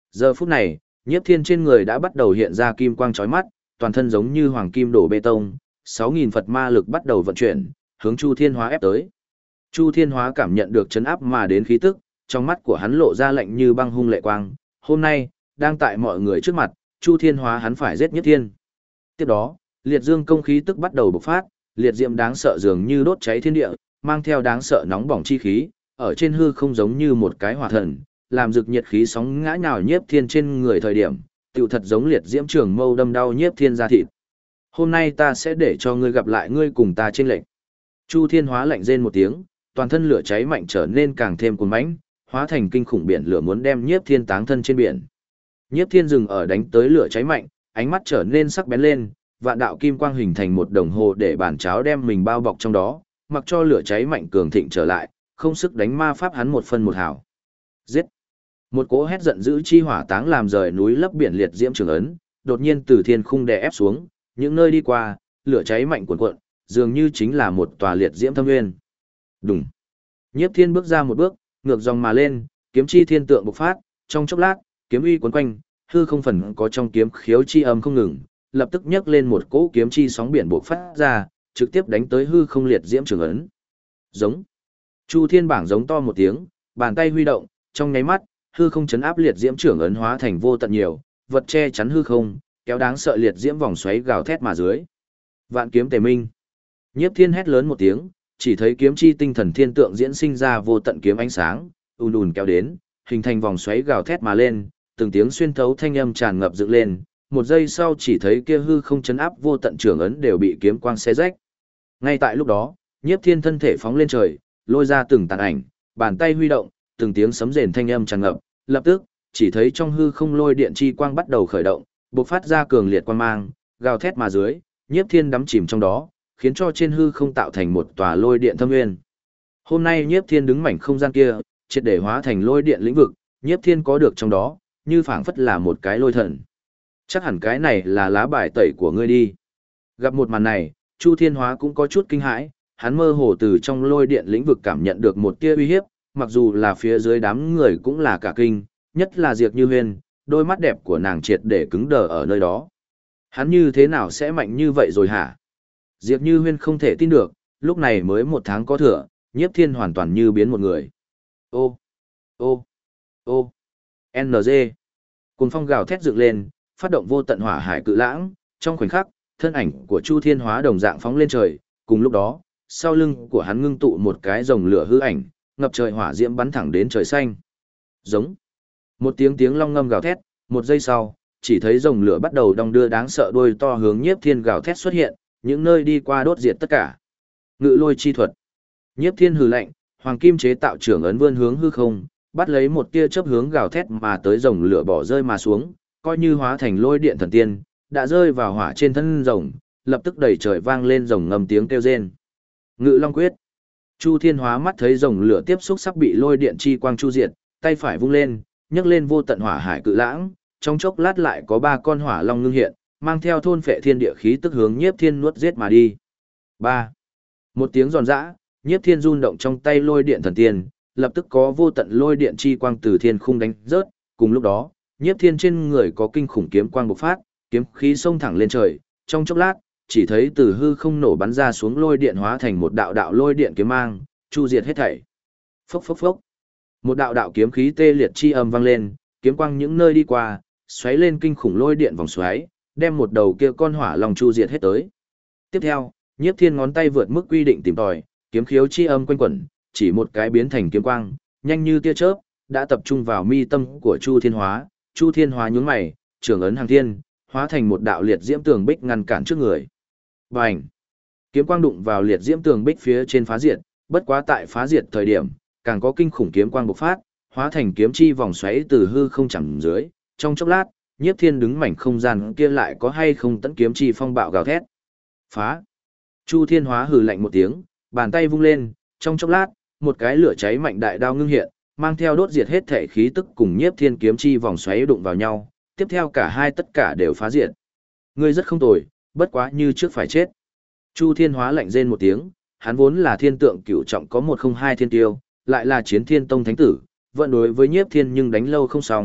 Giờ phút này, Nhiếp Thiên trên người đã bắt đầu hiện ra kim quang chói mắt, toàn thân giống như hoàng kim đổ bê tông, 6.000 Phật ma lực bắt đầu vận chuyển, hướng Chu Thiên Hóa ép tới. Chu Thiên Hóa cảm nhận được chấn áp mà đến khí tức, trong mắt của hắn lộ ra lạnh như băng hung lệ quang, hôm nay, đang tại mọi người trước mặt, Chu Thiên Hóa hắn phải giết Nhiếp Thiên. Tiếp đó, liệt dương công khí tức bắt đầu bộc phát, liệt diệm đáng sợ dường như đốt cháy thiên địa, mang theo đáng sợ nóng bỏng chi khí, ở trên hư không giống như một cái hỏa thần, làm rực nhiệt khí sóng ngã nhào Nhiếp Thiên trên người thời điểm, tựu thật giống liệt diễm trường mâu đâm đau Nhiếp Thiên ra thịt. Hôm nay ta sẽ để cho ngươi gặp lại ngươi cùng ta trên lệnh. Chu Thiên Hóa lạnh rên một tiếng, toàn thân lửa cháy mạnh trở nên càng thêm cuồng mãnh, hóa thành kinh khủng biển lửa muốn đem Nhiếp Thiên táng thân trên biển. Nhiếp Thiên dừng ở đánh tới lửa cháy mạnh, ánh mắt trở nên sắc bén lên, vạn đạo kim quang hình thành một đồng hồ để bản cháo đem mình bao bọc trong đó, mặc cho lửa cháy mạnh cường thịnh trở lại, không sức đánh ma pháp hắn một phân một hào. Giết! Một cỗ hét giận dữ chi hỏa táng làm rời núi lấp biển liệt diễm trường ấn, đột nhiên từ thiên khung đè ép xuống, những nơi đi qua, lửa cháy mạnh cuồn cuộn, dường như chính là một tòa liệt diễm thâm nguyên. Đùng! Nhiếp Thiên bước ra một bước, ngược dòng mà lên, kiếm chi thiên tượng bộc phát, trong chốc lát, kiếm uy cuốn quanh, hư không phần có trong kiếm khiếu chi âm không ngừng, lập tức nhấc lên một cỗ kiếm chi sóng biển bộc phát ra, trực tiếp đánh tới hư không liệt diễm trường ấn. Giống. Chu Thiên bảng giống to một tiếng, bàn tay huy động, trong nháy mắt, hư không chấn áp liệt diễm trường ấn hóa thành vô tận nhiều, vật che chắn hư không, kéo đáng sợ liệt diễm vòng xoáy gào thét mà dưới. Vạn kiếm tề minh. Nhiếp Thiên hét lớn một tiếng, chỉ thấy kiếm chi tinh thần thiên tượng diễn sinh ra vô tận kiếm ánh sáng, ùn ùn kéo đến, hình thành vòng xoáy gào thét mà lên, từng tiếng xuyên thấu thanh âm tràn ngập dựng lên, một giây sau chỉ thấy kia hư không chấn áp vô tận trường ấn đều bị kiếm quang xé rách. Ngay tại lúc đó, Nhiếp Thiên thân thể phóng lên trời, lôi ra từng tàn ảnh, bàn tay huy động, từng tiếng sấm rền thanh âm tràn ngập, lập tức, chỉ thấy trong hư không lôi điện chi quang bắt đầu khởi động, bộc phát ra cường liệt quang mang, gào thét mà dưới, Nhiếp Thiên đắm chìm trong đó, khiến cho trên hư không tạo thành một tòa lôi điện thâm nguyên. Hôm nay Nhiếp Thiên đứng mảnh không gian kia, triệt để hóa thành lôi điện lĩnh vực, Nhiếp Thiên có được trong đó, như phảng phất là một cái lôi thần. Chắc hẳn cái này là lá bài tẩy của ngươi đi. Gặp một màn này, Chu Thiên Hóa cũng có chút kinh hãi, hắn mơ hồ từ trong lôi điện lĩnh vực cảm nhận được một tia uy hiếp, mặc dù là phía dưới đám người cũng là cả kinh, nhất là Diệp Như Huyên, đôi mắt đẹp của nàng triệt để cứng đờ ở nơi đó. Hắn như thế nào sẽ mạnh như vậy rồi hả? Diệp Như Huyên không thể tin được, lúc này mới 1 tháng có thừa, Nhiếp Thiên hoàn toàn như biến một người. Ô, ô, ô, NG. Cuồng phong gào thét dựng lên, phát động vô tận hỏa hải cự lãng, trong khoảnh khắc, thân ảnh của Chu Thiên Hóa đồng dạng phóng lên trời, cùng lúc đó, sau lưng của hắn ngưng tụ một cái rồng lửa hư ảnh, ngập trời hỏa diễm bắn thẳng đến trời xanh. Giống. Một tiếng long ngâm gào thét, một giây sau, chỉ thấy rồng lửa bắt đầu đong đưa đáng sợ đuôi to hướng Nhiếp Thiên gào thét xuất hiện, những nơi đi qua đốt diệt tất cả. Ngự lôi chi thuật. Nhiếp Thiên hừ lạnh, hoàng kim chế tạo trưởng ấn vươn hướng hư không, bắt lấy một tia chớp hướng gào thét mà tới rồng lửa bỏ rơi mà xuống, coi như hóa thành lôi điện thần tiên, đã rơi vào hỏa trên thân rồng, lập tức đầy trời vang lên rồng ngầm tiếng kêu rên. Ngự Long Quyết. Chu Thiên Hóa mắt thấy rồng lửa tiếp xúc sắp bị lôi điện chi quang chu diệt, tay phải vung lên, nhấc lên vô tận hỏa hải cự lãng, trong chốc lát lại có 3 con hỏa long ngưng hiện, mang theo thôn phệ thiên địa khí tức hướng Nhiếp Thiên nuốt giết mà đi. 3. Một tiếng giòn giã, Nhiếp Thiên run động trong tay lôi điện thần tiên, lập tức có vô tận lôi điện chi quang từ thiên khung đánh rớt, cùng lúc đó, Nhiếp Thiên trên người có kinh khủng kiếm quang bộc phát, kiếm khí xông thẳng lên trời, trong chốc lát, chỉ thấy từ hư không nổ bắn ra xuống lôi điện hóa thành một đạo đạo lôi điện kiếm mang, chu diệt hết thảy. Phốc phốc phốc. Một đạo đạo kiếm khí tê liệt chi âm vang lên, kiếm quang những nơi đi qua, xoáy lên kinh khủng lôi điện vòng xoáy, đem một đầu kia con hỏa long chu diệt hết tới. Tiếp theo, Nhiếp Thiên ngón tay vượt mức quy định tìm tòi, kiếm khiếu chi âm quanh quẩn, chỉ một cái biến thành kiếm quang, nhanh như tia chớp, đã tập trung vào mi tâm của Chu Thiên Hóa. Chu Thiên Hóa nhướng mày, trường ấn hàng thiên, hóa thành một đạo liệt diễm tường bích ngăn cản trước người. Bành! Kiếm quang đụng vào liệt diễm tường bích phía trên phá diệt, bất quá tại phá diệt thời điểm, càng có kinh khủng kiếm quang bộc phát, hóa thành kiếm chi vòng xoáy từ hư không chầm dưới, trong chốc lát, Nhiếp Thiên đứng mảnh không gian kia lại có hay không tận kiếm chi phong bạo gào thét. Phá! Chu Thiên Hóa hừ lạnh một tiếng, bàn tay vung lên, trong chốc lát, một cái lửa cháy mạnh đại đao ngưng hiện, mang theo đốt diệt hết thể khí tức cùng Nhiếp Thiên kiếm chi vòng xoáy đụng vào nhau, tiếp theo cả hai tất cả đều phá diệt. Ngươi rất không tồi, bất quá như trước phải chết. Chu Thiên Hóa lạnh rên một tiếng, hắn vốn là thiên tượng cửu trọng có 102 thiên tiêu, lại là chiến thiên tông thánh tử, vận đối với Nhiếp Thiên nhưng đánh lâu không xong,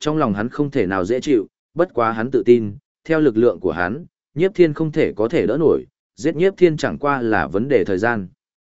trong lòng hắn không thể nào dễ chịu, bất quá hắn tự tin, theo lực lượng của hắn, Nhiếp Thiên không thể có thể đỡ nổi, giết Nhiếp Thiên chẳng qua là vấn đề thời gian.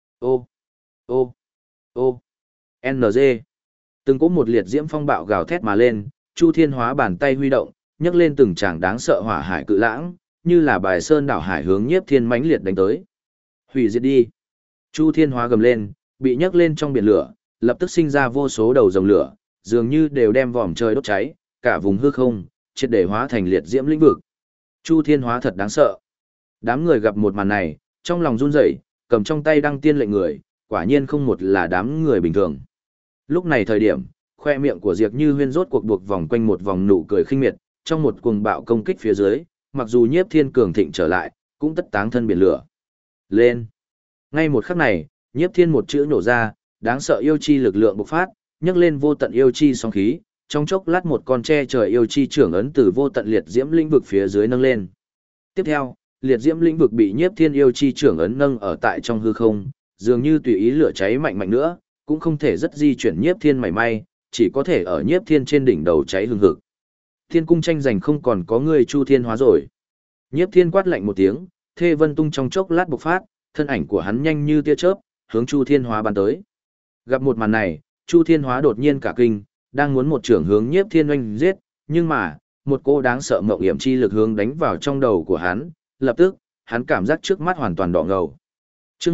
Ô, ô, ô, NG. Từng có một liệt diễm phong bạo gào thét mà lên, Chu Thiên Hóa bàn tay huy động, nhấc lên từng tràng đáng sợ hỏa hải cự lãng, như là bài sơn đảo hải hướng Nhiếp Thiên mãnh liệt đánh tới. Hủy diệt đi. Chu Thiên Hóa gầm lên, bị nhấc lên trong biển lửa, lập tức sinh ra vô số đầu rồng lửa, dường như đều đem vòm trời đốt cháy, cả vùng hư không, triệt để hóa thành liệt diễm lĩnh vực. Chu Thiên Hóa thật đáng sợ. Đám người gặp một màn này, trong lòng run rẩy, cầm trong tay đăng tiên lệnh người, quả nhiên không một là đám người bình thường. Lúc này thời điểm, khoe miệng của Diệp Như Huyên rốt cuộc buộc vòng quanh một vòng nụ cười khinh miệt, trong một cuồng bạo công kích phía dưới, mặc dù Nhiếp Thiên cường thịnh trở lại, cũng tất táng thân biển lửa. Lên. Ngay một khắc này, Nhiếp Thiên một chữ nổ ra, đáng sợ yêu chi lực lượng bộc phát, nhấc lên vô tận yêu chi sóng khí, trong chốc lát một con tre trời yêu chi trưởng ấn từ vô tận liệt diễm lĩnh vực phía dưới nâng lên. Tiếp theo, liệt diễm lĩnh vực bị Nhiếp Thiên yêu chi trưởng ấn nâng ở tại trong hư không, dường như tùy ý lửa cháy mạnh mạnh nữa, cũng không thể rất di chuyển Nhiếp Thiên mảy may, chỉ có thể ở Nhiếp Thiên trên đỉnh đầu cháy hừng hực. Thiên cung tranh giành không còn có người Chu Thiên Hóa rồi. Nhiếp Thiên quát lạnh một tiếng, Thê Vân Tung trong chốc lát bộc phát, thân ảnh của hắn nhanh như tia chớp, hướng Chu Thiên Hóa bắn tới. Gặp một màn này, Chu Thiên Hóa đột nhiên cả kinh, đang muốn một trưởng hướng Nhiếp Thiên oanh giết, nhưng mà, một cô đáng sợ mộng hiểm chi lực hướng đánh vào trong đầu của hắn, lập tức, hắn cảm giác trước mắt hoàn toàn đỏ ngầu. Chương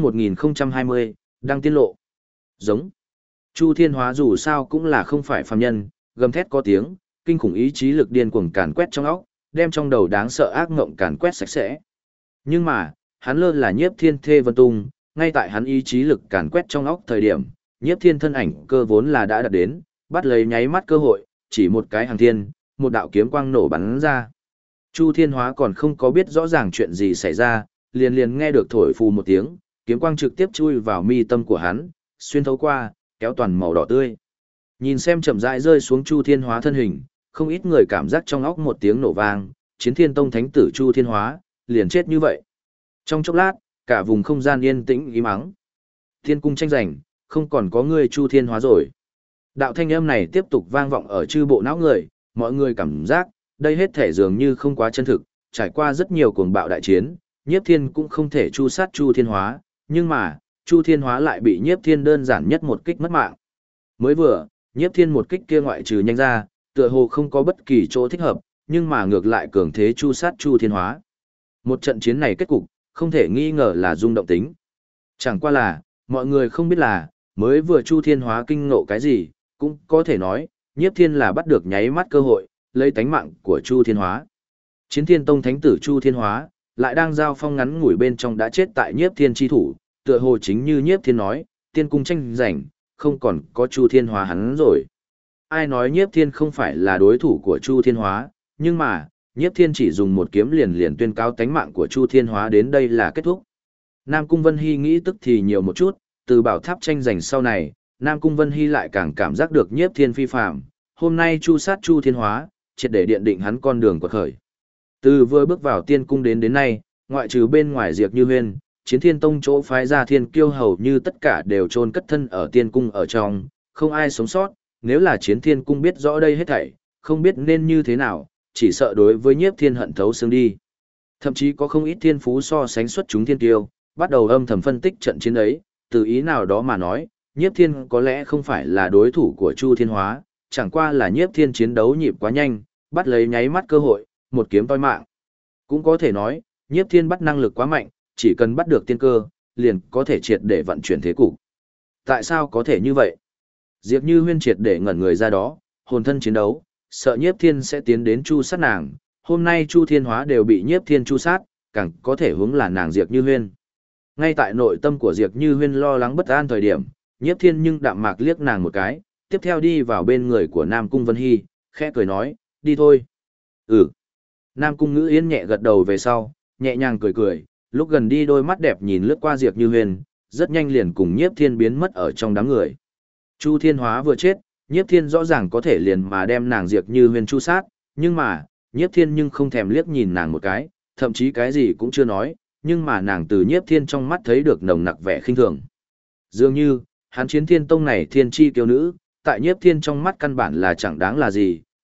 1020, đang tiên lộ. Giống. Chu Thiên Hóa dù sao cũng là không phải phàm nhân, gầm thét có tiếng, kinh khủng ý chí lực điên cuồng càn quét trong óc, đem trong đầu đáng sợ ác ngộng càn quét sạch sẽ. Nhưng mà, hắn lơ là Nhiếp Thiên Thê Vân Tung, ngay tại hắn ý chí lực càn quét trong óc thời điểm, Nhiếp Thiên thân ảnh cơ vốn là đã đạt đến, bắt lấy nháy mắt cơ hội, chỉ một cái hàng thiên, một đạo kiếm quang nổ bắn ra. Chu Thiên Hóa còn không có biết rõ ràng chuyện gì xảy ra, liền liền nghe được thổi phù một tiếng, kiếm quang trực tiếp chui vào mi tâm của hắn, xuyên thấu qua, kéo toàn màu đỏ tươi. Nhìn xem chậm rãi rơi xuống Chu Thiên Hóa thân hình, không ít người cảm giác trong óc một tiếng nổ vang, Chiến Thiên Tông thánh tử Chu Thiên Hóa, liền chết như vậy. Trong chốc lát, cả vùng không gian yên tĩnh im ắng. Thiên cung tranh giành, không còn có người Chu Thiên Hóa rồi. Đạo thanh âm này tiếp tục vang vọng ở chư bộ não người, mọi người cảm giác, đây hết thể dường như không quá chân thực, trải qua rất nhiều cuồng bạo đại chiến, Nhiếp Thiên cũng không thể chu sát Chu Thiên Hóa, nhưng mà, Chu Thiên Hóa lại bị Nhiếp Thiên đơn giản nhất một kích mất mạng. Mới vừa, Nhiếp Thiên một kích kia ngoại trừ nhanh ra, tựa hồ không có bất kỳ chỗ thích hợp, nhưng mà ngược lại cường thế chu sát Chu Thiên Hóa. Một trận chiến này kết cục, không thể nghi ngờ là rung động tính. Chẳng qua là, mọi người không biết là, mới vừa Chu Thiên Hóa kinh ngộ cái gì, cũng có thể nói, Nhiếp Thiên là bắt được nháy mắt cơ hội, lấy tánh mạng của Chu Thiên Hóa. Chiến Thiên Tông thánh tử Chu Thiên Hóa, lại đang giao phong ngắn ngủi bên trong đã chết tại Nhiếp Thiên chi thủ, tựa hồ chính như Nhiếp Thiên nói, tiên cung tranh giành, không còn có Chu Thiên Hóa hắn rồi. Ai nói Nhiếp Thiên không phải là đối thủ của Chu Thiên Hóa, nhưng mà, Nhiếp Thiên chỉ dùng một kiếm liền liền tuyên cáo tánh mạng của Chu Thiên Hóa đến đây là kết thúc. Nam Cung Vân Hy nghĩ tức thì nhiều một chút, từ bảo tháp tranh giành sau này, Nam Cung Vân Hy lại càng cảm giác được Nhiếp Thiên phi phàm, hôm nay chu sát Chu Thiên Hóa, triệt để điện định hắn con đường quật khởi. Từ vừa bước vào tiên cung đến nay, ngoại trừ bên ngoài Diệp Như Huyên, Chiến Thiên Tông chỗ phái ra thiên kiêu hầu như tất cả đều chôn cất thân ở tiên cung ở trong, không ai sống sót, nếu là Chiến Thiên cung biết rõ đây hết thảy, không biết nên như thế nào, chỉ sợ đối với Nhiếp Thiên hận thấu xương đi. Thậm chí có không ít thiên phú so sánh xuất chúng thiên kiêu, bắt đầu âm thầm phân tích trận chiến ấy, từ ý nào đó mà nói, Nhiếp Thiên có lẽ không phải là đối thủ của Chu Thiên Hóa, chẳng qua là Nhiếp Thiên chiến đấu nhịp quá nhanh, bắt lấy nháy mắt cơ hội, một kiếm toi mạng. Cũng có thể nói, Nhiếp Thiên bắt năng lực quá mạnh, chỉ cần bắt được tiên cơ, liền có thể triệt để vận chuyển thế cục. Tại sao có thể như vậy? Diệp Như Huyên triệt để ngẩn người ra đó, hồn thân chiến đấu, sợ Nhiếp Thiên sẽ tiến đến chu sát nàng, hôm nay Chu Thiên Hóa đều bị Nhiếp Thiên chu sát, càng có thể hướng là nàng Diệp Như Huyên. Ngay tại nội tâm của Diệp Như Huyên lo lắng bất an thời điểm, Nhiếp Thiên nhưng đạm mạc liếc nàng một cái, tiếp theo đi vào bên người của Nam Cung Vân Hy, khẽ cười nói, đi thôi. Ừ. Nam Cung Ngữ Yên nhẹ gật đầu về sau, nhẹ nhàng cười cười, lúc gần đi đôi mắt đẹp nhìn lướt qua Diệp Như Huyên, rất nhanh liền cùng Nhiếp Thiên biến mất ở trong đám người. Chu Thiên Hóa vừa chết, Nhiếp Thiên rõ ràng có thể liền mà đem nàng Diệp Như Huyên chu sát, nhưng mà, Nhiếp Thiên nhưng không thèm liếc nhìn nàng một cái, thậm chí cái gì cũng chưa nói, nhưng mà nàng từ Nhiếp Thiên trong mắt thấy được nồng nặc vẻ khinh thường. Dường như, hắn Chiến Thiên Tông này thiên chi kiêu nữ, tại Nhiếp Thiên trong mắt căn bản là chẳng đáng là gì,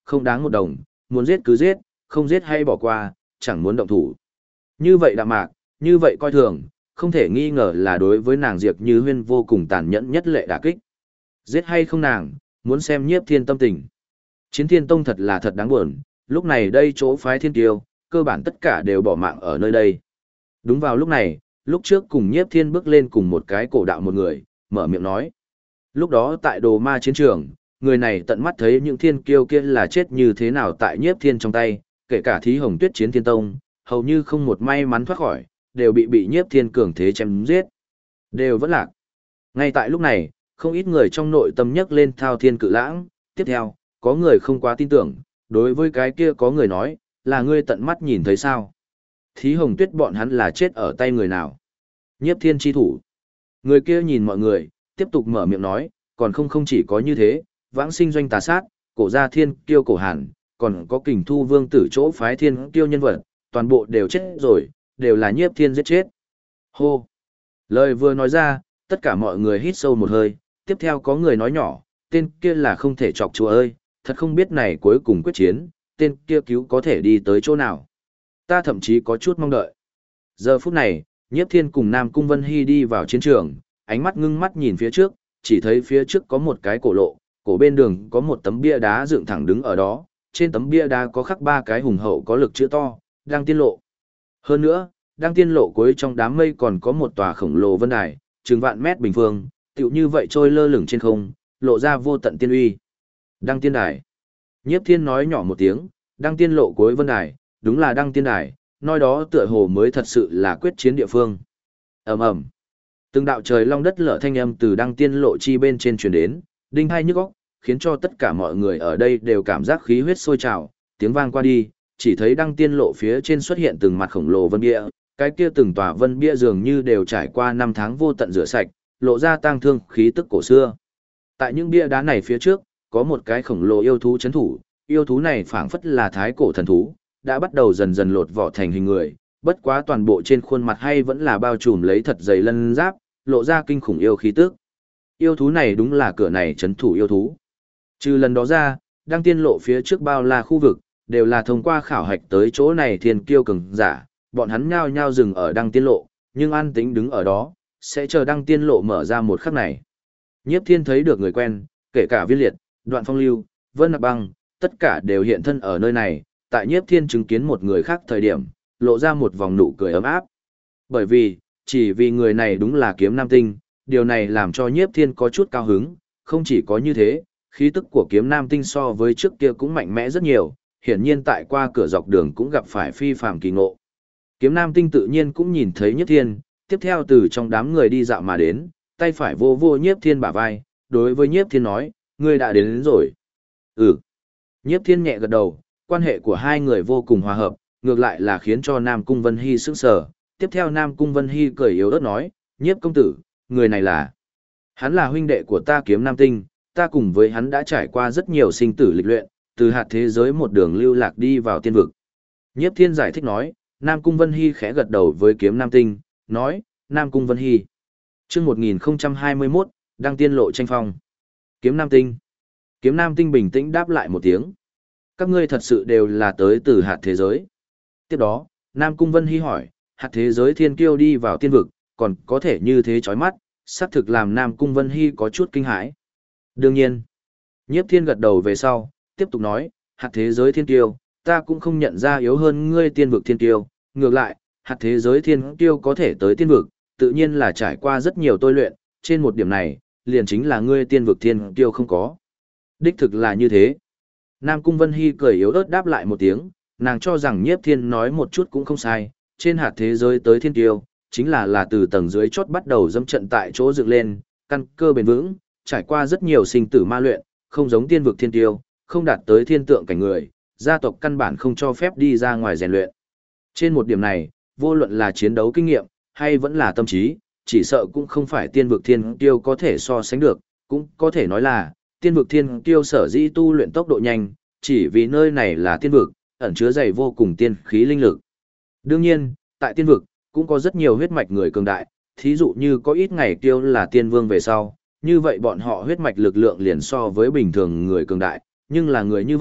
không đáng một đồng, muốn giết cứ giết, không giết hay bỏ qua, chẳng muốn động thủ. Như vậy đạm mạc, như vậy coi thường, không thể nghi ngờ là đối với nàng Diệp Như Huyên vô cùng tàn nhẫn nhất lệ đả kích. Giết hay không nàng, muốn xem Nhiếp Thiên tâm tình. Chiến Thiên Tông thật là thật đáng buồn, lúc này đây chỗ phái Thiên Kiêu, cơ bản tất cả đều bỏ mạng ở nơi đây. Đúng vào lúc này, lúc trước cùng Nhiếp Thiên bước lên cùng một cái cổ đạo một người, mở miệng nói. Lúc đó tại Đồ Ma chiến trường, người này tận mắt thấy những thiên kiêu kia là chết như thế nào tại Nhiếp Thiên trong tay, kể cả Thí Hồng Tuyết Chiến Thiên Tông, hầu như không một may mắn thoát khỏi, đều bị Nhiếp Thiên cường thế chém giết. Đều vẫn lạc. Ngay tại lúc này, không ít người trong nội tâm nhắc lên Thao Thiên Cự Lãng, tiếp theo, có người không quá tin tưởng, đối với cái kia có người nói, là ngươi tận mắt nhìn thấy sao? Thí Hồng Tuyết bọn hắn là chết ở tay người nào? Nhiếp Thiên chi thủ. Người kia nhìn mọi người, tiếp tục mở miệng nói, còn không chỉ có như thế, vãng sinh doanh tà sát, cổ gia thiên kiêu cổ hàn, còn có kình thu vương tử chỗ phái thiên kiêu nhân vật, toàn bộ đều chết rồi, đều là Nhiếp Thiên giết chết. Hô! Lời vừa nói ra, tất cả mọi người hít sâu một hơi, tiếp theo có người nói nhỏ, tên kia là không thể chọc chúa ơi, thật không biết này cuối cùng quyết chiến, tên kia cứu có thể đi tới chỗ nào. Ta thậm chí có chút mong đợi. Giờ phút này, Nhiếp Thiên cùng Nam Cung Vân Hy đi vào chiến trường, ánh mắt ngưng mắt nhìn phía trước, chỉ thấy phía trước có một cái cổ lộ, cổ bên đường có một tấm bia đá dựng thẳng đứng ở đó, trên tấm bia đá có khắc ba cái hùng hậu có lực chữ to, Đăng Tiên Lộ. Hơn nữa, Đăng Tiên Lộ cuối trong đám mây còn có một tòa khổng lồ vân đài, chừng vạn mét bình phương, tựu như vậy trôi lơ lửng trên không, lộ ra vô tận tiên uy. Đăng Tiên Đài. Nhiếp Thiên nói nhỏ một tiếng, Đăng Tiên Lộ cuối vân đài, đúng là Đăng Tiên Đài, nói đó tựa hồ mới thật sự là quyết chiến địa phương. Ầm ầm. Từng đạo trời long đất lở thanh âm từ Đăng Tiên Lộ chi bên trên truyền đến, đinh hai nhức óc, khiến cho tất cả mọi người ở đây đều cảm giác khí huyết sôi trào, tiếng vang qua đi, chỉ thấy Đăng Tiên Lộ phía trên xuất hiện từng mặt khổng lồ vân bia, cái kia từng tòa vân bia dường như đều trải qua năm tháng vô tận rửa sạch, lộ ra tang thương khí tức cổ xưa. Tại những bia đá này phía trước, có một cái khổng lồ yêu thú chấn thủ, yêu thú này phảng phất là thái cổ thần thú, đã bắt đầu dần dần lột vỏ thành hình người, bất quá toàn bộ trên khuôn mặt hay vẫn là bao trùm lấy thật dày lân giáp, lộ ra kinh khủng yêu khí tức. Yêu thú này đúng là cửa này chấn thủ yêu thú. Trừ lần đó ra, Đăng Tiên Lộ phía trước bao la khu vực, đều là thông qua khảo hạch tới chỗ này thiên kiêu cường giả, bọn hắn nhao nhao dừng ở Đăng Tiên Lộ, nhưng an tĩnh đứng ở đó, sẽ chờ Đăng Tiên Lộ mở ra một khắc này. Nhiếp Thiên thấy được người quen, kể cả Viên Liệt, Đoạn Phong Lưu, Vân Nặc Băng, tất cả đều hiện thân ở nơi này, tại Nhiếp Thiên chứng kiến một người khác thời điểm, lộ ra một vòng nụ cười ấm áp. Bởi vì, chỉ vì người này đúng là Kiếm Nam Tinh, điều này làm cho Nhiếp Thiên có chút cao hứng, không chỉ có như thế, khí tức của Kiếm Nam Tinh so với trước kia cũng mạnh mẽ rất nhiều, hiển nhiên tại qua cửa dọc đường cũng gặp phải phi phàm kỳ ngộ. Kiếm Nam Tinh tự nhiên cũng nhìn thấy Nhiếp Thiên, tiếp theo từ trong đám người đi dạo mà đến, tay phải vô vô Nhiếp Thiên bả vai, đối với Nhiếp Thiên nói, ngươi đã đến rồi. Ừ. Nhiếp Thiên nhẹ gật đầu, quan hệ của hai người vô cùng hòa hợp, ngược lại là khiến cho Nam Cung Vân Hy sững sờ. Tiếp theo Nam Cung Vân Hy cười yếu ớt nói, Nhiếp công tử, người này là... Hắn là huynh đệ của ta Kiếm Nam Tinh, ta cùng với hắn đã trải qua rất nhiều sinh tử lịch luyện, từ hạt thế giới một đường lưu lạc đi vào tiên vực. Nhiếp Thiên giải thích nói, Nam Cung Vân Hy khẽ gật đầu với Kiếm Nam Tinh, nói, Nam Cung Vân Hy. Trước 1021, Đăng Tiên Lộ tranh phong. Kiếm Nam Tinh. Kiếm Nam Tinh bình tĩnh đáp lại một tiếng. Các ngươi thật sự đều là tới từ hạt thế giới. Tiếp đó, Nam Cung Vân Hy hỏi, hạt thế giới thiên kiêu đi vào tiên vực, còn có thể như thế chói mắt, xác thực làm Nam Cung Vân Hy có chút kinh hãi. Đương nhiên, Nhiếp Thiên gật đầu về sau, tiếp tục nói, hạt thế giới thiên kiêu, ta cũng không nhận ra yếu hơn ngươi tiên vực thiên kiêu, ngược lại, hạt thế giới thiên kiêu có thể tới tiên vực, tự nhiên là trải qua rất nhiều tôi luyện, trên một điểm này, liền chính là ngươi tiên vực thiên kiêu không có. Đích thực là như thế. Nam Cung Vân Hy cười yếu ớt đáp lại một tiếng, nàng cho rằng Nhiếp Thiên nói một chút cũng không sai, trên hạt thế giới tới thiên kiêu, chính là từ tầng dưới chót bắt đầu dẫm trận tại chỗ dựng lên, căn cơ bền vững, trải qua rất nhiều sinh tử ma luyện, không giống tiên vực thiên kiêu, không đạt tới thiên tượng cảnh người, gia tộc căn bản không cho phép đi ra ngoài rèn luyện. Trên một điểm này, vô luận là chiến đấu kinh nghiệm, hay vẫn là tâm trí, chỉ sợ cũng không phải tiên vực thiên kiêu có thể so sánh được, cũng có thể nói là, tiên vực thiên kiêu sở dĩ tu luyện tốc độ nhanh, chỉ vì nơi này là tiên vực, ẩn chứa dày vô cùng tiên khí linh lực. Đương nhiên, tại tiên vực, cũng có rất nhiều huyết mạch người cường đại, thí dụ như có ít ngày kiêu là tiên vương về sau, như vậy bọn họ huyết mạch lực lượng liền so với bình thường người cường đại, nhưng là người như vậy,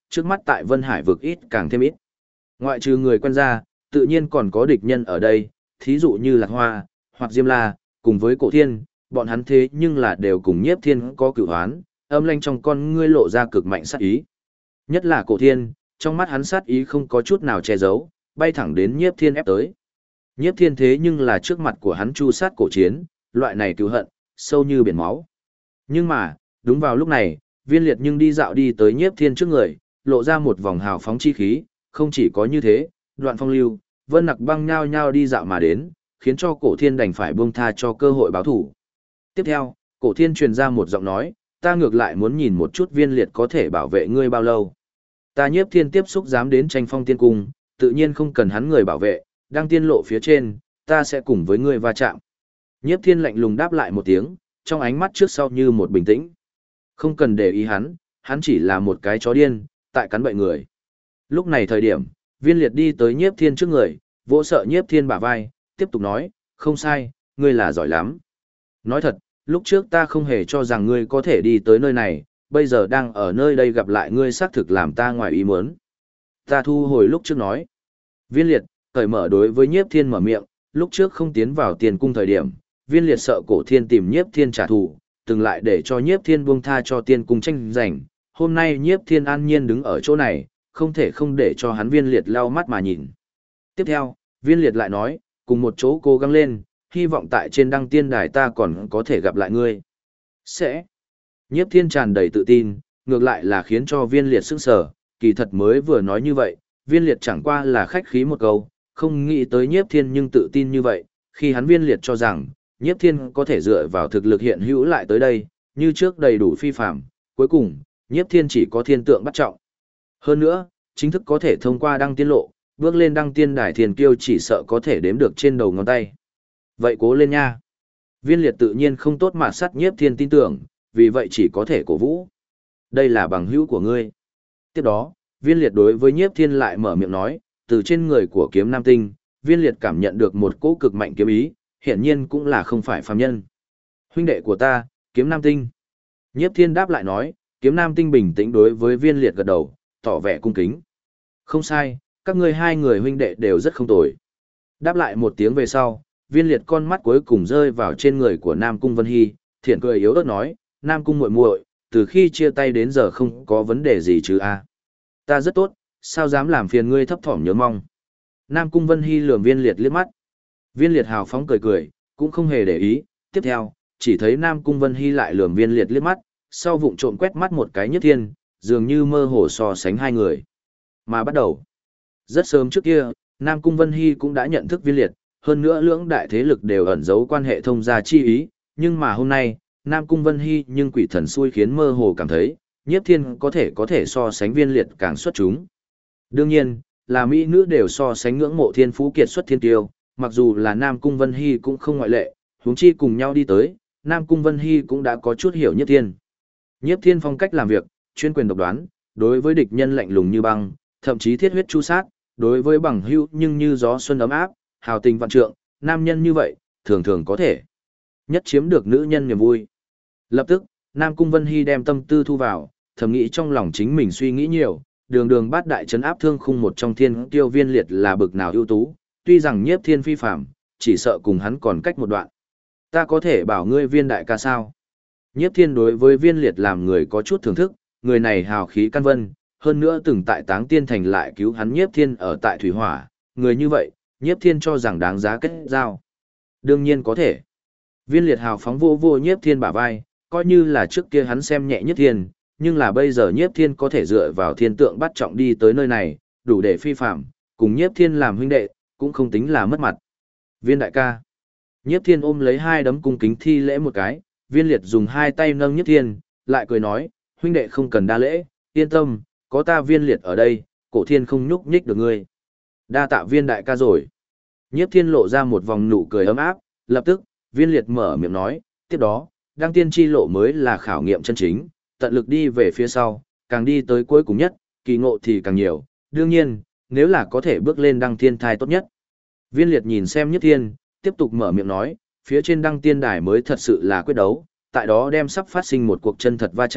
trước mắt tại Vân Hải vực ít càng thêm ít. Ngoại trừ người quen ra, tự nhiên còn có địch nhân ở đây, thí dụ như Lạc Hoa, hoặc Diêm La, cùng với Cổ Thiên, bọn hắn thế nhưng là đều cùng Nhiếp Thiên có cửu hoán, âm lanh trong con ngươi lộ ra cực mạnh sát ý. Nhất là Cổ Thiên, trong mắt hắn sát ý không có chút nào che giấu, bay thẳng đến Nhiếp Thiên ép tới. Nhiếp Thiên thế nhưng là trước mặt của hắn chu sát cổ chiến, loại này cứu hận, sâu như biển máu. Nhưng mà, đúng vào lúc này, Viên Liệt nhưng đi dạo đi tới Nhiếp Thiên trước người, lộ ra một vòng hào phóng chi khí, không chỉ có như thế, Đoạn Phong Lưu, Vân Nặc Băng nhao nhao đi dạo mà đến, khiến cho Cổ Thiên đành phải buông tha cho cơ hội báo thủ. Tiếp theo, Cổ Thiên truyền ra một giọng nói, ta ngược lại muốn nhìn một chút Viên Liệt có thể bảo vệ ngươi bao lâu. Ta Nhiếp Thiên tiếp xúc dám đến tranh phong tiên cung, tự nhiên không cần hắn người bảo vệ, đang tiên lộ phía trên, ta sẽ cùng với ngươi va chạm. Nhiếp Thiên lạnh lùng đáp lại một tiếng, trong ánh mắt trước sau như một bình tĩnh. Không cần để ý hắn chỉ là một cái chó điên, tại cắn bậy người. Lúc này thời điểm, Viên Liệt đi tới Nhiếp Thiên trước người, vỗ sợ Nhiếp Thiên bả vai, tiếp tục nói, không sai, ngươi là giỏi lắm. Nói thật, lúc trước ta không hề cho rằng ngươi có thể đi tới nơi này, bây giờ đang ở nơi đây gặp lại ngươi xác thực làm ta ngoài ý muốn. Ta thu hồi lúc trước nói. Viên Liệt, cởi mở đối với Nhiếp Thiên mở miệng, lúc trước không tiến vào tiền cung thời điểm, Viên Liệt sợ Cổ Thiên tìm Nhiếp Thiên trả thù, từng lại để cho Nhiếp Thiên buông tha cho tiên cung tranh giành. Hôm nay Nhiếp Thiên an nhiên đứng ở chỗ này, không thể không để cho hắn Viên Liệt lau mắt mà nhìn. Tiếp theo, Viên Liệt lại nói, cùng một chỗ cố gắng lên, hy vọng tại trên đăng tiên đài ta còn có thể gặp lại ngươi. Sẽ. Nhiếp Thiên tràn đầy tự tin, ngược lại là khiến cho Viên Liệt sững sờ, kỳ thật mới vừa nói như vậy, Viên Liệt chẳng qua là khách khí một câu, không nghĩ tới Nhiếp Thiên nhưng tự tin như vậy, khi hắn Viên Liệt cho rằng, Nhiếp Thiên có thể dựa vào thực lực hiện hữu lại tới đây, như trước đầy đủ phi phạm, cuối cùng, Nhiếp Thiên chỉ có thiên tượng bắt trọng. Hơn nữa, chính thức có thể thông qua đăng tiên lộ, bước lên đăng tiên đài thiền kiêu chỉ sợ có thể đếm được trên đầu ngón tay. Vậy cố lên nha. Viên Liệt tự nhiên không tốt mà sát Nhiếp Thiên tin tưởng, vì vậy chỉ có thể cổ vũ. Đây là bằng hữu của ngươi. Tiếp đó, Viên Liệt đối với Nhiếp Thiên lại mở miệng nói, từ trên người của kiếm nam tinh, Viên Liệt cảm nhận được một cỗ cực mạnh kiếm ý, hiển nhiên cũng là không phải phàm nhân. Huynh đệ của ta, kiếm nam tinh. Nhiếp Thiên đáp lại nói, kiếm nam tinh bình tĩnh đối với Viên Liệt gật đầu, tỏ vẻ cung kính. Không sai, các ngươi hai người huynh đệ đều rất không tồi. Đáp lại một tiếng về sau, Viên Liệt con mắt cuối cùng rơi vào trên người của Nam Cung Vân Hy, thiện cười yếu ớt nói, Nam Cung muội muội, từ khi chia tay đến giờ không có vấn đề gì chứ a? Ta rất tốt, sao dám làm phiền ngươi thấp thỏm nhớ mong. Nam Cung Vân Hy lườm Viên Liệt liếc mắt. Viên Liệt hào phóng cười cười, cũng không hề để ý, tiếp theo, chỉ thấy Nam Cung Vân Hy lại lườm Viên Liệt liếc mắt, sau vụng trộm quét mắt một cái Nhất Thiên, dường như mơ hồ so sánh hai người. Mà bắt đầu, rất sớm trước kia, Nam Cung Vân Hy cũng đã nhận thức Viên Liệt, hơn nữa lưỡng đại thế lực đều ẩn giấu quan hệ thông gia chi ý, nhưng mà hôm nay, Nam Cung Vân Hy nhưng quỷ thần xui khiến mơ hồ cảm thấy, Nhiếp Thiên có thể so sánh Viên Liệt càng xuất chúng. Đương nhiên, là mỹ nữ đều so sánh ngưỡng mộ thiên phú kiệt xuất thiên tiêu, mặc dù là Nam Cung Vân Hy cũng không ngoại lệ, huống chi cùng nhau đi tới, Nam Cung Vân Hy cũng đã có chút hiểu Nhiếp Thiên. Nhiếp Thiên phong cách làm việc, chuyên quyền độc đoán, đối với địch nhân lạnh lùng như băng, thậm chí thiết huyết chu sát, đối với bằng hữu nhưng như gió xuân ấm áp, hào tình vạn trượng, nam nhân như vậy, thường thường có thể nhất chiếm được nữ nhân niềm vui. Lập tức, Nam Cung Vân Hy đem tâm tư thu vào, thầm nghĩ trong lòng chính mình suy nghĩ nhiều, đường đường bát đại trấn áp thương khung một trong thiên tiêu Viên Liệt là bực nào ưu tú, tuy rằng Nhiếp Thiên phi phạm, chỉ sợ cùng hắn còn cách một đoạn. Ta có thể bảo ngươi Viên đại ca sao? Nhiếp Thiên đối với Viên Liệt làm người có chút thưởng thức, người này hào khí căn vân, hơn nữa từng tại Táng Tiên Thành lại cứu hắn Nhiếp Thiên ở tại Thủy Hỏa, người như vậy, Nhiếp Thiên cho rằng đáng giá kết giao. Đương nhiên có thể. Viên Liệt hào phóng vô vô Nhiếp Thiên bả vai, coi như là trước kia hắn xem nhẹ Nhiếp Thiên, nhưng là bây giờ Nhiếp Thiên có thể dựa vào thiên tượng bắt trọng đi tới nơi này, đủ để phi phạm, cùng Nhiếp Thiên làm huynh đệ, cũng không tính là mất mặt. Viên đại ca. Nhiếp Thiên ôm lấy hai đấm cung kính thi lễ một cái, Viên Liệt dùng hai tay nâng Nhiếp Thiên, lại cười nói, huynh đệ không cần đa lễ, yên tâm, có ta Viên Liệt ở đây, Cổ Thiên không nhúc nhích được ngươi. Đa tạ Viên đại ca rồi. Nhiếp Thiên lộ ra một vòng nụ cười ấm áp, lập tức, Viên Liệt mở miệng nói, tiếp đó, đăng tiên chi lộ mới là khảo nghiệm chân chính, tận lực đi về phía sau, càng đi tới cuối cùng nhất, kỳ ngộ thì càng nhiều, đương nhiên, nếu là có thể bước lên đăng thiên thai tốt nhất. Viên Liệt nhìn xem Nhiếp Thiên, tiếp tục mở miệng nói, phía trên đăng tiên đài mới thật sự là quyết đấu, tại đó đem sắp phát sinh một cuộc chân thật va chạm,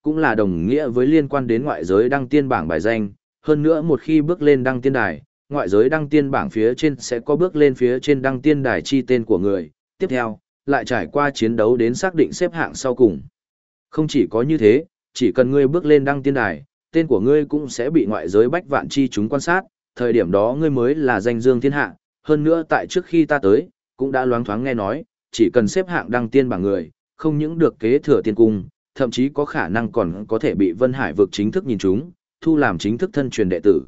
cũng là đồng nghĩa với liên quan đến ngoại giới đăng tiên bảng bài danh, hơn nữa một khi bước lên đăng tiên đài, ngoại giới đăng tiên bảng phía trên sẽ có bước lên phía trên đăng tiên đài chi tên của người, tiếp theo, lại trải qua chiến đấu đến xác định xếp hạng sau cùng. Không chỉ có như thế, chỉ cần ngươi bước lên đăng tiên đài, tên của ngươi cũng sẽ bị ngoại giới bách vạn chi chúng quan sát, thời điểm đó ngươi mới là danh dương thiên hạ, hơn nữa tại trước khi ta tới, cũng đã loáng thoáng nghe nói, chỉ cần xếp hạng đăng tiên bảng người, không những được kế thừa tiên cung, thậm chí có khả năng còn có thể bị Vân Hải vực chính thức nhìn chúng, thu làm chính thức thân truyền đệ tử.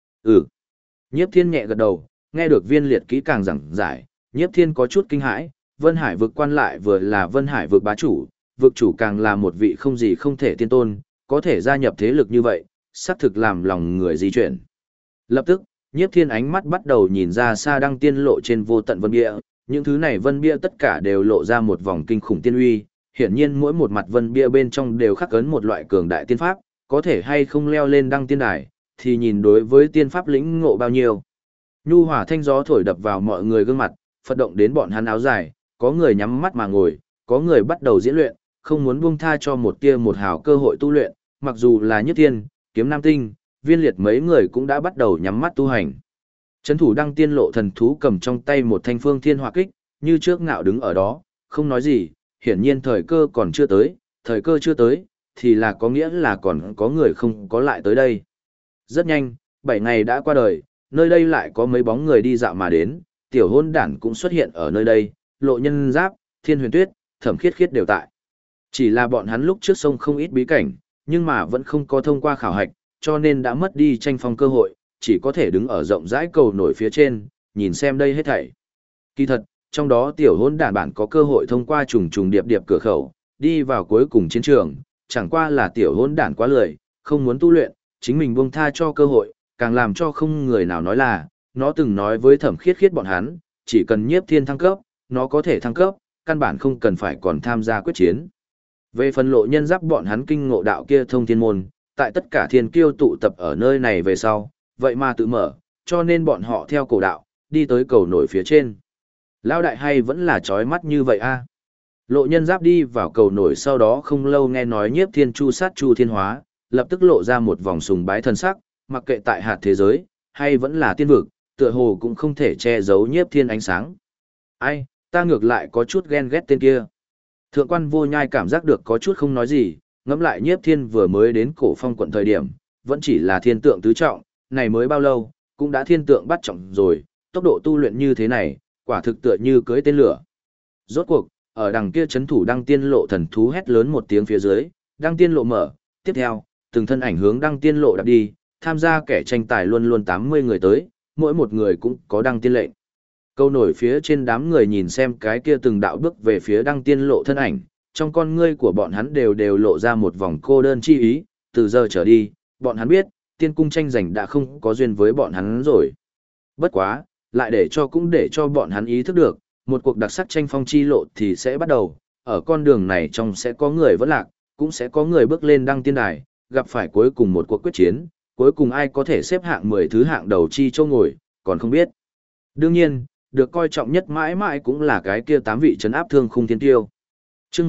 Nhiếp Thiên nhẹ gật đầu, nghe được Viên Liệt kỹ càng giảng giải, Nhiếp Thiên có chút kinh hãi, Vân Hải vực quan lại vừa là Vân Hải vực bá chủ, vực chủ càng là một vị không gì không thể tiên tôn, có thể gia nhập thế lực như vậy, xác thực làm lòng người di chuyển. Lập tức, Nhiếp Thiên ánh mắt bắt đầu nhìn ra xa đăng tiên lộ trên vô tận vân bia, những thứ này vân bia tất cả đều lộ ra một vòng kinh khủng tiên uy, hiển nhiên mỗi một mặt vân bia bên trong đều khắc ấn một loại cường đại tiên pháp, có thể hay không leo lên đăng tiên đài, thì nhìn đối với tiên pháp lĩnh ngộ bao nhiêu. Nhu hỏa thanh gió thổi đập vào mọi người gương mặt, phật động đến bọn hắn áo dài, có người nhắm mắt mà ngồi, có người bắt đầu diễn luyện, không muốn buông tha cho một tia một hào cơ hội tu luyện, mặc dù là Nhất Thiên, Kiếm Nam Tinh, Viên Liệt mấy người cũng đã bắt đầu nhắm mắt tu hành. Trấn thủ đăng tiên lộ thần thú cầm trong tay một thanh phương thiên hỏa kích, như trước ngạo đứng ở đó, không nói gì, hiển nhiên thời cơ còn chưa tới, thời cơ chưa tới, thì là có nghĩa là còn có người không có lại tới đây. Rất nhanh, 7 ngày đã qua đời, nơi đây lại có mấy bóng người đi dạo mà đến, tiểu hôn đản cũng xuất hiện ở nơi đây, Lộ Nhân Giáp, Thiên Huyền Tuyết, Thẩm Khiết Khiết đều tại. Chỉ là bọn hắn lúc trước sông không ít bí cảnh, nhưng mà vẫn không có thông qua khảo hạch, cho nên đã mất đi tranh phong cơ hội, chỉ có thể đứng ở rộng rãi cầu nổi phía trên, nhìn xem đây hết thảy. Kỳ thật, trong đó tiểu hôn đản bản có cơ hội thông qua trùng trùng điệp điệp cửa khẩu, đi vào cuối cùng chiến trường, chẳng qua là tiểu hôn đản quá lười, không muốn tu luyện, chính mình buông tha cho cơ hội, càng làm cho không người nào nói là, nó từng nói với Thẩm Khiết Khiết bọn hắn, chỉ cần Nhiếp Thiên thăng cấp, nó có thể thăng cấp, căn bản không cần phải còn tham gia quyết chiến. Về phần Lộ Nhân Giáp bọn hắn kinh ngộ đạo kia thông thiên môn, tại tất cả thiên kiêu tụ tập ở nơi này về sau, vậy mà tự mở, cho nên bọn họ theo cổ đạo, đi tới cầu nổi phía trên. Lão đại hay vẫn là chói mắt như vậy a? Lộ Nhân Giáp đi vào cầu nổi sau đó không lâu nghe nói Nhiếp Thiên chu sát Chu Thiên Hóa, lập tức lộ ra một vòng sùng bái thần sắc, mặc kệ tại hạt thế giới, hay vẫn là tiên vực, tựa hồ cũng không thể che giấu Nhiếp Thiên ánh sáng. Ai, ta ngược lại có chút ghen ghét tên kia. Thượng quan Vô Nhai cảm giác được có chút không nói gì, ngẫm lại Nhiếp Thiên vừa mới đến Cổ Phong quận thời điểm, vẫn chỉ là thiên tượng tứ trọng, này mới bao lâu, cũng đã thiên tượng bắt trọng rồi, tốc độ tu luyện như thế này, quả thực tựa như cưới tên lửa. Rốt cuộc, ở đằng kia chấn thủ đăng tiên lộ thần thú hét lớn một tiếng phía dưới, đăng tiên lộ mở, tiếp theo, từng thân ảnh hướng đăng tiên lộ đạp đi, tham gia kẻ tranh tài luôn luôn 80 người tới, mỗi một người cũng có đăng tiên lệnh. Câu nổi phía trên đám người nhìn xem cái kia từng đạo bước về phía đăng tiên lộ thân ảnh, trong con ngươi của bọn hắn đều lộ ra một vòng cô đơn chi ý, từ giờ trở đi, bọn hắn biết, tiên cung tranh giành đã không có duyên với bọn hắn rồi. Bất quá, lại để cho bọn hắn ý thức được, một cuộc đặc sắc tranh phong chi lộ thì sẽ bắt đầu, ở con đường này trong sẽ có người vẫn lạc, cũng sẽ có người bước lên đăng tiên đài, gặp phải cuối cùng một cuộc quyết chiến, cuối cùng ai có thể xếp hạng 10 thứ hạng đầu chi châu ngồi, còn không biết. Đương nhiên, được coi trọng nhất mãi mãi cũng là cái kia 8 vị trấn áp thương khung thiên tiêu. Chương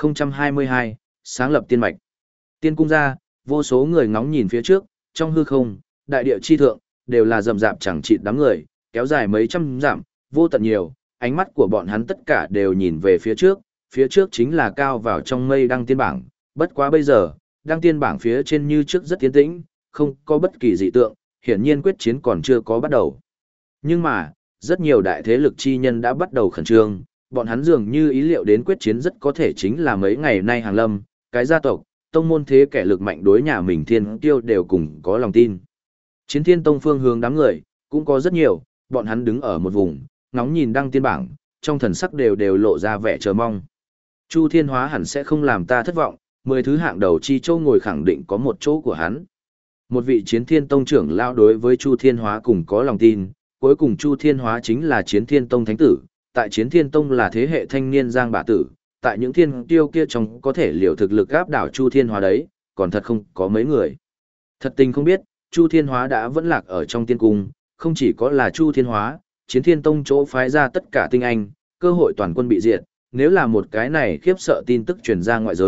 1022, sáng lập tiên mạch. Tiên cung ra, vô số người ngóng nhìn phía trước, trong hư không, đại địa chi thượng, đều là rậm rạp chẳng chịt đám người, kéo dài mấy trăm dặm, vô tận nhiều, ánh mắt của bọn hắn tất cả đều nhìn về phía trước chính là cao vào trong mây đăng tiên bảng, bất quá bây giờ, đăng tiên bảng phía trên như trước rất tiến tĩnh, không có bất kỳ dị tượng, hiển nhiên quyết chiến còn chưa có bắt đầu. Nhưng mà, rất nhiều đại thế lực chi nhân đã bắt đầu khẩn trương, bọn hắn dường như ý liệu đến quyết chiến rất có thể chính là mấy ngày nay hàng lâm, cái gia tộc, tông môn thế kẻ lực mạnh đối nhà mình thiên tiêu đều cùng có lòng tin. Chiến thiên tông phương hướng đám người, cũng có rất nhiều, bọn hắn đứng ở một vùng, ngóng nhìn đăng tiên bảng, trong thần sắc đều lộ ra vẻ chờ mong. Chu Thiên Hóa hẳn sẽ không làm ta thất vọng, 10 thứ hạng đầu chi châu ngồi khẳng định có một chỗ của hắn. Một vị chiến thiên tông trưởng lao đối với Chu Thiên Hóa cùng có lòng tin, cuối cùng Chu Thiên Hóa chính là chiến thiên tông thánh tử, tại chiến thiên tông là thế hệ thanh niên giang bá tử, tại những thiên tiêu kia trong có thể liều thực lực áp đảo Chu Thiên Hóa đấy, còn thật không có mấy người. Thật tình không biết, Chu Thiên Hóa đã vẫn lạc ở trong tiên cung, không chỉ có là Chu Thiên Hóa, chiến thiên tông chỗ phái ra tất cả tinh anh, cơ hội toàn quân bị diệt, nếu là một cái này khiếp sợ tin tức truyền ra ngoại giới,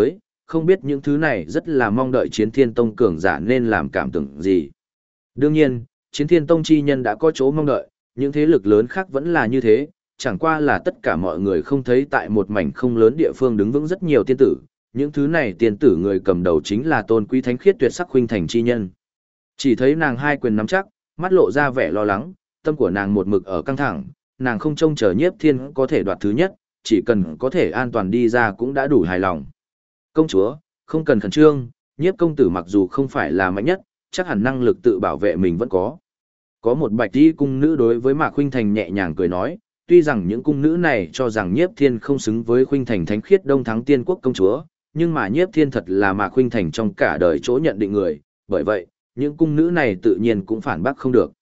không biết những thứ này rất là mong đợi Chiến Thiên Tông cường giả nên làm cảm tưởng gì. Đương nhiên, Chiến Thiên Tông chi nhân đã có chỗ mong đợi, những thế lực lớn khác vẫn là như thế, chẳng qua là tất cả mọi người không thấy tại một mảnh không lớn địa phương đứng vững rất nhiều tiên tử, những thứ này tiên tử người cầm đầu chính là tôn quý thánh khiết tuyệt sắc huynh thành chi nhân. Chỉ thấy nàng hai quyền nắm chắc, mắt lộ ra vẻ lo lắng, tâm của nàng một mực ở căng thẳng, nàng không trông chờ Nhiếp Thiên có thể đoạt thứ nhất, chỉ cần có thể an toàn đi ra cũng đã đủ hài lòng. Công chúa, không cần khẩn trương, Nhiếp công tử mặc dù không phải là mạnh nhất, chắc hẳn năng lực tự bảo vệ mình vẫn có. Có một bạch y cung nữ đối với Mạc Khuynh Thành nhẹ nhàng cười nói, tuy rằng những cung nữ này cho rằng Nhiếp Thiên không xứng với Khuynh Thành thánh khiết đông thắng tiên quốc công chúa, nhưng mà Nhiếp Thiên thật là Mạc Khuynh Thành trong cả đời chỗ nhận định người, bởi vậy, những cung nữ này tự nhiên cũng phản bác không được.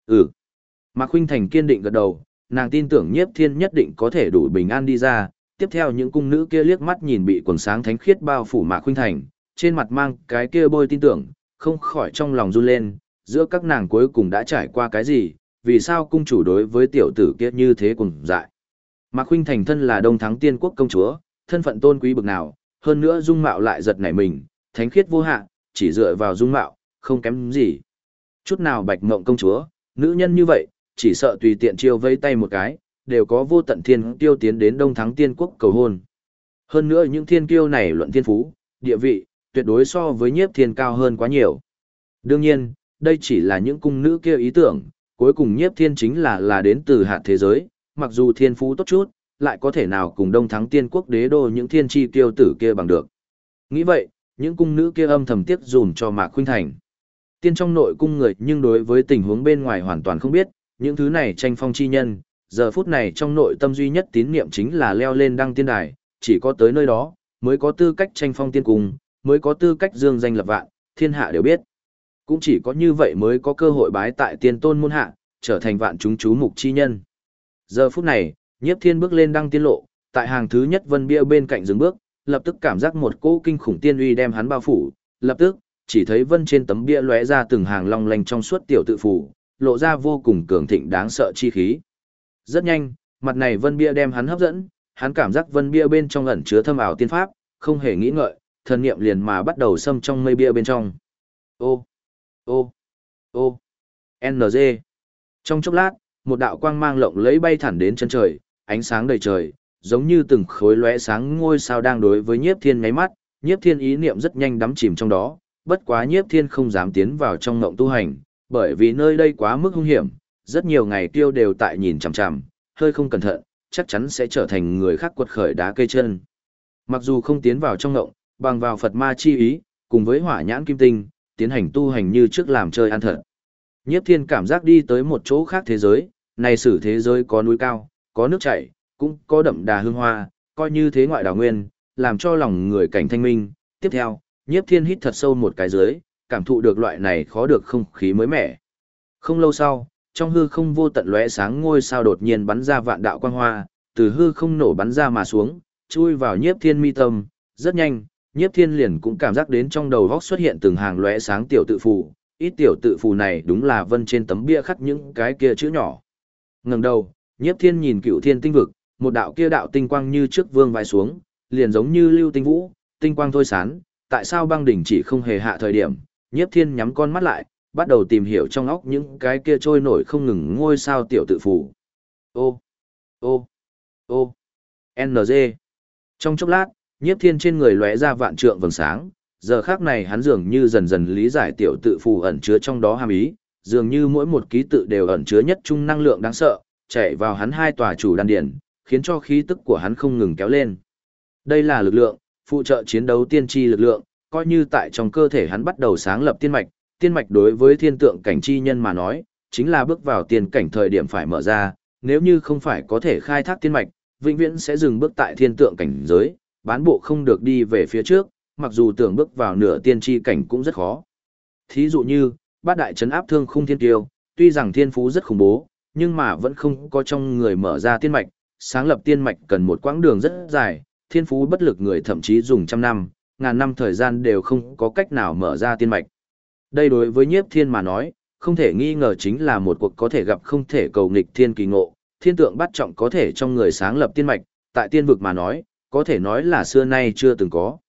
Mạc Khuynh Thành kiên định gật đầu, nàng tin tưởng Nhiếp Thiên nhất định có thể đủ bình an đi ra. Tiếp theo những cung nữ kia liếc mắt nhìn bị quần sáng thánh khiết bao phủ Mạc Khuynh Thành, trên mặt mang cái kia bôi tin tưởng, không khỏi trong lòng run lên, giữa các nàng cuối cùng đã trải qua cái gì, vì sao cung chủ đối với tiểu tử kia như thế cùng dại. Mạc Khuynh Thành thân là đông thắng tiên quốc công chúa, thân phận tôn quý bực nào, hơn nữa dung mạo lại giật nảy mình, thánh khiết vô hạn, chỉ dựa vào dung mạo, không kém gì. Chút nào Bạch Mộng công chúa, nữ nhân như vậy, chỉ sợ tùy tiện chiêu vây tay một cái, đều có vô tận thiên kiêu tiến đến đông thắng tiên quốc cầu hôn. Hơn nữa những thiên kiêu này luận thiên phú, địa vị, tuyệt đối so với Nhiếp Thiên cao hơn quá nhiều. Đương nhiên, đây chỉ là những cung nữ kia ý tưởng, cuối cùng Nhiếp Thiên chính là đến từ hạt thế giới, mặc dù thiên phú tốt chút, lại có thể nào cùng đông thắng tiên quốc đế đô những thiên chi kiêu tử kia bằng được. Nghĩ vậy, những cung nữ kia âm thầm tiếc dùn cho Mạc Khuynh Thành. Tiên trong nội cung người nhưng đối với tình huống bên ngoài hoàn toàn không biết, những thứ này tranh phong chi nhân, giờ phút này trong nội tâm duy nhất tín niệm chính là leo lên đăng tiên đài, chỉ có tới nơi đó, mới có tư cách tranh phong tiên cung, mới có tư cách dương danh lập vạn, thiên hạ đều biết. Cũng chỉ có như vậy mới có cơ hội bái tại tiên tôn môn hạ, trở thành vạn chúng chú mục chi nhân. Giờ phút này, Nhiếp Thiên bước lên đăng tiên lộ, tại hàng thứ nhất vân bia bên cạnh dừng bước, lập tức cảm giác một cỗ kinh khủng tiên uy đem hắn bao phủ, lập tức, chỉ thấy vân trên tấm bia lóe ra từng hàng long lanh trong suốt tiểu tự phủ, lộ ra vô cùng cường thịnh đáng sợ chi khí. Rất nhanh, mặt này vân bia đem hắn hấp dẫn, hắn cảm giác vân bia bên trong ẩn chứa thâm ảo tiên pháp, không hề nghĩ ngợi, thần niệm liền mà bắt đầu xâm trong mây bia bên trong. Ô, ô, ô, NG. Trong chốc lát, một đạo quang mang lộng lẫy bay thẳng đến chân trời, ánh sáng đầy trời, giống như từng khối lóe sáng ngôi sao đang đối với Nhiếp Thiên nháy mắt, Nhiếp Thiên ý niệm rất nhanh đắm chìm trong đó, bất quá Nhiếp Thiên không dám tiến vào trong ngộng tu hành, bởi vì nơi đây quá mức hung hiểm, rất nhiều ngày tiêu đều tại nhìn chằm chằm, hơi không cẩn thận, chắc chắn sẽ trở thành người khác quật khởi đá cây chân. Mặc dù không tiến vào trong ngộng, bằng vào Phật ma chi ý, cùng với hỏa nhãn kim tinh, tiến hành tu hành như trước làm chơi ăn thật. Nhiếp Thiên cảm giác đi tới một chỗ khác thế giới, này sử thế giới có núi cao, có nước chảy, cũng có đậm đà hương hoa, coi như thế ngoại đảo nguyên, làm cho lòng người cảnh thanh minh. Tiếp theo, Nhiếp Thiên hít thật sâu một cái dưới, cảm thụ được loại này khó được không khí mới mẻ. Không lâu sau, trong hư không vô tận lóe sáng ngôi sao đột nhiên bắn ra vạn đạo quang hoa, từ hư không nổ bắn ra mà xuống, chui vào Nhiếp Thiên mi tâm, rất nhanh, Nhiếp Thiên liền cũng cảm giác đến trong đầu góc xuất hiện từng hàng lóe sáng tiểu tự phù, ít tiểu tự phù này đúng là vân trên tấm bia khắc những cái kia chữ nhỏ. Ngẩng đầu, Nhiếp Thiên nhìn Cựu Thiên tinh vực, một đạo kia đạo tinh quang như trước vương vai xuống, liền giống như lưu tinh vũ, tinh quang thôi sán, tại sao băng đỉnh chỉ không hề hạ thời điểm, Nhiếp Thiên nhắm con mắt lại, bắt đầu tìm hiểu trong óc những cái kia trôi nổi không ngừng ngôi sao tiểu tự phù. Ô, ô, ô, NG. Trong chốc lát, Nhiếp Thiên trên người lóe ra vạn trượng vầng sáng, giờ khác này hắn dường như dần dần lý giải tiểu tự phù ẩn chứa trong đó hàm ý, dường như mỗi một ký tự đều ẩn chứa nhất trung năng lượng đáng sợ, chạy vào hắn hai tòa chủ đan điển, khiến cho khí tức của hắn không ngừng kéo lên. Đây là lực lượng, phụ trợ chiến đấu tiên tri lực lượng, coi như tại trong cơ thể hắn bắt đầu sáng lập tiên mạch đối với thiên tượng cảnh chi nhân mà nói, chính là bước vào tiên cảnh thời điểm phải mở ra, nếu như không phải có thể khai thác tiên mạch, vĩnh viễn sẽ dừng bước tại thiên tượng cảnh giới, bán bộ không được đi về phía trước, mặc dù tưởng bước vào nửa tiên tri cảnh cũng rất khó. Thí dụ như, bát đại trấn áp thương khung thiên tiêu, tuy rằng thiên phú rất khủng bố, nhưng mà vẫn không có trong người mở ra tiên mạch, sáng lập tiên mạch cần một quãng đường rất dài, thiên phú bất lực người thậm chí dùng trăm năm, ngàn năm thời gian đều không có cách nào mở ra tiên mạch. Đây đối với Nhiếp Thiên mà nói, không thể nghi ngờ chính là một cuộc có thể gặp không thể cầu nghịch thiên kỳ ngộ, thiên tượng bắt trọng có thể trong người sáng lập tiên mạch, tại tiên vực mà nói, có thể nói là xưa nay chưa từng có.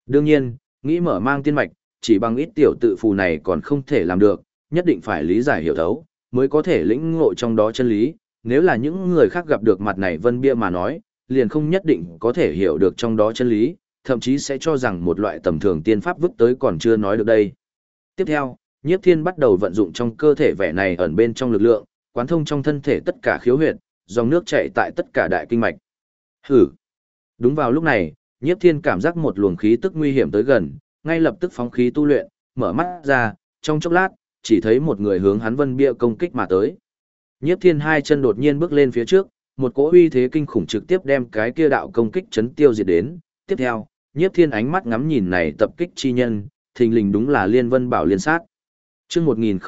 Đương nhiên, nghĩ mở mang tiên mạch, chỉ bằng ít tiểu tự phù này còn không thể làm được, nhất định phải lý giải hiểu thấu, mới có thể lĩnh ngộ trong đó chân lý. Nếu là những người khác gặp được mặt này vân bia mà nói, liền không nhất định có thể hiểu được trong đó chân lý, thậm chí sẽ cho rằng một loại tầm thường tiên pháp vứt tới còn chưa nói được đây. Tiếp theo, Nhiếp Thiên bắt đầu vận dụng trong cơ thể vẻ này ẩn bên trong lực lượng, quán thông trong thân thể tất cả khiếu huyệt, dòng nước chảy tại tất cả đại kinh mạch. Hử! Đúng vào lúc này, Nhiếp Thiên cảm giác một luồng khí tức nguy hiểm tới gần, ngay lập tức phóng khí tu luyện, mở mắt ra, trong chốc lát, chỉ thấy một người hướng hắn vân bia công kích mà tới. Nhiếp Thiên hai chân đột nhiên bước lên phía trước, một cỗ uy thế kinh khủng trực tiếp đem cái kia đạo công kích chấn tiêu diệt đến. Tiếp theo, Nhiếp Thiên ánh mắt ngắm nhìn này tập kích chi nhân, thình lình đúng là Liên Vân Bảo Liên Sát. Chương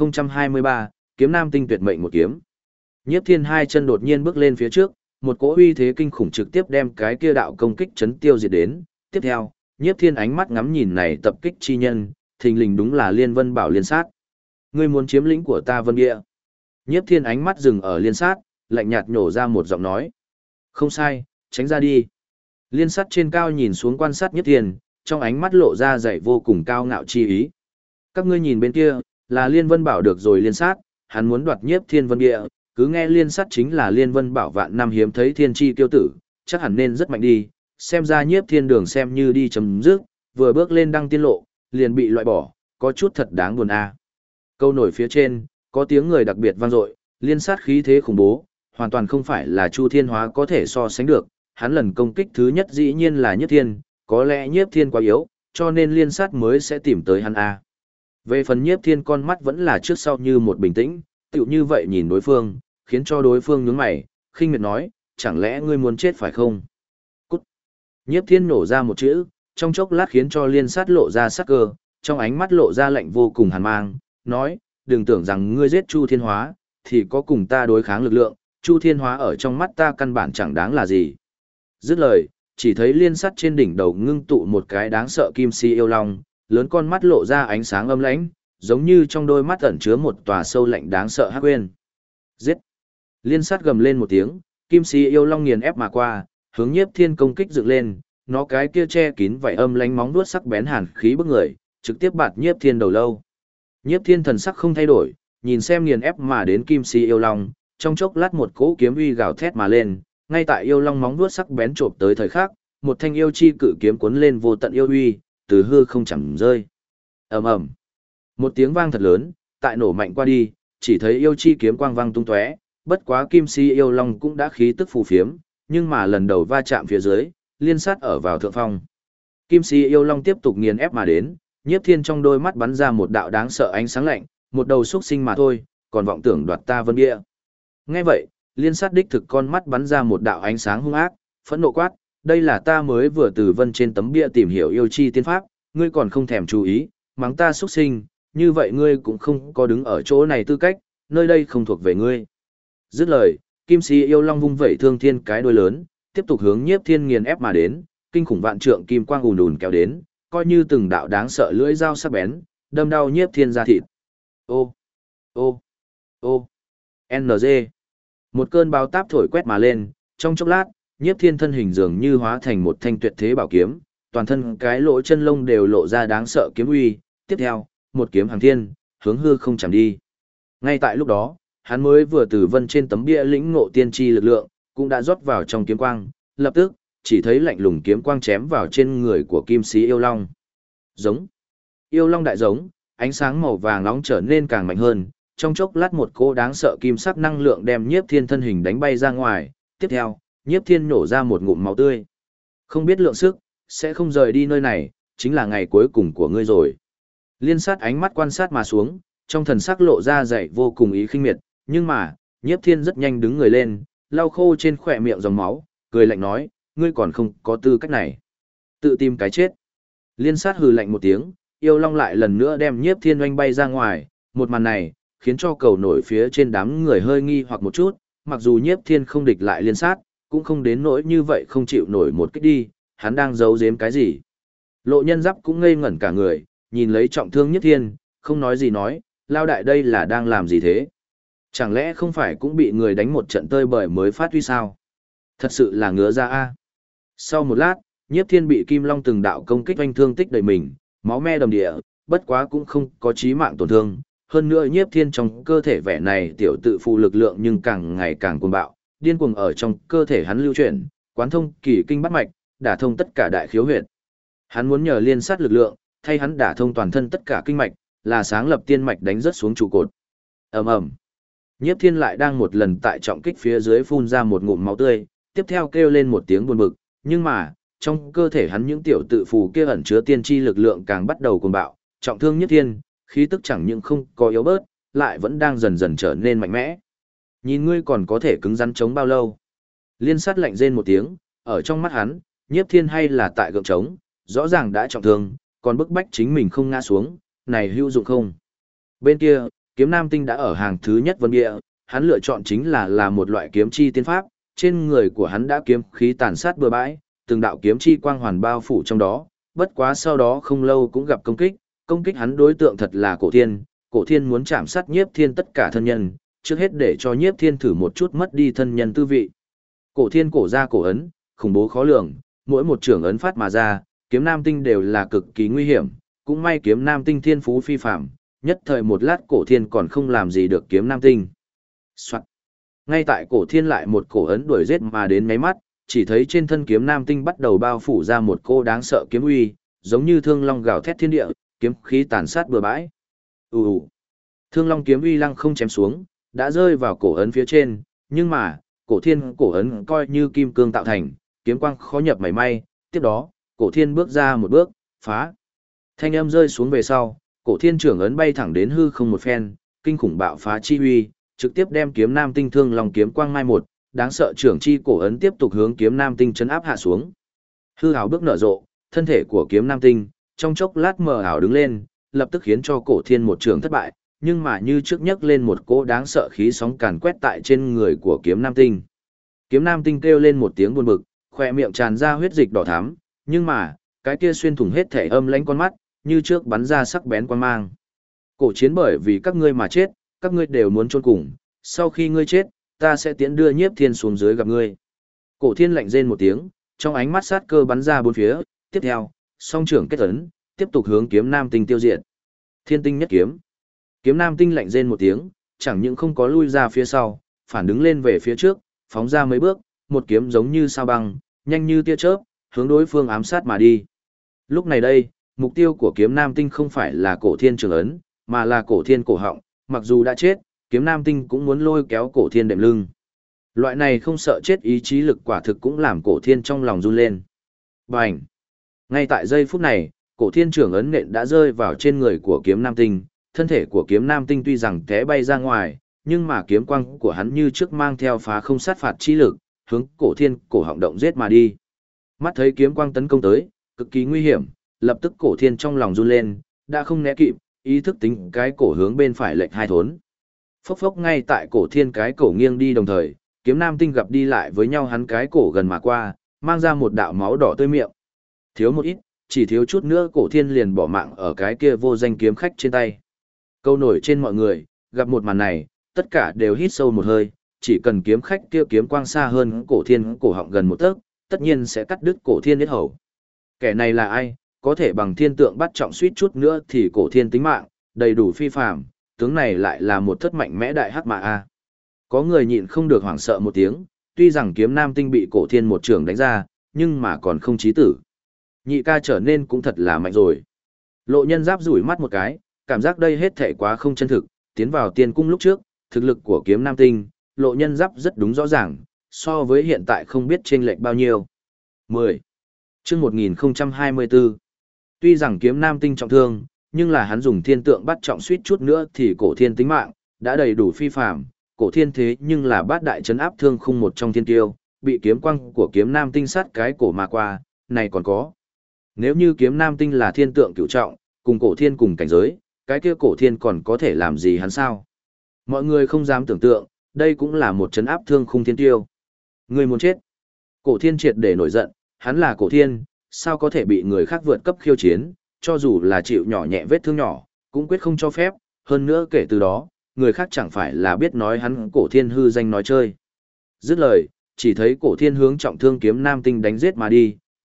1023, Kiếm Nam tinh tuyệt mệnh một kiếm. Nhiếp Thiên hai chân đột nhiên bước lên phía trước, một cỗ uy thế kinh khủng trực tiếp đem cái kia đạo công kích chấn tiêu diệt đến. Tiếp theo, Nhiếp Thiên ánh mắt ngắm nhìn này tập kích chi nhân, thình lình đúng là Liên Vân Bảo Liên Sát. Ngươi muốn chiếm lĩnh của ta Vân Bia. Nhiếp Thiên ánh mắt dừng ở Liên Sát, lạnh nhạt nhổ ra một giọng nói. Không sai, tránh ra đi. Liên Sát trên cao nhìn xuống quan sát Nhiếp Thiên, trong ánh mắt lộ ra dày vô cùng cao ngạo chi ý. Các ngươi nhìn bên kia, là Liên Vân Bảo được rồi Liên Sát, hắn muốn đoạt Nhiếp Thiên Vân Bia, cứ nghe Liên Sát chính là Liên Vân Bảo vạn năm hiếm thấy thiên chi kiêu tử, chắc hẳn nên rất mạnh đi, xem ra Nhiếp Thiên đường xem như đi chấm dứt, vừa bước lên đăng tiên lộ, liền bị loại bỏ, có chút thật đáng buồn a. Câu nổi phía trên, có tiếng người đặc biệt vang dội, Liên Sát khí thế khủng bố, hoàn toàn không phải là Chu Thiên Hóa có thể so sánh được, hắn lần công kích thứ nhất dĩ nhiên là Nhiếp Thiên, có lẽ Nhiếp Thiên quá yếu, cho nên Liên Sát mới sẽ tìm tới hắn a. Về phần Nhiếp Thiên con mắt vẫn là trước sau như một bình tĩnh, tựu như vậy nhìn đối phương, khiến cho đối phương nhướng mày, khinh miệt nói, chẳng lẽ ngươi muốn chết phải không? Cút! Nhiếp Thiên nổ ra một chữ, trong chốc lát khiến cho Liên Sát lộ ra sắc cơ, trong ánh mắt lộ ra lạnh vô cùng hàn mang, nói, đừng tưởng rằng ngươi giết Chu Thiên Hóa, thì có cùng ta đối kháng lực lượng, Chu Thiên Hóa ở trong mắt ta căn bản chẳng đáng là gì. Dứt lời, chỉ thấy Liên Sát trên đỉnh đầu ngưng tụ một cái đáng sợ kim si yêu long, lớn con mắt lộ ra ánh sáng âm lãnh, giống như trong đôi mắt ẩn chứa một tòa sâu lạnh đáng sợ hắc uyên. Giết! Liên Sát gầm lên một tiếng, kim si yêu long nghiền ép mà qua, hướng Nhiếp Thiên công kích dựng lên, nó cái kia che kín vảy âm lãnh móng vuốt sắc bén hàn khí bức người, trực tiếp bạt Nhiếp Thiên đầu lâu. Nhiếp Thiên thần sắc không thay đổi, nhìn xem nghiền ép mà đến kim si yêu long, trong chốc lát một cỗ kiếm uy gào thét mà lên, ngay tại yêu long móng vuốt sắc bén chộp tới thời khắc, một thanh yêu chi cự kiếm cuốn lên vô tận yêu uy, từ hư không chẳng rơi. Ầm ầm. Một tiếng vang thật lớn, tại nổ mạnh qua đi, chỉ thấy yêu chi kiếm quang vang tung tóe, bất quá kim si yêu long cũng đã khí tức phù phiếm, nhưng mà lần đầu va chạm phía dưới, Liên Sát ở vào thượng phong. Kim si yêu long tiếp tục nghiền ép mà đến, Nhiếp Thiên trong đôi mắt bắn ra một đạo đáng sợ ánh sáng lạnh, một đầu xuất sinh mà thôi, còn vọng tưởng đoạt ta Vân Bia. Nghe vậy, Liên Sát đích thực con mắt bắn ra một đạo ánh sáng hung ác, phẫn nộ quát, đây là ta mới vừa từ vân trên tấm bia tìm hiểu yêu chi tiên pháp, ngươi còn không thèm chú ý, mắng ta xuất sinh, như vậy ngươi cũng không có đứng ở chỗ này tư cách, nơi đây không thuộc về ngươi. Dứt lời, kim si yêu long vung vẩy thương thiên cái đuôi lớn, tiếp tục hướng Nhiếp Thiên nghiền ép mà đến, kinh khủng vạn trượng kim quang ùn ùn kéo đến, coi như từng đạo đáng sợ lưỡi dao sắc bén, đâm đau Nhiếp Thiên ra thịt. Ô, ô, ô, NG. Một cơn bao táp thổi quét mà lên, trong chốc lát, Nhiếp Thiên thân hình dường như hóa thành một thanh tuyệt thế bảo kiếm, toàn thân cái lỗ chân lông đều lộ ra đáng sợ kiếm uy, tiếp theo, một kiếm hàng thiên, hướng hư không chạm đi. Ngay tại lúc đó, hắn mới vừa từ vân trên tấm bia lĩnh ngộ tiên tri lực lượng, cũng đã rót vào trong kiếm quang, lập tức, chỉ thấy lạnh lùng kiếm quang chém vào trên người của kim sĩ yêu long. Giống. Yêu long đại giống, ánh sáng màu vàng nóng trở nên càng mạnh hơn, trong chốc lát một cỗ đáng sợ kim sắc năng lượng đem Nhiếp Thiên thân hình đánh bay ra ngoài, tiếp theo, Nhiếp Thiên nổ ra một ngụm máu tươi. Không biết lượng sức, sẽ không rời đi nơi này, chính là ngày cuối cùng của ngươi rồi. Liên Sát ánh mắt quan sát mà xuống, trong thần sắc lộ ra dày vô cùng ý khinh miệt, nhưng mà, Nhiếp Thiên rất nhanh đứng người lên, lau khô trên khỏe miệng dòng máu, cười lạnh nói, ngươi còn không có tư cách này. Tự tìm cái chết. Liên Sát hừ lạnh một tiếng, yêu long lại lần nữa đem Nhiếp Thiên oanh bay ra ngoài, một màn này, khiến cho cầu nổi phía trên đám người hơi nghi hoặc một chút, mặc dù Nhiếp Thiên không địch lại Liên Sát, cũng không đến nỗi như vậy không chịu nổi một kích đi, hắn đang giấu giếm cái gì. Lộ Nhân Giáp cũng ngây ngẩn cả người, nhìn lấy trọng thương Nhiếp Thiên, không nói gì nói, lao đại đây là đang làm gì thế? Chẳng lẽ không phải cũng bị người đánh một trận tơi bời mới phát huy sao? Thật sự là ngứa ra a. Sau một lát, Nhiếp Thiên bị Kim Long từng đạo công kích oanh thương tích đầy mình, máu me đầm địa, bất quá cũng không có chí mạng tổn thương. Hơn nữa Nhiếp Thiên trong cơ thể vẻ này tiểu tự phụ lực lượng nhưng càng ngày càng cuồng bạo, điên cuồng ở trong cơ thể hắn lưu chuyển, quán thông kỳ kinh bát mạch, đả thông tất cả đại khiếu huyệt. Hắn muốn nhờ liên sát lực lượng, thay hắn đả thông toàn thân tất cả kinh mạch, là sáng lập tiên mạch đánh rất xuống trụ cột. Ầm ầm. Nhiếp Thiên lại đang một lần tại trọng kích phía dưới phun ra một ngụm máu tươi, tiếp theo kêu lên một tiếng buồn bực, nhưng mà, trong cơ thể hắn những tiểu tự phù kia ẩn chứa tiên tri lực lượng càng bắt đầu cuồng bạo, trọng thương Nhiếp Thiên, khí tức chẳng những không có yếu bớt, lại vẫn đang dần dần trở nên mạnh mẽ. Nhìn ngươi còn có thể cứng rắn chống bao lâu? Liên sát lạnh rên một tiếng, ở trong mắt hắn, Nhiếp Thiên hay là tại gượng trống, rõ ràng đã trọng thương, còn bức bách chính mình không ngã xuống, này hữu dụng không? Bên kia, kiếm nam tinh đã ở hàng thứ nhất vân địa, hắn lựa chọn chính là một loại kiếm chi tiên pháp, trên người của hắn đã kiếm khí tàn sát bừa bãi, từng đạo kiếm chi quang hoàn bao phủ trong đó, bất quá sau đó không lâu cũng gặp công kích hắn đối tượng thật là Cổ Thiên muốn chạm sát Nhiếp Thiên tất cả thân nhân, trước hết để cho Nhiếp Thiên thử một chút mất đi thân nhân tư vị. Cổ Thiên cổ ra cổ ấn, khủng bố khó lường, mỗi một trường ấn phát mà ra, kiếm nam tinh đều là cực kỳ nguy hiểm, cũng may kiếm nam tinh thiên phú phi phàm, nhất thời một lát Cổ Thiên còn không làm gì được kiếm nam tinh. Soạn. Ngay tại Cổ Thiên lại một cổ ấn đuổi giết mà đến mấy mắt, chỉ thấy trên thân kiếm nam tinh bắt đầu bao phủ ra một cô đáng sợ kiếm uy, giống như thương long gào thét thiên địa, kiếm khí tàn sát bừa bãi. Thương long kiếm uy lăng không chém xuống, đã rơi vào cổ ấn phía trên, nhưng mà, Cổ Thiên cổ ấn coi như kim cương tạo thành, kiếm quang khó nhập mảy may, tiếp đó, Cổ Thiên bước ra một bước, phá. Thanh âm rơi xuống về sau, Cổ Thiên trưởng ấn bay thẳng đến hư không một phen, kinh khủng bạo phá chi uy, trực tiếp đem kiếm nam tinh thương long kiếm quang mai một, đáng sợ trưởng chi cổ ấn tiếp tục hướng kiếm nam tinh chấn áp hạ xuống. Hư ảo bước nở rộ, thân thể của kiếm nam tinh trong chốc lát mờ ảo đứng lên, lập tức khiến cho Cổ Thiên một trường thất bại, nhưng mà như trước nhấc lên một cỗ đáng sợ khí sóng càn quét tại trên người của kiếm nam tinh. Kiếm nam tinh kêu lên một tiếng buồn bực, khỏe miệng tràn ra huyết dịch đỏ thắm, nhưng mà, cái kia xuyên thủng hết thể âm lãnh con mắt, như trước bắn ra sắc bén quan mang. Cổ chiến bởi vì các ngươi mà chết, các ngươi đều muốn chôn cùng, sau khi ngươi chết, ta sẽ tiễn đưa Nhiếp Thiên xuống dưới gặp ngươi. Cổ Thiên lạnh rên một tiếng, trong ánh mắt sát cơ bắn ra bốn phía, tiếp theo, song trưởng kết ấn, tiếp tục hướng kiếm nam tinh tiêu diệt. Thiên tinh nhất kiếm. Kiếm nam tinh lạnh rên một tiếng, chẳng những không có lui ra phía sau, phản đứng lên về phía trước, phóng ra mấy bước, một kiếm giống như sao băng, nhanh như tia chớp, hướng đối phương ám sát mà đi. Lúc này đây, mục tiêu của kiếm nam tinh không phải là Cổ Thiên trường ấn, mà là Cổ Thiên cổ họng, mặc dù đã chết, kiếm nam tinh cũng muốn lôi kéo Cổ Thiên đệm lưng. Loại này không sợ chết ý chí lực quả thực cũng làm Cổ Thiên trong lòng run lên. Bành! Ngay tại giây phút này, Cổ Thiên trưởng ấn nện đã rơi vào trên người của kiếm nam tinh, thân thể của kiếm nam tinh tuy rằng té bay ra ngoài, nhưng mà kiếm quang của hắn như trước mang theo phá không sát phạt chi lực, hướng Cổ Thiên cổ họng động giết mà đi. Mắt thấy kiếm quang tấn công tới, cực kỳ nguy hiểm, lập tức Cổ Thiên trong lòng run lên, đã không né kịp, ý thức tính cái cổ hướng bên phải lệch hai thốn. Phốc phốc ngay tại Cổ Thiên cái cổ nghiêng đi đồng thời, kiếm nam tinh gặp đi lại với nhau hắn cái cổ gần mà qua, mang ra một đạo máu đỏ tươi miệng. Thiếu một ít, chỉ thiếu chút nữa Cổ Thiên liền bỏ mạng ở cái kia vô danh kiếm khách trên tay. Câu nổi trên mọi người, gặp một màn này, tất cả đều hít sâu một hơi, chỉ cần kiếm khách kia kiếm quang xa hơn Cổ Thiên cổ họng gần một tấc, tất nhiên sẽ cắt đứt Cổ Thiên huyết hầu. Kẻ này là ai, có thể bằng thiên tượng bắt trọng suýt chút nữa thì Cổ Thiên tính mạng, đầy đủ phi phàm, tướng này lại là một thất mạnh mẽ đại hắc mà a. Có người nhịn không được hoảng sợ một tiếng, tuy rằng kiếm nam tinh bị Cổ Thiên một trường đánh ra, nhưng mà còn không chí tử. Nhị ca trở nên cũng thật là mạnh rồi. Lộ Nhân Giáp rủi mắt một cái, cảm giác đây hết thảy quá không chân thực, tiến vào tiên cung lúc trước, thực lực của kiếm nam tinh, Lộ Nhân Giáp rất đúng rõ ràng, so với hiện tại không biết chênh lệch bao nhiêu. 10. Chương 1024. Tuy rằng kiếm nam tinh trọng thương, nhưng là hắn dùng thiên tượng bắt trọng suýt chút nữa thì Cổ Thiên tính mạng, đã đầy đủ phi phàm, Cổ Thiên thế nhưng là bát đại trấn áp thương khung một trong thiên tiêu, bị kiếm quang của kiếm nam tinh sát cái cổ mà qua, này còn có. Nếu như kiếm nam tinh là thiên tượng cửu trọng, cùng Cổ Thiên cùng cảnh giới, cái kia Cổ Thiên còn có thể làm gì hắn sao? Mọi người không dám tưởng tượng, đây cũng là một trấn áp thương khung thiên tiêu. Người muốn chết. Cổ Thiên triệt để nổi giận, hắn là Cổ Thiên, sao có thể bị người khác vượt cấp khiêu chiến, cho dù là chịu nhỏ nhẹ vết thương nhỏ, cũng quyết không cho phép, hơn nữa kể từ đó, người khác chẳng phải là biết nói hắn Cổ Thiên hư danh nói chơi. Dứt lời, chỉ thấy Cổ Thiên hướng trọng thương kiếm nam tinh đánh giết mà đi,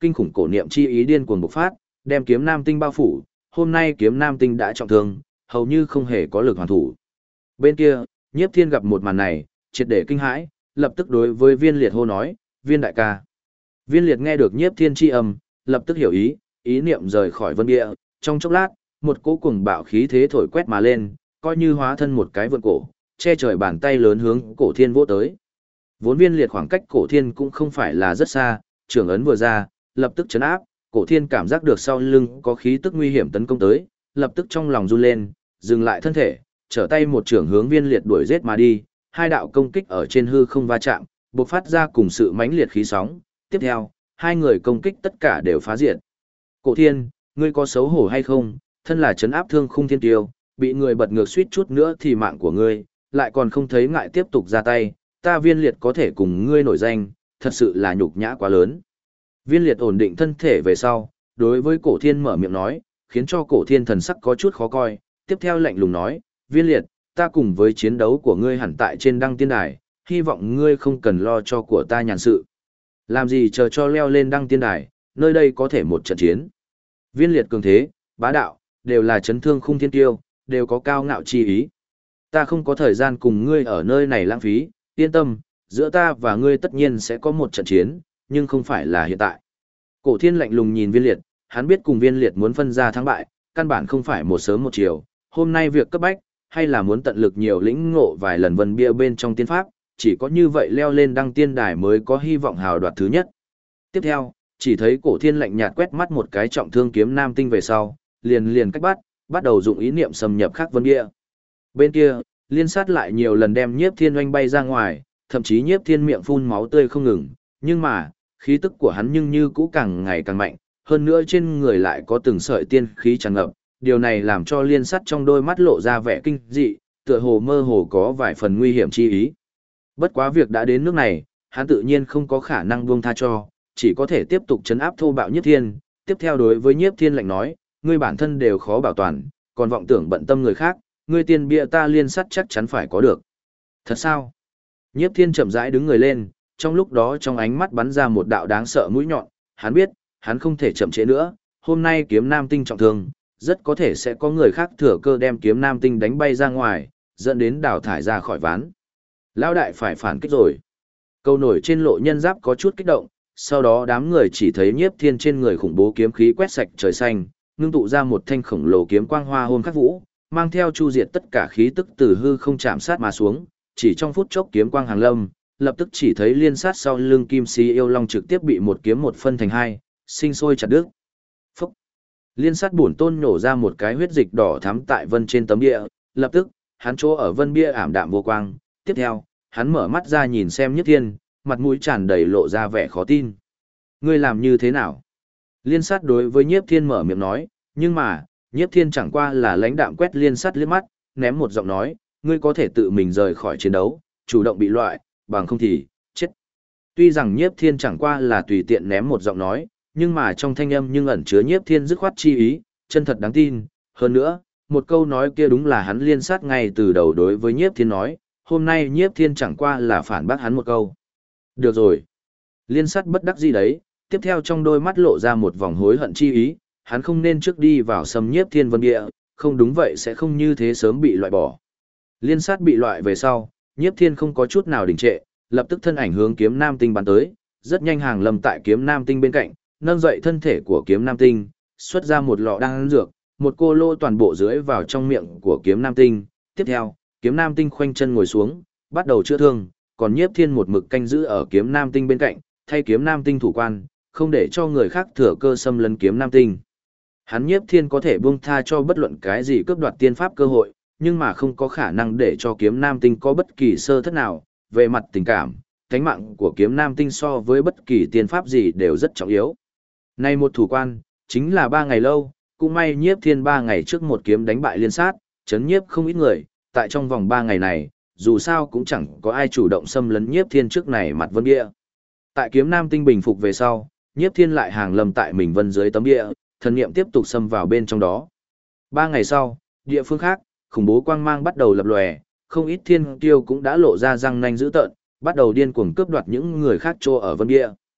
kinh khủng cổ niệm chi ý điên cuồng bộc phát, đem kiếm nam tinh bao phủ, hôm nay kiếm nam tinh đã trọng thương, hầu như không hề có lực hoàn thủ. Bên kia, Nhiếp Thiên gặp một màn này, triệt để kinh hãi, lập tức đối với Viên Liệt hô nói, Viên đại ca. Viên Liệt nghe được Nhiếp Thiên chi âm, lập tức hiểu ý, ý niệm rời khỏi vân địa, trong chốc lát, một cỗ cuồng bạo khí thế thổi quét mà lên, coi như hóa thân một cái vượn cổ, che trời bàn tay lớn hướng cổ thiên vỗ tới. Vốn Viên Liệt khoảng cách cổ thiên cũng không phải là rất xa, trưởng ấn vừa ra, lập tức chấn áp, cổ thiên cảm giác được sau lưng có khí tức nguy hiểm tấn công tới, lập tức trong lòng run lên, dừng lại thân thể, trở tay một trưởng hướng Viên Liệt đuổi giết mà đi, hai đạo công kích ở trên hư không va chạm, bộc phát ra cùng sự mãnh liệt khí sóng, tiếp theo, hai người công kích tất cả đều phá diệt. Cổ thiên, ngươi có xấu hổ hay không, thân là trấn áp thương khung thiên tiêu, bị người bật ngược suýt chút nữa thì mạng của ngươi, lại còn không thấy ngại tiếp tục ra tay, ta Viên Liệt có thể cùng ngươi nổi danh, thật sự là nhục nhã quá lớn. Viên Liệt ổn định thân thể về sau, đối với cổ thiên mở miệng nói, khiến cho cổ thiên thần sắc có chút khó coi, tiếp theo lạnh lùng nói, Viên Liệt, ta cùng với chiến đấu của ngươi hẳn tại trên đăng tiên đài, hy vọng ngươi không cần lo cho của ta nhàn sự. Làm gì chờ cho leo lên đăng tiên đài, nơi đây có thể một trận chiến. Viên Liệt cường thế, bá đạo, đều là chấn thương khung thiên tiêu, đều có cao ngạo chi ý. Ta không có thời gian cùng ngươi ở nơi này lãng phí, yên tâm, giữa ta và ngươi tất nhiên sẽ có một trận chiến, nhưng không phải là hiện tại. Cổ thiên lạnh lùng nhìn Viên Liệt, hắn biết cùng Viên Liệt muốn phân ra thắng bại, căn bản không phải một sớm một chiều, hôm nay việc cấp bách, hay là muốn tận lực nhiều lĩnh ngộ vài lần vân bia bên trong tiên pháp, chỉ có như vậy leo lên đăng tiên đài mới có hy vọng hào đoạt thứ nhất. Tiếp theo, chỉ thấy cổ thiên lạnh nhạt quét mắt một cái trọng thương kiếm nam tinh về sau, liền cách bắt đầu dụng ý niệm xâm nhập khắc vân bia. Bên kia, liên sát lại nhiều lần đem Nhiếp Thiên oanh bay ra ngoài, thậm chí Nhiếp Thiên miệng phun máu tươi không ngừng, nhưng mà, khí tức của hắn nhưng như cũ càng ngày càng mạnh, hơn nữa trên người lại có từng sợi tiên khí tràn ngập, điều này làm cho liên sát trong đôi mắt lộ ra vẻ kinh dị, tựa hồ mơ hồ có vài phần nguy hiểm chi ý. Bất quá việc đã đến nước này, hắn tự nhiên không có khả năng buông tha cho, chỉ có thể tiếp tục trấn áp thô bạo Nhiếp Thiên, tiếp theo đối với Nhiếp Thiên lạnh nói, ngươi bản thân đều khó bảo toàn, còn vọng tưởng bận tâm người khác, ngươi tiên bia ta liên sát chắc chắn phải có được. Thật sao? Nhiếp Thiên chậm rãi đứng người lên, trong lúc đó trong ánh mắt bắn ra một đạo đáng sợ mũi nhọn, hắn biết, hắn không thể chậm trễ nữa, hôm nay kiếm nam tinh trọng thương, rất có thể sẽ có người khác thừa cơ đem kiếm nam tinh đánh bay ra ngoài, dẫn đến đào thải ra khỏi ván. Lão đại phải phản kích rồi. Câu nổi trên lộ nhân giáp có chút kích động, sau đó đám người chỉ thấy Nhiếp Thiên trên người khủng bố kiếm khí quét sạch trời xanh, ngưng tụ ra một thanh khổng lồ kiếm quang hoa hôn khắc vũ, mang theo chu diệt tất cả khí tức từ hư không chạm sát mà xuống, chỉ trong phút chốc kiếm quang hàng lâm, lập tức chỉ thấy liên sát sau lưng kim sĩ yêu long trực tiếp bị một kiếm một phân thành hai, sinh sôi chặt đứt. Phúc! Liên sát bổn tôn nổ ra một cái huyết dịch đỏ thắm tại vân trên tấm bia, lập tức, hắn chỗ ở vân bia ảm đạm vô quang, tiếp theo, hắn mở mắt ra nhìn xem Nhiếp Thiên, mặt mũi tràn đầy lộ ra vẻ khó tin. Ngươi làm như thế nào? Liên sát đối với Nhiếp Thiên mở miệng nói, nhưng mà, Nhiếp Thiên chẳng qua là lãnh đạm quét liên sát liếc mắt, ném một giọng nói, ngươi có thể tự mình rời khỏi chiến đấu, chủ động bị loại, bằng không thì, chết. Tuy rằng Nhiếp Thiên chẳng qua là tùy tiện ném một giọng nói, nhưng mà trong thanh âm nhưng ẩn chứa Nhiếp Thiên dứt khoát chi ý, chân thật đáng tin. Hơn nữa, một câu nói kia đúng là hắn liên sát ngay từ đầu đối với Nhiếp Thiên nói, hôm nay Nhiếp Thiên chẳng qua là phản bác hắn một câu. Được rồi. Liên sát bất đắc dĩ đấy, tiếp theo trong đôi mắt lộ ra một vòng hối hận chi ý, hắn không nên trước đi vào xâm Nhiếp Thiên vân địa, không đúng vậy sẽ không như thế sớm bị loại bỏ. Liên sát bị loại về sau, Nhiếp Thiên không có chút nào đình trệ, lập tức thân ảnh hướng kiếm nam tinh bắn tới, rất nhanh hàng lâm tại kiếm nam tinh bên cạnh, nâng dậy thân thể của kiếm nam tinh, xuất ra một lọ đan dược, một cô lô toàn bộ dưới vào trong miệng của kiếm nam tinh. Tiếp theo, kiếm nam tinh khoanh chân ngồi xuống, bắt đầu chữa thương, còn Nhiếp Thiên một mực canh giữ ở kiếm nam tinh bên cạnh, thay kiếm nam tinh thủ quan, không để cho người khác thừa cơ xâm lấn kiếm nam tinh. Hắn Nhiếp Thiên có thể buông tha cho bất luận cái gì cướp đoạt tiên pháp cơ hội, nhưng mà không có khả năng để cho kiếm nam tinh có bất kỳ sơ thất nào. Về mặt tình cảm, tánh mạng của kiếm nam tinh so với bất kỳ tiên pháp gì đều rất trọng yếu. Nay một thủ quan, chính là 3 ngày lâu, cũng may Nhiếp Thiên 3 ngày trước một kiếm đánh bại liên sát, chấn nhiếp không ít người, tại trong vòng 3 ngày này, dù sao cũng chẳng có ai chủ động xâm lấn Nhiếp Thiên trước này mặt vân bia. Tại kiếm nam tinh bình phục về sau, Nhiếp Thiên lại hàng lâm tại mình vân dưới tấm bia, thần niệm tiếp tục xâm vào bên trong đó. 3 ngày sau, địa phương khác, khủng bố quang mang bắt đầu lập lòe, không ít thiên kiêu cũng đã lộ ra răng nanh dữ tợn, bắt đầu điên cuồng cướp đoạt những người khác trô ở vân bia.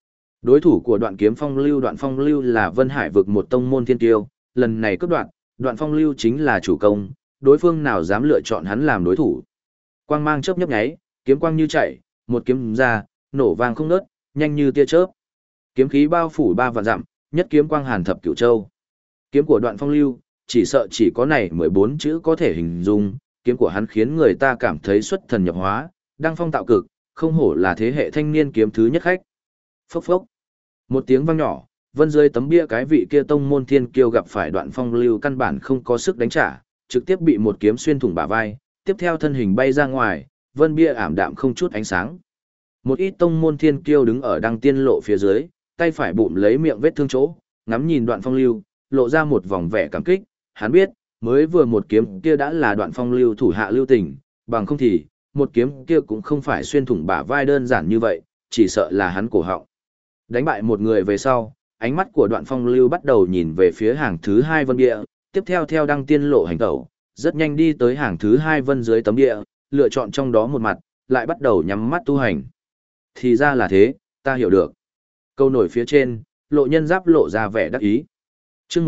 Đối thủ của Đoạn Phong Lưu là Vân Hải vực một tông môn thiên tiêu, lần này cướp Đoạn Phong Lưu chính là chủ công, đối phương nào dám lựa chọn hắn làm đối thủ. Quang mang chớp nhấp nháy, kiếm quang như chạy, một kiếm ra, nổ vang không ngớt, nhanh như tia chớp. Kiếm khí bao phủ 3 vạn dặm, nhất kiếm quang hàn thập cửu châu. Kiếm của Đoạn Phong Lưu, chỉ sợ chỉ có này 14 chữ có thể hình dung, kiếm của hắn khiến người ta cảm thấy xuất thần nhập hóa, đăng phong tạo cực, không hổ là thế hệ thanh niên kiếm thứ nhất khách. Phốc phốc. Một tiếng vang nhỏ, vân dưới tấm bia cái vị kia tông môn thiên kiêu gặp phải Đoạn Phong Lưu căn bản không có sức đánh trả, trực tiếp bị một kiếm xuyên thủng bả vai, tiếp theo thân hình bay ra ngoài, vân bia ảm đạm không chút ánh sáng. Một ít tông môn thiên kiêu đứng ở đăng tiên lộ phía dưới, tay phải bụm lấy miệng vết thương chỗ, ngắm nhìn Đoạn Phong Lưu, lộ ra một vòng vẻ cảm kích, hắn biết, mới vừa một kiếm kia đã là Đoạn Phong Lưu thủ hạ lưu tình, bằng không thì, một kiếm kia cũng không phải xuyên thủng bả vai đơn giản như vậy, chỉ sợ là hắn cổ họng. Đánh bại một người về sau, ánh mắt của Đoạn Phong Lưu bắt đầu nhìn về phía hàng thứ 2 vân địa, tiếp theo theo đăng tiên lộ hành tẩu, rất nhanh đi tới hàng thứ 2 vân dưới tấm địa, lựa chọn trong đó một mặt, lại bắt đầu nhắm mắt tu hành. Thì ra là thế, ta hiểu được. Câu nổi phía trên, Lộ Nhân Giáp lộ ra vẻ đắc ý. Chương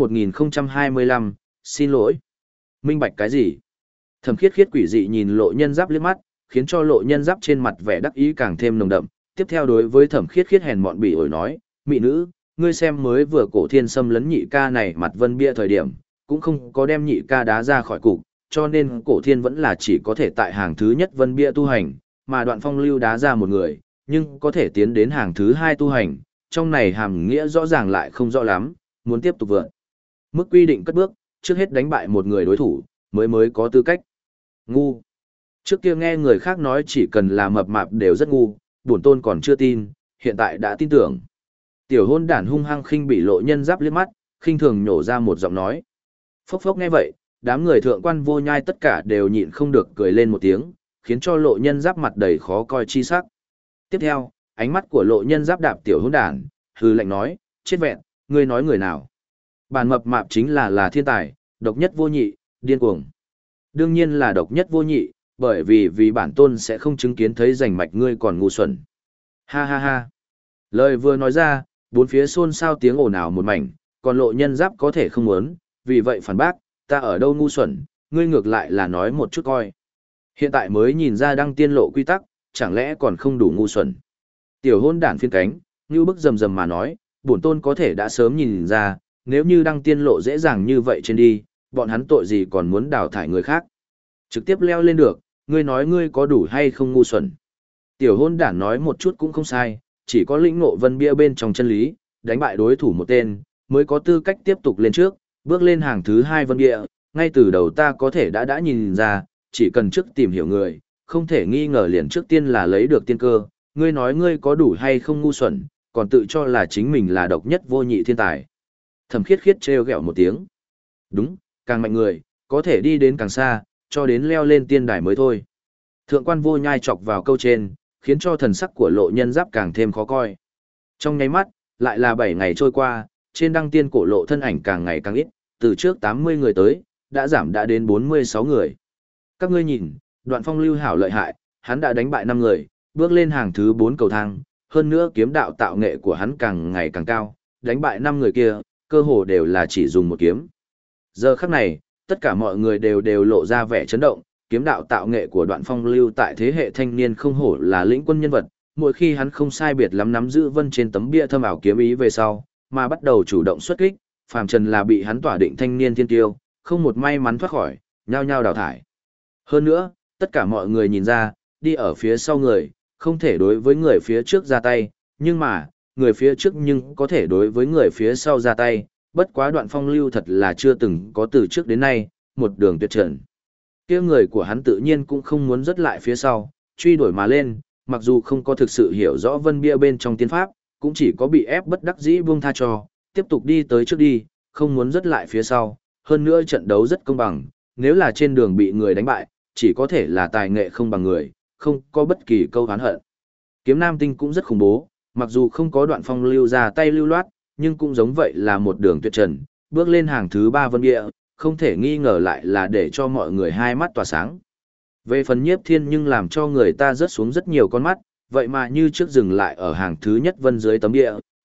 1025, xin lỗi. Minh bạch cái gì? Thẩm Khiết Khiết quỷ dị nhìn Lộ Nhân Giáp liếc mắt, khiến cho Lộ Nhân Giáp trên mặt vẻ đắc ý càng thêm nồng đậm. Tiếp theo đối với Thẩm Khiết Khiết hèn mọn bỉ ổi nói, mị nữ, ngươi xem mới vừa Cổ Thiên xâm lấn nhị ca này mặt vân bia thời điểm, cũng không có đem nhị ca đá ra khỏi cục, cho nên Cổ Thiên vẫn là chỉ có thể tại hàng thứ nhất vân bia tu hành, mà Đoạn Phong Lưu đá ra một người, nhưng có thể tiến đến hàng thứ 2 tu hành, trong này hàm nghĩa rõ ràng lại không rõ lắm, muốn tiếp tục vượt mức quy định cất bước, trước hết đánh bại một người đối thủ, mới có tư cách. Ngu. Trước kia nghe người khác nói chỉ cần là mập mạp đều rất ngu, bổn tôn còn chưa tin, hiện tại đã tin tưởng. Tiểu hôn đản hung hăng khinh bị Lộ Nhân Giáp liếc mắt, khinh thường nhổ ra một giọng nói. Phốc phốc nghe vậy, đám người thượng quan vô nhai tất cả đều nhịn không được cười lên một tiếng, khiến cho Lộ Nhân Giáp mặt đầy khó coi chi sắc. Tiếp theo, ánh mắt của Lộ Nhân Giáp đạp tiểu hôn đản, hừ lạnh nói, chết vẹn, ngươi nói người nào? Bản mập mạp chính là thiên tài, độc nhất vô nhị, điên cuồng. Đương nhiên là độc nhất vô nhị, bởi vì bản tôn sẽ không chứng kiến thấy rành mạch ngươi còn ngu xuẩn. Ha ha ha. Lời vừa nói ra, bốn phía xôn xao tiếng ồn ào một mảnh, còn Lộ Nhân Giáp có thể không muốn, vì vậy phản bác, ta ở đâu ngu xuẩn, ngươi ngược lại là nói một chút coi. Hiện tại mới nhìn ra đăng tiên lộ quy tắc, chẳng lẽ còn không đủ ngu xuẩn. Tiểu hôn đản phiên cánh, như bức rầm rầm mà nói, bổn tôn có thể đã sớm nhìn ra, nếu như đăng tiên lộ dễ dàng như vậy trên đi, bọn hắn tội gì còn muốn đào thải người khác. Trực tiếp leo lên được, ngươi nói ngươi có đủ hay không ngu xuẩn. Tiểu hôn đản nói một chút cũng không sai, chỉ có lĩnh ngộ vân bia bên trong chân lý, đánh bại đối thủ một tên, mới có tư cách tiếp tục lên trước, bước lên hàng thứ 2 vân bia, ngay từ đầu ta có thể đã nhìn ra, chỉ cần trước tìm hiểu người, không thể nghi ngờ liền trước tiên là lấy được tiên cơ, ngươi nói ngươi có đủ hay không ngu xuẩn, còn tự cho là chính mình là độc nhất vô nhị thiên tài. Thẩm Khiết Khiết trêu ghẹo một tiếng. Đúng, càng mạnh người, có thể đi đến càng xa, cho đến leo lên tiên đài mới thôi. Thượng quan vô nhai chọc vào câu trên, khiến cho thần sắc của Lộ Nhân Giáp càng thêm khó coi. Trong nháy mắt, lại là 7 ngày trôi qua, trên đăng tiên cổ lộ thân ảnh càng ngày càng ít, từ trước 80 người tới, đã giảm đến 46 người. Các ngươi nhìn, Đoạn Phong Lưu hảo lợi hại, hắn đã đánh bại 5 người, bước lên hàng thứ 4 cầu thang, hơn nữa kiếm đạo tạo nghệ của hắn càng ngày càng cao, đánh bại 5 người kia, cơ hồ đều là chỉ dùng một kiếm. Giờ khắc này, tất cả mọi người đều lộ ra vẻ chấn động, kiếm đạo tạo nghệ của Đoạn Phong Lưu tại thế hệ thanh niên không hổ là lĩnh quân nhân vật, mỗi khi hắn không sai biệt lắm nắm giữ vân trên tấm bia thâm ảo kiếm ý về sau, mà bắt đầu chủ động xuất kích, phàm trần là bị hắn tỏa định thanh niên thiên tiêu, không một may mắn thoát khỏi, nhao nhao đào thải. Hơn nữa, tất cả mọi người nhìn ra, đi ở phía sau người, không thể đối với người phía trước ra tay, nhưng mà, người phía trước nhưng có thể đối với người phía sau ra tay, bất quá Đoạn Phong Lưu thật là chưa từng có từ trước đến nay, một đường tuyệt trần. Kia người của hắn tự nhiên cũng không muốn rớt lại phía sau, truy đuổi mà lên, mặc dù không có thực sự hiểu rõ vân bia bên trong tiên pháp, cũng chỉ có bị ép bất đắc dĩ buông tha cho, tiếp tục đi tới trước đi, không muốn rớt lại phía sau, hơn nữa trận đấu rất công bằng, nếu là trên đường bị người đánh bại, chỉ có thể là tài nghệ không bằng người, không có bất kỳ câu oán hận. Kiếm Nam Tinh cũng rất khủng bố, mặc dù không có Đoạn Phong Lưu ra tay lưu loát, nhưng cũng giống vậy là một đường tuyệt trần, bước lên hàng thứ 3 vân địa, không thể nghi ngờ lại là để cho mọi người hai mắt tỏa sáng. Về phần Nhiếp Thiên nhưng làm cho người ta rớt xuống rất nhiều con mắt, vậy mà như trước dừng lại ở hàng thứ nhất vân dưới tấm địa,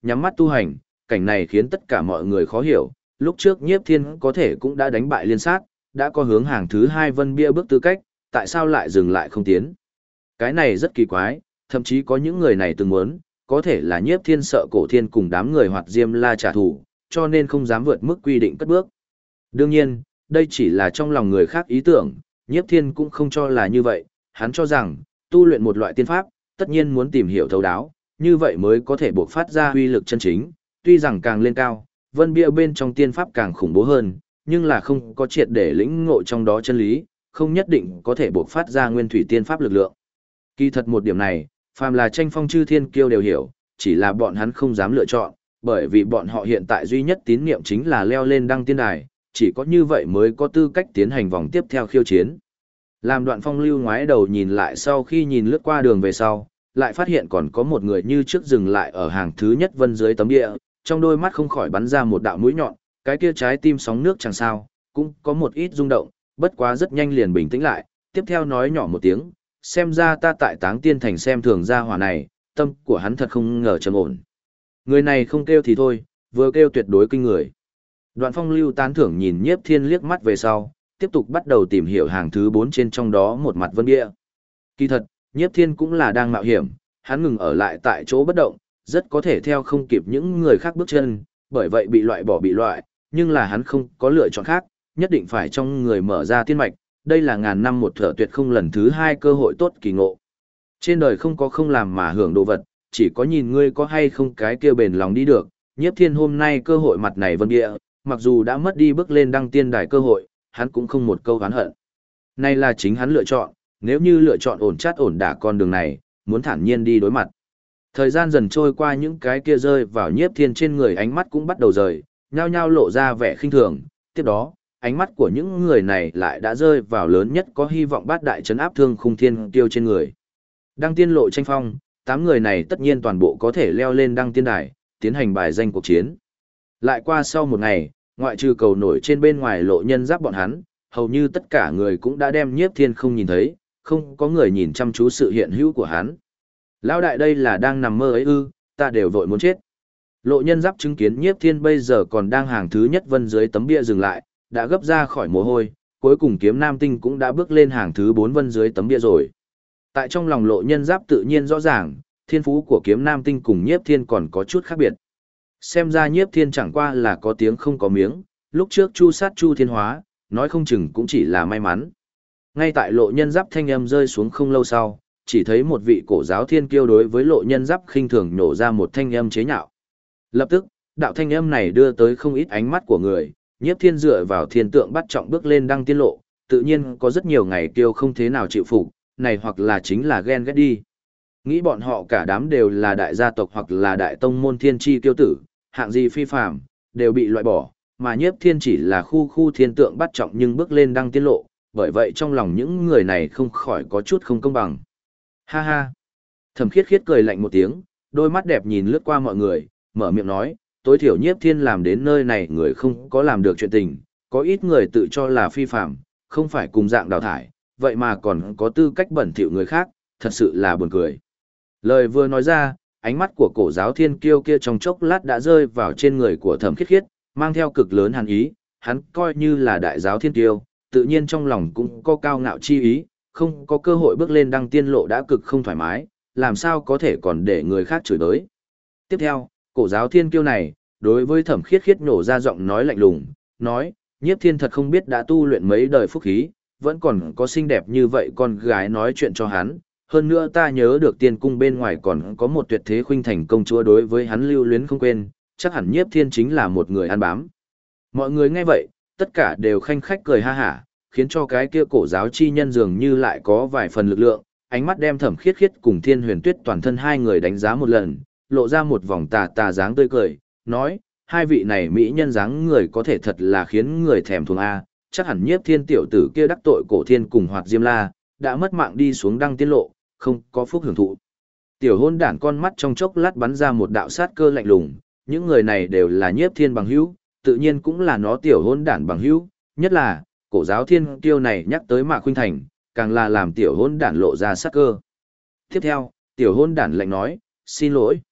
nhắm mắt tu hành, cảnh này khiến tất cả mọi người khó hiểu, lúc trước Nhiếp Thiên có thể cũng đã đánh bại liên sát, đã có hướng hàng thứ 2 vân bia bước tư cách, tại sao lại dừng lại không tiến? Cái này rất kỳ quái, thậm chí có những người này từng muốn, có thể là Nhiếp Thiên sợ Cổ Thiên cùng đám người Hoạt Diêm La trả thù, cho nên không dám vượt mức quy định cất bước. Đương nhiên, đây chỉ là trong lòng người khác ý tưởng, Nhiếp Thiên cũng không cho là như vậy, hắn cho rằng, tu luyện một loại tiên pháp, tất nhiên muốn tìm hiểu thấu đáo, như vậy mới có thể buộc phát ra uy lực chân chính, tuy rằng càng lên cao, vân bia bên trong tiên pháp càng khủng bố hơn, nhưng là không có triệt để lĩnh ngộ trong đó chân lý, không nhất định có thể buộc phát ra nguyên thủy tiên pháp lực lượng. Kỳ thật một điểm này, phàm là tranh phong chư thiên kiêu đều hiểu, chỉ là bọn hắn không dám lựa chọn, bởi vì bọn họ hiện tại duy nhất tín niệm chính là leo lên đăng tiên đài, chỉ có như vậy mới có tư cách tiến hành vòng tiếp theo khiêu chiến. Làm Đoạn Phong lưu ngoái đầu nhìn lại sau khi nhìn lướt qua đường về sau, lại phát hiện còn có một người như trước dừng lại ở hàng thứ nhất vân dưới tấm địa, trong đôi mắt không khỏi bắn ra một đạo mũi nhọn, cái kia trái tim sóng nước chẳng sao, cũng có một ít rung động, bất quá rất nhanh liền bình tĩnh lại, tiếp theo nói nhỏ một tiếng, xem ra ta tại Táng Tiên Thành xem thường gia hỏa này, tâm của hắn thật không ngờ trầm ổn. Người này không kêu thì thôi, vừa kêu tuyệt đối kinh người. Đoạn Phong lưu tán thưởng nhìn Nhiếp Thiên liếc mắt về sau, tiếp tục bắt đầu tìm hiểu hàng thứ 4 trên trong đó một mặt vân bia. Kỳ thật, Nhiếp Thiên cũng là đang mạo hiểm, hắn ngừng ở lại tại chỗ bất động, rất có thể theo không kịp những người khác bước chân, bởi vậy bị loại, nhưng là hắn không có lựa chọn khác, nhất định phải trong người mở ra tiên mạch, đây là ngàn năm một thở tuyệt không lần thứ 2 cơ hội tốt kỳ ngộ. Trên đời không có không làm mà hưởng đồ vật, chỉ có nhìn ngươi có hay không cái kia bền lòng đi được. Nhiếp Thiên hôm nay cơ hội mặt này vân địa, mặc dù đã mất đi bước lên đăng tiên đài cơ hội, hắn cũng không một câu oán hận. Này là chính hắn lựa chọn, nếu như lựa chọn ổn chát ổn đả con đường này, muốn thản nhiên đi đối mặt. Thời gian dần trôi qua, những cái kia rơi vào Nhiếp Thiên trên người ánh mắt cũng bắt đầu rời, nhao nhao lộ ra vẻ khinh thường, tiếp đó, ánh mắt của những người này lại đã rơi vào lớn nhất có hy vọng bát đại trấn áp Thương Khung Thiên Kiêu trên người. Đăng tiên lộ tranh phong, 8 người này tất nhiên toàn bộ có thể leo lên đăng tiên đài, tiến hành bài danh cuộc chiến. Lại qua sau một ngày, ngoại trừ cầu nổi trên bên ngoài lộ nhân giáp bọn hắn, hầu như tất cả người cũng đã đem Nhiếp Thiên không nhìn thấy, không có người nhìn chăm chú sự hiện hữu của hắn. Lão đại đây là đang nằm mơ ấy ư, ta đều vội muốn chết. Lộ nhân giáp chứng kiến Nhiếp Thiên bây giờ còn đang hàng thứ nhất vân dưới tấm bia dừng lại, đã gấp ra khỏi mồ hôi, cuối cùng Kiếm Nam Tinh cũng đã bước lên hàng thứ 4 vân dưới tấm bia rồi. Tại trong lòng lộ nhân giáp tự nhiên rõ ràng, thiên phú của Kiếm Nam Tinh cùng Nhiếp Thiên còn có chút khác biệt. Xem ra Nhiếp Thiên chẳng qua là có tiếng không có miếng, lúc trước chu sát Chu Thiên Hóa, nói không chừng cũng chỉ là may mắn. Ngay tại lộ nhân giáp thanh âm rơi xuống không lâu sau, chỉ thấy một vị cổ giáo thiên kiêu đối với lộ nhân giáp khinh thường nổ ra một thanh âm chế nhạo. Lập tức, đạo thanh âm này đưa tới không ít ánh mắt của người, Nhiếp Thiên dựa vào thiên tượng bắt trọng bước lên đăng tiên lộ, tự nhiên có rất nhiều ngày kiêu không thế nào chịu phục, này hoặc là chính là ghen ghét đi. Nghĩ bọn họ cả đám đều là đại gia tộc hoặc là đại tông môn thiên chi kiêu tử, hạng gì phi phàm, đều bị loại bỏ, mà Nhiếp Thiên chỉ là khu thiên tượng bắt trọng nhưng bước lên đăng tiên lộ, bởi vậy trong lòng những người này không khỏi có chút không công bằng. Ha ha. Thẩm Khiết Khiết cười lạnh một tiếng, đôi mắt đẹp nhìn lướt qua mọi người, mở miệng nói, tối thiểu Nhiếp Thiên làm đến nơi này người không có làm được chuyện tình, có ít người tự cho là phi phạm, không phải cùng dạng đào thải, vậy mà còn có tư cách bẩn thỉu người khác, thật sự là buồn cười. Lời vừa nói ra, ánh mắt của cổ giáo thiên kiêu kia trong chốc lát đã rơi vào trên người của Thẩm Khiết Khiết, mang theo cực lớn hàn ý, hắn coi như là đại giáo thiên kiêu, tự nhiên trong lòng cũng có cao ngạo chi ý, không có cơ hội bước lên đăng tiên lộ đã cực không thoải mái, làm sao có thể còn để người khác chửi tới. Tiếp theo, cổ giáo thiên kiêu này, đối với Thẩm Khiết Khiết nổ ra giọng nói lạnh lùng, nói, Nhiếp Thiên thật không biết đã tu luyện mấy đời phúc khí, vẫn còn có xinh đẹp như vậy con gái nói chuyện cho hắn, hơn nữa ta nhớ được tiên cung bên ngoài còn có một tuyệt thế khuynh thành công chúa đối với hắn lưu luyến không quên, chắc hẳn Nhiếp Thiên chính là một người ăn bám. Mọi người nghe vậy, tất cả đều khanh khách cười ha hả, khiến cho cái kia cổ giáo chi nhân dường như lại có vài phần lực lượng, ánh mắt đem Thẩm Khiết Khiết cùng Thiên Huyền Tuyết toàn thân hai người đánh giá một lần, lộ ra một vòng tà dáng tươi cười, nói, hai vị này mỹ nhân dáng người có thể thật là khiến người thèm thuồng a, chắc hẳn Nhiếp Thiên tiểu tử kia đắc tội Cổ Thiên cùng Hoạt Diêm La, đã mất mạng đi xuống đăng tiên lộ, không có phúc hưởng thụ. Tiểu hôn đản con mắt trong chốc lát bắn ra một đạo sát cơ lạnh lùng, những người này đều là Nhiếp Thiên bằng hữu, tự nhiên cũng là nó tiểu hôn đản bằng hữu, nhất là cổ giáo thiên kiêu này nhắc tới Mạc Khuynh Thành, càng là làm tiểu hôn đản lộ ra sát cơ. Tiếp theo, tiểu hôn đản lạnh nói, xin lỗi.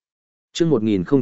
Chương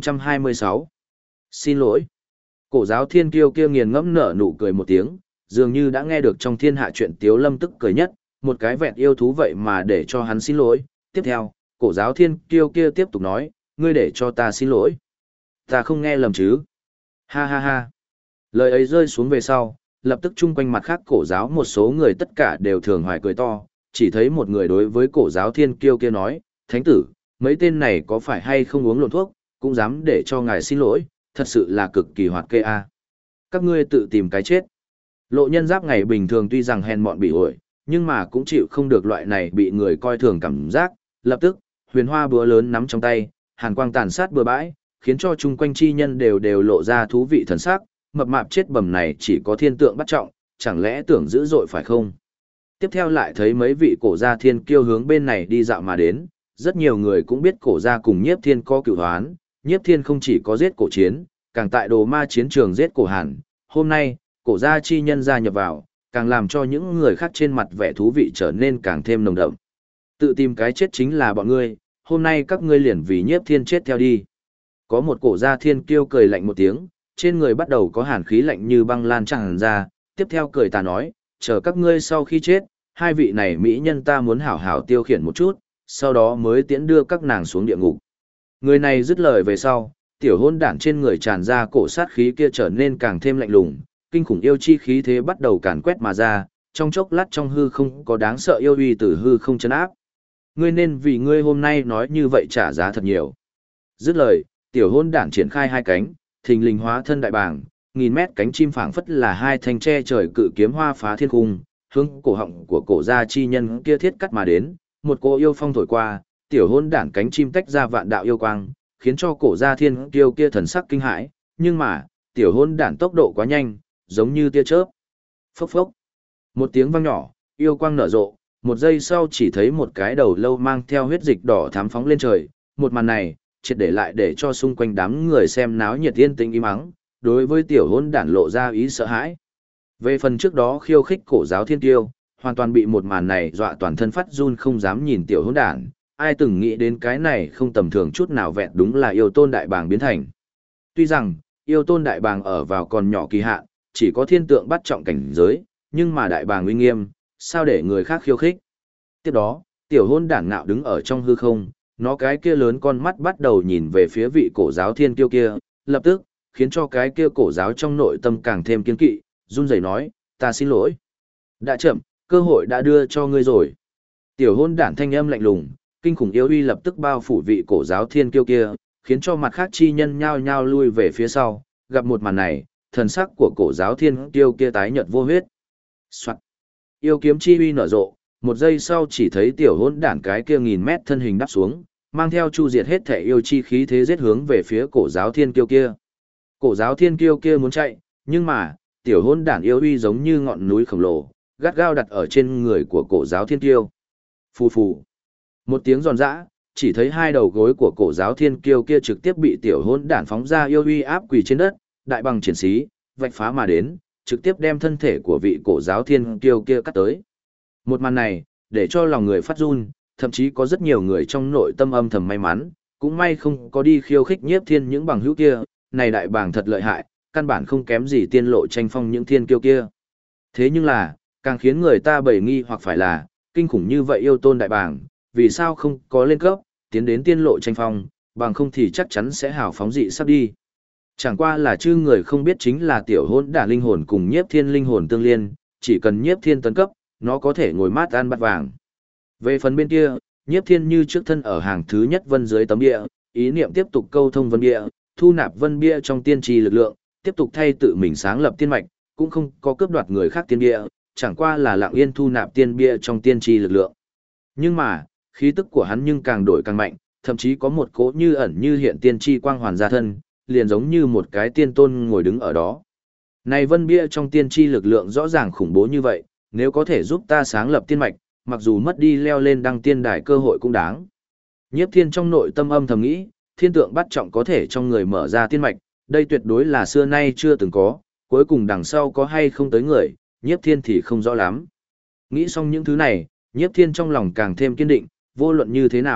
1026. Xin lỗi. Cổ giáo thiên kiêu kia nghiền ngẫm nở nụ cười một tiếng, dường như đã nghe được trong thiên hạ chuyện Tiếu Lâm tức cười nhất, một cái vẹn yêu thú vậy mà để cho hắn xin lỗi. Tiếp theo, cổ giáo thiên kiêu kia tiếp tục nói, ngươi để cho ta xin lỗi. Ta không nghe lầm chứ? Ha ha ha. Lời ấy rơi xuống về sau, lập tức chung quanh mặt khác cổ giáo một số người tất cả đều thường hoài cười to, chỉ thấy một người đối với cổ giáo thiên kiêu kia nói, thánh tử, mấy tên này có phải hay không uống lộn thuốc, cũng dám để cho ngài xin lỗi, thật sự là cực kỳ hoạt kê a. Các ngươi tự tìm cái chết. Lộ Nhân Giáp ngày bình thường tuy rằng hèn mọn bị ổi, nhưng mà cũng chịu không được loại này bị người coi thường cảm giác, lập tức, huyền hoa búa lớn nắm trong tay, hàn quang tàn sát bừa bãi, khiến cho chung quanh chi nhân đều lộ ra thú vị thần sắc, mập mạp chết bầm này chỉ có thiên tượng bắt trọng, chẳng lẽ tưởng dữ dội phải không? Tiếp theo lại thấy mấy vị cổ gia thiên kiêu hướng bên này đi dạo mà đến, rất nhiều người cũng biết cổ gia cùng Nhiếp Thiên có cựu hoán, Nhiếp Thiên không chỉ có giết cổ chiến, càng tại Đồ Ma chiến trường giết cổ Hàn, hôm nay, cổ gia chi nhân gia nhập vào, càng làm cho những người khác trên mặt vẻ thú vị trở nên càng thêm nồng đậm. Tự tìm cái chết chính là bọn ngươi, hôm nay các ngươi liền vì Nhiếp Thiên chết theo đi. Có một cổ gia thiên kiêu cười lạnh một tiếng, trên người bắt đầu có hàn khí lạnh như băng lan tràn ra, tiếp theo cười tà nói, chờ các ngươi sau khi chết, hai vị này mỹ nhân ta muốn hảo hảo tiêu khiển một chút, sau đó mới tiễn đưa các nàng xuống địa ngục. Người này dứt lời về sau, tiểu hôn đản trên người tràn ra cổ sát khí kia trở nên càng thêm lạnh lùng, kinh khủng yêu chi khí thế bắt đầu càn quét mà ra, trong chốc lát trong hư không có đáng sợ yêu uy từ hư không chấn áp. Ngươi nên vì ngươi hôm nay nói như vậy trả giá thật nhiều. Dứt lời, tiểu hôn đản triển khai hai cánh, thình lình hóa thân đại bàng, nghìn mét cánh chim phảng phất là hai thanh tre trời cự kiếm hoa phá thiên cung, hướng cổ họng của cổ gia chi nhân kia thiết cắt mà đến, một cô yêu phong thổi qua, tiểu hôn đản cánh chim tách ra vạn đạo yêu quang, khiến cho cổ gia thiên kiêu kia thần sắc kinh hãi, nhưng mà, tiểu hôn đản tốc độ quá nhanh, giống như tia chớp. Phốc phốc. Một tiếng vang nhỏ, yêu quang nở rộ, một giây sau chỉ thấy một cái đầu lâu mang theo huyết dịch đỏ thắm phóng lên trời, một màn này, triệt để lại để cho xung quanh đám người xem náo nhiệt yên tĩnh im ắng, đối với tiểu hôn đản lộ ra ý sợ hãi. Về phần trước đó khiêu khích cổ giáo thiên tiêu, hoàn toàn bị một màn này dọa toàn thân phát run không dám nhìn tiểu hôn đản, ai từng nghĩ đến cái này không tầm thường chút nào vẹn đúng là yêu tôn đại bàng biến thành. Tuy rằng, yêu tôn đại bàng ở vào còn nhỏ kỳ hạn, chỉ có thiên tượng bắt trọng cảnh giới, nhưng mà đại bàng uy nghiêm, sao để người khác khiêu khích. Tiếp đó, tiểu hôn đản ngạo đứng ở trong hư không, nó cái kia lớn con mắt bắt đầu nhìn về phía vị cổ giáo thiên kiêu kia, lập tức, khiến cho cái kia cổ giáo trong nội tâm càng thêm kiên kỵ, run rẩy nói, ta xin lỗi. Đã chậm, cơ hội đã đưa cho ngươi rồi. Tiểu hôn đản thanh âm lạnh lùng, kinh khủng yêu uy lập tức bao phủ vị cổ giáo thiên kiêu kia, khiến cho mặt khác chi nhân nhao nhao lui về phía sau, gặp một màn này, thần sắc của cổ giáo thiên kiêu kia tái nhợt vô huyết. Soạt. Yêu kiếm chi uy nở rộ, một giây sau chỉ thấy tiểu hôn đản cái kia nghìn mét thân hình đáp xuống, mang theo chu diệt hết thể yêu chi khí thế giết hướng về phía cổ giáo thiên kiêu kia. Cổ giáo thiên kiêu kia muốn chạy, nhưng mà, tiểu hôn đản yêu uy giống như ngọn núi khổng lồ, gắt gao đặt ở trên người của cổ giáo thiên kiêu. Phù phù. Một tiếng giòn giã, chỉ thấy hai đầu gối của cổ giáo thiên kiêu kia trực tiếp bị tiểu hôn đản phóng ra yêu uy áp quỳ trên đất, đại bằng triển xí, vạch phá mà đến, trực tiếp đem thân thể của vị cổ giáo thiên kiêu kia cắt tới. Một màn này, để cho lòng người phát run, thậm chí có rất nhiều người trong nội tâm âm thầm may mắn, cũng may không có đi khiêu khích Nhiếp Thiên những bằng hữu kia, này đại bàng thật lợi hại, căn bản không kém gì tiên lộ tranh phong những thiên kiêu kia. Thế nhưng là, càng khiến người ta bầy nghi hoặc phải là, kinh khủng như vậy yêu tôn đại bàng, vì sao không có lên cấp, tiến đến tiên lộ tranh phong, bằng không thì chắc chắn sẽ hào phóng dị sắp đi. Chẳng qua là chư người không biết chính là tiểu hôn đả linh hồn cùng Nhiếp Thiên linh hồn tương liên, chỉ cần Nhiếp Thiên tấn cấp, nó có thể ngồi mát ăn bát vàng. Về phần bên kia, Nhiếp Thiên như trước thân ở hàng thứ nhất vân dưới tấm địa, ý niệm tiếp tục câu thông vân bia, thu nạp vân bia trong tiên tri lực lượng, tiếp tục thay tự mình sáng lập tiên mạch, cũng không có cướp đoạt người khác tiên bia, chẳng qua là lặng yên thu nạp tiên bia trong tiên tri lực lượng. Nhưng mà, khí tức của hắn nhưng càng đổi càng mạnh, thậm chí có một cỗ như ẩn như hiện tiên tri quang hoàn ra thân, liền giống như một cái tiên tôn ngồi đứng ở đó. Này vân bia trong tiên tri lực lượng rõ ràng khủng bố như vậy, nếu có thể giúp ta sáng lập tiên mạch, mặc dù mất đi leo lên đăng tiên đài cơ hội cũng đáng. Nhiếp Thiên trong nội tâm âm thầm nghĩ, thiên tượng bắt trọng có thể trong người mở ra tiên mạch, đây tuyệt đối là xưa nay chưa từng có, cuối cùng đằng sau có hay không tới người, Nhiếp Thiên thì không rõ lắm. Nghĩ xong những thứ này, Nhiếp Thiên trong lòng càng thêm kiên định, vô luận như thế nào,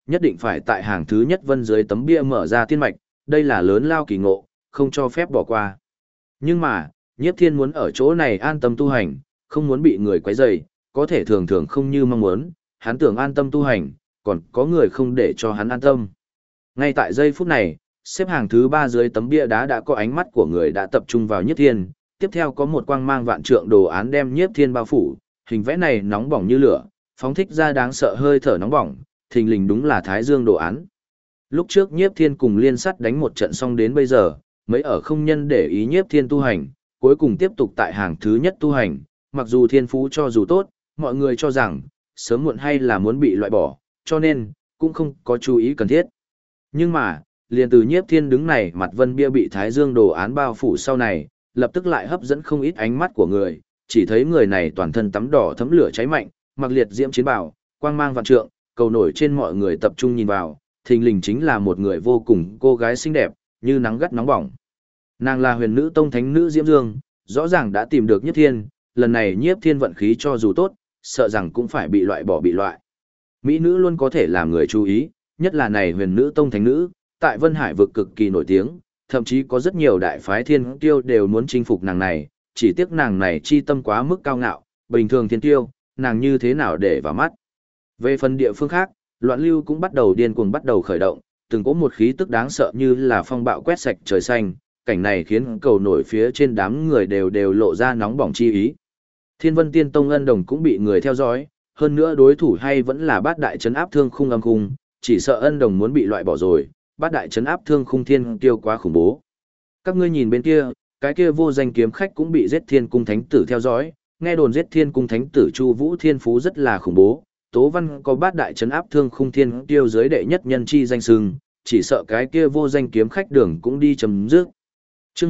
nhất định phải tại hàng thứ nhất vân dưới tấm bia mở ra tiên mạch, đây là lớn lao kỳ ngộ, không cho phép bỏ qua. Nhưng mà, Nhiếp Thiên muốn ở chỗ này an tâm tu hành, không muốn bị người quấy rầy, có thể thường thường không như mong muốn, hắn tưởng an tâm tu hành, còn có người không để cho hắn an tâm. Ngay tại giây phút này, xếp hàng thứ 3 dưới tấm bia đá đã có ánh mắt của người đã tập trung vào Nhiếp Thiên, tiếp theo có một quang mang vạn trượng đồ án đem Nhiếp Thiên bao phủ, hình vẽ này nóng bỏng như lửa, phóng thích ra đáng sợ hơi thở nóng bỏng, thình lình đúng là Thái Dương đồ án. Lúc trước Nhiếp Thiên cùng Liên Sắt đánh một trận xong đến bây giờ, mấy ở không nhân để ý Nhiếp Thiên tu hành, cuối cùng tiếp tục tại hàng thứ nhất tu hành, mặc dù thiên phú cho dù tốt, mọi người cho rằng, sớm muộn hay là muốn bị loại bỏ, cho nên, cũng không có chú ý cần thiết. Nhưng mà, liền từ Nhiếp Thiên đứng này mặt vân bia bị Thái Dương đồ án bao phủ sau này, lập tức lại hấp dẫn không ít ánh mắt của người, chỉ thấy người này toàn thân tắm đỏ thấm lửa cháy mạnh, mặc liệt diễm chiến bào, quang mang vạn trượng, cầu nổi trên mọi người tập trung nhìn vào, thình lình chính là một người vô cùng cô gái xinh đẹp, như nắng gắt nóng bỏng. Nàng là huyền nữ tông thánh nữ Diễm Dương, rõ ràng đã tìm được Nhiếp Thiên, lần này Nhiếp Thiên vận khí cho dù tốt, sợ rằng cũng phải bị loại bỏ bị loại. Mỹ nữ luôn có thể làm người chú ý, nhất là này huyền nữ tông thánh nữ, tại Vân Hải vực cực kỳ nổi tiếng, thậm chí có rất nhiều đại phái thiên tiêu đều muốn chinh phục nàng này, chỉ tiếc nàng này chi tâm quá mức cao ngạo, bình thường thiên tiêu, nàng như thế nào để vào mắt. Về phần địa phương khác, loạn lưu cũng bắt đầu điên cuồng bắt đầu khởi động, từng có một khí tức đáng sợ như là phong bạo quét sạch trời xanh, cảnh này khiến cầu nổi phía trên đám người đều lộ ra nóng bỏng chi ý. Thiên Vân Tiên Tông Ân Đồng cũng bị người theo dõi, hơn nữa đối thủ hay vẫn là Bát Đại Trấn Áp Thương Khung âm khung, chỉ sợ Ân Đồng muốn bị loại bỏ rồi, Bát Đại Trấn Áp Thương Khung thiên tiêu quá khủng bố. Các ngươi nhìn bên kia, cái kia vô danh kiếm khách cũng bị giết Thiên Cung Thánh Tử theo dõi, nghe đồn giết Thiên Cung Thánh Tử Chu Vũ thiên phú rất là khủng bố, Tố Văn có Bát Đại Trấn Áp Thương Khung thiên tiêu giới đệ nhất nhân chi danh xưng, chỉ sợ cái kia vô danh kiếm khách đường cũng đi chấm dứt. Chương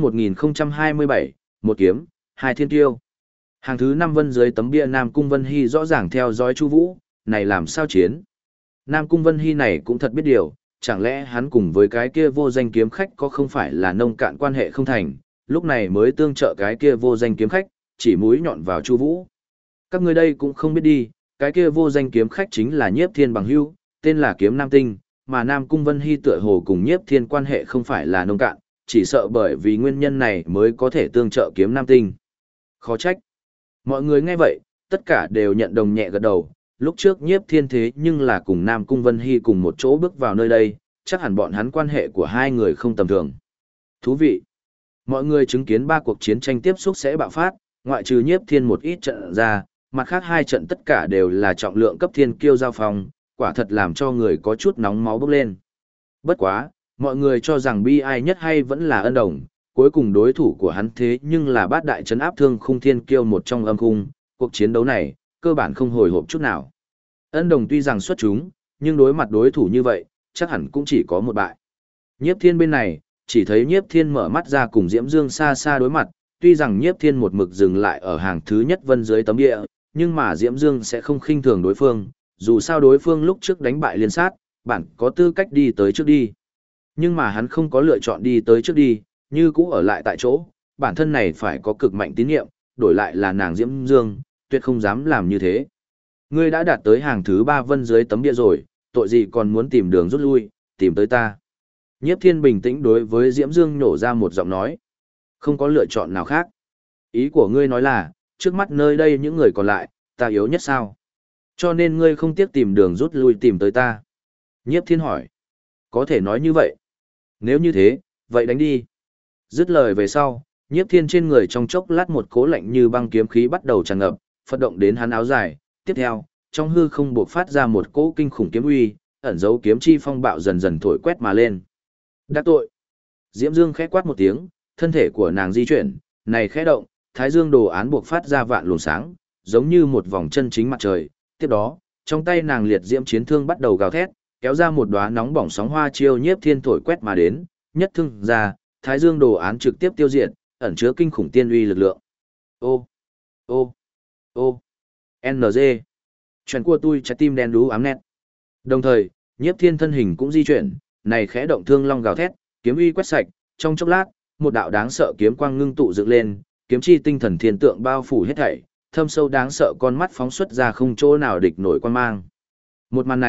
1027, một kiếm, hai thiên tiêu. Hàng thứ 5 vân dưới tấm bia Nam Cung Vân Hy rõ ràng theo dõi Chu Vũ, này làm sao chiến? Nam Cung Vân Hy này cũng thật biết điều, chẳng lẽ hắn cùng với cái kia vô danh kiếm khách có không phải là nông cạn quan hệ không thành, lúc này mới tương trợ cái kia vô danh kiếm khách, chỉ mũi nhọn vào Chu Vũ. Các ngươi đây cũng không biết đi, cái kia vô danh kiếm khách chính là Nhiếp Thiên bằng hữu, tên là Kiếm Nam Tinh, mà Nam Cung Vân Hy tựa hồ cùng Nhiếp Thiên quan hệ không phải là nông cạn, chỉ sợ bởi vì nguyên nhân này mới có thể tương trợ Kiếm Nam Tinh. Khó trách. Mọi người nghe vậy, tất cả đều nhận đồng nhẹ gật đầu, lúc trước Nhiếp Thiên thế nhưng là cùng Nam Cung Vân Hy cùng một chỗ bước vào nơi đây, chắc hẳn bọn hắn quan hệ của hai người không tầm thường. Thú vị. Mọi người chứng kiến 3 cuộc chiến tranh tiếp xúc sẽ bạo phát, ngoại trừ Nhiếp Thiên một ít trận ra, mặt khác 2 trận tất cả đều là trọng lượng cấp thiên kiêu giao phong, quả thật làm cho người có chút nóng máu bốc lên. Bất quá, mọi người cho rằng bi ai nhất hay vẫn là Ân Đồng, cuối cùng đối thủ của hắn thế nhưng là Bát Đại Trấn Áp Thương Khung thiên kiêu một trong âm khung, cuộc chiến đấu này, cơ bản không hồi hộp chút nào. Ân Đồng tuy rằng xuất chúng, nhưng đối mặt đối thủ như vậy, chắc hẳn cũng chỉ có một bại. Nhiếp Thiên bên này, chỉ thấy Nhiếp Thiên mở mắt ra cùng Diễm Dương xa xa đối mặt, tuy rằng Nhiếp Thiên một mực dừng lại ở hàng thứ nhất vân dưới tấm địa, nhưng mà Diễm Dương sẽ không khinh thường đối phương, dù sao đối phương lúc trước đánh bại Liên Sát, bạn có tư cách đi tới trước đi. Nhưng mà hắn không có lựa chọn đi tới trước đi, như cũ ở lại tại chỗ, bản thân này phải có cực mạnh tín nhiệm, đổi lại là nàng Diễm Dương, tuyệt không dám làm như thế. Ngươi đã đạt tới hàng thứ 3 vân dưới tấm bia rồi, tội gì còn muốn tìm đường rút lui, tìm tới ta. Nhiếp Thiên bình tĩnh đối với Diễm Dương nhổ ra một giọng nói. Không có lựa chọn nào khác. Ý của ngươi nói là, trước mắt nơi đây những người còn lại, ta yếu nhất sao? Cho nên ngươi không tiếc tìm đường rút lui tìm tới ta. Nhiếp Thiên hỏi. Có thể nói như vậy. Nếu như thế, vậy đánh đi. Dứt lời về sau, Nhiếp Thiên trên người trong chốc lát một cố lạnh như băng kiếm khí bắt đầu tràn ngập, phật động đến hắn áo dài. Tiếp theo, trong hư không bộc phát ra một cỗ kinh khủng kiếm uy, ẩn dấu kiếm chi phong bạo dần dần thổi quét mà lên. Đắc tội. Diễm Dương khẽ quát một tiếng, thân thể của nàng di chuyển, này khẽ động, Thái Dương đồ án bộc phát ra vạn luồng sáng, giống như một vòng chân chính mặt trời. Tiếp đó, trong tay nàng liệt diễm chiến thương bắt đầu gào thét, kéo ra một đóa nóng bỏng sóng hoa chiêu Nhiếp Thiên thổi quét mà đến, nhất thương ra, Thái Dương đồ án trực tiếp tiêu diệt, ẩn chứa kinh khủng tiên uy lực lượng. Ô, ô, ô, NG. Chuyện của tôi trái tim đen đú ám nét. Đồng thời, Nhiếp Thiên thân hình cũng di chuyển, này khẽ động thương long gào thét, kiếm uy quét sạch, trong chốc lát, một đạo đáng sợ kiếm quang ngưng tụ dựng lên, kiếm chi tinh thần thiên tượng bao phủ hết thảy, thâm sâu đáng sợ con mắt phóng xuất ra không chỗ nào địch nổi quan mang. Một màn này,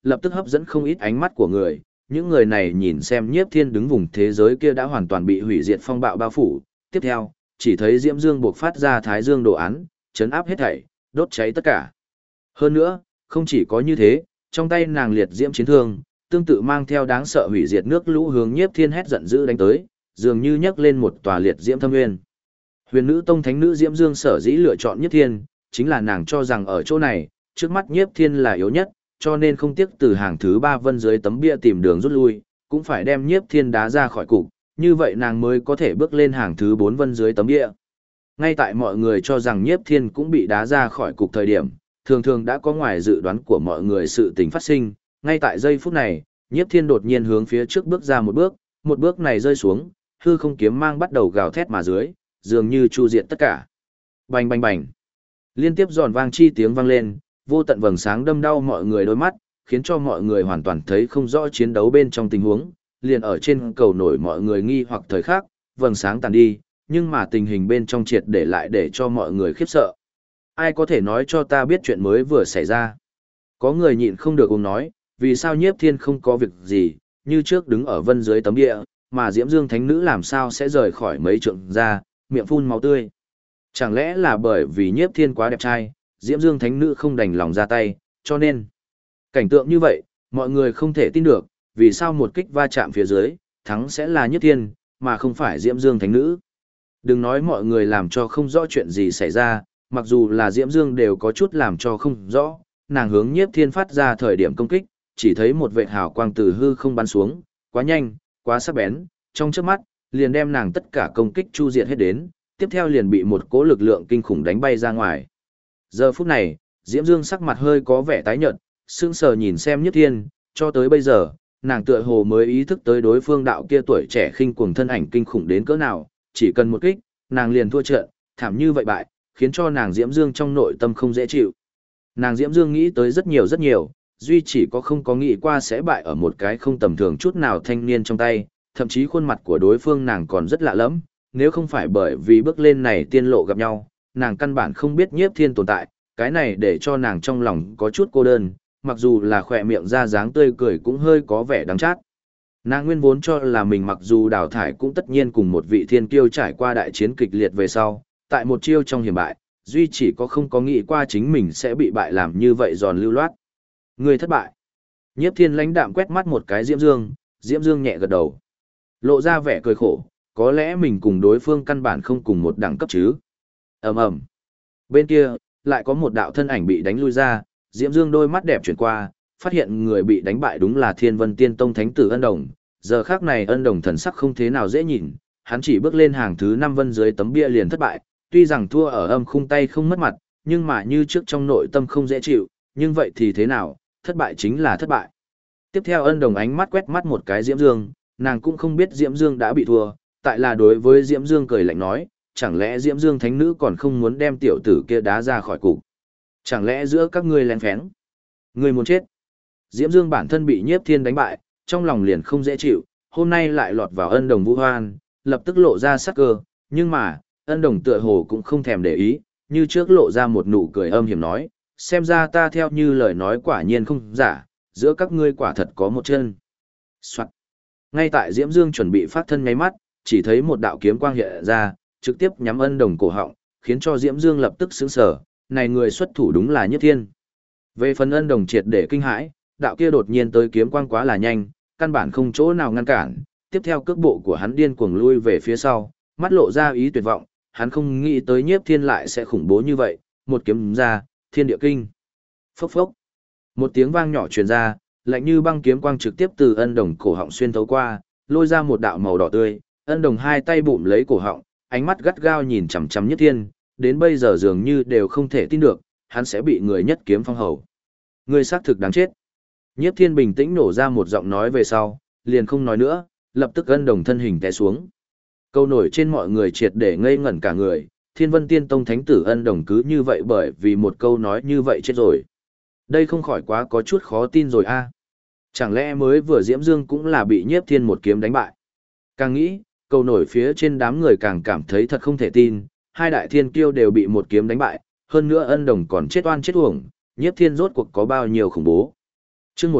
lập tức hấp dẫn không ít ánh mắt của người. Những người này nhìn xem Nhiếp Thiên đứng vùng thế giới kia đã hoàn toàn bị hủy diệt phong bạo bao phủ. Tiếp theo, chỉ thấy Diễm Dương buộc phát ra Thái Dương đồ án, chấn áp hết thảy, đốt cháy tất cả. Hơn nữa, không chỉ có như thế, trong tay nàng liệt diễm chiến thương, tương tự mang theo đáng sợ hủy diệt nước lũ hướng Nhiếp Thiên hét giận dữ đánh tới, dường như nhấc lên một tòa liệt diễm thâm nguyên. Huyền Nữ Tông thánh nữ Diễm Dương sở dĩ lựa chọn Nhiếp Thiên, chính là nàng cho rằng ở chỗ này, trước mắt Nhiếp Thiên là yếu nhất, cho nên không tiếc từ hàng thứ 3 vân dưới tấm bia tìm đường rút lui, cũng phải đem Nhiếp Thiên đá ra khỏi cục, như vậy nàng mới có thể bước lên hàng thứ 4 vân dưới tấm bia. Ngay tại mọi người cho rằng Nhiếp Thiên cũng bị đá ra khỏi cục thời điểm, thường thường đã có ngoài dự đoán của mọi người sự tình phát sinh, ngay tại giây phút này, Nhiếp Thiên đột nhiên hướng phía trước bước ra một bước này rơi xuống, hư không kiếm mang bắt đầu gào thét mà dưới, dường như chu diệt tất cả. Bành bành bành. Liên tiếp giòn vang chi tiếng vang lên, vô tận vầng sáng đâm đau mọi người đôi mắt, khiến cho mọi người hoàn toàn thấy không rõ chiến đấu bên trong tình huống, liền ở trên cầu nổi mọi người nghi hoặc thời khắc, vầng sáng tàn đi, nhưng mà tình hình bên trong triệt để lại để cho mọi người khiếp sợ. Ai có thể nói cho ta biết chuyện mới vừa xảy ra? Có người nhịn không được uống nói, vì sao Nhiếp Thiên không có việc gì, như trước đứng ở vân dưới tấm địa, mà Diễm Dương Thánh Nữ làm sao sẽ rời khỏi mấy trượng ra, miệng phun máu tươi. Chẳng lẽ là bởi vì Nhiếp Thiên quá đẹp trai, Diễm Dương Thánh Nữ không đành lòng ra tay, cho nên. Cảnh tượng như vậy, mọi người không thể tin được, vì sao một kích va chạm phía dưới, thắng sẽ là Nhiếp Thiên, mà không phải Diễm Dương Thánh Nữ. Đừng nói mọi người làm cho không rõ chuyện gì xảy ra, mặc dù là Diễm Dương đều có chút làm cho không rõ, nàng hướng Nhiếp Thiên phát ra thời điểm công kích, chỉ thấy một vệt hào quang từ hư không bắn xuống, quá nhanh, quá sắc bén, trong chớp mắt, liền đem nàng tất cả công kích chu diệt hết đến, tiếp theo liền bị một cỗ lực lượng kinh khủng đánh bay ra ngoài. Giờ phút này, Diễm Dương sắc mặt hơi có vẻ tái nhợt, sững sờ nhìn xem Nhiếp Thiên, cho tới bây giờ, nàng tựa hồ mới ý thức tới đối phương đạo kia tuổi trẻ khinh cuồng thân ảnh kinh khủng đến cỡ nào, chỉ cần một kích, nàng liền thua trận, thảm như vậy bại, khiến cho nàng Diễm Dương trong nội tâm không dễ chịu. Nàng Diễm Dương nghĩ tới rất nhiều, duy chỉ có không có nghĩ qua sẽ bại ở một cái không tầm thường chút nào thanh niên trong tay, thậm chí khuôn mặt của đối phương nàng còn rất lạ lẫm, nếu không phải bởi vì bước lên này tiên lộ gặp nhau, nàng căn bản không biết Nhiếp Thiên tồn tại, cái này để cho nàng trong lòng có chút cô đơn, mặc dù là khỏe miệng ra dáng tươi cười cũng hơi có vẻ đắng chát. Nàng nguyên vốn cho là mình mặc dù đào thải cũng tất nhiên cùng một vị thiên kiêu trải qua đại chiến kịch liệt về sau, tại một chiêu trong hiểm bại, duy chỉ có không có nghĩ qua chính mình sẽ bị bại làm như vậy giòn lưu loát. Người thất bại. Nhiếp Thiên lãnh đạm quét mắt một cái Diễm Dương nhẹ gật đầu. Lộ ra vẻ cười khổ, có lẽ mình cùng đối phương căn bản không cùng một đẳng cấp chứ. Ầm ầm. Bên kia, lại có một đạo thân ảnh bị đánh lui ra, Diễm Dương đôi mắt đẹp chuyển qua, phát hiện người bị đánh bại đúng là Thiên Vân Tiên Tông Thánh tử Ân Đồng. Giờ khắc này Ân Đồng thần sắc không thế nào dễ nhìn, hắn chỉ bước lên hàng thứ 5 vân dưới tấm bia liền thất bại, tuy rằng thua ở âm khung tay không mất mặt, nhưng mà như trước trong nội tâm không dễ chịu, nhưng vậy thì thế nào, thất bại chính là thất bại. Tiếp theo Ân Đồng ánh mắt quét mắt một cái Diễm Dương, nàng cũng không biết Diễm Dương đã bị thua, tại là đối với Diễm Dương cười lạnh nói, chẳng lẽ Diễm Dương Thánh Nữ còn không muốn đem tiểu tử kia đá ra khỏi cục? Chẳng lẽ giữa các ngươi lén phén? Ngươi muốn chết? Diễm Dương bản thân bị Nhiếp Thiên đánh bại, trong lòng liền không dễ chịu, hôm nay lại lọt vào Ân Đồng vu hoan, lập tức lộ ra sắc cơ, nhưng mà, Ân Đồng tựa hồ cũng không thèm để ý, như trước lộ ra một nụ cười âm hiểm nói, xem ra ta theo như lời nói quả nhiên không giả, giữa các ngươi quả thật có một chân. Soạn. Ngay tại Diễm Dương chuẩn bị phát thân nháy mắt, chỉ thấy một đạo kiếm quang hiện ra, trực tiếp nhắm Ân Đồng cổ họng, khiến cho Diễm Dương lập tức sững sờ, này người xuất thủ đúng là Nhiếp Thiên. Về phần Ân Đồng triệt để kinh hãi, đạo kia đột nhiên tới kiếm quang quá là nhanh, căn bản không chỗ nào ngăn cản, tiếp theo cước bộ của hắn điên cuồng lui về phía sau, mắt lộ ra ý tuyệt vọng, hắn không nghĩ tới Nhiếp Thiên lại sẽ khủng bố như vậy, một kiếm ra, thiên địa kinh. Phốc phốc. Một tiếng vang nhỏ truyền ra, lạnh như băng kiếm quang trực tiếp từ Ân Đồng cổ họng xuyên thấu qua, lôi ra một đạo màu đỏ tươi, Ân Đồng hai tay bụm lấy cổ họng, ánh mắt gắt gao nhìn chằm chằm Nhiếp Thiên, đến bây giờ dường như đều không thể tin được, hắn sẽ bị người nhất kiếm phong hầu. Người xác thực đáng chết. Nhiếp Thiên bình tĩnh nổ ra một giọng nói về sau, liền không nói nữa, lập tức Ân Đồng thân hình té xuống. Câu nổi trên mọi người triệt để ngây ngẩn cả người, Thiên Vân Tiên Tông Thánh tử Ân Đồng cứ như vậy bởi vì một câu nói như vậy chết rồi. Đây không khỏi quá có chút khó tin rồi a. Chẳng lẽ mới vừa Diễm Dương cũng là bị Nhiếp Thiên một kiếm đánh bại? Càng nghĩ, câu nổi phía trên đám người càng cảm thấy thật không thể tin, hai đại thiên kiêu đều bị một kiếm đánh bại, hơn nữa Ân Đồng còn chết oan chết uổng, Nhiếp Thiên rốt cuộc có bao nhiêu khủng bố. Chương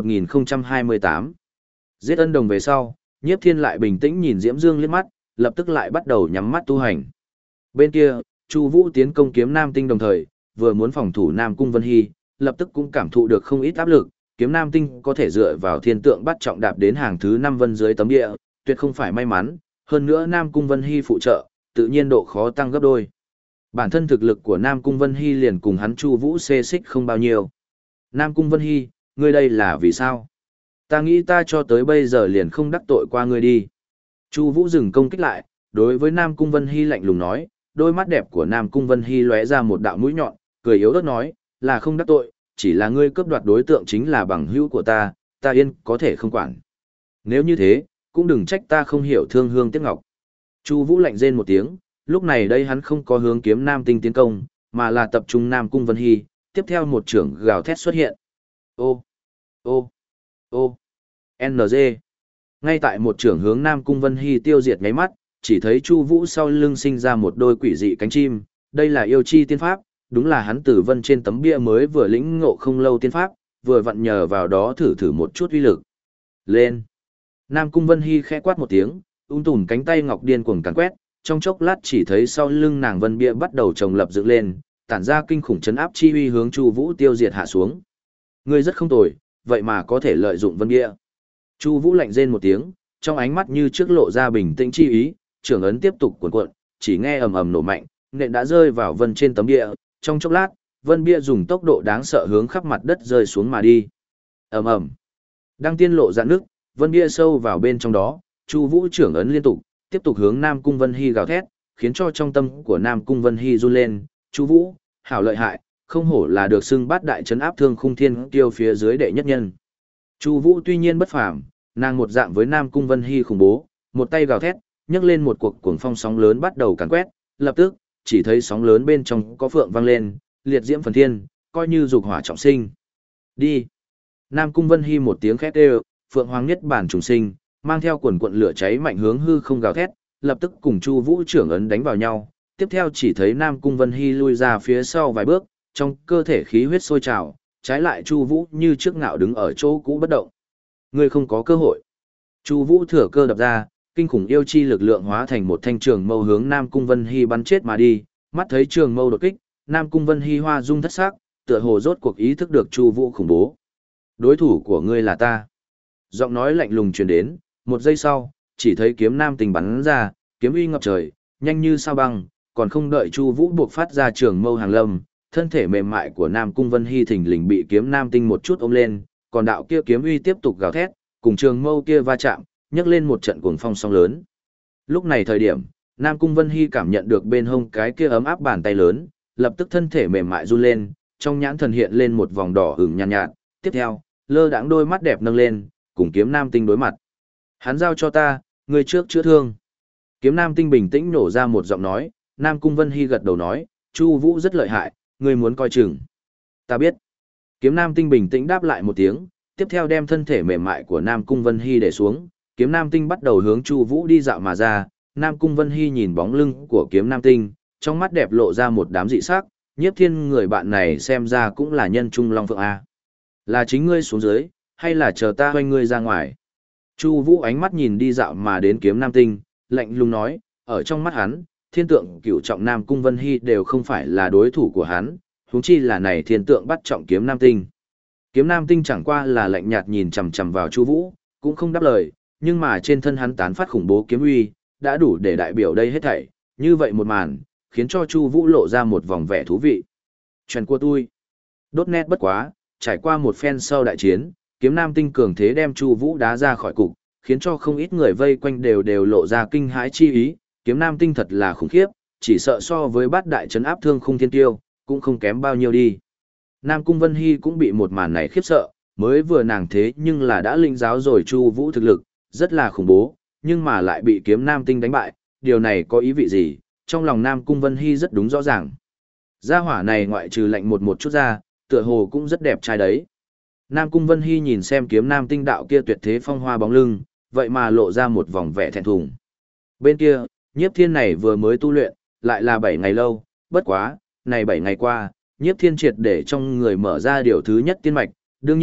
1028. Giết ân đồng về sau, Nhiếp Thiên lại bình tĩnh nhìn Diễm Dương liếc mắt, lập tức lại bắt đầu nhắm mắt tu hành. Bên kia, Chu Vũ tiến công Kiếm Nam Tinh đồng thời, vừa muốn phòng thủ Nam Cung Vân Hy, lập tức cũng cảm thụ được không ít áp lực, Kiếm Nam Tinh có thể dựa vào thiên tượng bắt trọng đạp đến hàng thứ 5 vân dưới tấm địa, tuyệt không phải may mắn, hơn nữa Nam Cung Vân Hy phụ trợ, tự nhiên độ khó tăng gấp đôi. Bản thân thực lực của Nam Cung Vân Hy liền cùng hắn Chu Vũ xê xích không bao nhiêu. Nam Cung Vân Hy, ngươi đây là vì sao? Ta nghĩ ta cho tới bây giờ liền không đắc tội qua ngươi đi. Chu Vũ dừng công kích lại, đối với Nam Cung Vân Hy lạnh lùng nói, đôi mắt đẹp của Nam Cung Vân Hy lóe ra một đạo mũi nhọn, cười yếu ớt nói, là không đắc tội, chỉ là ngươi cướp đoạt đối tượng chính là bằng hữu của ta yên có thể không quản. Nếu như thế, cũng đừng trách ta không hiểu thương hương tiếc ngọc. Chu Vũ lạnh rên một tiếng, lúc này đây hắn không có hướng Kiếm Nam Tinh tiến công, mà là tập trung Nam Cung Vân Hy, tiếp theo một chưởng gào thét xuất hiện. Ô, ô, ô, NG. Ngay tại một chưởng hướng Nam Cung Vân Hy tiêu diệt nháy mắt, chỉ thấy Chu Vũ sau lưng sinh ra một đôi quỷ dị cánh chim, đây là yêu chi tiên pháp, đúng là hắn từ vân trên tấm bia mới vừa lĩnh ngộ không lâu tiên pháp, vừa vặn nhờ vào đó thử một chút uy lực. Lên. Nam Cung Vân Hy khẽ quát một tiếng, tùm cánh tay ngọc điên cuồng càn quét, trong chốc lát chỉ thấy sau lưng nàng vân bia bắt đầu chồng lập dựng lên, tản ra kinh khủng chấn áp chi uy hướng Chu Vũ tiêu diệt hạ xuống. Ngươi rất không tồi, vậy mà có thể lợi dụng vân bia. Chu Vũ lạnh rên một tiếng, trong ánh mắt như trước lộ ra bình tĩnh chi ý, trưởng ấn tiếp tục cuộn cuộn, chỉ nghe ầm ầm nổ mạnh, nện đã rơi vào vân trên tấm bia, trong chốc lát, vân bia dùng tốc độ đáng sợ hướng khắp mặt đất rơi xuống mà đi. Ầm ầm. Đăng tiên lộ rạn nước, vân bia sâu vào bên trong đó, Chu Vũ trưởng ấn liên tục, tiếp tục hướng Nam Cung Vân Hy gào thét, khiến cho trong tâm của Nam Cung Vân Hy run lên, "Chu Vũ, hảo lợi hại, không hổ là được xưng bát đại trấn áp thương khung thiên kiêu phía dưới đệ nhất nhân." Chu Vũ tuy nhiên bất phàm, nàng một dạng với Nam Cung Vân Hy khủng bố, một tay gào thét, nhấc lên một cuộc cuồng phong sóng lớn bắt đầu càn quét, lập tức, chỉ thấy sóng lớn bên trong có phượng vang lên, liệt diễm phần thiên, coi như dục hỏa trọng sinh. Đi. Nam Cung Vân Hy một tiếng khét kêu, phượng hoàng nhất bản trùng sinh, mang theo quần quận lửa cháy mạnh hướng hư không gào thét, lập tức cùng Chu Vũ trưởng ấn đánh vào nhau. Tiếp theo chỉ thấy Nam Cung Vân Hy lui ra phía sau vài bước, trong cơ thể khí huyết sôi trào, trái lại Chu Vũ như trước ngạo đứng ở chỗ cũ bất động. Ngươi không có cơ hội. Chu Vũ thừa cơ đập ra, kinh khủng yêu chi lực lượng hóa thành một thanh trường mâu hướng Nam Cung Vân Hy bắn chết mà đi, mắt thấy trường mâu đột kích, Nam Cung Vân Hy hoa dung thất sắc, tựa hồ rốt cuộc ý thức được Chu Vũ khủng bố. Đối thủ của ngươi là ta. Giọng nói lạnh lùng truyền đến, một giây sau, chỉ thấy kiếm nam tình bắn ra, kiếm uy ngập trời, nhanh như sao băng, còn không đợi Chu Vũ buộc phát ra trường mâu hàng lâm, thân thể mềm mại của Nam Cung Vân Hy thình lình bị kiếm nam tinh một chút ôm lên, còn đạo kia kiếm uy tiếp tục gào thét, cùng trường mâu kia va chạm, nhấc lên một trận cuồng phong sóng lớn. Lúc này thời điểm, Nam Cung Vân Hy cảm nhận được bên hông cái kia ấm áp bàn tay lớn, lập tức thân thể mềm mại run lên, trong nhãn thần hiện lên một vòng đỏ ửng nhàn nhạt, tiếp theo, lơ đãng đôi mắt đẹp nâng lên, cùng kiếm nam tinh đối mặt. Hắn giao cho ta, ngươi trước chữa thương. Kiếm nam tinh bình tĩnh nổ ra một giọng nói, Nam Cung Vân Hy gật đầu nói, Chu Vũ rất lợi hại, ngươi muốn coi chừng. Ta biết. Kiếm nam tinh bình tĩnh đáp lại một tiếng, tiếp theo đem thân thể mềm mại của Nam Cung Vân Hy để xuống, kiếm nam tinh bắt đầu hướng Chu Vũ đi dạo mà ra. Nam Cung Vân Hy nhìn bóng lưng của kiếm nam tinh, trong mắt đẹp lộ ra một đám dị sắc, Nhiếp Thiên người bạn này xem ra cũng là nhân trung long phượng a. Là chính ngươi xuống dưới, hay là chờ ta hoanh ngươi ra ngoài? Chu Vũ ánh mắt nhìn đi dạo mà đến kiếm nam tinh, lạnh lùng nói, ở trong mắt hắn, thiên tượng cửu trọng Nam Cung Vân Hy đều không phải là đối thủ của hắn, huống chi là này thiên tượng bắt trọng kiếm nam tinh. Kiếm nam tinh chẳng qua là lạnh nhạt nhìn chằm chằm vào Chu Vũ, cũng không đáp lời, nhưng mà trên thân hắn tán phát khủng bố kiếm uy, đã đủ để đại biểu đây hết thảy, như vậy một màn, khiến cho Chu Vũ lộ ra một vòng vẻ thú vị. Chuyện của tôi. Đốt nét bất quá, trải qua một phen sau đại chiến, kiếm nam tinh cường thế đem Chu Vũ đá ra khỏi cục, khiến cho không ít người vây quanh đều lộ ra kinh hãi chi ý, kiếm nam tinh thật là khủng khiếp, chỉ sợ so với bát đại trấn áp thương khung thiên tiêu, cũng không kém bao nhiêu đi. Nam Cung Vân Hy cũng bị một màn này khiếp sợ, mới vừa nàng thế nhưng là đã linh giáo rồi Chu Vũ thực lực, rất là khủng bố, nhưng mà lại bị kiếm nam tinh đánh bại, điều này có ý vị gì, trong lòng Nam Cung Vân Hy rất đúng rõ ràng. Gia hỏa này ngoại trừ lạnh một chút ra, tựa hồ cũng rất đẹp trai đấy. Nam Cung Vân Hy nhìn xem kiếm nam tinh đạo kia tuyệt thế phong hoa bóng lưng, vậy mà lộ ra một vòng vẻ thẹn thùng. Bên kia, Nhiếp Thiên này vừa mới tu luyện, lại là 7 ngày lâu, bất quá, này 7 ngày qua, Nhiếp Thiên triệt để trong người mở ra điều thứ nhất tiên mạch, đương nhiên,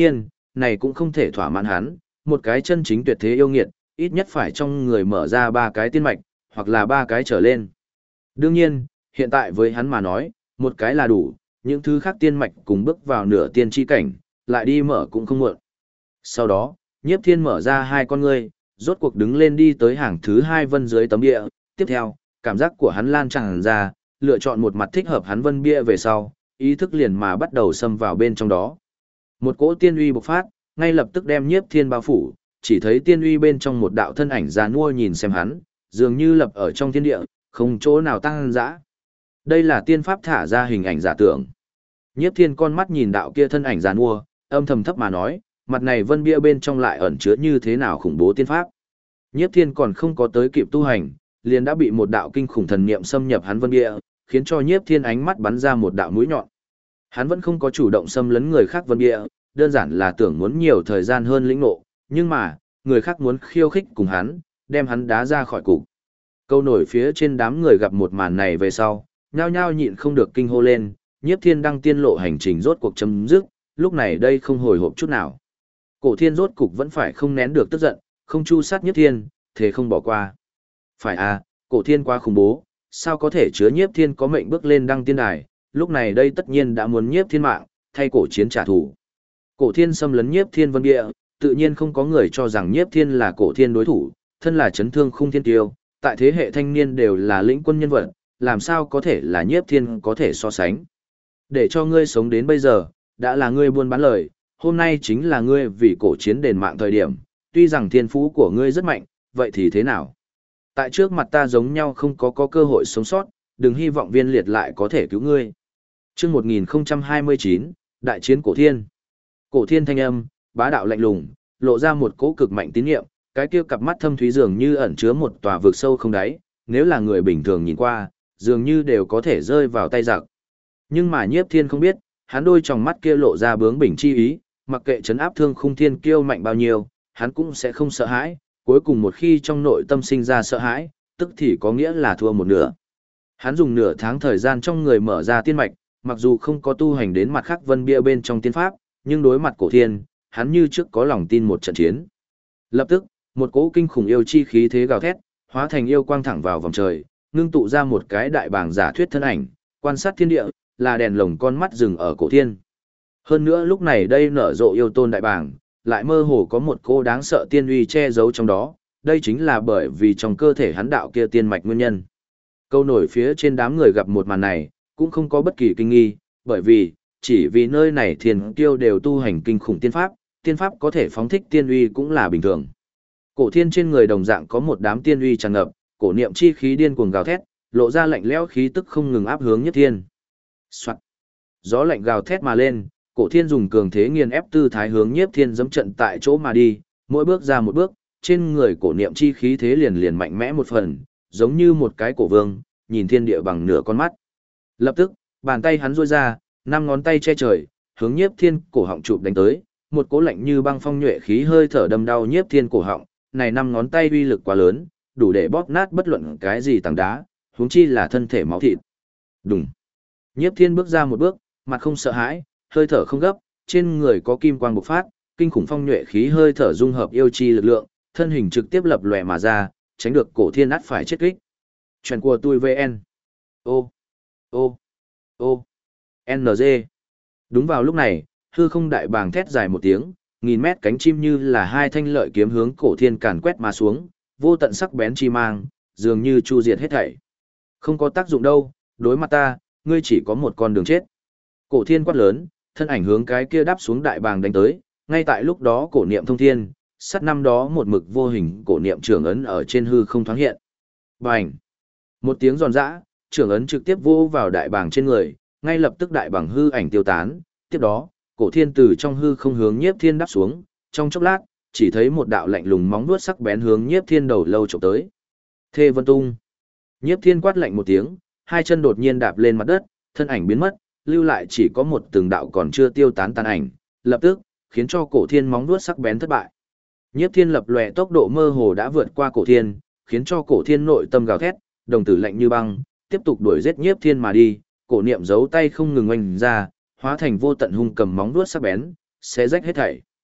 này cũng không thể thỏa mãn hắn, một cái chân chính tuyệt thế yêu nghiệt, ít nhất phải trong người mở ra 3 cái tiên mạch, hoặc là 3 cái trở lên. Đương nhiên, hiện tại với hắn mà nói, một cái là đủ, những thứ khác tiên mạch cùng bước vào nửa tiên tri cảnh, lại đi mở cũng không muộn. Sau đó, Nhiếp Thiên mở ra 2 con ngươi, rốt cuộc đứng lên đi tới hàng thứ 2 vân dưới tấm bia, tiếp theo, cảm giác của hắn lan tràn ra, lựa chọn một mặt thích hợp hắn vân bia về sau, ý thức liền mà bắt đầu xâm vào bên trong đó. Một cỗ tiên uy bộc phát, ngay lập tức đem Nhiếp Thiên bao phủ, chỉ thấy tiên uy bên trong một đạo thân ảnh già nua nhìn xem hắn, dường như lập ở trong thiên địa, không chỗ nào tăng dã. Đây là tiên pháp thả ra hình ảnh giả tưởng. Nhiếp Thiên con mắt nhìn đạo kia thân ảnh già nua, âm thầm thấp mà nói, mặt này vân bia bên trong lại ẩn chứa như thế nào khủng bố tiên pháp. Nhiếp Thiên còn không có tới kịp tu hành, liền đã bị một đạo kinh khủng thần niệm xâm nhập hắn vân bia, khiến cho Nhiếp Thiên ánh mắt bắn ra một đạo mũi nhọn. Hắn vẫn không có chủ động xâm lấn người khác vân bia, đơn giản là tưởng muốn nhiều thời gian hơn lĩnh ngộ, nhưng mà, người khác muốn khiêu khích cùng hắn, đem hắn đá ra khỏi cục. Câu nổi phía trên đám người gặp một màn này về sau, nhao nhao nhịn không được kinh hô lên, Nhiếp Thiên đăng tiên lộ hành trình rốt cuộc chấm dứt, lúc này đây không hồi hộp chút nào. Cổ Thiên rốt cục vẫn phải không nén được tức giận, không chu sát Nhiếp Thiên, thế không bỏ qua. Phải à, Cổ Thiên quá khủng bố, sao có thể chứa Nhiếp Thiên có mệnh bước lên đăng tiên đài, lúc này đây tất nhiên đã muốn Nhiếp Thiên mạng, thay Cổ Chiến trả thù. Cổ Thiên xâm lấn Nhiếp Thiên vân địa, tự nhiên không có người cho rằng Nhiếp Thiên là Cổ Thiên đối thủ, thân là chấn thương khung thiên tiêu, tại thế hệ thanh niên đều là lĩnh quân nhân vật, làm sao có thể là Nhiếp Thiên có thể so sánh. Để cho ngươi sống đến bây giờ, đã là ngươi buôn bán lời, hôm nay chính là ngươi vì Cổ Chiến đền mạng thời điểm, tuy rằng thiên phú của ngươi rất mạnh, vậy thì thế nào? Tại trước mặt ta giống nhau không có cơ hội sống sót, đừng hy vọng viên liệt lại có thể cứu ngươi. Chương 1029, Đại chiến Cổ Thiên. Cổ Thiên thanh âm, bá đạo lạnh lùng, lộ ra một cỗ cực mạnh tín nhiệm, cái kia cặp mắt thâm thúy dường như ẩn chứa một tòa vực sâu không đáy, nếu là người bình thường nhìn qua, dường như đều có thể rơi vào tay giặc. Nhưng mà Nhiếp Thiên không biết, hắn đôi tròng mắt kia lộ ra bướng bỉnh chi ý, mặc kệ trấn áp thương khung thiên kiêu mạnh bao nhiêu, hắn cũng sẽ không sợ hãi, cuối cùng một khi trong nội tâm sinh ra sợ hãi, tức thì có nghĩa là thua một nửa. Hắn dùng nửa tháng thời gian trong người mở ra tiên mạch, mặc dù không có tu hành đến mặt khác vân bia bên trong tiên pháp, nhưng đối mặt Cổ Thiên, hắn như trước có lòng tin một trận chiến. Lập tức, một cỗ kinh khủng yêu chi khí thế gào thét, hóa thành yêu quang thẳng vào vòng trời, ngưng tụ ra một cái đại bảng giả thuyết thân ảnh, quan sát thiên địa, là đèn lồng con mắt rừng ở Cổ Thiên. Hơn nữa lúc này đây nở rộ yêu tôn đại bảng, lại mơ hồ có một cô đáng sợ tiên uy che giấu trong đó, đây chính là bởi vì trong cơ thể hắn đạo kia tiên mạch nguyên nhân. Câu nổi phía trên đám người gặp một màn này, cũng không có bất kỳ kinh nghi, bởi vì, chỉ vì nơi này thiền kiêu đều tu hành kinh khủng tiên pháp có thể phóng thích tiên uy cũng là bình thường. Cổ Thiên trên người đồng dạng có một đám tiên uy tràn ngập, cổ niệm chi khí điên cuồng gào thét, lộ ra lạnh lẽo khí tức không ngừng áp hướng Nhiếp Thiên. Soạt. Gió lạnh gào thét mà lên, Cổ Thiên dùng cường thế nghiền ép tư thái hướng Nhiếp Thiên giẫm trận tại chỗ mà đi, mỗi bước ra một bước, trên người cổ niệm chi khí thế liền liền mạnh mẽ một phần, giống như một cái cổ vương, nhìn thiên địa bằng nửa con mắt. Lập tức, bàn tay hắn duỗi ra, 5 ngón tay che trời, hướng Nhiếp Thiên cổ họng chụp đánh tới, một cỗ lạnh như băng phong nhuệ khí hơi thở đâm đau Nhiếp Thiên cổ họng, này 5 ngón tay uy lực quá lớn, đủ để bóp nát bất luận cái gì tảng đá, huống chi là thân thể máu thịt. Đùng. Nhiếp Thiên bước ra một bước, mặt không sợ hãi, hơi thở không gấp, trên người có kim quang bộc phát, kinh khủng phong nhuệ khí hơi thở dung hợp yêu chi lực lượng, thân hình trực tiếp lập lòe mà ra, tránh được Cổ Thiên ắt phải chết kích. Chuyện của tôi VN. Ô. Ô. Ô. NG. Đúng vào lúc này, hư không đại bàng thét dài một tiếng, nghìn mét cánh chim như là 2 thanh lợi kiếm hướng Cổ Thiên càn quét mà xuống, vô tận sắc bén chi mang, dường như chu diệt hết thảy. Không có tác dụng đâu, đối mặt ta, ngươi chỉ có một con đường chết. Cổ Thiên quát lớn, thân ảnh hướng cái kia đáp xuống đại bàng đánh tới, ngay tại lúc đó cổ niệm thông thiên, sắt năm đó một mực vô hình cổ niệm trưởng ấn ở trên hư không thoáng hiện. Bành! Một tiếng giòn giã, trưởng ấn trực tiếp vô vào đại bàng trên người, ngay lập tức đại bàng hư ảnh tiêu tán, tiếp đó, Cổ Thiên từ trong hư không hướng Nhiếp Thiên đáp xuống, trong chốc lát, chỉ thấy một đạo lạnh lùng móng vuốt sắc bén hướng Nhiếp Thiên đầu lâu chụp tới. Thê Vân Tung. Nhiếp Thiên quát lạnh một tiếng, 2 chân đột nhiên đạp lên mặt đất, thân ảnh biến mất, lưu lại chỉ có một từng đạo còn chưa tiêu tán tàn ảnh, lập tức khiến cho Cổ Thiên móng vuốt sắc bén thất bại. Nhiếp Thiên lập lòe tốc độ mơ hồ đã vượt qua Cổ Thiên, khiến cho Cổ Thiên nội tâm gào thét, đồng tử lạnh như băng, tiếp tục đuổi giết Nhiếp Thiên mà đi, cổ niệm giấu tay không ngừng oanh ra, hóa thành vô tận hung cầm móng vuốt sắc bén, xé rách hết thảy.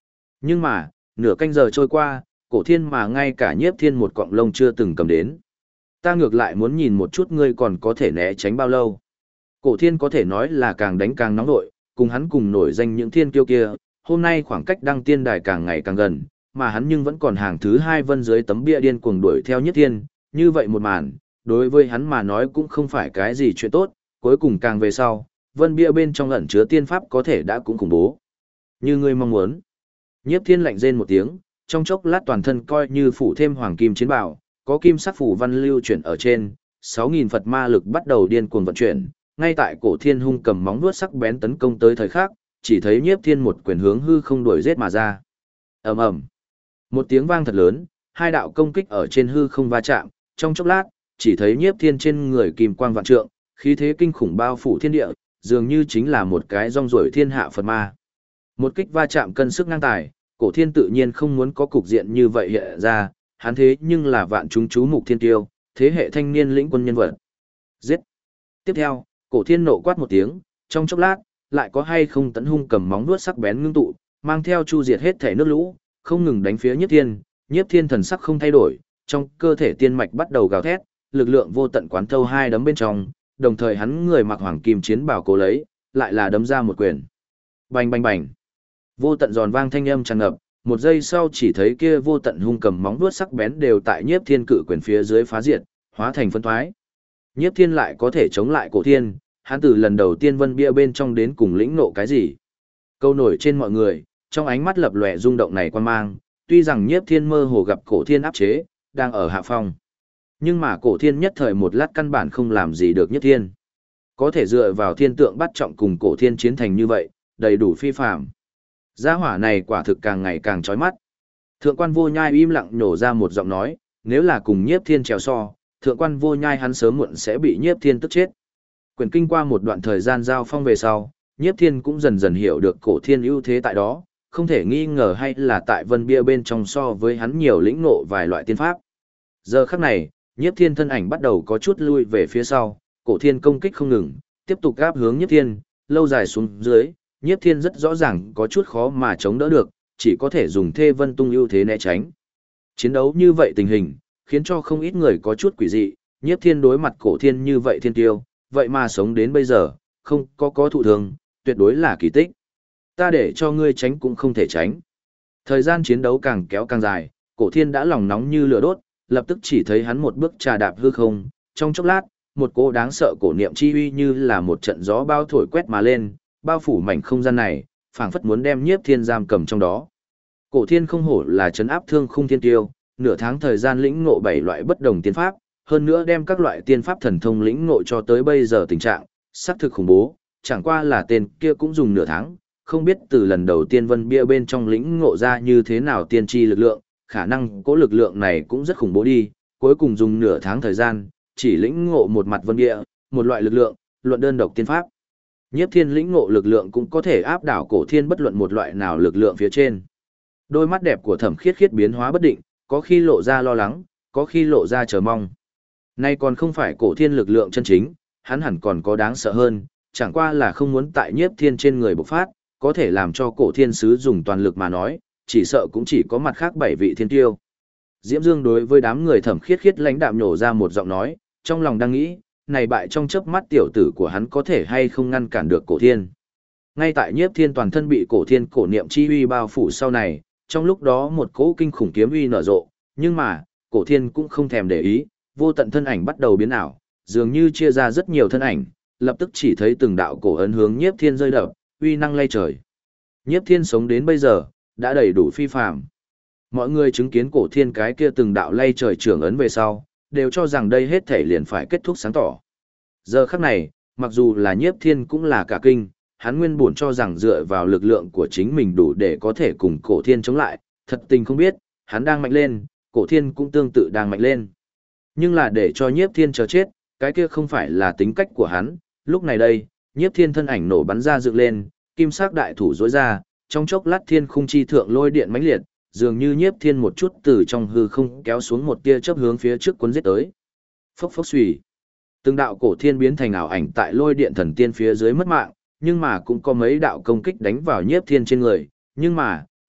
Nhưng mà, nửa canh giờ trôi qua, cổ thiên mà ngay cả nhiếp thiên một cọng lông chưa từng cầm đến. Ta ngược lại muốn nhìn một chút ngươi còn có thể né tránh bao lâu. Cổ thiên có thể nói là càng đánh càng nóng nội, cùng hắn cùng nổi danh những thiên kiêu kia, hôm nay khoảng cách đăng tiên đài càng ngày càng gần, mà hắn nhưng vẫn còn hàng thứ hai vân dưới tấm bia điên cuồng đuổi theo nhiếp thiên, như vậy một màn, đối với hắn mà nói cũng không phải cái gì chuyện tốt, cuối cùng càng về sau, vân bia bên trong ẩn chứa tiên pháp có thể đã cũng khủng bố. Như ngươi mong muốn. Nhiếp thiên lạnh rên một tiếng, trong chốc lát toàn thân coi như phủ thêm hoàng kim chiến bào, có kim sắc phủ văn lưu chuyển ở trên, 6.000 Phật ma lực bắt đầu điên cuồng vận chuyển, ngay tại cổ thiên hung cầm móng vuốt sắc bén tấn công tới thời khắc, chỉ thấy nhiếp thiên một quyền hướng hư không đuổi giết mà ra. Ầm ầm. Một tiếng vang thật lớn, hai đạo công kích ở trên hư không va chạm, trong chốc lát, chỉ thấy nhiếp thiên trên người kim quang vạn trượng, khí thế kinh khủng bao phủ thiên địa, dường như chính là một cái rong ruổi thiên hạ Phật ma. Một kích va chạm cân sức ngang tài, cổ thiên tự nhiên không muốn có cục diện như vậy hiện ra, hắn thế nhưng là vạn chúng chú mục thiên tiêu, thế hệ thanh niên lĩnh quân nhân vật. Giết! Tiếp theo, cổ thiên nộ quát một tiếng, trong chốc lát, lại có hay không tấn hung cầm móng vuốt sắc bén ngưng tụ, mang theo chu diệt hết thể nước lũ, không ngừng đánh phía nhiếp thiên thần sắc không thay đổi, trong cơ thể tiên mạch bắt đầu gào thét, lực lượng vô tận quán thâu hai đấm bên trong, đồng thời hắn người mặc hoàng kim chiến bào cố lấy, lại là đấm ra một quyền. Bành bành bành. Vô tận giòn vang thanh âm tràn ngập, một giây sau chỉ thấy kia vô tận hung cầm móng vuốt sắc bén đều tại nhiếp thiên cự quyền phía dưới phá diệt, hóa thành phân thoái. Nhiếp thiên lại có thể chống lại cổ thiên, hắn từ lần đầu tiên vân bia bên trong đến cùng lĩnh nộ cái gì. Câu nổi trên mọi người, trong ánh mắt lập lòe rung động này quan mang, tuy rằng nhiếp thiên mơ hồ gặp cổ thiên áp chế, đang ở hạ phong. Nhưng mà cổ thiên nhất thời một lát căn bản không làm gì được nhiếp thiên. Có thể dựa vào thiên tượng bắt trọng cùng cổ thiên chiến thành như vậy, đầy đủ phi phàm. Gia hỏa này quả thực càng ngày càng chói mắt. Thượng quan vô nhai im lặng nhổ ra một giọng nói, nếu là cùng nhiếp thiên trèo so, thượng quan vô nhai hắn sớm muộn sẽ bị nhiếp thiên tức chết. Quyển kinh qua một đoạn thời gian giao phong về sau, nhiếp thiên cũng dần dần hiểu được cổ thiên ưu thế tại đó, không thể nghi ngờ hay là tại vân bia bên trong so với hắn nhiều lĩnh ngộ vài loại tiên pháp. Giờ khắc này, nhiếp thiên thân ảnh bắt đầu có chút lui về phía sau, cổ thiên công kích không ngừng, tiếp tục gáp hướng nhiếp thiên, lâu dài xuống dưới, nhiếp thiên rất rõ ràng có chút khó mà chống đỡ được, chỉ có thể dùng thê vân tung ưu thế né tránh. Chiến đấu như vậy tình hình, khiến cho không ít người có chút quỷ dị, nhiếp thiên đối mặt cổ thiên như vậy thiên tiêu, vậy mà sống đến bây giờ, không có thụ thương, tuyệt đối là kỳ tích. Ta để cho ngươi tránh cũng không thể tránh. Thời gian chiến đấu càng kéo càng dài, cổ thiên đã lòng nóng như lửa đốt, lập tức chỉ thấy hắn một bước trà đạp hư không, trong chốc lát, một cỗ đáng sợ cổ niệm chi uy như là một trận gió bao thổi quét mà lên, bao phủ mảnh không gian này, phảng phất muốn đem nhiếp thiên giam cầm trong đó. Cổ thiên không hổ là trấn áp thương khung thiên tiêu, nửa tháng thời gian lĩnh ngộ 7 loại bất đồng tiên pháp, hơn nữa đem các loại tiên pháp thần thông lĩnh ngộ cho tới bây giờ tình trạng, xác thực khủng bố, chẳng qua là tên kia cũng dùng nửa tháng, không biết từ lần đầu tiên vân bia bên trong lĩnh ngộ ra như thế nào tiên tri lực lượng, khả năng cố lực lượng này cũng rất khủng bố đi, cuối cùng dùng nửa tháng thời gian, chỉ lĩnh ngộ một mặt vân bia, một loại lực lượng, luận đơn độc tiên pháp. Nhiếp thiên lĩnh ngộ lực lượng cũng có thể áp đảo cổ thiên bất luận một loại nào lực lượng phía trên. Đôi mắt đẹp của Thẩm Khiết Khiết biến hóa bất định, có khi lộ ra lo lắng, có khi lộ ra chờ mong. Nay còn không phải cổ thiên lực lượng chân chính, hắn hẳn còn có đáng sợ hơn, chẳng qua là không muốn tại nhiếp thiên trên người bộc phát, có thể làm cho cổ thiên sứ dùng toàn lực mà nói, chỉ sợ cũng chỉ có mặt khác 7 vị thiên tiêu. Diễm Dương đối với đám người Thẩm Khiết Khiết lãnh đạm nhổ ra một giọng nói, trong lòng đang nghĩ, này bại trong chớp mắt tiểu tử của hắn có thể hay không ngăn cản được cổ thiên. Ngay tại nhiếp thiên toàn thân bị cổ thiên cổ niệm chi uy bao phủ sau này, trong lúc đó một cỗ kinh khủng kiếm uy nở rộ, nhưng mà, cổ thiên cũng không thèm để ý, vô tận thân ảnh bắt đầu biến ảo, dường như chia ra rất nhiều thân ảnh, lập tức chỉ thấy từng đạo cổ ấn hướng nhiếp thiên rơi đập, uy năng lay trời. Nhiếp thiên sống đến bây giờ, đã đầy đủ phi phàm. Mọi người chứng kiến cổ thiên cái kia từng đạo lay trời trưởng ấn về sau, đều cho rằng đây hết thể liền phải kết thúc sáng tỏ. Giờ khắc này, mặc dù là nhiếp thiên cũng là cả kinh, hắn nguyên buồn cho rằng dựa vào lực lượng của chính mình đủ để có thể cùng cổ thiên chống lại, thật tình không biết, hắn đang mạnh lên, cổ thiên cũng tương tự đang mạnh lên. Nhưng là để cho nhiếp thiên chờ chết, cái kia không phải là tính cách của hắn, lúc này đây, nhiếp thiên thân ảnh nổ bắn ra dựng lên, kim sắc đại thủ dối ra, trong chốc lát thiên khung chi thượng lôi điện mãnh liệt, dường như nhiếp thiên một chút từ trong hư không kéo xuống một tia chớp hướng phía trước cuốn giết tới. Phốc phốc xùy. Từng đạo cổ thiên biến thành ảo ảnh tại lôi điện thần tiên phía dưới mất mạng, nhưng mà cũng có mấy đạo công kích đánh vào nhiếp thiên trên người, nhưng mà,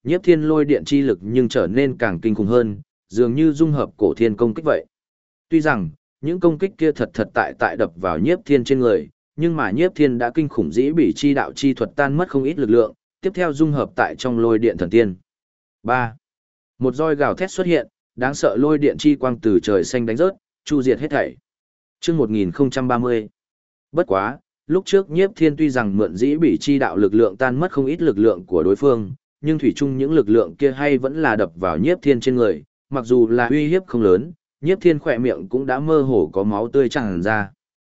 Nhiếp thiên lôi điện chi lực nhưng trở nên càng kinh khủng hơn, dường như dung hợp cổ thiên công kích vậy. Tuy rằng, những công kích kia thật thật tại đập vào nhiếp thiên trên người, nhưng mà nhiếp thiên đã kinh khủng dĩ bị chi đạo chi thuật tan mất không ít lực lượng, tiếp theo dung hợp tại trong lôi điện thần tiên. 3. Một roi gào thét xuất hiện, đáng sợ lôi điện chi quang từ trời xanh đánh rớt, chu diệt hết thảy. Chương 1030. Bất quá, lúc trước nhiếp thiên tuy rằng mượn dĩ bị chi đạo lực lượng tan mất không ít lực lượng của đối phương, nhưng thủy chung những lực lượng kia hay vẫn là đập vào nhiếp thiên trên người, mặc dù là uy hiếp không lớn, nhiếp thiên khỏe miệng cũng đã mơ hồ có máu tươi tràn ra.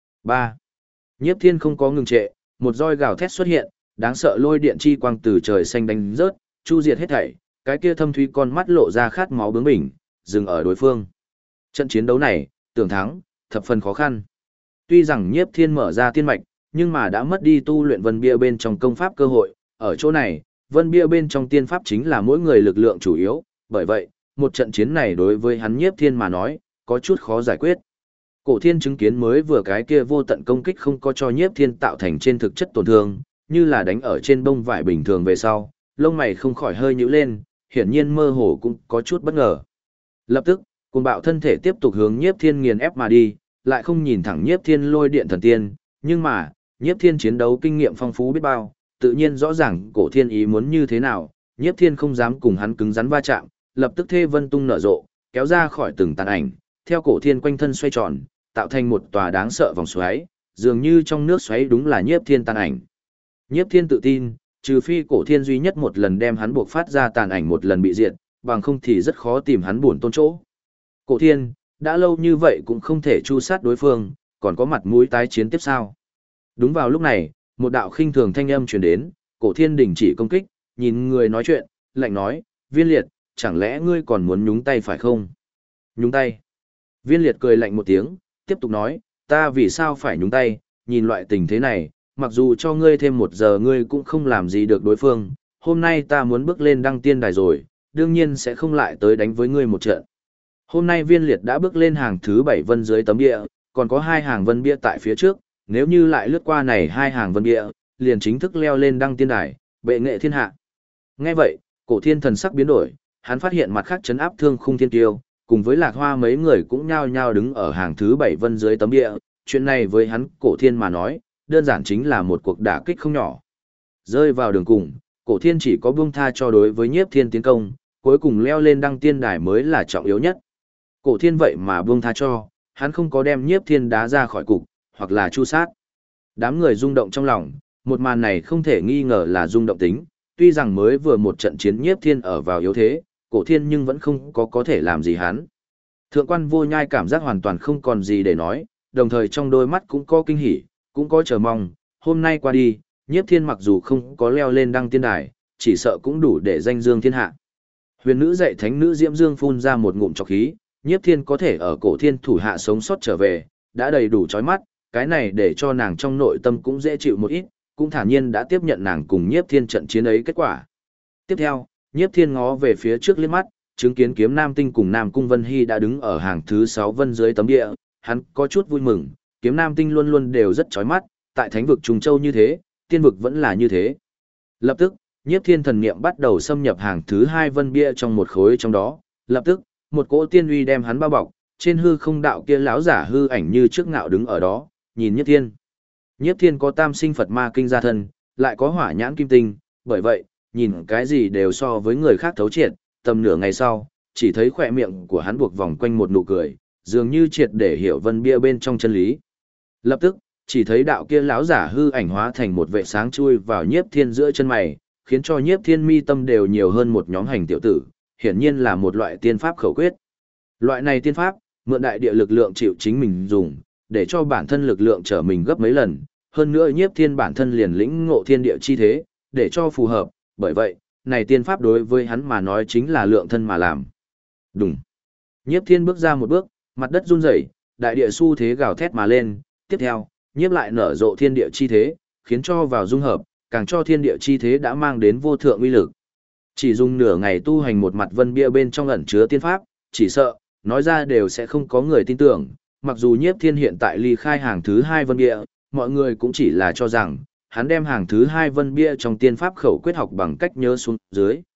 3. Nhiếp thiên không có ngừng trệ, một roi gào thét xuất hiện, đáng sợ lôi điện chi quang từ trời xanh đánh rớt, chu diệt hết thảy, cái kia thâm thúy con mắt lộ ra khát máu bướng bỉnh, dừng ở đối phương. Trận chiến đấu này, tưởng thắng, thập phần khó khăn. Tuy rằng nhiếp thiên mở ra tiên mạch, nhưng mà đã mất đi tu luyện vân bia bên trong công pháp cơ hội, ở chỗ này, vân bia bên trong tiên pháp chính là mỗi người lực lượng chủ yếu, bởi vậy, một trận chiến này đối với hắn nhiếp thiên mà nói, có chút khó giải quyết. Cổ thiên chứng kiến mới vừa cái kia vô tận công kích không có cho nhiếp thiên tạo thành trên thực chất tổn thương, như là đánh ở trên bông vải bình thường về sau, lông mày không khỏi hơi nhíu lên, hiển nhiên mơ hồ cũng có chút bất ngờ. Lập tức, cuồng bạo thân thể tiếp tục hướng nhiếp thiên nghiền ép mà đi, lại không nhìn thẳng nhiếp thiên lôi điện thần tiên, nhưng mà, nhiếp thiên chiến đấu kinh nghiệm phong phú biết bao, tự nhiên rõ ràng cổ thiên ý muốn như thế nào, nhiếp thiên không dám cùng hắn cứng rắn va chạm, lập tức thê vân tung nở rộ, kéo ra khỏi từng tàn ảnh, theo cổ thiên quanh thân xoay tròn, tạo thành một tòa đáng sợ vòng xoáy, dường như trong nước xoáy đúng là nhiếp thiên tàn ảnh. Nhiếp thiên tự tin, trừ phi cổ thiên duy nhất một lần đem hắn buộc phát ra tàn ảnh một lần bị diệt, bằng không thì rất khó tìm hắn buồn tôn chỗ. Cổ thiên, đã lâu như vậy cũng không thể chu sát đối phương, còn có mặt mũi tái chiến tiếp sao. Đúng vào lúc này, một đạo khinh thường thanh âm truyền đến, cổ thiên đình chỉ công kích, nhìn người nói chuyện, lạnh nói, Viên Liệt, chẳng lẽ ngươi còn muốn nhúng tay phải không? Nhúng tay. Viên Liệt cười lạnh một tiếng, tiếp tục nói, ta vì sao phải nhúng tay, nhìn loại tình thế này, mặc dù cho ngươi thêm 1 giờ ngươi cũng không làm gì được đối phương, hôm nay ta muốn bước lên đăng tiên đài rồi, đương nhiên sẽ không lại tới đánh với ngươi một trận. Hôm nay Viên Liệt đã bước lên hàng thứ 7 vân dưới tấm bia, còn có 2 hàng vân bia tại phía trước, nếu như lại lướt qua này 2 hàng vân bia, liền chính thức leo lên đăng tiên đài, bệ nghệ thiên hạ. Nghe vậy, cổ thiên thần sắc biến đổi, hắn phát hiện mặt khác chấn áp thương khung thiên tiêu, cùng với lạc hoa mấy người cũng nhao nhao đứng ở hàng thứ 7 vân dưới tấm bia, chuyện này với hắn cổ thiên mà nói, đơn giản chính là một cuộc đả kích không nhỏ. Rơi vào đường cùng, cổ thiên chỉ có buông tha cho đối với nhiếp thiên tiến công, cuối cùng leo lên đăng tiên đài mới là trọng yếu nhất. Cổ thiên vậy mà buông tha cho, hắn không có đem nhiếp thiên đá ra khỏi cục, hoặc là chu sát. Đám người rung động trong lòng, một màn này không thể nghi ngờ là rung động tính, tuy rằng mới vừa một trận chiến nhiếp thiên ở vào yếu thế, cổ thiên nhưng vẫn không có thể làm gì hắn. Thượng quan vô nhai cảm giác hoàn toàn không còn gì để nói, đồng thời trong đôi mắt cũng có kinh hỉ, cũng có chờ mong, hôm nay qua đi, nhiếp thiên mặc dù không có leo lên đăng tiên đài, chỉ sợ cũng đủ để danh dương thiên hạ. Huyền nữ dạy thánh nữ Diễm Dương phun ra một ngụm trọc khí, nhiếp thiên có thể ở cổ thiên thủ hạ sống sót trở về, đã đầy đủ chói mắt, cái này để cho nàng trong nội tâm cũng dễ chịu một ít, cũng thản nhiên đã tiếp nhận nàng cùng nhiếp thiên trận chiến ấy kết quả. Tiếp theo, nhiếp thiên ngó về phía trước liếc mắt, chứng kiến kiếm Nam Tinh cùng Nam Cung Vân Hy đã đứng ở hàng thứ 6 vân dưới tấm địa, hắn có chút vui mừng, kiếm Nam Tinh luôn luôn đều rất chói mắt, tại thánh vực Trùng Châu như thế, tiên vực vẫn là như thế. Lập tức, nhiếp thiên thần niệm bắt đầu xâm nhập hàng thứ 2 vân bia trong một khối trong đó, lập tức, một cỗ tiên uy đem hắn bao bọc, trên hư không đạo kia lão giả hư ảnh như trước ngạo đứng ở đó, nhìn nhiếp thiên. Nhiếp thiên có tam sinh Phật ma kinh gia thân, lại có hỏa nhãn kim tinh, bởi vậy, nhìn cái gì đều so với người khác thấu triệt, tầm nửa ngày sau, chỉ thấy khỏe miệng của hắn buộc vòng quanh một nụ cười, dường như triệt để hiểu vân bia bên trong chân lý. Lập tức, chỉ thấy đạo kia lão giả hư ảnh hóa thành một vệ sáng chui vào nhiếp thiên giữa chân mày, khiến cho nhiếp thiên mi tâm đều nhiều hơn một nhóm hành tiểu tử, hiển nhiên là một loại tiên pháp khẩu quyết. Loại này tiên pháp, mượn đại địa lực lượng chịu chính mình dùng, để cho bản thân lực lượng trở mình gấp mấy lần, hơn nữa nhiếp thiên bản thân liền lĩnh ngộ thiên địa chi thế, để cho phù hợp, bởi vậy, này tiên pháp đối với hắn mà nói chính là lượng thân mà làm. Đúng. Nhiếp thiên bước ra một bước, mặt đất run rẩy, đại địa xu thế gào thét mà lên, tiếp theo, nhiếp lại nở rộ thiên địa chi thế, khiến cho vào dung hợp, càng cho thiên địa chi thế đã mang đến vô thượng uy lực. Chỉ dùng nửa ngày tu hành một mặt vân bia bên trong ẩn chứa tiên pháp, chỉ sợ, nói ra đều sẽ không có người tin tưởng, mặc dù nhiếp thiên hiện tại ly khai hàng thứ 2 vân bia, mọi người cũng chỉ là cho rằng, hắn đem hàng thứ 2 vân bia trong tiên pháp khẩu quyết học bằng cách nhớ xuống dưới,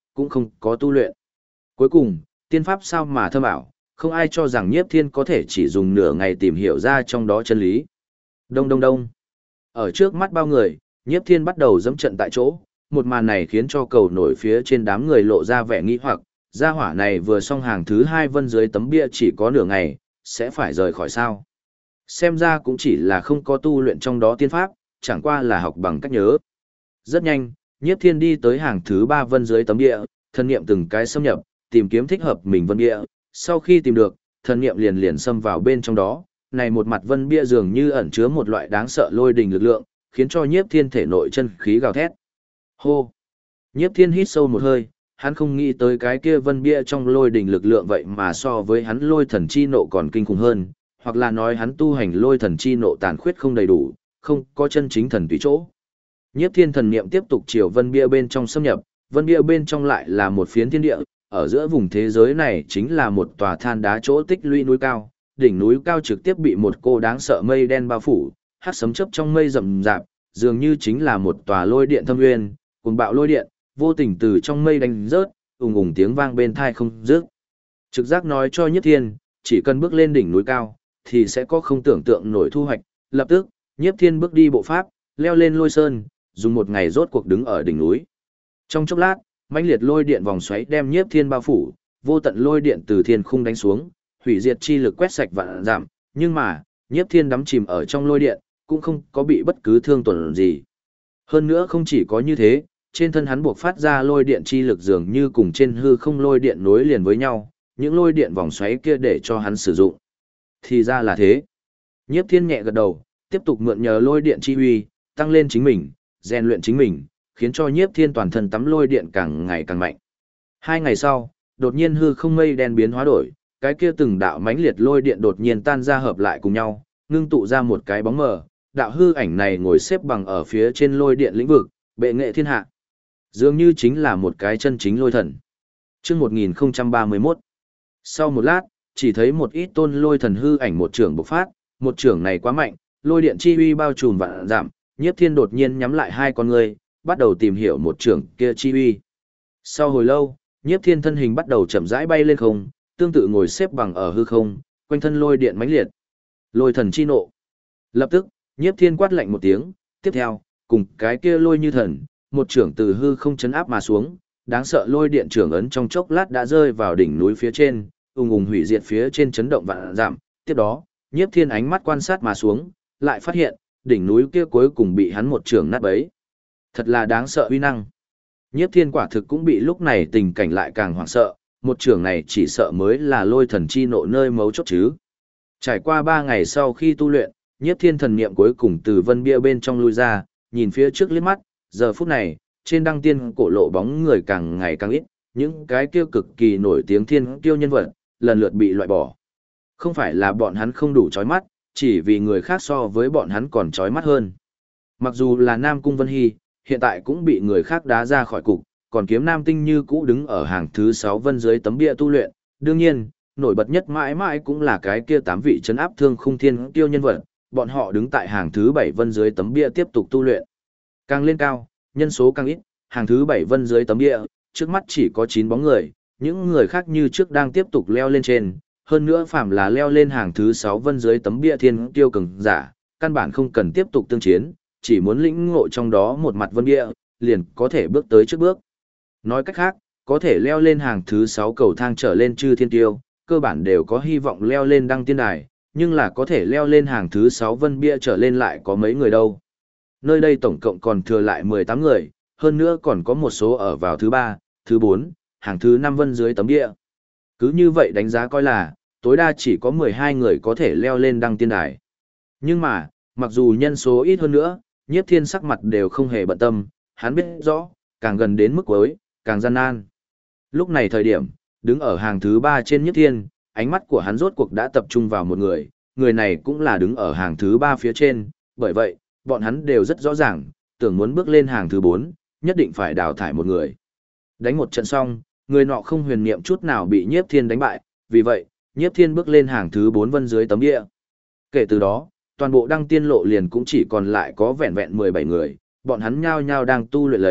cũng không có tu luyện. Cuối cùng, tiên pháp sao mà thâm ảo, không ai cho rằng Nhiếp Thiên có thể chỉ dùng nửa ngày tìm hiểu ra trong đó chân lý. Đông đông đông. Ở trước mắt bao người, Nhiếp Thiên bắt đầu dẫm trận tại chỗ, một màn này khiến cho cầu nổi phía trên đám người lộ ra vẻ nghi hoặc, gia hỏa này vừa xong hàng thứ 2 vân dưới tấm bia chỉ có nửa ngày, sẽ phải rời khỏi sao. Xem ra cũng chỉ là không có tu luyện trong đó tiên pháp, chẳng qua là học bằng cách nhớ. Rất nhanh, Nhiếp Thiên đi tới hàng thứ 3 vân dưới tấm bia, thần niệm từng cái xâm nhập, tìm kiếm thích hợp mình vân bia, sau khi tìm được, thần niệm liền liền xâm vào bên trong đó, này một mặt vân bia dường như ẩn chứa một loại đáng sợ lôi đình lực lượng, khiến cho Nhiếp Thiên thể nội chân khí gào thét. Hô! Nhiếp Thiên hít sâu một hơi, hắn không nghĩ tới cái kia vân bia trong lôi đình lực lượng vậy mà so với hắn lôi thần chi nộ còn kinh khủng hơn, hoặc là nói hắn tu hành lôi thần chi nộ tàn khuyết không đầy đủ, không có chân chính thần tùy chỗ. Nhiếp Thiên thần niệm tiếp tục chiều vân bia bên trong xâm nhập, vân bia bên trong lại là một phiến thiên địa, ở giữa vùng thế giới này chính là một tòa than đá chỗ tích lũy núi cao, đỉnh núi cao trực tiếp bị một cô đáng sợ mây đen bao phủ, hắc sấm chớp trong mây rậm rạp, dường như chính là một tòa lôi điện thâm nguyên, cuồng bạo lôi điện, vô tình từ trong mây đánh rớt, ùng ùng tiếng vang bên tai không dứt. Trực giác nói cho Nhiếp Thiên, chỉ cần bước lên đỉnh núi cao, thì sẽ có không tưởng tượng nổi thu hoạch. Lập tức, Nhiếp Thiên bước đi bộ pháp, leo lên lôi sơn, dùng một ngày rốt cuộc đứng ở đỉnh núi. Trong chốc lát, mãnh liệt lôi điện vòng xoáy đem Nhiếp Thiên bao phủ, vô tận lôi điện từ thiên khung đánh xuống, hủy diệt chi lực quét sạch vạn dặm, nhưng mà, Nhiếp Thiên đắm chìm ở trong lôi điện, cũng không có bị bất cứ thương tổn gì. Hơn nữa không chỉ có như thế, trên thân hắn buộc phát ra lôi điện chi lực dường như cùng trên hư không lôi điện nối liền với nhau, những lôi điện vòng xoáy kia để cho hắn sử dụng. Thì ra là thế. Nhiếp Thiên nhẹ gật đầu, tiếp tục mượn nhờ lôi điện chi huy, tăng lên chính mình, rèn luyện chính mình, khiến cho Nhiếp Thiên toàn thân tắm lôi điện càng ngày càng mạnh. 2 ngày sau, đột nhiên hư không mây đen biến hóa đổi, cái kia từng đạo mãnh liệt lôi điện đột nhiên tan ra hợp lại cùng nhau, ngưng tụ ra một cái bóng mờ, đạo hư ảnh này ngồi xếp bằng ở phía trên lôi điện lĩnh vực, bệ nghệ thiên hạ. Dường như chính là một cái chân chính lôi thần. Chương 1031. Sau một lát, chỉ thấy một ít tôn lôi thần hư ảnh một trưởng bộc phát, một trưởng này quá mạnh, lôi điện chi uy bao trùm vạn giảm, Nhiếp Thiên đột nhiên nhắm lại hai con ngươi, bắt đầu tìm hiểu một trưởng kia chi uy. Sau hồi lâu, Nhiếp Thiên thân hình bắt đầu chậm rãi bay lên không, tương tự ngồi xếp bằng ở hư không, quanh thân lôi điện mãnh liệt. Lôi thần chi nộ. Lập tức, Nhiếp Thiên quát lạnh một tiếng, tiếp theo, cùng cái kia lôi như thần, một trưởng từ hư không chấn áp mà xuống, đáng sợ lôi điện trưởng ấn trong chốc lát đã rơi vào đỉnh núi phía trên, ùng ùng hủy diệt phía trên chấn động vạn dặm. Tiếp đó, Nhiếp Thiên ánh mắt quan sát mà xuống, lại phát hiện, đỉnh núi kia cuối cùng bị hắn một trưởng nát bấy. Thật là đáng sợ uy năng. Nhiếp Thiên quả thực cũng bị lúc này tình cảnh lại càng hoảng sợ, một trưởng này chỉ sợ mới là lôi thần chi nộ nơi mấu chốt chứ. Trải qua 3 ngày sau khi tu luyện, Nhiếp Thiên thần niệm cuối cùng từ vân bia bên trong lui ra, nhìn phía trước liếc mắt, giờ phút này, trên đăng tiên cổ lộ bóng người càng ngày càng ít, những cái kia cực kỳ nổi tiếng thiên kiêu nhân vật, lần lượt bị loại bỏ. Không phải là bọn hắn không đủ chói mắt, chỉ vì người khác so với bọn hắn còn chói mắt hơn. Mặc dù là Nam Cung Vân Hy, hiện tại cũng bị người khác đá ra khỏi cục, còn Kiếm Nam Tinh như cũ đứng ở hàng thứ 6 vân dưới tấm bia tu luyện. Đương nhiên, nổi bật nhất mãi mãi cũng là cái kia 8 vị trấn áp thương khung thiên kiêu nhân vật, bọn họ đứng tại hàng thứ 7 vân dưới tấm bia tiếp tục tu luyện. Càng lên cao, nhân số càng ít, hàng thứ 7 vân dưới tấm bia, trước mắt chỉ có 9 bóng người, những người khác như trước đang tiếp tục leo lên trên, hơn nữa phạm là leo lên hàng thứ 6 vân dưới tấm bia thiên kiêu cường giả, căn bản không cần tiếp tục tương chiến, chỉ muốn lĩnh ngộ trong đó một mặt vân bia, liền có thể bước tới trước bước. Nói cách khác, có thể leo lên hàng thứ 6 cầu thang trở lên chư thiên kiêu, cơ bản đều có hy vọng leo lên đăng tiên đài, nhưng là có thể leo lên hàng thứ 6 vân bia trở lên lại có mấy người đâu. Nơi đây tổng cộng còn thừa lại 18 người, hơn nữa còn có một số ở vào thứ 3, thứ 4, hàng thứ 5 vân dưới tấm bia. Cứ như vậy đánh giá coi là, tối đa chỉ có 12 người có thể leo lên đăng tiên đài. Nhưng mà, mặc dù nhân số ít hơn nữa, Nhiếp Thiên sắc mặt đều không hề bận tâm, hắn biết rõ, càng gần đến mức cuối, càng gian nan. Lúc này thời điểm, đứng ở hàng thứ 3 trên Nhiếp Thiên, ánh mắt của hắn rốt cuộc đã tập trung vào một người, người này cũng là đứng ở hàng thứ 3 phía trên, bởi vậy, bọn hắn đều rất rõ ràng, tưởng muốn bước lên hàng thứ 4, nhất định phải đào thải một người. Đánh một trận xong, người nọ không huyền niệm chút nào bị Nhiếp Thiên đánh bại, vì vậy, Nhiếp Thiên bước lên hàng thứ 4 vân dưới tấm bia. Kể từ đó, toàn bộ đăng tiên lộ liền cũng chỉ còn lại có vẹn vẹn 17 người, bọn hắn nhao nhao đang tu luyện lấy,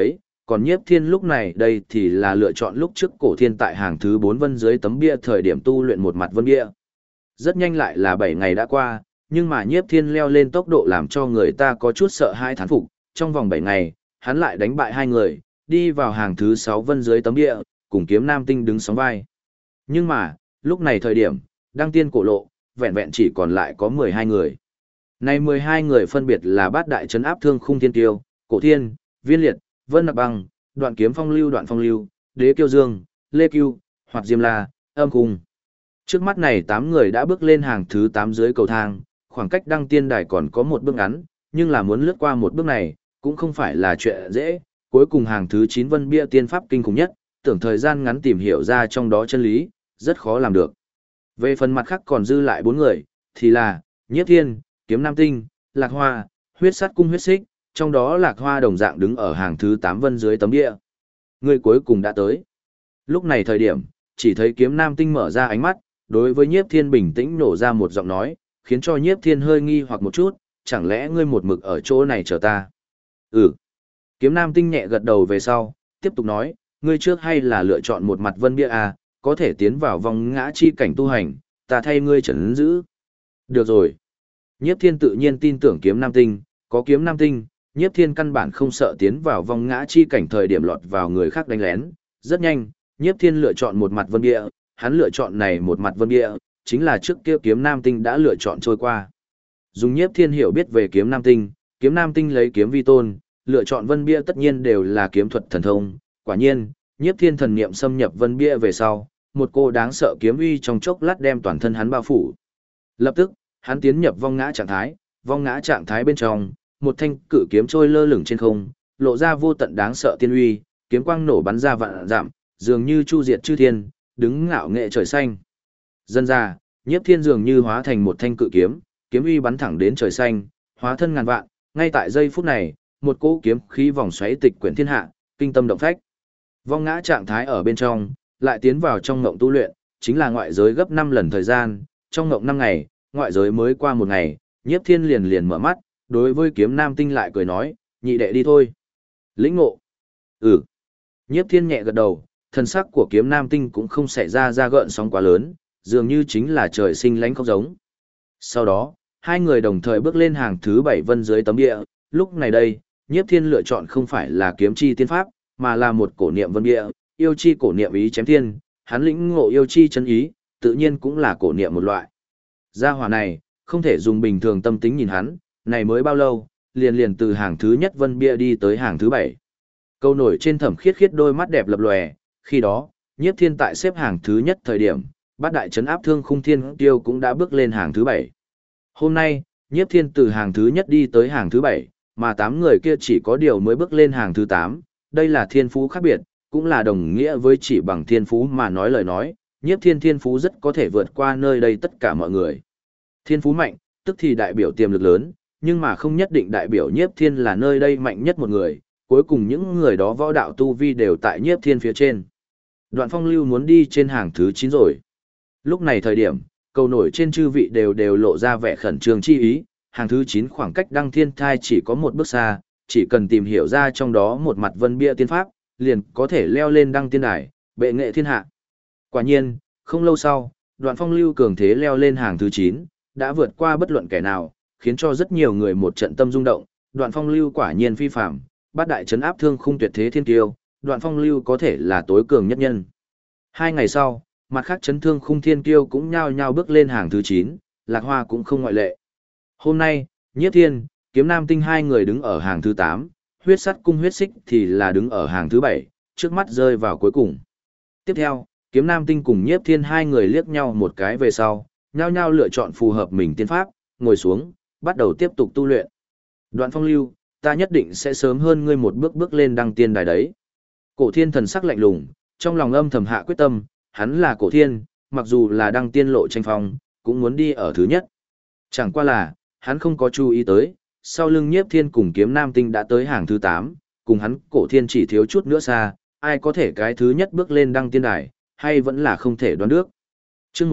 Còn Nhiếp Thiên lúc này đây thì là lựa chọn lúc trước Cổ Thiên tại hàng thứ 4 vân dưới tấm bia thời điểm tu luyện một mặt vân bia. Rất nhanh lại là 7 ngày đã qua, nhưng mà Nhiếp Thiên leo lên tốc độ làm cho người ta có chút sợ hãi thán phục, trong vòng 7 ngày, hắn lại đánh bại 2 người, đi vào hàng thứ 6 vân dưới tấm bia, cùng Kiếm Nam Tinh đứng sóng vai. Nhưng mà, lúc này thời điểm, đăng tiên cổ lộ, vẹn vẹn chỉ còn lại có 12 người. Này 12 người phân biệt là Bát Đại Trấn Áp Thương Khung Thiên Kiêu, Cổ Thiên, Viên Liệt, Vân Nặc Băng, Đoạn Kiếm Phong Lưu, Đoạn Phong Lưu, Đế Kiêu Dương, Lê Kiêu, Hoạt Diêm La, Âm Khung. Trước mắt này 8 người đã bước lên hàng thứ 8 dưới cầu thang, khoảng cách đăng tiên đài còn có một bước ngắn, nhưng là muốn lướt qua một bước này, cũng không phải là chuyện dễ. Cuối cùng hàng thứ 9 vân bia tiên pháp kinh khủng nhất, tưởng thời gian ngắn tìm hiểu ra trong đó chân lý, rất khó làm được. Về phần mặt khác còn dư lại 4 người, thì là Nhiếp Thiên, Kiếm Nam Tinh, Lạc Hoa, Huyết Sát Cung Huyết Xích, trong đó Lạc Hoa đồng dạng đứng ở hàng thứ 8 vân dưới tấm bia. Người cuối cùng đã tới. Lúc này thời điểm, chỉ thấy Kiếm Nam Tinh mở ra ánh mắt, đối với Nhiếp Thiên bình tĩnh nổ ra một giọng nói, khiến cho Nhiếp Thiên hơi nghi hoặc một chút, chẳng lẽ ngươi một mực ở chỗ này chờ ta? Ừ. Kiếm Nam Tinh nhẹ gật đầu về sau, tiếp tục nói, ngươi trước hay là lựa chọn một mặt vân bia à, có thể tiến vào vòng ngã chi cảnh tu hành, ta thay ngươi trấn giữ. Được rồi. Nhiếp Thiên tự nhiên tin tưởng Kiếm Nam Tinh, có Kiếm Nam Tinh, Nhiếp Thiên căn bản không sợ tiến vào vòng ngã chi cảnh thời điểm lọt vào người khác đánh lén. Rất nhanh, Nhiếp Thiên lựa chọn một mặt vân bia, hắn lựa chọn này một mặt vân bia, chính là trước kia Kiếm Nam Tinh đã lựa chọn trôi qua. Dùng Nhiếp Thiên hiểu biết về Kiếm Nam Tinh lấy kiếm vi tôn, lựa chọn vân bia tất nhiên đều là kiếm thuật thần thông. Quả nhiên, Nhiếp Thiên thần niệm xâm nhập vân bia về sau, một cô đáng sợ kiếm uy trong chốc lát đem toàn thân hắn bao phủ. Lập tức, hắn tiến nhập vong ngã trạng thái bên trong, một thanh cự kiếm trôi lơ lửng trên không, lộ ra vô tận đáng sợ tiên uy, kiếm quang nổ bắn ra vạn dặm, dường như chu diệt chư thiên, đứng ngạo nghệ trời xanh. Dần ra, Nhiếp Thiên dường như hóa thành một thanh cự kiếm, kiếm uy bắn thẳng đến trời xanh, hóa thân ngàn vạn, ngay tại giây phút này, một cỗ kiếm khí vòng xoáy tịch quyển thiên hạ, kinh tâm động phách. Vong ngã trạng thái ở bên trong, lại tiến vào trong ngộng tu luyện, chính là ngoại giới gấp 5 lần thời gian, trong ngộng 5 ngày, ngoại giới mới qua một ngày, Nhiếp Thiên liền mở mắt, đối với Kiếm Nam Tinh lại cười nói, nhị đệ đi thôi. Lĩnh ngộ. Ừ. Nhiếp Thiên nhẹ gật đầu, thần sắc của Kiếm Nam Tinh cũng không xảy ra gợn sóng quá lớn, dường như chính là trời sinh lánh không giống. Sau đó, hai người đồng thời bước lên hàng thứ 7 vân dưới tấm địa, lúc này đây, Nhiếp Thiên lựa chọn không phải là kiếm chi tiên pháp, mà là một cổ niệm vân địa, yêu chi cổ niệm ý chém thiên, hắn lĩnh ngộ yêu chi chân ý, tự nhiên cũng là cổ niệm một loại. Gia hỏa này, không thể dùng bình thường tâm tính nhìn hắn, này mới bao lâu, liền từ hàng thứ nhất vân bia đi tới hàng thứ 7. Câu nổi trên Thẩm Khiết Khiết đôi mắt đẹp lập lòe, khi đó, Nhiếp Thiên tại xếp hàng thứ nhất thời điểm, Bát Đại Trấn Áp Thương Khung Thiên Kiêu cũng đã bước lên hàng thứ 7. Hôm nay, Nhiếp Thiên từ hàng thứ nhất đi tới hàng thứ 7, mà 8 người kia chỉ có điều mới bước lên hàng thứ 8, đây là thiên phú khác biệt, cũng là đồng nghĩa với chỉ bằng thiên phú mà nói lời nói, Nhiếp Thiên thiên phú rất có thể vượt qua nơi đây tất cả mọi người. Thiên phú mạnh, tức thì đại biểu tiềm lực lớn, nhưng mà không nhất định đại biểu Nhiếp Thiên là nơi đây mạnh nhất một người, cuối cùng những người đó võ đạo tu vi đều tại Nhiếp Thiên phía trên. Đoạn Phong Lưu muốn đi trên hàng thứ 9 rồi. Lúc này thời điểm, cầu nổi trên chư vị đều lộ ra vẻ khẩn trương chi ý, hàng thứ 9 khoảng cách đăng thiên thai chỉ có một bước xa, chỉ cần tìm hiểu ra trong đó một mặt vân bia tiên pháp, liền có thể leo lên đăng tiên đài, bệ nghệ thiên hạ. Quả nhiên, không lâu sau, Đoạn Phong Lưu cường thế leo lên hàng thứ 9, đã vượt qua bất luận kẻ nào, khiến cho rất nhiều người một trận tâm rung động. Đoạn Phong Lưu quả nhiên phi phàm, Bát Đại Trấn Áp Thương Khung tuyệt thế thiên kiêu, Đoạn Phong Lưu có thể là tối cường nhất nhân. 2 ngày sau, mặt khác Trấn Thương Khung thiên kiêu cũng nhao nhao bước lên hàng thứ 9, Lạc Hoa cũng không ngoại lệ. Hôm nay, Nhiếp Thiên, Kiếm Nam Tinh hai người đứng ở hàng thứ 8, Huyết Sắt Cung Huyết Xích thì là đứng ở hàng thứ 7, trước mắt rơi vào cuối cùng. Tiếp theo, Kiếm Nam Tinh cùng Nhiếp Thiên hai người liếc nhau một cái về sau, nhao nhao lựa chọn phù hợp mình tiên pháp, ngồi xuống, bắt đầu tiếp tục tu luyện. Đoạn Phong Lưu, ta nhất định sẽ sớm hơn ngươi một bước bước lên đăng tiên đài đấy. Cổ Thiên thần sắc lạnh lùng, trong lòng âm thầm hạ quyết tâm, hắn là Cổ Thiên, mặc dù là đăng tiên lộ tranh phong, cũng muốn đi ở thứ nhất. Chẳng qua là, hắn không có chú ý tới, sau lưng Nhiếp Thiên cùng Kiếm Nam Tinh đã tới hàng thứ 8, cùng hắn Cổ Thiên chỉ thiếu chút nữa xa, ai có thể cái thứ nhất bước lên đăng tiên đài, hay vẫn là không thể đoán được. Chương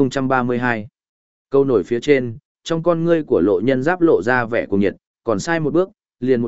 1032. Câu nổi phía trên, trong con ngươi của Lộ Nhân Giáp lộ ra vẻ cuồng nhiệt, còn sai một bước, liền một bước,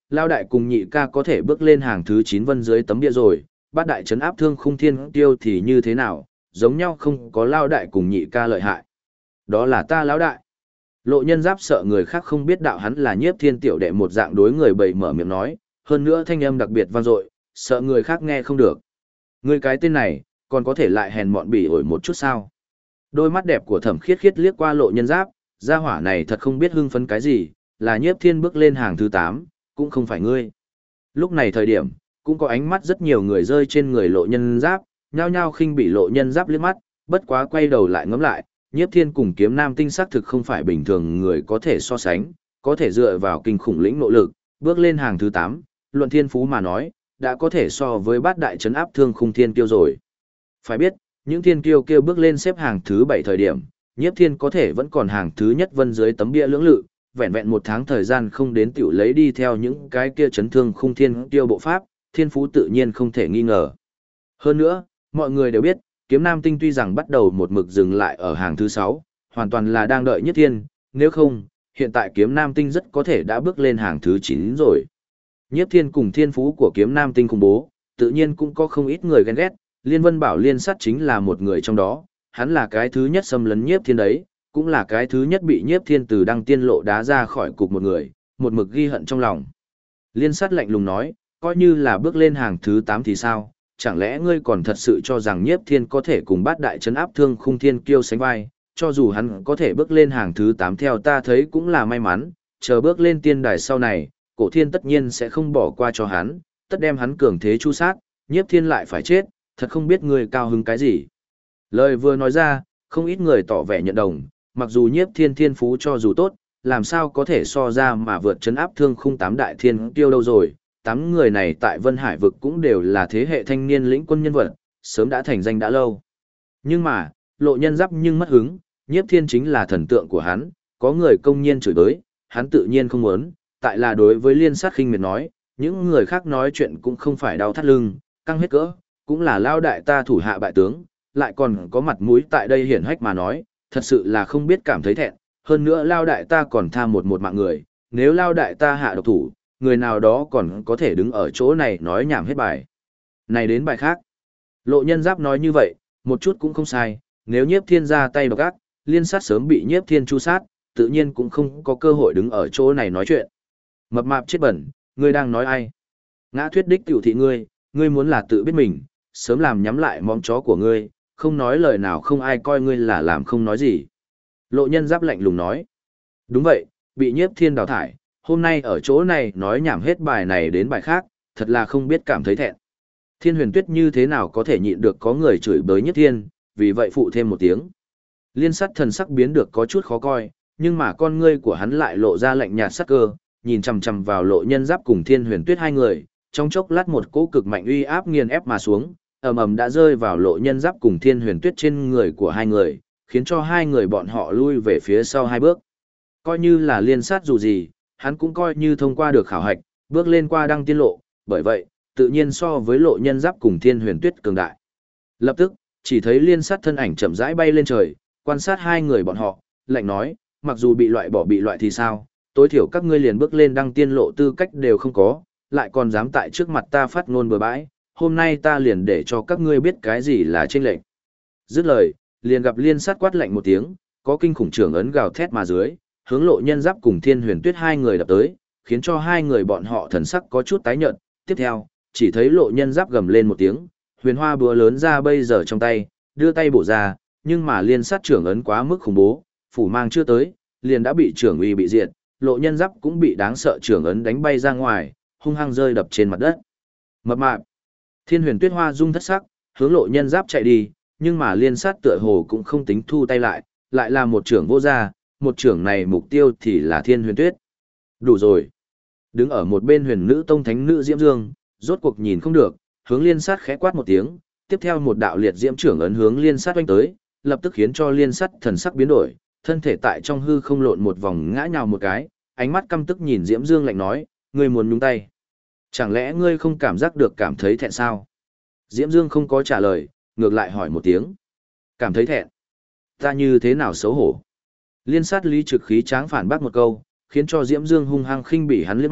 Lao đại cùng nhị ca có thể bước lên hàng thứ 9 vân dưới tấm bia rồi, bát đại trấn áp thương khung thiên tiêu thì như thế nào, giống nhau không có Lao đại cùng nhị ca lợi hại. Đó là ta Lão đại. Lộ Nhân Giáp sợ người khác không biết đạo hắn là Nhiếp Thiên tiểu đệ một dạng đối người bầy mở miệng nói, hơn nữa thanh âm đặc biệt vang dội, sợ người khác nghe không được. Ngươi cái tên này, còn có thể lại hèn mọn bỉ ổi một chút sao? Đôi mắt đẹp của Thẩm Khiết Khiết liếc qua Lộ Nhân Giáp, gia hỏa này thật không biết hưng phấn cái gì, là Nhiếp Thiên bước lên hàng thứ 8, cũng không phải ngươi. Lúc này thời điểm, cũng có ánh mắt rất nhiều người rơi trên người Lộ Nhân Giáp, nhao nhao khinh bị Lộ Nhân Giáp liếc mắt, bất quá quay đầu lại ngắm lại, Nhiếp Thiên cùng Kiếm Nam Tinh xác thực không phải bình thường người có thể so sánh, có thể dựa vào kinh khủng lĩnh nội lực, bước lên hàng thứ 8, luận thiên phú mà nói, đã có thể so với bát đại trấn áp thương khung thiên kiêu rồi. Phải biết, những thiên kiêu kêu bước lên xếp hàng thứ 7 thời điểm, Nhiếp Thiên có thể vẫn còn hàng thứ nhất vân dưới tấm bia lưỡng lự, vẹn vẹn một tháng thời gian không đến tiểu lấy đi theo những cái kia chấn thương khung thiên kiêu bộ pháp, thiên phú tự nhiên không thể nghi ngờ. Hơn nữa, mọi người đều biết, Kiếm Nam Tinh tuy rằng bắt đầu một mực dừng lại ở hàng thứ 6, hoàn toàn là đang đợi Nhiếp Thiên, nếu không, hiện tại Kiếm Nam Tinh rất có thể đã bước lên hàng thứ 9 rồi. Nhiếp Thiên cùng thiên phú của Kiếm Nam Tinh khủng bố, tự nhiên cũng có không ít người ghen ghét, Liên Vân Bảo Liên Sắt chính là một người trong đó, hắn là cái thứ nhất xâm lấn Nhiếp Thiên đấy, cũng là cái thứ nhất bị Nhiếp Thiên từ Đăng Tiên Lộ đá ra khỏi cục một người, một mực ghi hận trong lòng. Liên Sắt lạnh lùng nói, coi như là bước lên hàng thứ 8 thì sao, chẳng lẽ ngươi còn thật sự cho rằng Nhiếp Thiên có thể cùng bát đại trấn áp thương khung thiên kiêu sánh vai, cho dù hắn có thể bước lên hàng thứ 8 theo ta thấy cũng là may mắn, chờ bước lên tiên đài sau này, Cổ Thiên tất nhiên sẽ không bỏ qua cho hắn, tất đem hắn cường thế chu sát, Nhiếp Thiên lại phải chết, thật không biết ngươi cao hứng cái gì. Lời vừa nói ra, không ít người tỏ vẻ nhận đồng, mặc dù Nhiếp Thiên thiên phú cho dù tốt, làm sao có thể so ra mà vượt trấn áp thương khung 8 đại thiên kiêu đâu rồi. 8 người này tại Vân Hải vực cũng đều là thế hệ thanh niên lĩnh quân nhân vật, sớm đã thành danh đã lâu. Nhưng mà, Lộ Nhân Giáp nhưng mất hứng, Nhiếp Thiên chính là thần tượng của hắn, có người công nhiên chửi bới, hắn tự nhiên không muốn, tại là đối với Liên Sát khinh miệt nói, những người khác nói chuyện cũng không phải đau thắt lưng, căng hết cỡ, cũng là lao đại ta thủ hạ bại tướng, lại còn có mặt mũi tại đây hiển hách mà nói, thật sự là không biết cảm thấy thẹn, hơn nữa lao đại ta còn tha một mạng người, nếu lao đại ta hạ độc thủ, người nào đó còn có thể đứng ở chỗ này nói nhảm hết bài. Này đến bài khác. Lộ Nhân Giáp nói như vậy, một chút cũng không sai, nếu Nhiếp Thiên ra tay độc ác, Liên Sát sớm bị Nhiếp Thiên chu sát, tự nhiên cũng không có cơ hội đứng ở chỗ này nói chuyện. Mập mạp chết bẩn, ngươi đang nói ai? Ngã thuyết đích tiểu thị ngươi muốn là tự biết mình, sớm làm nhắm lại móng chó của ngươi, không nói lời nào không ai coi ngươi là làm không nói gì. Lộ Nhân Giáp lạnh lùng nói. Đúng vậy, bị Nhiếp Thiên đào thải, hôm nay ở chỗ này nói nhảm hết bài này đến bài khác, thật là không biết cảm thấy thẹn. Thiên Huyền Tuyết như thế nào có thể nhịn được có người chửi bới Nhiếp Thiên, vì vậy phụ thêm một tiếng. Liên Sắt thần sắc biến được có chút khó coi, nhưng mà con ngươi của hắn lại lộ ra lạnh nhạt sắc cơ, nhìn chằm chằm vào Lộ Nhân Giáp cùng Thiên Huyền Tuyết hai người, trong chốc lát một cỗ cực mạnh uy áp nghiền ép mà xuống, ầm ầm đã rơi vào Lộ Nhân Giáp cùng Thiên Huyền Tuyết trên người của hai người, khiến cho hai người bọn họ lui về phía sau hai bước. Coi như là Liên Sát dù gì, hắn cũng coi như thông qua được khảo hạch, bước lên qua Đăng Tiên Lộ, bởi vậy, tự nhiên so với Lộ Nhân Giáp cùng Thiên Huyền Tuyết cường đại. Lập tức, chỉ thấy Liên Sát thân ảnh chậm rãi bay lên trời, quan sát hai người bọn họ, lạnh nói, mặc dù bị loại bỏ bị loại thì sao, tối thiểu các ngươi liền bước lên Đăng Tiên Lộ tư cách đều không có, lại còn dám tại trước mặt ta phát ngôn bừa bãi, hôm nay ta liền để cho các ngươi biết cái gì là chênh lệch. Dứt lời, liền gặp Liên Sát quát lạnh một tiếng, có kinh khủng trưởng ấn gào thét mà dưới, hướng Lộ Nhân Giáp cùng Thiên Huyền Tuyết hai người đập tới, khiến cho hai người bọn họ thần sắc có chút tái nhợt. Tiếp theo, chỉ thấy Lộ Nhân Giáp gầm lên một tiếng, huyền hoa búa lớn ra bây giờ trong tay, đưa tay bổ ra, nhưng mà Liên Sát trưởng ấn quá mức khủng bố, phủ mang chưa tới, liền đã bị trưởng uy bị diệt, Lộ Nhân Giáp cũng bị đáng sợ trưởng ấn đánh bay ra ngoài, hung hăng rơi đập trên mặt đất. Mập mạp. Thiên Huyền Tuyết hoa rung thất sắc, hướng Lộ Nhân Giáp chạy đi, nhưng mà Liên Sát tựa hồ cũng không tính thu tay lại, lại là một trưởng vô ra, một trưởng này mục tiêu thì là Thiên Huyền Tuyết. Đủ rồi. Đứng ở một bên Huyền Nữ Tông thánh nữ Diễm Dương, rốt cuộc nhìn không được, hướng Liên Sát khẽ quát một tiếng, tiếp theo một đạo liệt diễm trưởng ấn hướng Liên Sát oanh tới, lập tức khiến cho Liên Sát thần sắc biến đổi, thân thể tại trong hư không lộn một vòng ngã nhào một cái, ánh mắt căm tức nhìn Diễm Dương lạnh nói, ngươi muốn nhúng tay. Chẳng lẽ ngươi không cảm giác được cảm thấy thẹn sao? Diễm Dương không có trả lời, ngược lại hỏi một tiếng. Cảm thấy thẹn? Ta như thế nào xấu hổ? Liên Sát lý trực khí tráng phản bác một câu, khiến cho Diễm Dương hung hăng khinh bỉ hắn liếc mắt,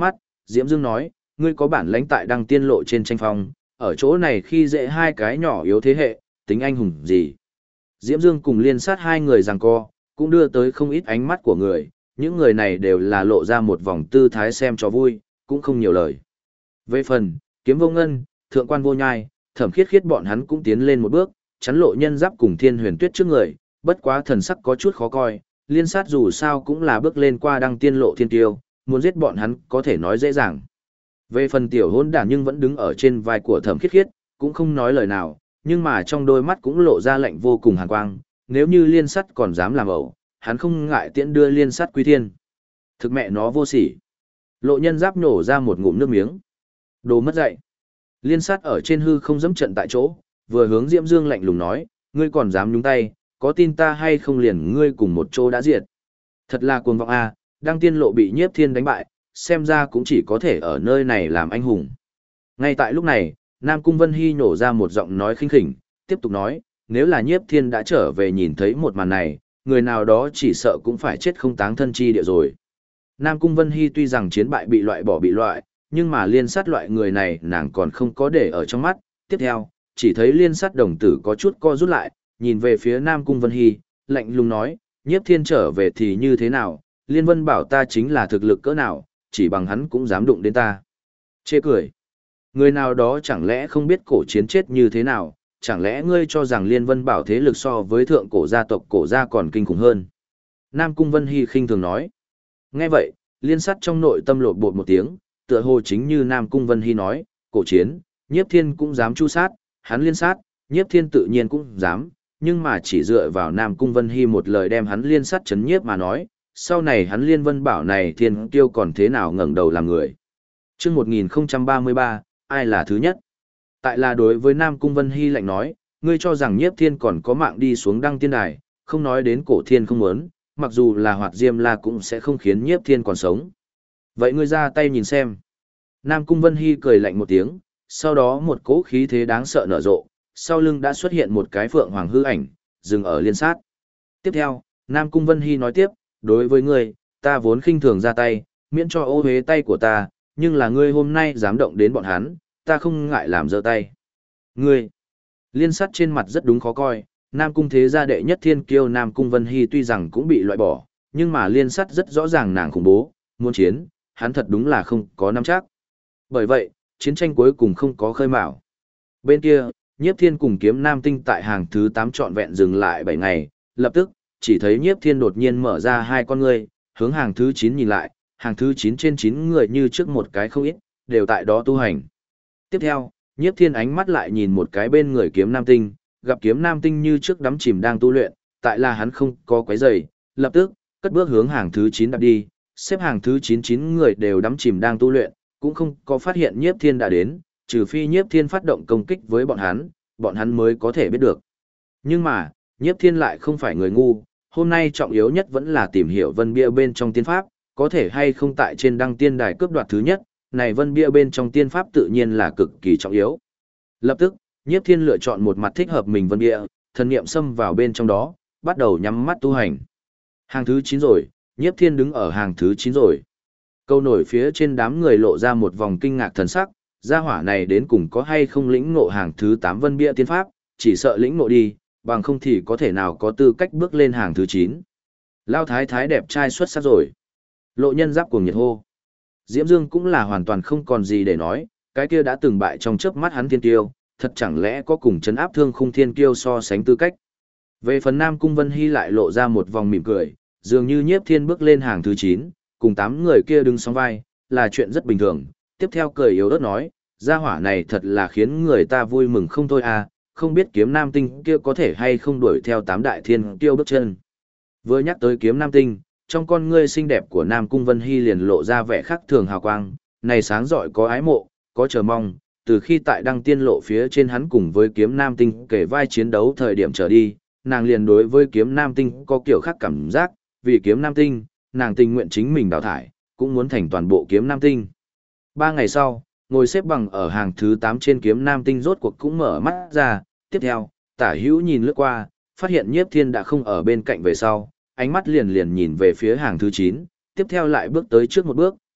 Diễm Dương nói, ngươi có bản lãnh tại đăng tiên lộ trên tranh phong, ở chỗ này khi dễ hai cái nhỏ yếu thế hệ, tính anh hùng gì. Diễm Dương cùng liên sát hai người giằng co, cũng đưa tới không ít ánh mắt của người, những người này đều là lộ ra một vòng tư thái xem cho vui, cũng không nhiều lời. Về phần, Kiếm Vô Ngân, Thượng Quan Vô Nhai, Thẩm Khiết Khiết bọn hắn cũng tiến lên một bước, chắn Lộ Nhân Giáp cùng Thiên Huyền Tuyết trước người, bất quá thần sắc có chút khó coi, liên sát dù sao cũng là bước lên qua đăng tiên lộ thiên tiêu, muốn giết bọn hắn có thể nói dễ dàng. Về phần tiểu hôn đản nhưng vẫn đứng ở trên vai của Thẩm Khiết Khiết, cũng không nói lời nào, nhưng mà trong đôi mắt cũng lộ ra lạnh vô cùng hàn quang, nếu như liên sắt còn dám làm ẩu, hắn không ngại tiễn đưa liên sắt quy thiên. Thực mẹ nó vô sỉ. Lộ Nhân Giáp nổ ra một ngụm nước miếng. Đồ mất dạy. Liên sắt ở trên hư không dẫm trận tại chỗ, vừa hướng Diễm Dương lạnh lùng nói, ngươi còn dám nhúng tay, có tin ta hay không liền ngươi cùng một chỗ đã diệt. Thật là cuồng vọng a, đăng tiên lộ bị Nhiếp Thiên đánh bại, xem ra cũng chỉ có thể ở nơi này làm anh hùng. Ngay tại lúc này, Nam Cung Vân Hy nổ ra một giọng nói khinh khỉnh, tiếp tục nói, nếu là Nhiếp Thiên đã trở về nhìn thấy một màn này, người nào đó chỉ sợ cũng phải chết không táng thân chi địa rồi. Nam Cung Vân Hy tuy rằng chiến bại bị loại, nhưng mà liên sát loại người này nàng còn không có để ở trong mắt. Tiếp theo, chỉ thấy liên sát đồng tử có chút co rút lại, nhìn về phía Nam Cung Vân Hy, lạnh lùng nói, Nhiếp Thiên trở về thì như thế nào, Liên Vân bảo ta chính là thực lực cỡ nào, chỉ bằng hắn cũng dám đụng đến ta. Chê cười. Người nào đó chẳng lẽ không biết cổ chiến chết như thế nào, chẳng lẽ ngươi cho rằng Liên Vân bảo thế lực so với thượng cổ gia tộc cổ gia còn kinh khủng hơn. Nam Cung Vân Hy khinh thường nói. Nghe vậy, liên sắt trong nội tâm lột bột một tiếng, tựa hồ chính như Nam Cung Vân Hy nói, cổ chiến, Nhiếp Thiên cũng dám chu sát, hắn liên sát, Nhiếp Thiên tự nhiên cũng dám, nhưng mà chỉ dựa vào Nam Cung Vân Hy một lời đem hắn liên sát chấn nhiếp mà nói, sau này hắn Liên Vân bảo này thiên tiêu còn thế nào ngẩng đầu làm người. Chương 1033, ai là thứ nhất? Tại là đối với Nam Cung Vân Hy lạnh nói, ngươi cho rằng Nhiếp Thiên còn có mạng đi xuống đăng tiên đài, không nói đến cổ thiên không muốn, mặc dù là Hoạt Diêm La cũng sẽ không khiến Nhiếp Thiên còn sống. Vậy ngươi ra tay nhìn xem. Nam Cung Vân Hy cười lạnh một tiếng, sau đó một cỗ khí thế đáng sợ nở rộ, sau lưng đã xuất hiện một cái phượng hoàng hư ảnh, dừng ở liên sát. Tiếp theo, Nam Cung Vân Hy nói tiếp, đối với ngươi, ta vốn khinh thường ra tay, miễn cho ô uế tay của ta, nhưng là ngươi hôm nay dám động đến bọn hắn, ta không ngại làm giơ tay. Ngươi, liên sát trên mặt rất đúng khó coi, Nam Cung thế gia đệ nhất thiên kiêu Nam Cung Vân Hy tuy rằng cũng bị loại bỏ, nhưng mà liên sát rất rõ ràng nàng khủng bố, muốn chiến, hắn thật đúng là không có nắm chắc. Bởi vậy, chiến tranh cuối cùng không có khơi mào. Bên kia, Nhiếp Thiên cùng Kiếm Nam Tinh tại hàng thứ 8 trọn vẹn dừng lại 7 ngày, lập tức, chỉ thấy Nhiếp Thiên đột nhiên mở ra hai con ngươi, hướng hàng thứ 9 nhìn lại, hàng thứ 9 trên 9 người như trước một cái không ít, đều tại đó tu hành. Tiếp theo, Nhiếp Thiên ánh mắt lại nhìn một cái bên người Kiếm Nam Tinh, gặp Kiếm Nam Tinh như trước đắm chìm đang tu luyện, tại là hắn không có quấy rầy, lập tức, cất bước hướng hàng thứ 9 đạp đi, xếp hàng thứ 99 người đều đắm chìm đang tu luyện, cũng không có phát hiện Nhiếp Thiên đã đến, trừ phi Nhiếp Thiên phát động công kích với bọn hắn mới có thể biết được. Nhưng mà, Nhiếp Thiên lại không phải người ngu, hôm nay trọng yếu nhất vẫn là tìm hiểu vân bia bên trong tiên pháp, có thể hay không tại trên đăng tiên đài cướp đoạt thứ nhất, này vân bia bên trong tiên pháp tự nhiên là cực kỳ trọng yếu. Lập tức, Nhiếp Thiên lựa chọn một mặt thích hợp mình vân bia, thần niệm xâm vào bên trong đó, bắt đầu nhắm mắt tu hành. Hàng thứ 9 rồi, Nhiếp Thiên đứng ở hàng thứ 9 rồi. Câu nổi phía trên đám người lộ ra một vòng kinh ngạc thần sắc, gia hỏa này đến cùng có hay không lĩnh ngộ hàng thứ 8 vân bia tiên pháp, chỉ sợ lĩnh ngộ đi, bằng không thì có thể nào có tư cách bước lên hàng thứ 9. Lao thái thái đẹp trai xuất sắc rồi. Lộ Nhân Giáp cuồng nhiệt hô. Diễm Dương cũng là hoàn toàn không còn gì để nói, cái kia đã từng bại trong chớp mắt hắn thiên kiêu, thật chẳng lẽ có cùng chấn áp thương khung thiên kiêu so sánh tư cách. Về phần Nam Cung Vân Hy lại lộ ra một vòng mỉm cười, dường như Nhiếp Thiên bước lên hàng thứ 9, cùng 8 người kia đứng song vai, là chuyện rất bình thường. Tiếp theo cười yếu ớt nói, gia hỏa này thật là khiến người ta vui mừng không thôi à, không biết Kiếm Nam Tinh kia có thể hay không đuổi theo 8 đại thiên kiêu bước chân. Vừa nhắc tới Kiếm Nam Tinh, trong con ngươi xinh đẹp của Nam Cung Vân Hy liền lộ ra vẻ khác thường hào quang, này sáng rọi có ái mộ, có chờ mong, từ khi tại đăng tiên lộ phía trên hắn cùng với Kiếm Nam Tinh kể vai chiến đấu thời điểm trở đi, nàng liền đối với Kiếm Nam Tinh có kiểu khác cảm giác, vì Kiếm Nam Tinh, nàng tình nguyện chính mình đào thải, cũng muốn thành toàn bộ Kiếm Nam Tinh. 3 ngày sau, ngồi xếp bằng ở hàng thứ 8 trên Kiếm Nam Tinh rốt cuộc cũng mở mắt ra, tiếp theo, Tả Hữu nhìn lướt qua, phát hiện Nhiếp Thiên đã không ở bên cạnh về sau, ánh mắt liền nhìn về phía hàng thứ 9, tiếp theo lại bước tới trước một bước,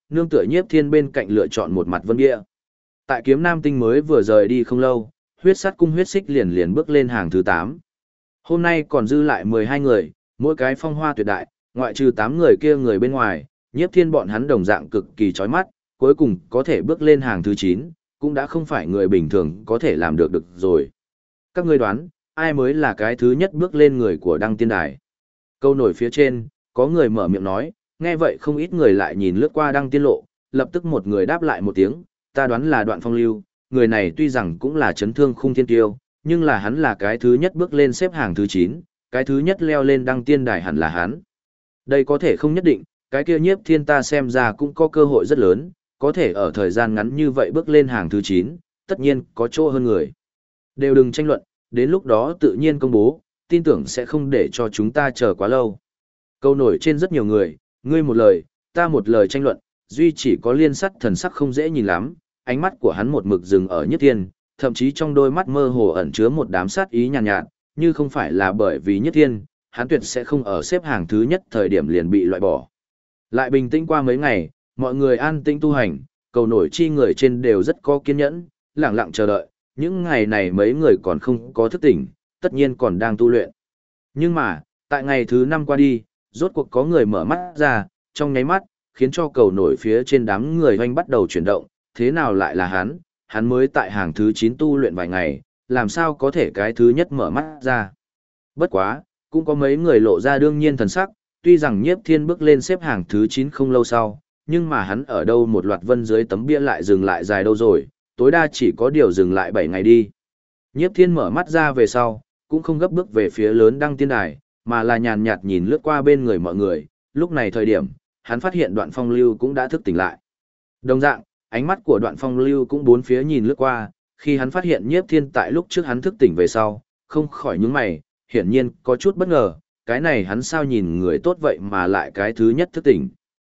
nương tựa Nhiếp Thiên bên cạnh lựa chọn một mặt vân bia. Tại Kiếm Nam Tinh mới vừa rời đi không lâu, huyết sắt cung huyết xích liền liền bước lên hàng thứ 8. Hôm nay còn dư lại 12 người, mỗi cái phong hoa tuyệt đại, ngoại trừ 8 người kia người bên ngoài, Nhiếp Thiên bọn hắn đồng dạng cực kỳ chói mắt, cuối cùng có thể bước lên hàng thứ 9, cũng đã không phải người bình thường có thể làm được rồi. Các ngươi đoán, ai mới là cái thứ nhất bước lên người của Đăng Tiên Đài? Câu nổi phía trên, có người mở miệng nói, nghe vậy không ít người lại nhìn lướt qua Đăng Tiên Lộ, lập tức một người đáp lại một tiếng, ta đoán là Đoạn Phong Lưu, người này tuy rằng cũng là chấn thương khung thiên tiêu, nhưng là hắn là cái thứ nhất bước lên xếp hàng thứ 9, cái thứ nhất leo lên Đăng Tiên Đài hẳn là hắn. Đây có thể không nhất định, cái kia Nhiếp Thiên ta xem ra cũng có cơ hội rất lớn, có thể ở thời gian ngắn như vậy bước lên hàng thứ 9, tất nhiên có chỗ hơn người. Đều đừng tranh luận, đến lúc đó tự nhiên công bố, tin tưởng sẽ không để cho chúng ta chờ quá lâu. Câu nổi trên rất nhiều người, ngươi một lời, ta một lời tranh luận, duy chỉ có Liên Sắt thần sắc không dễ nhìn lắm, ánh mắt của hắn một mực dừng ở Nhất Thiên, thậm chí trong đôi mắt mơ hồ ẩn chứa một đám sát ý nhàn nhạt, như không phải là bởi vì Nhất Thiên, hắn tuyệt sẽ không ở xếp hàng thứ nhất thời điểm liền bị loại bỏ. Lại bình tĩnh qua mấy ngày, mọi người an tĩnh tu hành, cầu nổi chi người trên đều rất có kiên nhẫn, lặng lặng chờ đợi, những ngày này mấy người còn không có thức tỉnh, tất nhiên còn đang tu luyện. Nhưng mà, tại ngày thứ 5 qua đi, rốt cuộc có người mở mắt ra, trong nháy mắt, khiến cho cầu nổi phía trên đám người hoanh bắt đầu chuyển động, thế nào lại là hắn mới tại hàng thứ 9 tu luyện vài ngày, làm sao có thể cái thứ nhất mở mắt ra. Bất quá, cũng có mấy người lộ ra đương nhiên thần sắc, tuy rằng Nhiếp Thiên bước lên xếp hàng thứ 9 không lâu sau, nhưng mà hắn ở đâu một loạt vân dưới tấm bia lại dừng lại dài đâu rồi, tối đa chỉ có điều dừng lại 7 ngày đi. Nhiếp Thiên mở mắt ra về sau, cũng không gấp bước về phía lớn Đăng Tiên Đài, mà là nhàn nhạt nhìn lướt qua bên người mọi người, lúc này thời điểm, hắn phát hiện Đoạn Phong Lưu cũng đã thức tỉnh lại. Đồng dạng, ánh mắt của Đoạn Phong Lưu cũng bốn phía nhìn lướt qua, khi hắn phát hiện Nhiếp Thiên tại lúc trước hắn thức tỉnh về sau, không khỏi nhướng mày, hiển nhiên có chút bất ngờ, cái này hắn sao nhìn người tốt vậy mà lại cái thứ nhất thức tỉnh.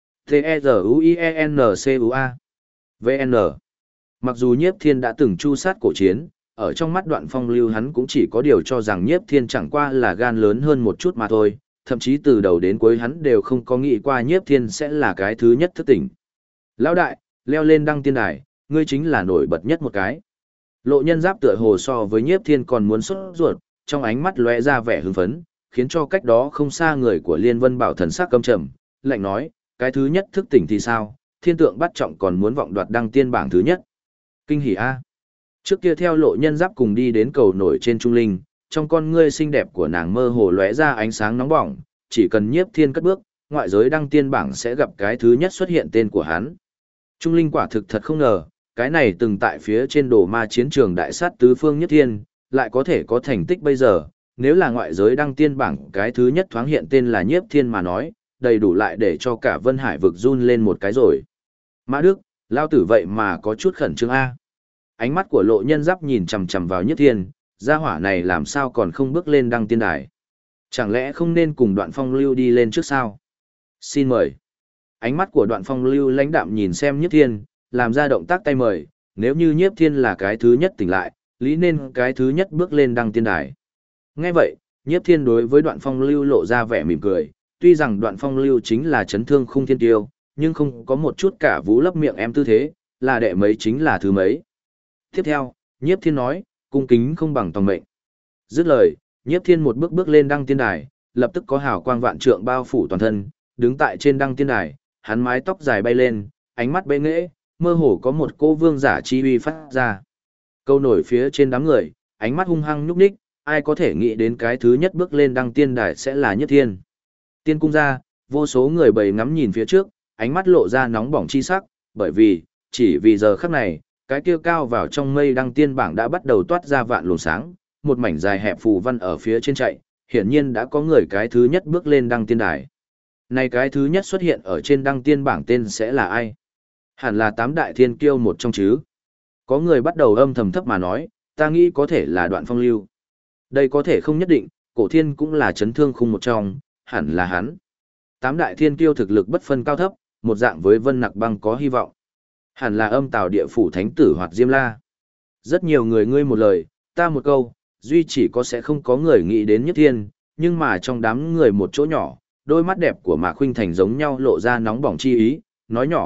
T-E-Z-U-I-E-N-C-U-A VN. Mặc dù Nhiếp Thiên đã từng chu sát cổ chiến, ở trong mắt Đoạn Phong Lưu hắn cũng chỉ có điều cho rằng Nhiếp Thiên chẳng qua là gan lớn hơn một chút mà thôi, thậm chí từ đầu đến cuối hắn đều không có nghĩ qua Nhiếp Thiên sẽ là cái thứ nhất thức tỉnh. Lão đại, leo lên Đăng Tiên Đài, ngươi chính là nổi bật nhất một cái. Lộ Nhân Giáp tựa hồ so với Nhiếp Thiên còn muốn sốt ruột, trong ánh mắt lóe ra vẻ hưng phấn, khiến cho cách đó không xa người của Liên Vân Bảo thần sắc căm trầm, lạnh nói, cái thứ nhất thức tỉnh thì sao, Thiên Tượng Bắt Trọng còn muốn vọng đoạt Đăng Tiên bảng thứ nhất. Kinh hỉ a. Trước kia theo Lộ Nhân Giáp cùng đi đến cầu nổi trên trung linh, trong con ngươi xinh đẹp của nàng mơ hồ lóe ra ánh sáng nóng bỏng, chỉ cần Nhiếp Thiên cất bước, ngoại giới Đăng Tiên bảng sẽ gặp cái thứ nhất xuất hiện tên của hắn. Trung linh quả thực thật không ngờ, cái này từng tại phía trên đồ ma chiến trường đại sát tứ phương Nhiếp Thiên, lại có thể có thành tích bây giờ, nếu là ngoại giới Đăng Tiên bảng cái thứ nhất thoáng hiện tên là Nhiếp Thiên mà nói, đầy đủ lại để cho cả Vân Hải vực run lên một cái rồi. Mã Đức, lao tử vậy mà có chút khẩn trương a. Ánh mắt của Lộ Nhân Giáp nhìn chằm chằm vào Nhiếp Thiên, gia hỏa này làm sao còn không bước lên Đăng Tiên đài? Chẳng lẽ không nên cùng Đoạn Phong Lưu đi lên trước sao? Xin mời. Ánh mắt của Đoạn Phong Lưu lãnh đạm nhìn xem Nhiếp Thiên, làm ra động tác tay mời, nếu như Nhiếp Thiên là cái thứ nhất tỉnh lại, lý nên cái thứ nhất bước lên Đăng Tiên đài. Nghe vậy, Nhiếp Thiên đối với Đoạn Phong Lưu lộ ra vẻ mỉm cười, tuy rằng Đoạn Phong Lưu chính là chấn thương khung thiên tiêu, nhưng không có một chút cả vú lấp miệng em tư thế, là đệ mấy chính là thứ mấy. Tiếp theo, Nhiếp Thiên nói, cung kính không bằng tòng mệnh. Dứt lời, Nhiếp Thiên một bước bước lên Đăng Tiên đài, lập tức có hào quang vạn trượng bao phủ toàn thân, đứng tại trên Đăng Tiên đài, hắn mái tóc dài bay lên, ánh mắt bệ nghệ, mơ hồ có một cô vương giả chi uy phát ra. Câu nổi phía trên đám người, ánh mắt hung hăng nhúc nhích, ai có thể nghĩ đến cái thứ nhất bước lên Đăng Tiên đài sẽ là Nhiếp Thiên. Tiên cung ra, vô số người bầy ngắm nhìn phía trước, ánh mắt lộ ra nóng bỏng chi sắc, bởi vì, chỉ vì giờ khắc này, cái kia cao vào trong mây Đăng Tiên bảng đã bắt đầu toát ra vạn luồng sáng, một mảnh dài hẹp phù văn ở phía trên chạy, hiển nhiên đã có người cái thứ nhất bước lên Đăng Tiên đài. Này cái thứ nhất xuất hiện ở trên Đăng Tiên bảng tên sẽ là ai? Hẳn là 8 đại thiên kiêu một trong chứ. Có người bắt đầu âm thầm thấp mà nói, ta nghĩ có thể là Đoạn Phong Lưu. Đây có thể không nhất định, Cổ Thiên cũng là chấn thương khung một trong, hẳn là hắn. 8 đại thiên kiêu thực lực bất phân cao thấp, một dạng với Vân Nặc Băng có hy vọng. Hẳn là Âm Tào địa phủ thánh tử hoặc Diêm La. Rất nhiều người ngươi một lời, ta một câu, duy chỉ có sẽ không có người nghĩ đến Nhất Thiên, nhưng mà trong đám người một chỗ nhỏ, đôi mắt đẹp của Mạc Khuynh Thành giống nhau lộ ra nóng bỏng chi ý, nói nhỏ,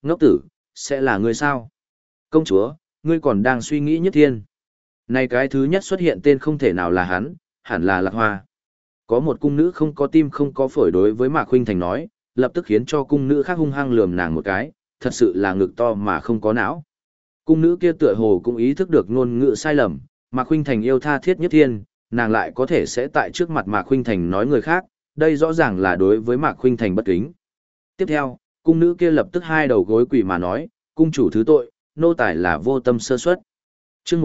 Ngốc tử, sẽ là ngươi sao? Công chúa, ngươi còn đang suy nghĩ Nhất Thiên. Này cái thứ nhất xuất hiện tên không thể nào là hắn, hẳn là Lạc Hoa. Có một cung nữ không có tim không có phổi đối với Mạc Khuynh Thành nói, lập tức khiến cho cung nữ khác hung hăng lườm nàng một cái, thật sự là ngực to mà không có não. Cung nữ kia tựa hồ cũng ý thức được ngôn ngữ sai lầm, Mạc Khuynh Thành yêu tha thiết Nhất Thiên, nàng lại có thể sẽ tại trước mặt Mạc Khuynh Thành nói người khác, đây rõ ràng là đối với Mạc Khuynh Thành bất kính. Tiếp theo, cung nữ kia lập tức hai đầu gối quỳ mà nói, cung chủ thứ tội, nô tài là vô tâm sơ suất. Chương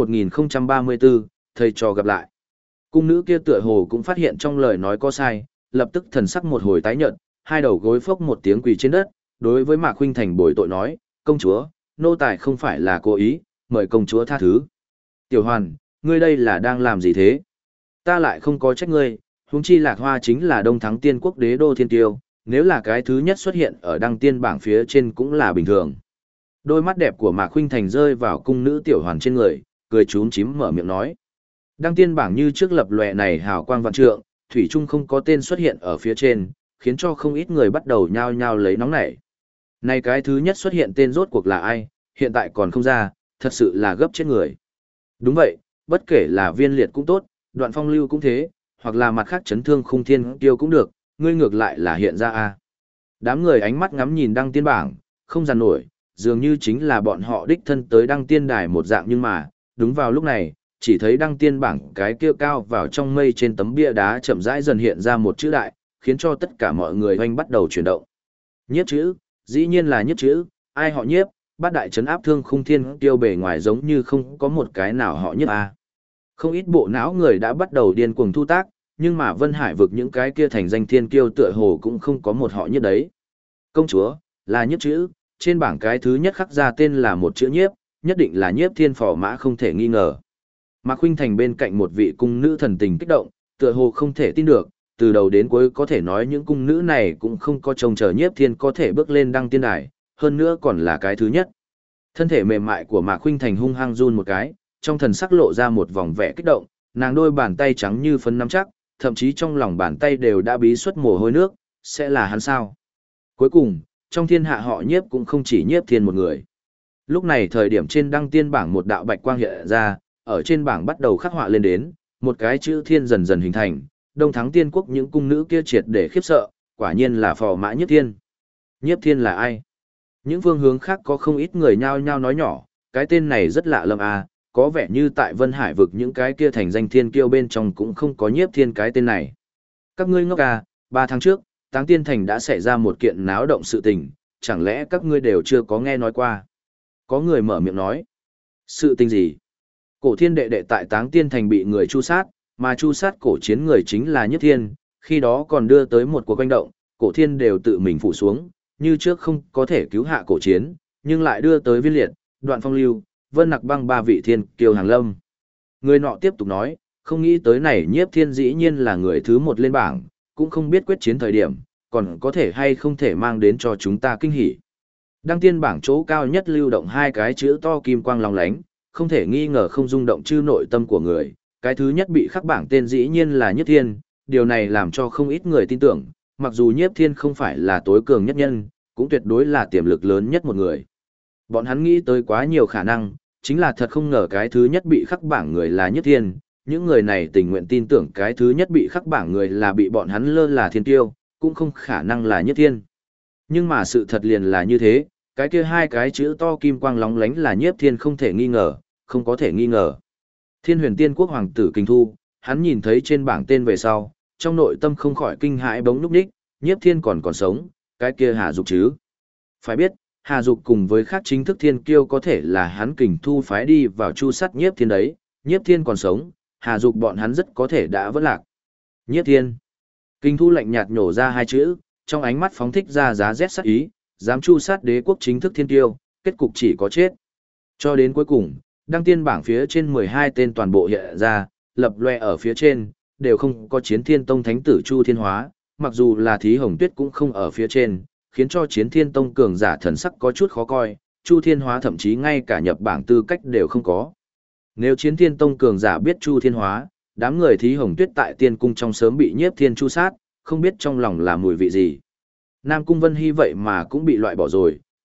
1034, thầy trò gặp lại. Cung nữ kia tựa hồ cũng phát hiện trong lời nói có sai, lập tức thần sắc một hồi tái nhợt, hai đầu gối phốc một tiếng quỳ trên đất, đối với Mạc Khuynh Thành bồi tội nói, công chúa, nô tài không phải là cố ý, mời công chúa tha thứ. Tiểu Hoàn, ngươi đây là đang làm gì thế? Ta lại không có trách ngươi, huống chi Lạc Hoa chính là Đông Thắng Tiên Quốc đế đô thiên tiêu, nếu là cái thứ nhất xuất hiện ở đăng tiên bảng phía trên cũng là bình thường. Đôi mắt đẹp của Mạc Khuynh Thành rơi vào cung nữ Tiểu Hoàn trên người, cười chúm chím mở miệng nói. Đăng tiên bảng như trước lập lòe này hào quang vạn trượng, thủy chung không có tên xuất hiện ở phía trên, khiến cho không ít người bắt đầu nhao nhao lấy nóng nảy. Này cái thứ nhất xuất hiện tên rốt cuộc là ai, hiện tại còn không ra, thật sự là gấp chết người. Đúng vậy, bất kể là Viên Liệt cũng tốt, Đoạn Phong Lưu cũng thế, hoặc là mặt khác chấn thương khung thiên tiêu cũng được, ngươi ngược lại là hiện ra a. Đám người ánh mắt ngắm nhìn đăng tiên bảng, không dằn nổi, dường như chính là bọn họ đích thân tới đăng tiên đài một dạng, nhưng mà, đúng vào lúc này, chỉ thấy đăng tiên bảng cái kia cao vào trong mây trên tấm bia đá chậm rãi dần hiện ra một chữ đại, khiến cho tất cả mọi người oanh bắt đầu chuyển động. Nhiếp chữ, dĩ nhiên là nhiếp chữ, ai họ nhiếp, bát đại trấn áp thương khung thiên tiêu bề ngoài giống như không có một cái nào họ nhiếp a. Không ít bộ não người đã bắt đầu điên cuồng thu tác, nhưng mà Vân Hải vực những cái kia thành danh thiên kiêu tựa hồ cũng không có một họ nhiếp đấy. Công chúa, là nhiếp chữ, trên bảng cái thứ nhất khắc ra tên là một chữ nhiếp, nhất định là nhiếp thiên phò mã không thể nghi ngờ. Mạc Khuynh Thành bên cạnh một vị cung nữ thần tình kích động, tựa hồ không thể tin được, từ đầu đến cuối có thể nói những cung nữ này cũng không có trông chờ nhiếp thiên có thể bước lên đăng tiên đài, hơn nữa còn là cái thứ nhất. Thân thể mềm mại của Mạc Khuynh Thành hung hăng run một cái, trong thần sắc lộ ra một vòng vẻ kích động, nàng đôi bàn tay trắng như phấn nắm chắc, thậm chí trong lòng bàn tay đều đã bí xuất mồ hôi nước, sẽ là hắn sao? Cuối cùng, trong thiên hạ họ nhiếp cũng không chỉ nhiếp thiên một người. Lúc này thời điểm trên đăng tiên bảng một đạo bạch quang hiện ra, ở trên bảng bắt đầu khắc họa lên đến, một cái chữ thiên dần dần hình thành, Đông Thắng Tiên Quốc những cung nữ kia triệt để khiếp sợ, quả nhiên là phò mã nhiếp thiên. Nhiếp thiên là ai? Những phương hướng khác có không ít người nhao nhao nói nhỏ, cái tên này rất lạ lẫm à, có vẻ như tại Vân Hải vực những cái kia thành danh thiên kiêu bên trong cũng không có nhiếp thiên cái tên này. Các ngươi ngốc à, 3 tháng trước, Táng Tiên Thành đã xảy ra một kiện náo động sự tình, chẳng lẽ các ngươi đều chưa có nghe nói qua? Có người mở miệng nói. Sự tình gì? Cổ Thiên đệ đệ tại Táng Tiên Thành bị người chu sát, mà chu sát cổ chiến người chính là Nhiếp Thiên, khi đó còn đưa tới một cuộc oanh động, Cổ Thiên đều tự mình phủ xuống, như trước không có thể cứu hạ cổ chiến, nhưng lại đưa tới Viên Liệt, Đoạn Phong Lưu, Vân Nặc Băng 3 vị thiên kiêu hàng lâm. Người nọ tiếp tục nói, không nghĩ tới này Nhiếp Thiên dĩ nhiên là người thứ một lên bảng, cũng không biết quyết chiến thời điểm, còn có thể hay không thể mang đến cho chúng ta kinh hỉ. Đăng tiên bảng chỗ cao nhất lưu động hai cái chữ to kim quang long lánh, không thể nghi ngờ không rung động chư nội tâm của người, cái thứ nhất bị khắc bảng tên dĩ nhiên là Nhiếp Thiên, điều này làm cho không ít người tin tưởng, mặc dù Nhiếp Thiên không phải là tối cường nhất nhân, cũng tuyệt đối là tiềm lực lớn nhất một người. Bọn hắn nghĩ tới quá nhiều khả năng, chính là thật không ngờ cái thứ nhất bị khắc bảng người là Nhiếp Thiên, những người này tình nguyện tin tưởng cái thứ nhất bị khắc bảng người là bị bọn hắn lơ là thiên tiêu, cũng không khả năng là Nhiếp Thiên. Nhưng mà sự thật liền là như thế, cái kia hai cái chữ to kim quang lóng lánh là Nhiếp Thiên không thể nghi ngờ, không có thể nghi ngờ. Thiên Huyền Tiên Quốc hoàng tử Kình Thu, hắn nhìn thấy trên bảng tên về sau, trong nội tâm không khỏi kinh hãi bỗng núp đích, Nhiếp Thiên còn sống, cái kia Hà Dục chứ. Phải biết, Hà Dục cùng với khác chính thức thiên kiêu có thể là hắn Kình Thu phái đi vào chu sát Nhiếp Thiên đấy, Nhiếp Thiên còn sống, Hà Dục bọn hắn rất có thể đã vỡ lạc. Nhiếp Thiên. Kình Thu lạnh nhạt nhổ ra hai chữ, trong ánh mắt phóng thích ra giá rét sắc ý, dám chu sát đế quốc chính thức thiên kiêu, kết cục chỉ có chết. Cho đến cuối cùng, đăng tiên bảng phía trên 12 tên toàn bộ hiện ra, lập loè ở phía trên, đều không có Chiến Thiên Tông thánh tử Chu Thiên Hóa, mặc dù là Thí Hồng Tuyết cũng không ở phía trên, khiến cho Chiến Thiên Tông cường giả thần sắc có chút khó coi, Chu Thiên Hóa thậm chí ngay cả nhập bảng tư cách đều không có. Nếu Chiến Thiên Tông cường giả biết Chu Thiên Hóa, đám người Thí Hồng Tuyết tại Tiên Cung trong sớm bị Nhiếp Thiên chu sát, không biết trong lòng là mùi vị gì. Nam Cung Vân Hy vậy mà cũng bị loại bỏ rồi,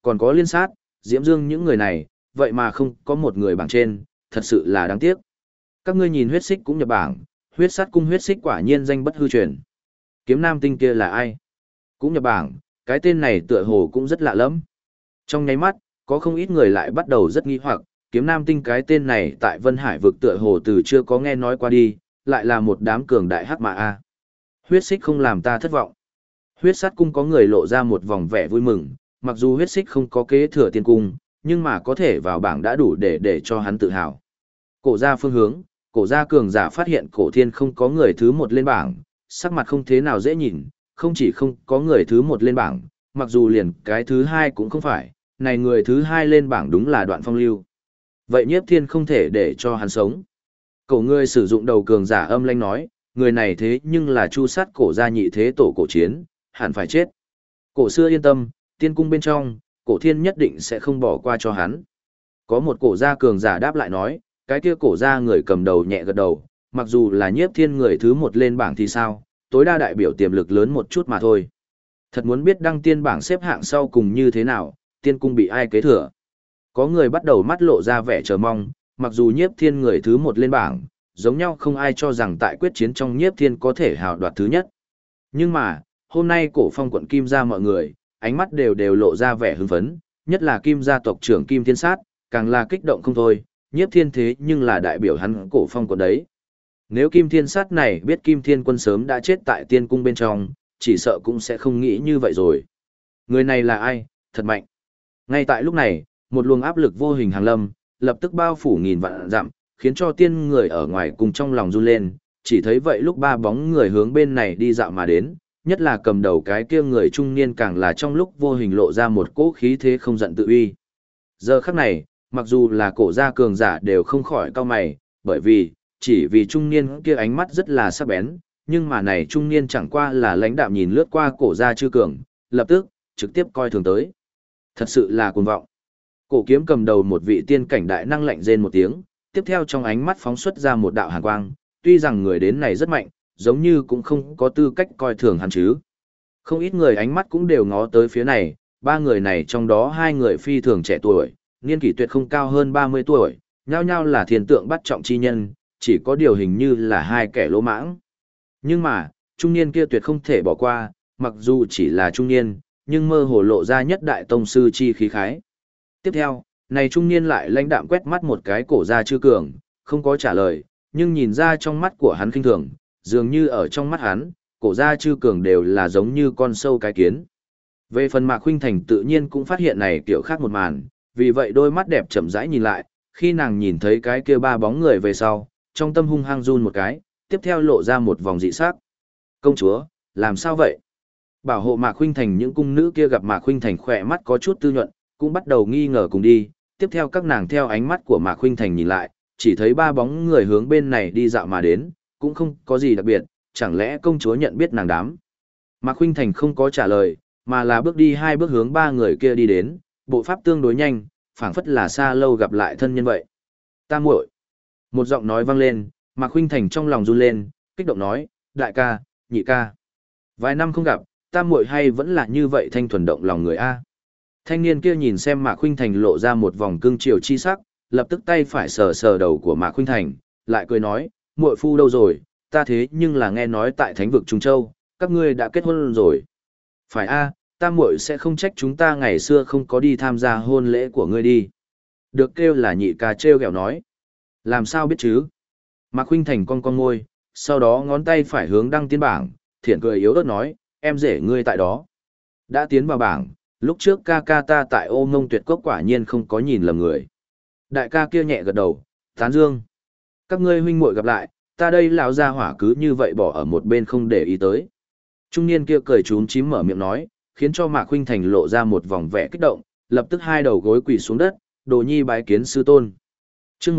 Còn có Liên Sát, Diễm Dương những người này, vậy mà không có một người bảng trên, thật sự là đáng tiếc. Các ngươi nhìn huyết xích cũng nhập bảng, huyết sát cung huyết xích quả nhiên danh bất hư truyền. Kiếm nam tinh kia là ai? Cũng nhập bảng, cái tên này tựa hồ cũng rất lạ lẫm. Trong nháy mắt, có không ít người lại bắt đầu rất nghi hoặc, kiếm nam tinh cái tên này tại Vân Hải vực tựa hồ từ chưa có nghe nói qua đi, lại là một đám cường đại hắc mà a. Huyết xích không làm ta thất vọng. Huyết sát cung có người lộ ra một vòng vẻ vui mừng, mặc dù huyết xích không có kế thừa tiên cung, nhưng mà có thể vào bảng đã đủ để cho hắn tự hào. Cổ gia phương hướng, cổ gia cường giả phát hiện cổ thiên không có người thứ một lên bảng, sắc mặt không thế nào dễ nhìn, không chỉ không có người thứ một lên bảng, mặc dù liền cái thứ hai cũng không phải, này người thứ hai lên bảng đúng là Đoạn Phong Lưu. Vậy Nhiếp Thiên không thể để cho hắn sống. Cổ người sử dụng đầu cường giả âm lãnh nói, người này thế nhưng là chu sát cổ gia nhị thế tổ cổ chiến, hẳn phải chết. Cổ xưa yên tâm, tiên cung bên trong, cổ thiên nhất định sẽ không bỏ qua cho hắn. Có một cổ gia cường giả đáp lại nói, cái kia cổ gia người cầm đầu nhẹ gật đầu, mặc dù là Nhiếp Thiên người thứ một lên bảng thì sao, tối đa đại biểu tiềm lực lớn một chút mà thôi. Thật muốn biết đăng tiên bảng xếp hạng sau cùng như thế nào, tiên cung bị ai kế thừa. Có người bắt đầu mắt lộ ra vẻ chờ mong, mặc dù Nhiếp Thiên người thứ một lên bảng, giống nhau không ai cho rằng tại quyết chiến trong Nhiếp Thiên có thể hào đoạt thứ nhất. Nhưng mà, hôm nay cổ phong quận Kim gia mọi người, ánh mắt đều lộ ra vẻ hưng phấn, nhất là Kim gia tộc trưởng Kim Thiên Sát, càng là kích động không thôi, Nhiếp Thiên thế nhưng là đại biểu hắn cổ phong quận đấy. Nếu Kim Thiên Sát này biết Kim Thiên Quân sớm đã chết tại tiên cung bên trong, chỉ sợ cũng sẽ không nghĩ như vậy rồi. Người này là ai, thật mạnh. Ngay tại lúc này, một luồng áp lực vô hình hàng lâm, lập tức bao phủ nghìn vạn dặm, khiến cho tiên người ở ngoài cùng trong lòng run lên, chỉ thấy vậy lúc ba bóng người hướng bên này đi dạo mà đến, nhất là cầm đầu cái kia người trung niên càng là trong lúc vô hình lộ ra một cỗ khí thế không giận tự uy. Giờ khắc này, mặc dù là cổ gia cường giả đều không khỏi cau mày, bởi vì, chỉ vì trung niên kia ánh mắt rất là sắc bén, nhưng mà này trung niên chẳng qua là lãnh đạm nhìn lướt qua cổ gia chư cường, lập tức, trực tiếp coi thường tới. Thật sự là cuồng vọng. Cổ kiếm cầm đầu một vị tiên cảnh đại năng lạnh rên một tiếng, tiếp theo trong ánh mắt phóng xuất ra một đạo hàn quang, tuy rằng người đến này rất mạnh, giống như cũng không có tư cách coi thường hắn chứ. Không ít người ánh mắt cũng đều ngó tới phía này, ba người này trong đó hai người phi thường trẻ tuổi, niên kỷ tuyệt không cao hơn 30 tuổi, nhao nhao là thiên tượng bắt trọng chi nhân, chỉ có điều hình như là hai kẻ lỗ mãng. Nhưng mà, trung niên kia tuyệt không thể bỏ qua, mặc dù chỉ là trung niên, nhưng mơ hồ lộ ra nhất đại tông sư chi khí khái. Tiếp theo, này trung niên lại lãnh đạm quét mắt một cái cổ gia chư cường, không có trả lời, nhưng nhìn ra trong mắt của hắn khinh thường, dường như ở trong mắt hắn, cổ gia chư cường đều là giống như con sâu cái kiến. Về phần Mạc Khuynh Thành tự nhiên cũng phát hiện này kiểu khác một màn, vì vậy đôi mắt đẹp chậm rãi nhìn lại, khi nàng nhìn thấy cái kia ba bóng người về sau, trong tâm hung hăng run một cái, tiếp theo lộ ra một vòng dị sắc. Công chúa, làm sao vậy? Bảo hộ Mạc Khuynh Thành những cung nữ kia gặp Mạc Khuynh Thành khỏe mắt có chút tư nhuận, cũng bắt đầu nghi ngờ cùng đi, tiếp theo các nàng theo ánh mắt của Mạc Khuynh Thành nhìn lại, chỉ thấy ba bóng người hướng bên này đi dạo mà đến, cũng không có gì đặc biệt, chẳng lẽ công chúa nhận biết nàng đám. Mạc Khuynh Thành không có trả lời, mà là bước đi hai bước hướng ba người kia đi đến, bộ pháp tương đối nhanh, phảng phất là xa lâu gặp lại thân nhân vậy. Ta muội. Một giọng nói vang lên, Mạc Khuynh Thành trong lòng run lên, kích động nói, đại ca, nhị ca. Vài năm không gặp, ta muội hay vẫn là như vậy thanh thuần động lòng người a. Thanh niên kia nhìn xem Mạc Khuynh Thành lộ ra một vòng cương chiều chi sắc, lập tức tay phải sờ sờ đầu của Mạc Khuynh Thành, lại cười nói, muội phu đâu rồi, ta thế nhưng là nghe nói tại Thánh vực Trung Châu, các ngươi đã kết hôn rồi. Phải a, ta muội sẽ không trách chúng ta ngày xưa không có đi tham gia hôn lễ của ngươi đi. Được kêu là nhị ca trêu ghẹo nói. Làm sao biết chứ? Mạc Khuynh Thành cong môi, sau đó ngón tay phải hướng đăng tiến bảng, thiện cười yếu ớt nói, em rể ngươi tại đó. Đã tiến vào bảng, lúc trước ca ca ta tại Ô Mông Tuyệt Cốc quả nhiên không có nhìn lầm người. Đại ca kia nhẹ gật đầu, tán dương. Các ngươi huynh muội gặp lại, ta đây lão gia hỏa cứ như vậy bỏ ở một bên không để ý tới. Trung niên kia cười trúng chím mở miệng nói, khiến cho Mạc Khuynh Thành lộ ra một vòng vẻ kích động, lập tức hai đầu gối quỳ xuống đất, đồ nhi bái kiến sư tôn. Chương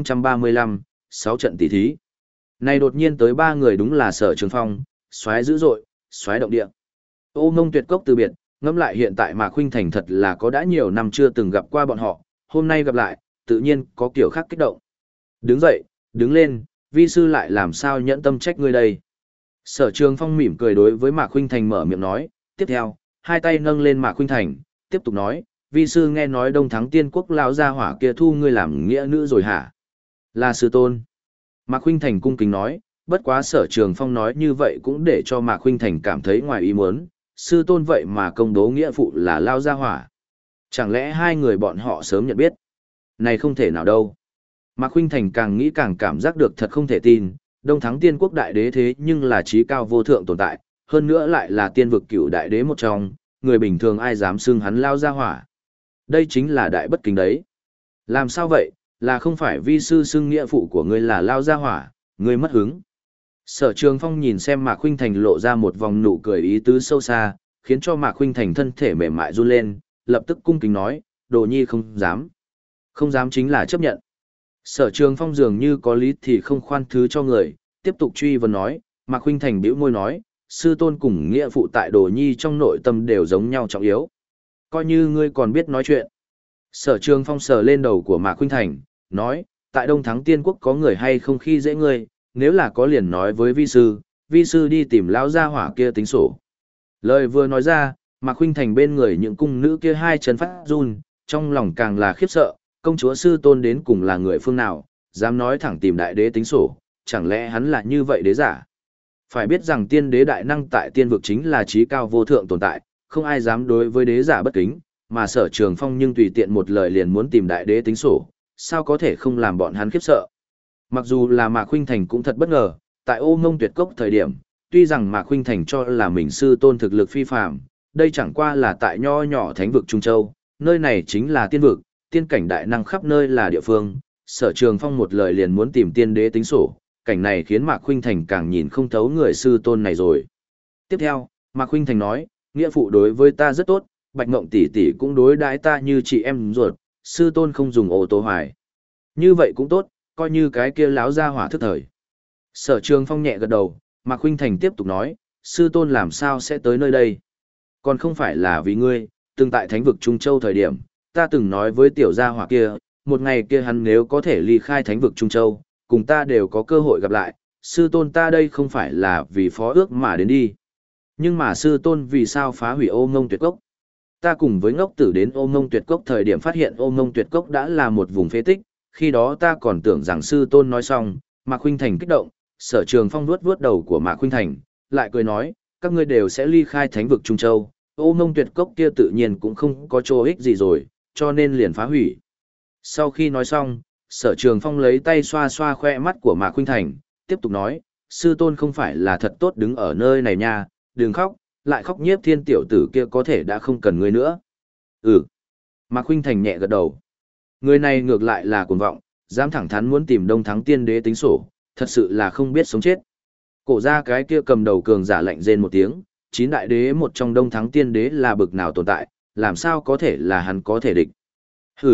1035, 6 trận tỷ thí. Này đột nhiên tới ba người đúng là Sở Trường Phong, soái dữ dội, soái động địa. Ô Mông Tuyệt Cốc từ biệt, ngẫm lại hiện tại Mạc Khuynh Thành thật là có đã nhiều năm chưa từng gặp qua bọn họ, hôm nay gặp lại, tự nhiên có kiểu khác kích động. Đứng dậy, đứng lên, vi sư lại làm sao nhẫn tâm trách ngươi đây. Sở Trường Phong mỉm cười đối với Mạc Khuynh Thành mở miệng nói, tiếp theo, hai tay nâng lên Mạc Khuynh Thành, tiếp tục nói, vi sư nghe nói Đông Thắng Tiên Quốc lão gia hỏa kia thu ngươi làm nghĩa nữ rồi hả? Là sư tôn. Mạc Khuynh Thành cung kính nói, bất quá Sở Trường Phong nói như vậy cũng để cho Mạc Khuynh Thành cảm thấy ngoài ý muốn, sư tôn vậy mà công bố nghĩa phụ là lao gia hỏa. Chẳng lẽ hai người bọn họ sớm nhận biết? Này không thể nào đâu. Mạc Khuynh Thành càng nghĩ càng cảm giác được thật không thể tin, Đông Thắng Tiên Quốc đại đế thế nhưng là trí cao vô thượng tồn tại, hơn nữa lại là tiên vực cửu đại đế một trong, người bình thường ai dám xưng hắn lao gia hỏa. Đây chính là đại bất kính đấy. Làm sao vậy, là không phải vi sư xưng nghĩa phụ của ngươi là lao gia hỏa, ngươi mất hứng. Sở Trường Phong nhìn xem Mạc Khuynh Thành lộ ra một vòng nụ cười ý tứ sâu xa, khiến cho Mạc Khuynh Thành thân thể mềm mại run lên, lập tức cung kính nói, Đồ Nhi không dám. Không dám chính là chấp nhận. Sở Trường Phong dường như có lý thì không khoan thứ cho người, tiếp tục truy vấn nói, Mạc Khuynh Thành bĩu môi nói, sư tôn cùng nghĩa phụ tại Đồ Nhi trong nội tâm đều giống nhau trọng yếu. Coi như ngươi còn biết nói chuyện. Sở Trường Phong sờ lên đầu của Mạc Khuynh Thành, nói, tại Đông Thắng Tiên Quốc có người hay không khi dễ ngươi, nếu là có liền nói với vi sư đi tìm lão gia hỏa kia tính sổ. Lời vừa nói ra, Mạc Khuynh Thành bên người những cung nữ kia hai chân phát run, trong lòng càng là khiếp sợ, công chúa sư tôn đến cùng là người phương nào, dám nói thẳng tìm đại đế tính sổ, chẳng lẽ hắn là như vậy đế giả? Phải biết rằng tiên đế đại năng tại tiên vực chính là trí cao vô thượng tồn tại, không ai dám đối với đế giả bất kính, mà Sở Trường Phong nhưng tùy tiện một lời liền muốn tìm đại đế tính sổ, sao có thể không làm bọn hắn khiếp sợ. Mặc dù là Mạc Khuynh Thành cũng thật bất ngờ, tại Ô Ngông Tuyệt Cốc thời điểm, tuy rằng Mạc Khuynh Thành cho là mình sư tôn thực lực phi phàm, đây chẳng qua là tại nho nhỏ thánh vực Trung Châu, nơi này chính là tiên vực, tiên cảnh đại năng khắp nơi là địa phương, Sở Trường Phong một lời liền muốn tìm tiên đế tính sổ, cảnh này khiến Mạc Khuynh Thành càng nhìn không thấu người sư tôn này rồi. Tiếp theo, Mạc Khuynh Thành nói, nghĩa phụ đối với ta rất tốt, Bạch Ngộng tỷ tỷ cũng đối đãi ta như chị em ruột, sư tôn không dùng ô tô hoài. Như vậy cũng tốt, coi như cái kia láo ra hỏa thức thời. Sở Trường Phong nhẹ gật đầu, Mạc Khuynh Thành tiếp tục nói, sư tôn làm sao sẽ tới nơi đây? Còn không phải là vì ngươi, từng tại thánh vực Trung Châu thời điểm, ta từng nói với tiểu gia hỏa kia, một ngày kia hắn nếu có thể ly khai thánh vực Trung Châu, cùng ta đều có cơ hội gặp lại, sư tôn ta đây không phải là vì phó ước mà đến đi. Nhưng mà sư tôn vì sao phá hủy Ô Ngông Tuyệt Cốc? Ta cùng với ngốc tử đến Ô Ngông Tuyệt Cốc thời điểm phát hiện Ô Ngông Tuyệt Cốc đã là một vùng phế tích, khi đó ta còn tưởng rằng sư tôn nói xong, Mạc Khuynh Thành kích động, Sở Trường Phong vuốt vuốt đầu của Mạc Khuynh Thành, lại cười nói, các ngươi đều sẽ ly khai thánh vực Trung Châu, Ô Ngông Tuyệt Cốc kia tự nhiên cũng không có chỗ ích gì rồi, cho nên liền phá hủy. Sau khi nói xong, Sở Trường Phong lấy tay xoa xoa khoe mắt của Mạc Khuynh Thành, tiếp tục nói, sư tôn không phải là thật tốt đứng ở nơi này nha, đừng khóc, lại khóc Nhiếp Thiên tiểu tử kia có thể đã không cần ngươi nữa. Ừ. Mạc Khuynh Thành nhẹ gật đầu. Người này ngược lại là cuồng vọng, dám thẳng thắn muốn tìm Đông Thắng Tiên Đế tính sổ, thật sự là không biết sống chết. Cổ ra cái kia cầm đầu cường giả lạnh rên một tiếng, chín đại đế một trong Đông Thắng Tiên Đế là bực nào tồn tại, làm sao có thể là hắn có thể địch. Hử.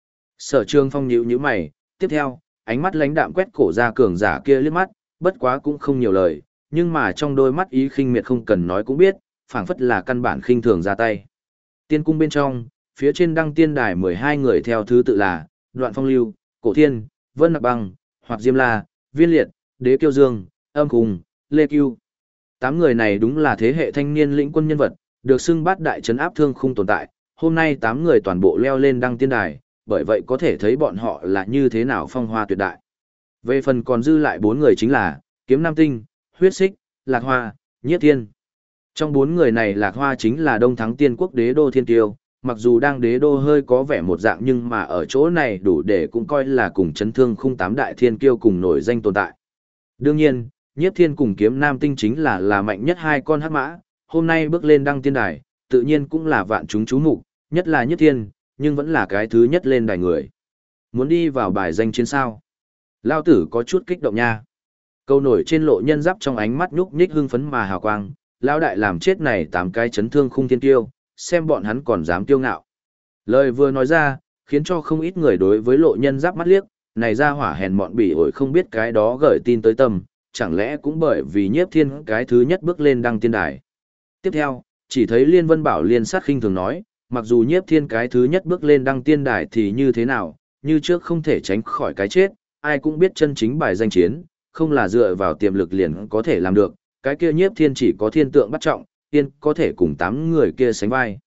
Sở Trường Phong nhíu nhíu mày, tiếp theo, ánh mắt lãnh đạm quét cổ ra cường giả kia liếc mắt, bất quá cũng không nhiều lời, nhưng mà trong đôi mắt ý khinh miệt không cần nói cũng biết, phảng phất là căn bản khinh thường ra tay. Tiên cung bên trong, phía trên đăng tiên đài 12 người theo thứ tự là Đoạn Phong Lưu, Cổ Thiên, Vân Nặc Băng, Hoặc Diêm La, Viên Liệt, Đế Kiêu Dương, Âm Khùng, Lê Cưu. 8 người này đúng là thế hệ thanh niên lĩnh quân nhân vật, được xưng bát đại trấn áp thương khung tồn tại. Hôm nay 8 người toàn bộ leo lên đăng tiên đài, bởi vậy có thể thấy bọn họ là như thế nào phong hoa tuyệt đại. Về phần còn dư lại 4 người chính là Kiếm Nam Tinh, Huyết Xích, Lạc Hoa, Nhiếp Thiên. Trong 4 người này Lạc Hoa chính là Đông Thắng Tiên Quốc đế đô thiên kiêu, mặc dù đang đế đô hơi có vẻ một dạng nhưng mà ở chỗ này đủ để cũng coi là cùng chấn thương khung 8 đại thiên kiêu cùng nổi danh tồn tại. Đương nhiên, Nhiếp Thiên cùng Kiếm Nam Tinh chính là mạnh nhất hai con hắc mã, hôm nay bước lên đăng tiên đài, tự nhiên cũng là vạn chúng chú mục, nhất là Nhiếp Thiên, nhưng vẫn là cái thứ nhất lên đài người. Muốn đi vào bài danh chiến sao? Lao tử có chút kích động nha. Câu nổi trên lộ nhân giáp trong ánh mắt nhúc nhích hưng phấn mà hào quang, Lao đại làm chết này 8 cái chấn thương khung thiên kiêu, xem bọn hắn còn dám kiêu ngạo. Lời vừa nói ra, khiến cho không ít người đối với lộ nhân giáp mắt liếc, này ra hỏa hèn mọn bỉ ổi không biết cái đó gửi tin tới tâm, chẳng lẽ cũng bởi vì Nhiếp Thiên cái thứ nhất bước lên đăng tiên đài. Tiếp theo, chỉ thấy Liên Vân Bảo liên sát khinh thường nói, mặc dù Nhiếp Thiên cái thứ nhất bước lên đăng tiên đài thì như thế nào, như trước không thể tránh khỏi cái chết, ai cũng biết chân chính bài danh chiến, không là dựa vào tiềm lực liền có thể làm được, cái kia Nhiếp Thiên chỉ có thiên tượng bắt trọng, tiên có thể cùng 8 người kia sánh vai.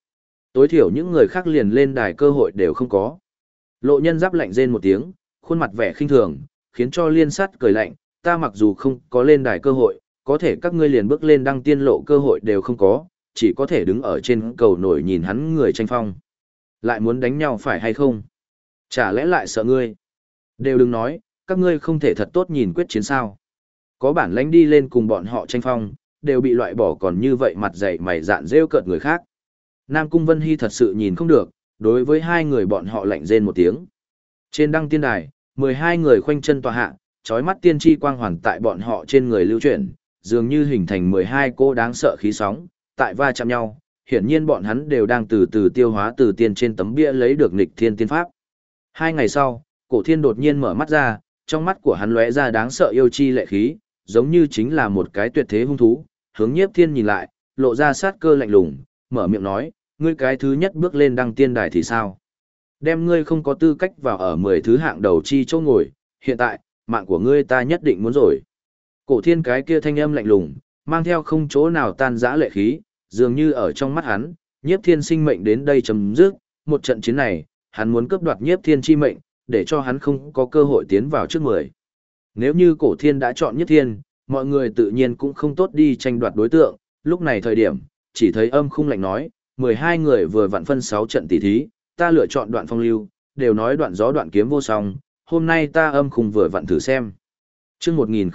Tối thiểu những người khác liền lên đài cơ hội đều không có. Lộ Nhân Giáp lạnh rên một tiếng, khuôn mặt vẻ khinh thường, khiến cho Liên Sát cười lạnh, ta mặc dù không có lên đài cơ hội, có thể các ngươi liền bước lên đăng tiên lộ cơ hội đều không có, chỉ có thể đứng ở trên cầu nổi nhìn hắn người tranh phong. Lại muốn đánh nhau phải hay không? Chả lẽ lại sợ ngươi? Đều đừng nói, các ngươi không thể thật tốt nhìn quyết chiến sao. Có bản lãnh đi lên cùng bọn họ tranh phong, đều bị loại bỏ còn như vậy mặt dày mày dạn rêu cợt người khác. Nam Cung Vân Hy thật sự nhìn không được, đối với hai người bọn họ lạnh rên một tiếng. Trên đăng tiên đài, 12 người khoanh chân tọa hạ, chói mắt tiên tri quang hoàn tại bọn họ trên người lưu chuyển, dường như hình thành 12 cô đáng sợ khí sóng, tại va chạm nhau, hiển nhiên bọn hắn đều đang từ từ tiêu hóa từ tiên trên tấm bia lấy được nghịch thiên tiên pháp. 2 ngày sau, Cổ Thiên đột nhiên mở mắt ra, trong mắt của hắn lóe ra đáng sợ yêu chi lệ khí, giống như chính là một cái tuyệt thế hung thú, hướng Nhiếp Thiên nhìn lại, lộ ra sát cơ lạnh lùng, mở miệng nói, ngươi cái thứ nhất bước lên đăng tiên đài thì sao? Đem ngươi không có tư cách vào ở 10 thứ hạng đầu chi chỗ ngồi, hiện tại, mạng của ngươi ta nhất định muốn rồi. Cổ Thiên cái kia thanh âm lạnh lùng, mang theo không chỗ nào tan rã lệ khí, dường như ở trong mắt hắn, Nhiếp Thiên sinh mệnh đến đây chấm dứt, một trận chiến này, hắn muốn cướp đoạt Nhiếp Thiên chi mệnh, để cho hắn không có cơ hội tiến vào trước 10. Nếu như Cổ Thiên đã chọn Nhiếp Thiên, mọi người tự nhiên cũng không tốt đi tranh đoạt đối tượng, lúc này thời điểm, chỉ thấy âm khung lạnh nói, 12 người vừa vặn phân 6 trận tỷ thí, ta lựa chọn đoạn phong lưu, đều nói đoạn gió đoạn kiếm vô song, hôm nay ta âm khung vừa vặn thử xem. Trước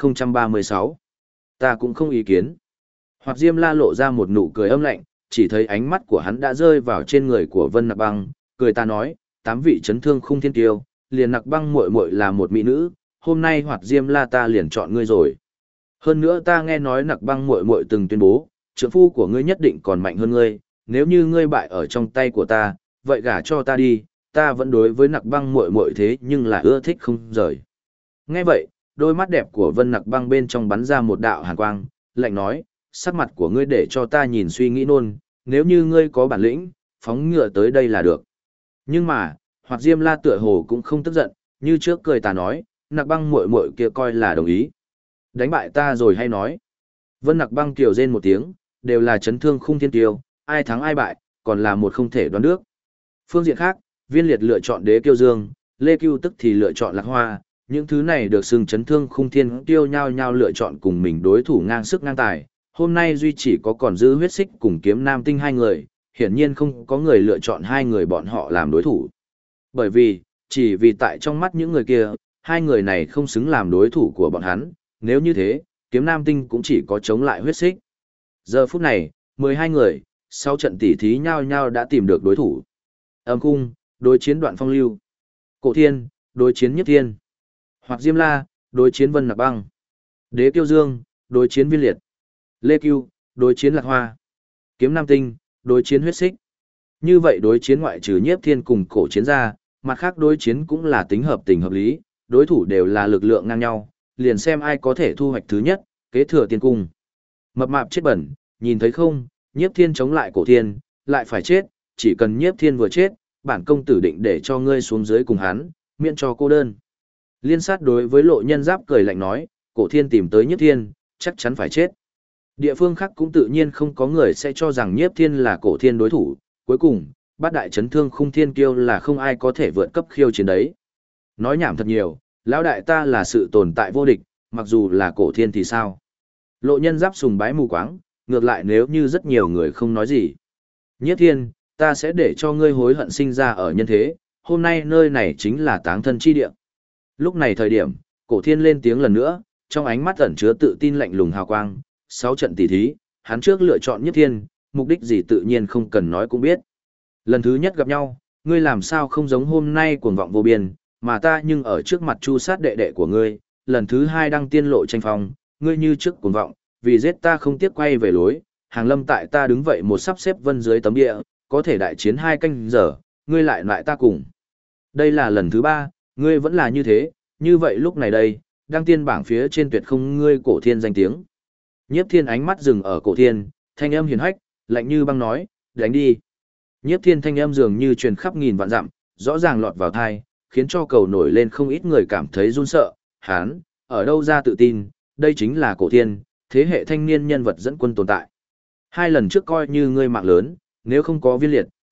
1036, ta cũng không ý kiến. Hoặc Diêm La lộ ra một nụ cười âm lạnh, chỉ thấy ánh mắt của hắn đã rơi vào trên người của Vân Nặc Băng, cười ta nói, 8 vị chấn thương khung thiên kiêu, liền Nặc Băng muội muội là một mỹ nữ, hôm nay Hoặc Diêm La ta liền chọn ngươi rồi. Hơn nữa ta nghe nói Nặc Băng muội muội từng tuyên bố, trượng phu của ngươi nhất định còn mạnh hơn ngươi, nếu như ngươi bại ở trong tay của ta, vậy gả cho ta đi, ta vẫn đối với Nặc Băng muội muội thế nhưng là ưa thích không rời. Nghe vậy, đôi mắt đẹp của Vân Nặc Băng bên trong bắn ra một đạo hàn quang, lạnh nói, sắc mặt của ngươi để cho ta nhìn suy nghĩ nôn, nếu như ngươi có bản lĩnh, phóng ngựa tới đây là được. Nhưng mà, Hoặc Diêm La tựa hồ cũng không tức giận, như trước cười ta nói, Nặc Băng muội muội kia coi là đồng ý. Đánh bại ta rồi hay nói. Vân Nặc Băng kiều rên một tiếng, đều là chấn thương khung thiên kiêu, ai thắng ai bại, còn là một không thể đoán được. Phương diện khác, Viên Liệt lựa chọn Đế Kiêu Dương, Lê Cưu tức thì lựa chọn Lạc Hoa, những thứ này được xưng chấn thương khung thiên kiêu nhau nhau lựa chọn cùng mình đối thủ ngang sức ngang tài. Hôm nay duy chỉ có còn dư Huyết Xích cùng Kiếm Nam Tinh hai người, hiển nhiên không có người lựa chọn hai người bọn họ làm đối thủ. Bởi vì, chỉ vì tại trong mắt những người kia, hai người này không xứng làm đối thủ của bọn hắn, nếu như thế, Kiếm Nam Tinh cũng chỉ có chống lại Huyết Xích. Giờ phút này, 12 người, sau trận tỉ thí nhau nhau đã tìm được đối thủ. Âm Khung, đối chiến Đoạn Phong Lưu. Cổ Thiên, đối chiến Nhiếp Thiên. Hoặc Diêm La, đối chiến Vân Nặc Băng. Đế Kiêu Dương, đối chiến Viên Liệt. Lê Cưu, đối chiến Lạc Hoa. Kiếm Nam Tinh, đối chiến Huyết Xích. Như vậy đối chiến ngoại trừ Nhiếp Thiên cùng Cổ Chiến ra, mặt khác đối chiến cũng là tính hợp tình hợp lý, đối thủ đều là lực lượng ngang nhau, liền xem ai có thể thu hoạch thứ nhất, kế thừa tiên cung. Mập mạp chết bẩn, nhìn thấy không, Nhiếp Thiên chống lại Cổ Thiên, lại phải chết, chỉ cần Nhiếp Thiên vừa chết, bản công tử định để cho ngươi xuống dưới cùng hắn, miễn cho cô đơn. Liên Sát đối với Lộ Nhân Giáp cười lạnh nói, Cổ Thiên tìm tới Nhiếp Thiên, chắc chắn phải chết. Địa phương khác cũng tự nhiên không có người sẽ cho rằng Nhiếp Thiên là Cổ Thiên đối thủ, cuối cùng, bát đại chấn thương khung thiên kiêu là không ai có thể vượt cấp khiêu chiến đấy. Nói nhảm thật nhiều, lão đại ta là sự tồn tại vô địch, mặc dù là Cổ Thiên thì sao? Lộ Nhân Giáp sùng bái mù quáng, ngược lại nếu như rất nhiều người không nói gì. Nhiếp Thiên, ta sẽ để cho ngươi hối hận sinh ra ở nhân thế, hôm nay nơi này chính là táng thân chi địa. Lúc này thời điểm, Cổ Thiên lên tiếng lần nữa, trong ánh mắt ẩn chứa tự tin lạnh lùng hào quang, 6 trận tỷ thí, hắn trước lựa chọn Nhiếp Thiên, mục đích gì tự nhiên không cần nói cũng biết. Lần thứ nhất gặp nhau, ngươi làm sao không giống hôm nay cuồng vọng vô biên, mà ta nhưng ở trước mặt chu sát đệ đệ của ngươi, lần thứ hai đăng tiên lộ tranh phong, ngươi như trước cuồng vọng, vì giết ta không tiếc quay về lối, hàng lâm tại ta đứng vậy một sắp xếp vân dưới tấm địa, có thể đại chiến 2 canh giờ, ngươi lại ta cùng. Đây là lần thứ 3, ngươi vẫn là như thế, như vậy lúc này đây, đăng tiên bảng phía trên tuyệt không ngươi Cổ Thiên danh tiếng. Nhiếp Thiên ánh mắt dừng ở Cổ Thiên, thanh âm hiền hách, lạnh như băng nói, đánh đi. Nhiếp Thiên thanh âm dường như truyền khắp nghìn vạn dặm, rõ ràng lọt vào tai, khiến cho cầu nổi lên không ít người cảm thấy run sợ, hán, ở đâu ra tự tin, đây chính là Cổ Thiên, thế hệ thanh niên nhân vật dẫn quân tồn tại. 2 lần trước coi như ngươi mạng lớn, nếu không có Viên Liệt,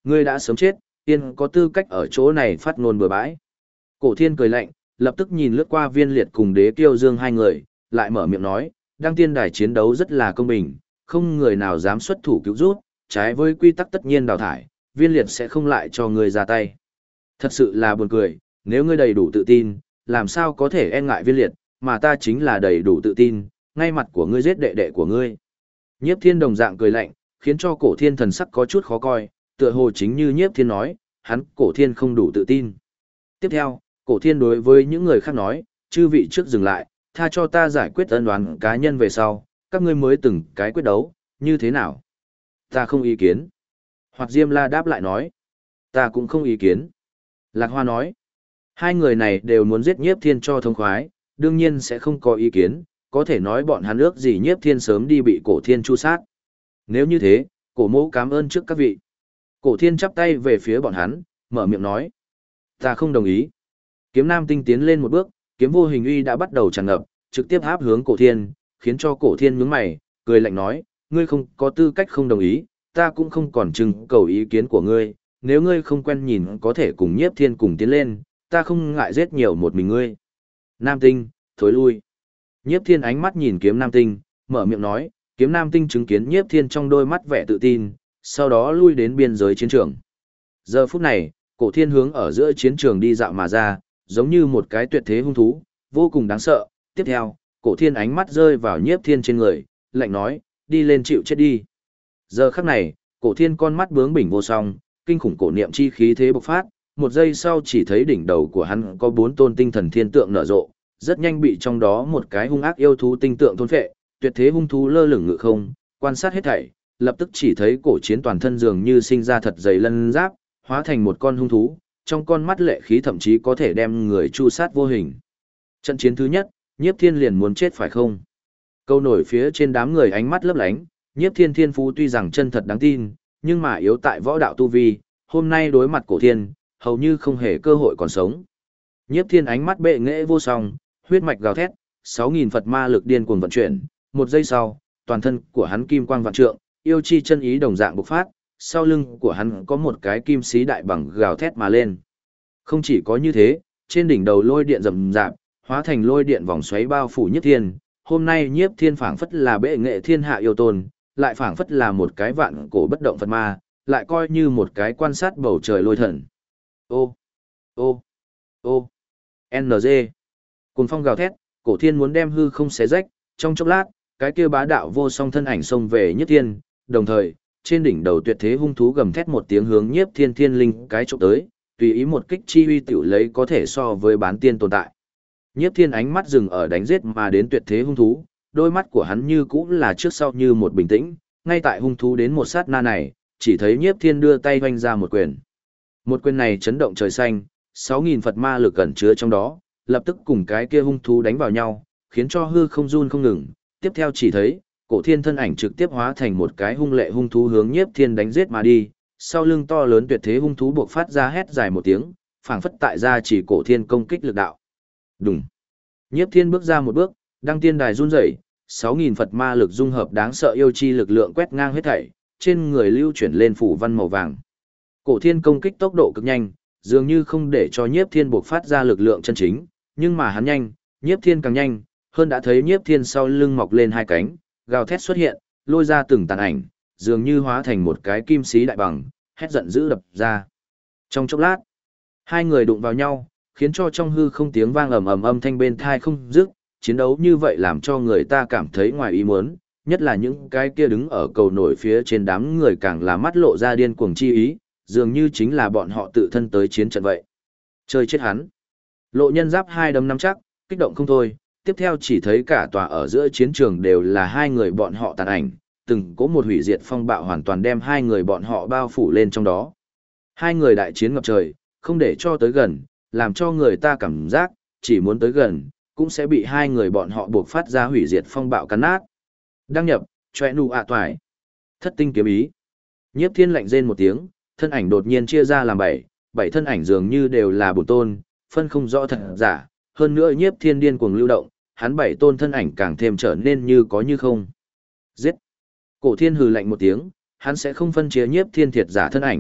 Ngươi đã sớm chết, tiên có tư cách ở chỗ này phát ngôn bừa bãi. Cổ thiên cười lạnh, lập tức nhìn lướt qua Viên Liệt cùng Đế Kiêu Dương hai người, lại mở miệng nói, đăng tiên đài chiến đấu rất là công bình, không người nào dám xuất thủ cứu rút, trái với quy tắc tất nhiên đào thải, Viên Liệt sẽ không lại cho ngươi ra tay. Thật sự là buồn cười, nếu ngươi đầy đủ tự tin, làm sao có thể e ngại Viên Liệt, mà ta chính là đầy đủ tự tin, ngay mặt của ngươi giết đệ đệ của ngươi. Nhiếp Thiên đồng dạng cười lạnh, khiến cho Cổ Thiên thần sắc có chút khó coi, tựa hồ chính như Nhiếp Thiên nói, hắn Cổ Thiên không đủ tự tin. Tiếp theo, Cổ Thiên đối với những người khác nói, chư vị trước dừng lại, tha cho ta giải quyết ân oán cá nhân về sau, các ngươi mới từng cái quyết đấu, như thế nào? Ta không ý kiến. Hoặc Diêm La đáp lại nói, ta cũng không ý kiến. Lạc Hoa nói, hai người này đều muốn giết Nhiếp Thiên cho thông khoái, đương nhiên sẽ không có ý kiến, có thể nói bọn hắn ước gì Nhiếp Thiên sớm đi bị Cổ Thiên tru sát. Nếu như thế, Cổ mẫu cảm ơn trước các vị. Cổ Thiên chắp tay về phía bọn hắn, mở miệng nói, ta không đồng ý. Kiếm Nam Tinh tiến lên một bước, kiếm vô hình uy đã bắt đầu tràn ngập, trực tiếp áp hướng Cổ Thiên, khiến cho Cổ Thiên nhướng mày, cười lạnh nói, ngươi không có tư cách không đồng ý, ta cũng không còn trưng cầu ý kiến của ngươi, nếu ngươi không quen nhìn có thể cùng Nhiếp Thiên cùng tiến lên, ta không ngại giết nhiều một mình ngươi. Nam Tinh, thối lui. Nhiếp Thiên ánh mắt nhìn kiếm Nam Tinh, mở miệng nói, kiếm Nam Tinh chứng kiến Nhiếp Thiên trong đôi mắt vẻ tự tin, sau đó lui đến biên giới chiến trường. Giờ phút này, Cổ Thiên hướng ở giữa chiến trường đi dạo mà ra, giống như một cái tuyệt thế hung thú, vô cùng đáng sợ. Tiếp theo, Cổ Thiên ánh mắt rơi vào Nhiếp Thiên trên người, lạnh nói, đi lên chịu chết đi. Giờ khắc này, Cổ Thiên con mắt bướng bỉnh vô song, kinh khủng cổ niệm chi khí thế bộc phát, một giây sau chỉ thấy đỉnh đầu của hắn có 4 tôn tinh thần thiên tượng nở rộ, rất nhanh bị trong đó một cái hung ác yêu thú tinh tượng thôn phệ, tuyệt thế hung thú lơ lửng ngự không, quan sát hết thảy, lập tức chỉ thấy Cổ Chiến toàn thân dường như sinh ra thật dày lân giáp, hóa thành một con hung thú, trong con mắt lệ khí thậm chí có thể đem người chu sát vô hình. Trận chiến thứ nhất, Nhiếp Thiên liền muốn chết phải không? Câu nổi phía trên đám người ánh mắt lấp lánh, Nhiếp Thiên thiên phú tuy rằng chân thật đáng tin, nhưng mà yếu tại võ đạo tu vi, hôm nay đối mặt Cổ Thiên, hầu như không hề cơ hội còn sống. Nhiếp Thiên ánh mắt bệ nghệ vô song, huyết mạch gào thét, 6000 Phật ma lực điên cuồng vận chuyển, một giây sau, toàn thân của hắn kim quang vạn trượng, yêu chi chân ý đồng dạng bộc phát, sau lưng của hắn có một cái kim sĩ đại bằng gào thét mà lên. Không chỉ có như thế, trên đỉnh đầu lôi điện rầm rạp, hóa thành lôi điện vòng xoáy bao phủ Nhiếp Thiên, hôm nay Nhiếp Thiên phảng phất là bệ nghệ thiên hạ yêu tôn, lại phảng phất là một cái vạn cổ bất động Phật ma, lại coi như một cái quan sát bầu trời lôi thần. Ô, ô, ô, NG. Cùng phong gào thét, Cổ Thiên muốn đem hư không xé rách, trong chốc lát, cái kia bá đạo vô song thân ảnh xông về Nhiếp Thiên, đồng thời, trên đỉnh đầu tuyệt thế hung thú gầm thét một tiếng hướng Nhiếp Thiên thiên linh cái chụp tới, tùy ý một kích chi uy tiểu lấy có thể so với bán tiên tồn tại. Nhiếp Thiên ánh mắt dừng ở đánh giết mà đến tuyệt thế hung thú, đôi mắt của hắn như cũ là trước sau như một bình tĩnh, ngay tại hung thú đến một sát na này, chỉ thấy Nhiếp Thiên đưa tay hoành ra một quyền. Một quyền này chấn động trời xanh, 6000 Phật ma lực ẩn chứa trong đó, lập tức cùng cái kia hung thú đánh vào nhau, khiến cho hư không run không ngừng. Tiếp theo chỉ thấy, Cổ Thiên thân ảnh trực tiếp hóa thành một cái hung lệ hung thú hướng Nhiếp Thiên đánh giết mà đi, sau lưng to lớn tuyệt thế hung thú buộc phát ra hét dài một tiếng, phảng phất tại ra chỉ Cổ Thiên công kích lực đạo. Đùng. Nhiếp Thiên bước ra một bước, đăng tiên đài run rẩy, 6000 Phật ma lực dung hợp đáng sợ yêu chi lực lượng quét ngang hết thảy, trên người lưu chuyển lên phủ văn màu vàng. Cổ Thiên công kích tốc độ cực nhanh, dường như không để cho Nhiếp Thiên buộc phát ra lực lượng chân chính, nhưng mà hắn nhanh, Nhiếp Thiên càng nhanh, hơn đã thấy Nhiếp Thiên sau lưng mọc lên hai cánh, gào thét xuất hiện, lôi ra từng tàn ảnh, dường như hóa thành một cái kim sĩ đại bằng, hét giận dữ đập ra. Trong chốc lát, hai người đụng vào nhau, khiến cho trong hư không tiếng vang ầm ầm âm thanh bên tai không dứt, chiến đấu như vậy làm cho người ta cảm thấy ngoài ý muốn, nhất là những cái kia đứng ở cầu nổi phía trên đám người càng là mắt lộ ra điên cuồng chi ý, dường như chính là bọn họ tự thân tới chiến trận vậy. Chơi chết hắn. Lộ Nhân Giáp hai đấm nắm chắc, kích động không thôi, tiếp theo chỉ thấy cả tòa ở giữa chiến trường đều là hai người bọn họ tàn ảnh, từng có một hủy diệt phong bạo hoàn toàn đem hai người bọn họ bao phủ lên trong đó. Hai người đại chiến ngập trời, không để cho tới gần, làm cho người ta cảm giác, chỉ muốn tới gần, cũng sẽ bị hai người bọn họ buộc phát ra hủy diệt phong bạo cắn nát. Đăng nhập, choe nụ ạ toài. Thất tinh kiếm ý. Nhiếp Thiên lạnh rên một tiếng, thân ảnh đột nhiên chia ra làm bảy thân ảnh dường như đều là bổn tôn, phân không rõ thật giả, hơn nữa Nhiếp Thiên điên cuồng lưu động, hắn bảy tôn thân ảnh càng thêm trở nên như có như không. Giết! Cổ Thiên hừ lạnh một tiếng, hắn sẽ không phân chia Nhiếp Thiên thiệt giả thân ảnh,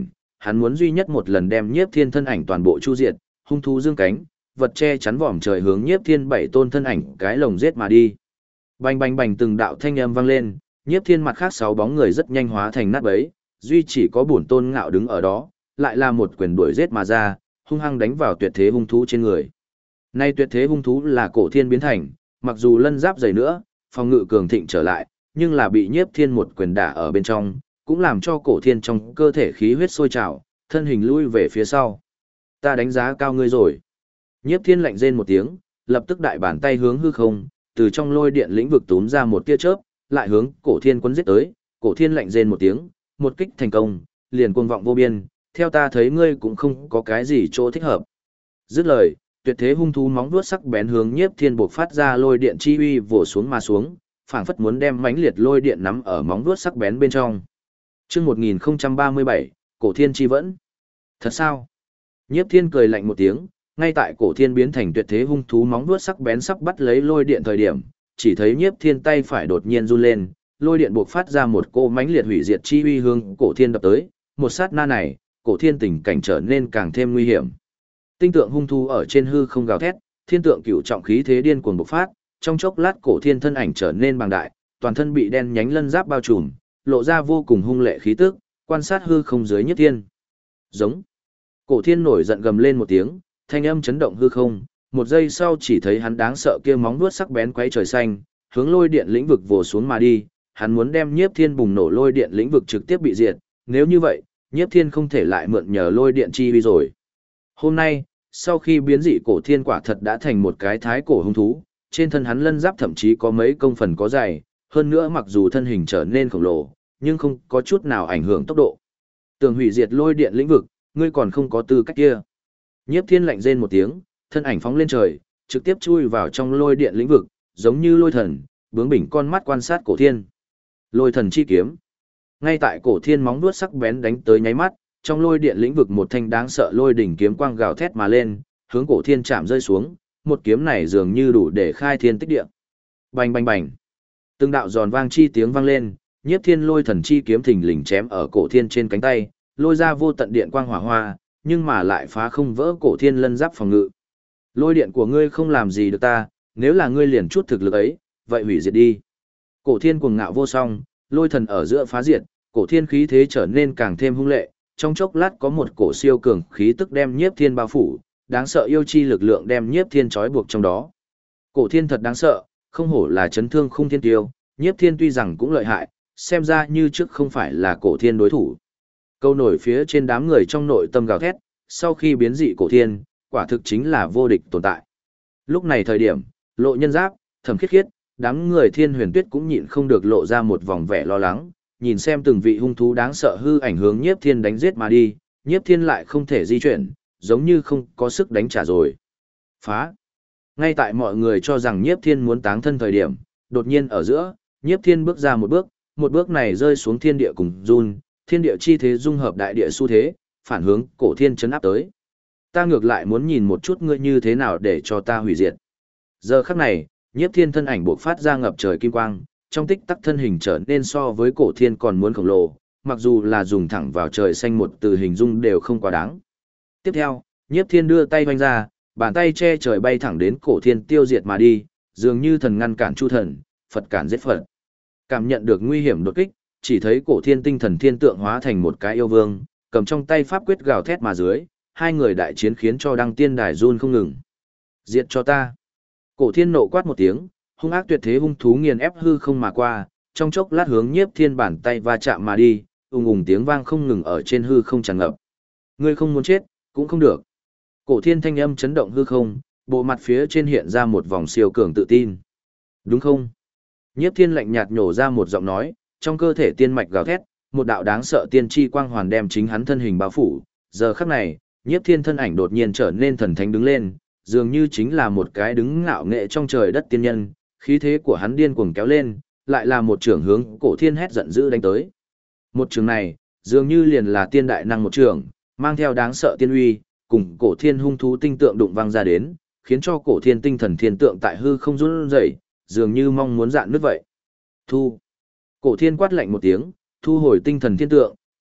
hắn muốn duy nhất một lần đem Nhiếp Thiên thân ảnh toàn bộ chu diệt, hung thú dương cánh, vật che chắn vòm trời hướng Nhiếp Thiên bảy tôn thân ảnh cái lồng giết mà đi. Bành bành bành từng đạo thanh âm vang lên, Nhiếp Thiên mặt khác 6 bóng người rất nhanh hóa thành nát bấy, duy chỉ có bổn tôn ngạo đứng ở đó, lại là một quyền đuổi giết mà ra, hung hăng đánh vào tuyệt thế hung thú trên người. Nay tuyệt thế hung thú là cổ thiên biến thành, mặc dù lân giáp dày nữa, phòng ngự cường thịnh trở lại, nhưng là bị Nhiếp Thiên một quyền đả ở bên trong, cũng làm cho cổ thiên trong cơ thể khí huyết sôi trào, thân hình lui về phía sau. Ta đánh giá cao ngươi rồi. Nhiếp Thiên lạnh rên một tiếng, lập tức đại bàn tay hướng hư không, từ trong lôi điện lĩnh vực túm ra một tia chớp, lại hướng cổ thiên quấn giết tới, cổ thiên lạnh rên một tiếng, một kích thành công, liền cuồng vọng vô biên, theo ta thấy ngươi cũng không có cái gì chỗ thích hợp. Dứt lời, tuyệt thế hung thú móng vuốt sắc bén hướng Nhiếp Thiên bộc phát ra lôi điện chi uy vồ xuống mà xuống, phảng phất muốn đem mãnh liệt lôi điện nắm ở móng vuốt sắc bén bên trong. Chương 1037, Cổ Thiên chi vẫn. Thật sao? Nhiếp Thiên cười lạnh một tiếng, ngay tại Cổ Thiên biến thành tuyệt thế hung thú móng vuốt sắc bén sắp bắt lấy lôi điện thời điểm, chỉ thấy Nhiếp Thiên tay phải đột nhiên run lên, lôi điện bộc phát ra một cỗ mãnh liệt hủy diệt chi uy hướng Cổ Thiên đập tới, một sát na này, Cổ Thiên tình cảnh trở nên càng thêm nguy hiểm. Tinh tượng hung thú ở trên hư không gào thét, thiên tượng cửu trọng khí thế điên cuồng bộc phát, trong chốc lát Cổ Thiên thân ảnh trở nên bằng đại, toàn thân bị đen nhánh lân giáp bao trùm, lộ ra vô cùng hung lệ khí tức, quan sát hư không dưới Nhiếp Thiên. Giống. Cổ Thiên nổi giận gầm lên một tiếng, thanh âm chấn động hư không, một giây sau chỉ thấy hắn đáng sợ kia móng vuốt sắc bén quấy trời xanh, hướng lôi điện lĩnh vực vồ xuống mà đi, hắn muốn đem Nhiếp Thiên bùng nổ lôi điện lĩnh vực trực tiếp bị diệt, nếu như vậy, Nhiếp Thiên không thể lại mượn nhờ lôi điện chi uy rồi. Hôm nay, sau khi biến dị Cổ Thiên quả thật đã thành một cái thái cổ hung thú, trên thân hắn lân giáp thậm chí có mấy công phần có dày, hơn nữa mặc dù thân hình trở nên khổng lồ, nhưng không có chút nào ảnh hưởng tốc độ. Tường hủy diệt lôi điện lĩnh vực, ngươi còn không có tư cách kia. Nhiếp Thiên lạnh rên một tiếng, thân ảnh phóng lên trời, trực tiếp chui vào trong lôi điện lĩnh vực, giống như lôi thần, bướng bỉnh con mắt quan sát Cổ Thiên. Lôi thần chi kiếm. Ngay tại Cổ Thiên móng vuốt sắc bén đánh tới nháy mắt, trong lôi điện lĩnh vực một thanh đáng sợ lôi đỉnh kiếm quang gào thét mà lên, hướng Cổ Thiên chạm rơi xuống, một kiếm này dường như đủ để khai thiên tích địa. Bành bành bành. Từng đạo giòn vang chi tiếng vang lên, Nhiếp Thiên lôi thần chi kiếm thình lình chém ở Cổ Thiên trên cánh tay, lôi ra vô tận điện quang hỏa hoa, nhưng mà lại phá không vỡ Cổ Thiên lân giáp phòng ngự. Lôi điện của ngươi không làm gì được ta, nếu là ngươi liền chút thực lực ấy, vậy hủy diệt đi. Cổ Thiên cuồng ngạo vô song, lôi thần ở giữa phá diệt, Cổ Thiên khí thế trở nên càng thêm hung lệ, trong chốc lát có một cổ siêu cường khí tức đem Nhiếp Thiên bao phủ, đáng sợ yêu chi lực lượng đem Nhiếp Thiên trói buộc trong đó. Cổ Thiên thật đáng sợ, không hổ là chấn thương khung thiên tiêu, Nhiếp Thiên tuy rằng cũng lợi hại, xem ra như trước không phải là Cổ Thiên đối thủ. Câu nổi phía trên đám người trong nội tâm gào thét, sau khi biến dị Cổ Thiên, quả thực chính là vô địch tồn tại. Lúc này thời điểm, Lộ Nhân Giáp, Thẩm Khiết Khiết, đám người Thiên Huyền Tuyết cũng nhịn không được lộ ra một vòng vẻ lo lắng, nhìn xem từng vị hung thú đáng sợ hư ảnh hướng Nhiếp Thiên đánh giết mà đi, Nhiếp Thiên lại không thể di chuyển, giống như không có sức đánh trả rồi. Phá! Ngay tại mọi người cho rằng Nhiếp Thiên muốn táng thân thời điểm, đột nhiên ở giữa, Nhiếp Thiên bước ra một bước này rơi xuống thiên địa cùng run, thiên địa chi thế dung hợp đại địa xu thế, phản hướng Cổ Thiên chấn áp tới. Ta ngược lại muốn nhìn một chút ngươi như thế nào để cho ta hủy diệt. Giờ khắc này, Nhiếp Thiên thân ảnh bộc phát ra ngập trời kim quang, trong tích tắc thân hình trở nên so với Cổ Thiên còn muốn khổng lồ, mặc dù là dùng thẳng vào trời xanh một từ hình dung đều không quá đáng. Tiếp theo, Nhiếp Thiên đưa tay hoành ra, bàn tay che trời bay thẳng đến Cổ Thiên tiêu diệt mà đi, dường như thần ngăn cản chu thần, Phật cản giết Phật. Cảm nhận được nguy hiểm đột kích, chỉ thấy Cổ Thiên tinh thần thiên tượng hóa thành một cái yêu vương, cầm trong tay pháp quyết gào thét mà dưới, hai người đại chiến khiến cho đăng tiên đài run không ngừng. Diệt cho ta. Cổ Thiên nộ quát một tiếng, hung ác tuyệt thế hung thú nghiền ép hư không mà qua, trong chốc lát hướng Nhiếp Thiên bàn tay va chạm mà đi, ùng ùng tiếng vang không ngừng ở trên hư không tràn ngập. Ngươi không muốn chết, cũng không được. Cổ Thiên thanh âm chấn động hư không, bộ mặt phía trên hiện ra một vòng siêu cường tự tin. Đúng không? Nhiếp Thiên lạnh nhạt nhổ ra một giọng nói, trong cơ thể tiên mạch gào thét, một đạo đáng sợ tiên chi quang hoàn đem chính hắn thân hình bao phủ. Giờ khắc này, Nhiếp Thiên thân ảnh đột nhiên trở nên thần thánh đứng lên, dường như chính là một cái đứng ngạo nghệ trong trời đất tiên nhân, khí thế của hắn điên cuồng kéo lên, lại là một trường hướng Cổ Thiên hét giận dữ đánh tới. Một trường này, dường như liền là tiên đại năng một trường, mang theo đáng sợ tiên uy, cùng Cổ Thiên hung thú tinh tượng đụng vang ra đến, khiến cho Cổ Thiên tinh thần thiên tượng tại hư không run rẩy, dường như mong muốn dạn nứt vậy. Thu. Cổ Thiên quát lạnh một tiếng, thu hồi tinh thần thiên tượng,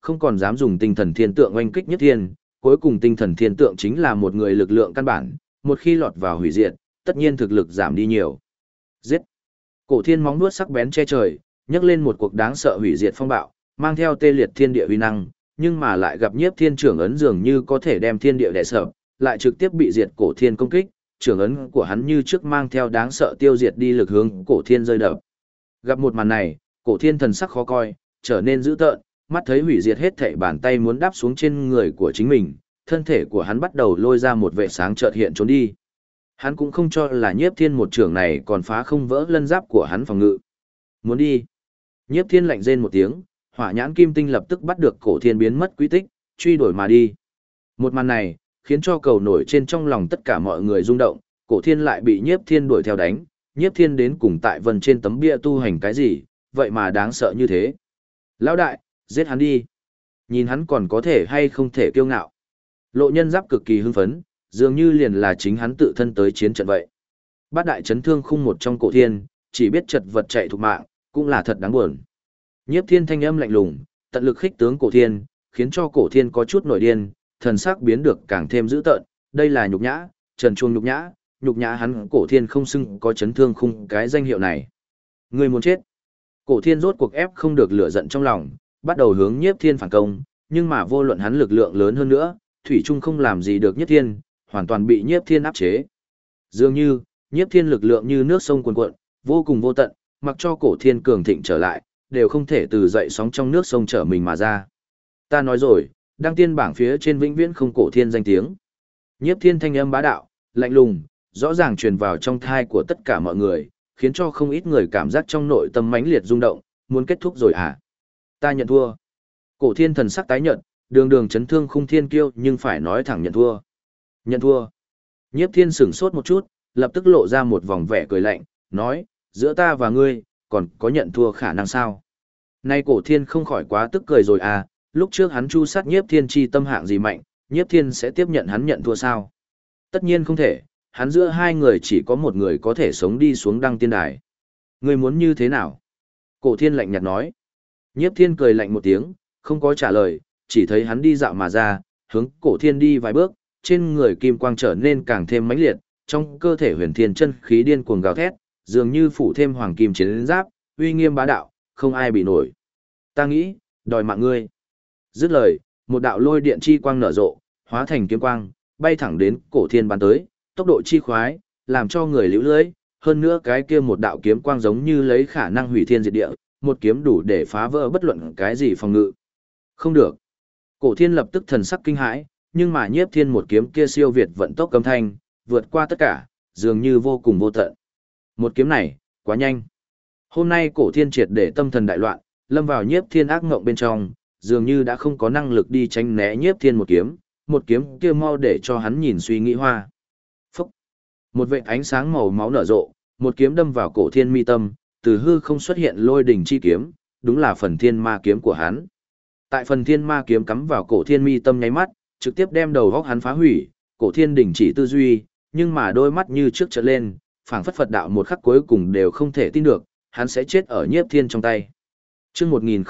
không còn dám dùng tinh thần thiên tượng oanh kích Nhiếp Thiên, cuối cùng tinh thần thiên tượng chính là một người lực lượng căn bản, một khi lọt vào hủy diệt, tất nhiên thực lực giảm đi nhiều. Giết! Cổ thiên móng vuốt sắc bén che trời, nhấc lên một cuộc đáng sợ hủy diệt phong bạo, mang theo tê liệt thiên địa uy năng, nhưng mà lại gặp Nhiếp Thiên trưởng ấn dường như có thể đem thiên địa đè sập, lại trực tiếp bị diệt cổ thiên công kích, trưởng ấn của hắn như trước mang theo đáng sợ tiêu diệt đi lực hướng cổ thiên rơi đập. Gặp một màn này, cổ thiên thần sắc khó coi, trở nên dữ tợn, mắt thấy hủy diệt hết thảy bàn tay muốn đáp xuống trên người của chính mình, thân thể của hắn bắt đầu lôi ra một vệ sáng chợt hiện trốn đi. Hắn cũng không cho là Nhiếp Thiên một trưởng này còn phá không vỡ lân giáp của hắn phòng ngự. Muốn đi. Nhiếp Thiên lạnh rên một tiếng, hỏa nhãn kim tinh lập tức bắt được cổ thiên biến mất quy tích, truy đuổi mà đi. Một màn này, khiến cho cầu nổi trên trong lòng tất cả mọi người rung động, cổ thiên lại bị Nhiếp Thiên đuổi theo đánh, Nhiếp Thiên đến cùng tại vân trên tấm bia tu hành cái gì, vậy mà đáng sợ như thế. Lão đại, giết hắn đi. Nhìn hắn còn có thể hay không thể kiêu ngạo. Lộ Nhân Giáp cực kỳ hưng phấn, dường như liền là chính hắn tự thân tới chiến trận vậy. Bát đại chấn thương khung một trong cổ thiên, chỉ biết chật vật chạy thục mạng, cũng là thật đáng buồn. Nhiếp Thiên thanh âm lạnh lùng, tận lực khích tướng cổ thiên, khiến cho cổ thiên có chút nổi điên, thần sắc biến được càng thêm dữ tợn, đây là nhục nhã, trần chuông nhục nhã hắn cổ thiên không xưng có chấn thương khung cái danh hiệu này. Người muốn chết. Cổ thiên rốt cuộc ép không được lửa giận trong lòng, bắt đầu hướng Nhiếp Thiên phản công, nhưng mà vô luận hắn lực lượng lớn hơn nữa, thủy chung không làm gì được Nhiếp Thiên, hoàn toàn bị Nhiếp Thiên áp chế. Dường như, Nhiếp Thiên lực lượng như nước sông cuồn cuộn, vô cùng vô tận, mặc cho cổ thiên cường thịnh trở lại, đều không thể từ dậy sóng trong nước sông trở mình mà ra. Ta nói rồi, đăng tiên bảng phía trên vĩnh viễn không cổ thiên danh tiếng. Nhiếp Thiên thanh âm bá đạo, lạnh lùng, rõ ràng truyền vào trong thai của tất cả mọi người, khiến cho không ít người cảm giác trong nội tâm mãnh liệt rung động, muốn kết thúc rồi à? Ta nhận thua. Cổ thiên thần sắc tái nhợt, đường đường chấn thương khung thiên kiêu nhưng phải nói thẳng nhận thua. Nhận thua. Nhiếp Thiên sửng sốt một chút, lập tức lộ ra một vòng vẻ cười lạnh, nói, giữa ta và ngươi, còn có nhận thua khả năng sao? Nay cổ thiên không khỏi quá tức cười rồi à, lúc trước hắn chu sát Nhiếp Thiên chi tâm hạng gì mạnh, Nhiếp Thiên sẽ tiếp nhận hắn nhận thua sao? Tất nhiên không thể, hắn giữa hai người chỉ có một người có thể sống đi xuống đăng tiên đài. Ngươi muốn như thế nào? Cổ thiên lạnh nhạt nói. Nhiếp Thiên cười lạnh một tiếng, không có trả lời, chỉ thấy hắn đi dạo mà ra, hướng cổ thiên đi vài bước, trên người kim quang trở nên càng thêm mãnh liệt, trong cơ thể huyền thiên chân khí điên cuồng gào thét, dường như phủ thêm hoàng kim chiến giáp, uy nghiêm bá đạo, không ai bị nổi. Ta nghĩ, đòi mạng ngươi. Dứt lời, một đạo lôi điện chi quang nở rộ, hóa thành kiếm quang, bay thẳng đến cổ thiên bắn tới, tốc độ chi khoái, làm cho người liễu lưới, hơn nữa cái kia một đạo kiếm quang giống như lấy khả năng hủy thiên diệt địa, một kiếm đủ để phá vỡ bất luận cái gì phòng ngự. Không được. Cổ thiên lập tức thần sắc kinh hãi, nhưng mà Nhiếp Thiên một kiếm kia siêu việt vận tốc âm thanh, vượt qua tất cả, dường như vô cùng vô tận. Một kiếm này, quá nhanh. Hôm nay cổ thiên triệt để tâm thần đại loạn, lâm vào Nhiếp Thiên ác ngộng bên trong, dường như đã không có năng lực đi tránh né Nhiếp Thiên một kiếm kia mau để cho hắn nhìn suy nghĩ hoa. Phúc! Một vệt ánh sáng màu máu nở rộ, một kiếm đâm vào cổ thiên mi tâm, từ hư không xuất hiện lôi đỉnh chi kiếm, đúng là phần thiên ma kiếm của hắn. Tại phần thiên ma kiếm cắm vào cổ thiên mi tâm nháy mắt, trực tiếp đem đầu góc hắn phá hủy, cổ thiên đình chỉ tư duy, nhưng mà đôi mắt như trước trợn lên, phảng phất Phật đạo một khắc cuối cùng đều không thể tin được, hắn sẽ chết ở Nhiếp Thiên trong tay. Chương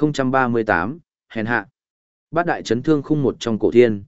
1038, hèn hạ. Bát đại chấn thương khung một trong cổ thiên,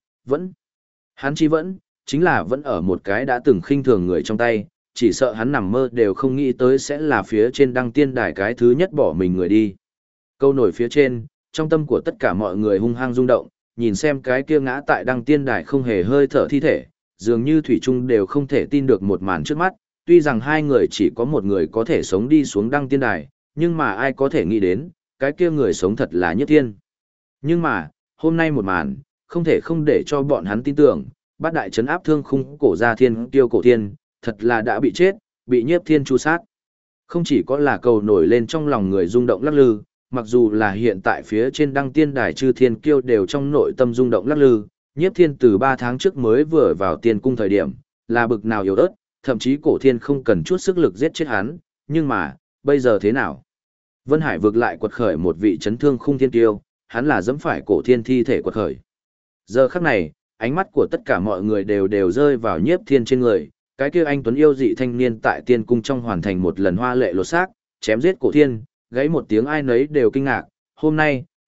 hắn chi vẫn, chính là vẫn ở một cái đã từng khinh thường người trong tay, chỉ sợ hắn nằm mơ đều không nghĩ tới sẽ là phía trên đăng tiên đài cái thứ nhất bỏ mình người đi. Câu nổi phía trên, trong tâm của tất cả mọi người hung hăng rung động, nhìn xem cái kia ngã tại đăng tiên đài không hề hơi thở thi thể, dường như thủy chung đều không thể tin được một màn trước mắt, tuy rằng hai người chỉ có một người có thể sống đi xuống đăng tiên đài, nhưng mà ai có thể nghĩ đến, cái kia người sống thật là Nhiếp Thiên. Nhưng mà, hôm nay một màn, không thể không để cho bọn hắn tin tưởng, bát đại trấn áp thương khung cổ gia thiên tiêu cổ thiên, thật là đã bị chết, bị Nhiếp Thiên chu sát. Không chỉ có là cầu nổi lên trong lòng người rung động lắc lư, mặc dù là hiện tại phía trên đăng tiên đài chư thiên kiêu đều trong nội tâm rung động lắc lư, Nhiếp Thiên từ 3 tháng trước mới vừa vào tiên cung thời điểm, là bực nào yếu ớt, thậm chí cổ thiên không cần chút sức lực giết chết hắn, nhưng mà, bây giờ thế nào? Vân Hải vực lại quật khởi một vị chấn thương khung thiên kiêu, hắn là dẫm phải cổ thiên thi thể quật khởi. Giờ khắc này, ánh mắt của tất cả mọi người đều rơi vào Nhiếp Thiên trên người, cái kia anh tuấn yêu dị thanh niên tại tiên cung trong hoàn thành một lần hoa lệ lột xác, chém giết cổ thiên, gãy một tiếng ai nấy đều kinh ngạc, hôm nay,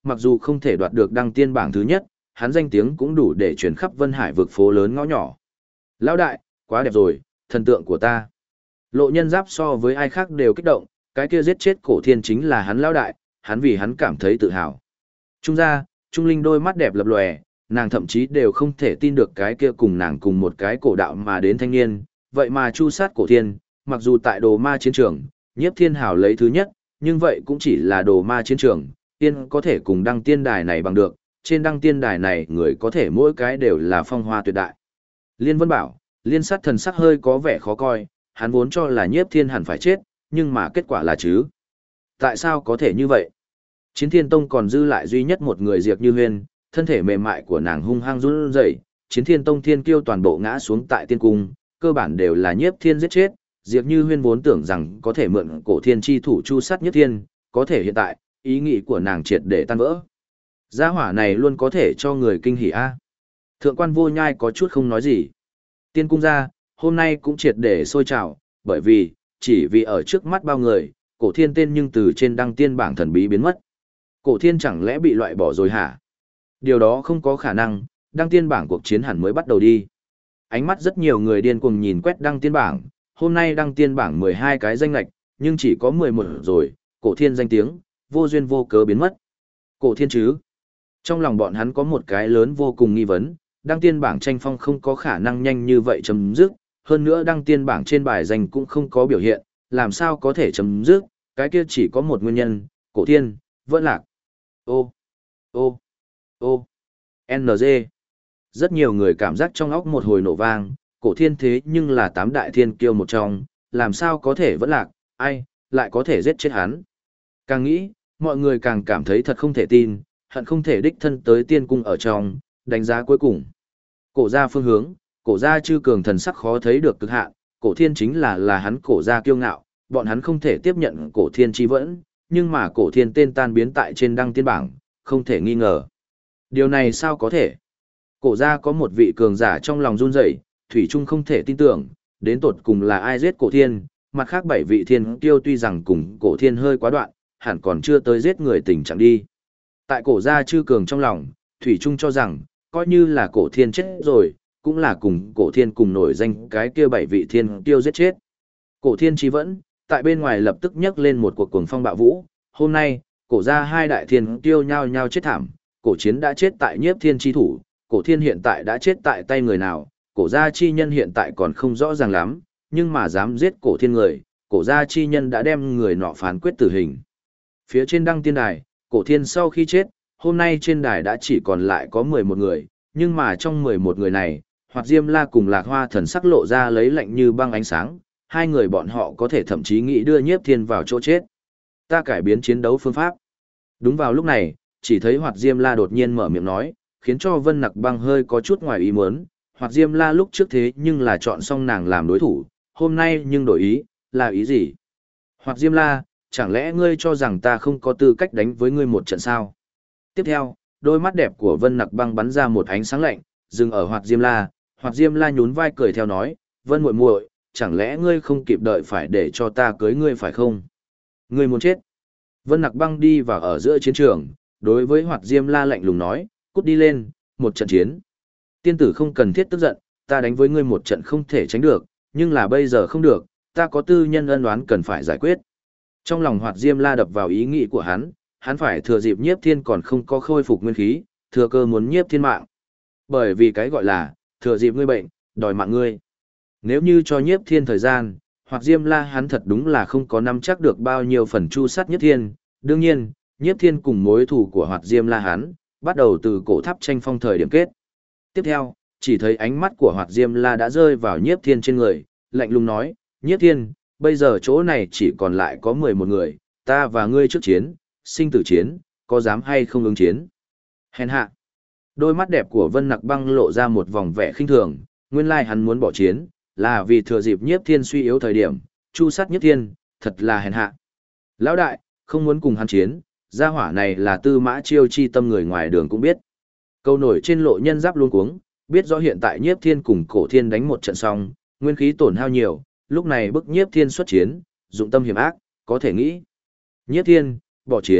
mặc dù không thể đoạt được đăng tiên bảng thứ nhất, hắn danh tiếng cũng đủ để truyền khắp Vân Hải vực phố lớn ngõ nhỏ. Lão đại, quá đẹp rồi, thần tượng của ta. Lộ Nhân Giáp so với ai khác đều kích động, cái kia giết chết Cổ Thiên chính là hắn lão đại, hắn vì hắn cảm thấy tự hào. Trung gia, Trung Linh đôi mắt đẹp lập lòe, nàng thậm chí đều không thể tin được cái kia cùng nàng cùng một cái cổ đạo mà đến thanh niên, vậy mà chu sát Cổ Thiên, mặc dù tại Đồ Ma chiến trường, Nhiếp Thiên Hào lấy thứ nhất, nhưng vậy cũng chỉ là Đồ Ma chiến trường, tiên có thể cùng đăng tiên đài này bằng được, trên đăng tiên đài này người có thể mỗi cái đều là phong hoa tuyệt đại. Liên Vân bảo, Liên Sát thần sắc hơi có vẻ khó coi, hắn vốn cho là Nhiếp Thiên hẳn phải chết, nhưng mà kết quả là chứ. Tại sao có thể như vậy? Chiến Thiên Tông còn dư lại duy nhất một người Diệp Như Huyên, thân thể mềm mại của nàng hung hăng run rẩy, Chiến Thiên Tông thiên kiêu toàn bộ ngã xuống tại tiên cung, cơ bản đều là Nhiếp Thiên giết chết. Diệp Như Huyên vốn tưởng rằng có thể mượn Cổ Thiên chi thủ chu sát Nhiếp Thiên, có thể hiện tại, ý nghĩ của nàng triệt để tan vỡ. Gia hỏa này luôn có thể cho người kinh hỉ a. Thượng quan Vô Nhai có chút không nói gì. Tiên cung ra, hôm nay cũng triệt để sôi trào, bởi vì, chỉ vì ở trước mắt bao người, Cổ Thiên tên nhưng từ trên đăng tiên bảng thần bí biến mất. Cổ Thiên chẳng lẽ bị loại bỏ rồi hả? Điều đó không có khả năng, đăng tiên bảng cuộc chiến hẳn mới bắt đầu đi. Ánh mắt rất nhiều người điên cuồng nhìn quét đăng tiên bảng, hôm nay đăng tiên bảng 12 cái danh lệch, nhưng chỉ có 11 rồi, Cổ Thiên danh tiếng, vô duyên vô cớ biến mất. Cổ Thiên chứ? Trong lòng bọn hắn có một cái lớn vô cùng nghi vấn, đăng tiên bảng tranh phong không có khả năng nhanh như vậy chấm dứt, hơn nữa đăng tiên bảng trên bài danh cũng không có biểu hiện, làm sao có thể chấm dứt, cái kia chỉ có một nguyên nhân, Cổ Thiên, vẫn lạc. Ô, ô, ô, NG. Rất nhiều người cảm giác trong óc một hồi nổ vang, Cổ Thiên thế nhưng là 8 đại thiên kiêu một trong, làm sao có thể vẫn lạc, ai, lại có thể giết chết hắn. Càng nghĩ, mọi người càng cảm thấy thật không thể tin, hận không thể đích thân tới tiên cung ở trong, đánh giá cuối cùng. Cổ gia phương hướng, Cổ gia chư cường thần sắc khó thấy được cực hạn, Cổ Thiên chính là hắn Cổ gia kiêu ngạo, bọn hắn không thể tiếp nhận Cổ Thiên chi vẫn, nhưng mà Cổ Thiên tên tan biến tại trên đăng tiên bảng, không thể nghi ngờ. Điều này sao có thể? Cổ gia có một vị cường giả trong lòng run rẩy, thủy chung không thể tin tưởng, đến tột cùng là ai giết Cổ Thiên, mặt khác 7 vị thiên kiêu tuy rằng cùng Cổ Thiên hơi quá đoạn, hẳn còn chưa tới giết người tình trạng đi. Tại Cổ gia chư cường trong lòng, thủy chung cho rằng, coi như là Cổ Thiên chết rồi, cũng là cùng Cổ Thiên cùng nổi danh cái kia 7 vị thiên kiêu giết chết. Cổ Thiên chi vẫn, tại bên ngoài lập tức nhấc lên một cuộc cuồng phong bạo vũ, hôm nay, Cổ gia 2 đại thiên kiêu nhao nhao chết thảm, Cổ Chiến đã chết tại Nhiếp Thiên chi thủ, Cổ Thiên hiện tại đã chết tại tay người nào, Cổ gia chi nhân hiện tại còn không rõ ràng lắm, nhưng mà dám giết Cổ Thiên người, Cổ gia chi nhân đã đem người nọ phán quyết tử hình. Phía trên đăng tiên đài, Cổ Thiên sau khi chết, hôm nay trên đài đã chỉ còn lại có 11 người, nhưng mà trong 11 người này, Hoạt Diêm La cùng Lạc Hoa thần sắc lộ ra lấy lạnh như băng ánh sáng, hai người bọn họ có thể thậm chí nghĩ đưa Nhiếp Thiên vào chỗ chết. Ta cải biến chiến đấu phương pháp. Đúng vào lúc này, chỉ thấy Hoạt Diêm La đột nhiên mở miệng nói, khiến cho Vân Nặc Băng hơi có chút ngoài ý muốn. Hoạt Diêm La lúc trước thế nhưng là chọn xong nàng làm đối thủ, hôm nay nhưng đổi ý, là ý gì? Hoạt Diêm La, chẳng lẽ ngươi cho rằng ta không có tư cách đánh với ngươi một trận sao? Tiếp theo, đôi mắt đẹp của Vân Nặc Băng bắn ra một ánh sáng lạnh, dừng ở Hoạt Diêm La. Hoạt Diêm La nhún vai cười theo nói, Vân muội muội, chẳng lẽ ngươi không kịp đợi phải để cho ta cưới ngươi phải không? Ngươi muốn chết. Vân Nặc Băng đi vào ở giữa chiến trường, đối với Hoạt Diêm La lạnh lùng nói, cút đi lên, một trận chiến. Tiên tử không cần thiết tức giận, ta đánh với ngươi một trận không thể tránh được, nhưng là bây giờ không được, ta có tư nhân ân oán cần phải giải quyết. Trong lòng Hoạt Diêm La đập vào ý nghĩ của hắn phải thừa dịp Nhiếp Thiên còn không có khôi phục nguyên khí, thừa cơ muốn Nhiếp Thiên mạng. Bởi vì cái gọi là, thừa dịp ngươi bệnh, đòi mạng ngươi. Nếu như cho Nhiếp Thiên thời gian, Hoạt Diêm La hắn thật đúng là không có nắm chắc được bao nhiêu phần chu sát Nhiếp Thiên. Đương nhiên, Nhiếp Thiên cùng mối thù của Hoạt Diêm La hắn, bắt đầu từ cổ tháp tranh phong thời điểm kết. Tiếp theo, chỉ thấy ánh mắt của Hoạt Diêm La đã rơi vào Nhiếp Thiên trên người, lạnh lùng nói, Nhiếp Thiên, bây giờ chỗ này chỉ còn lại có 11 người, ta và ngươi trước chiến, sinh tử chiến, có dám hay không ứng chiến? Hèn hạ. Đôi mắt đẹp của Vân Nặc Băng lộ ra một vòng vẻ khinh thường, nguyên lai hắn muốn bỏ chiến, là vì thừa dịp Nhiếp Thiên suy yếu thời điểm, chu sát Nhiếp Thiên, thật là hèn hạ. Lão đại, không muốn cùng hắn chiến, gia hỏa này là Tư Mã Chiêu chi tâm người ngoài đường cũng biết. Câu nổi trên Lộ Nhân Giáp luôn cuống, biết rõ hiện tại Nhiếp Thiên cùng Cổ Thiên đánh một trận xong, nguyên khí tổn hao nhiều, lúc này bức Nhiếp Thiên xuất chiến, dụng tâm hiểm ác, có thể nghĩ. Nhiếp Thiên, bỏ chiến,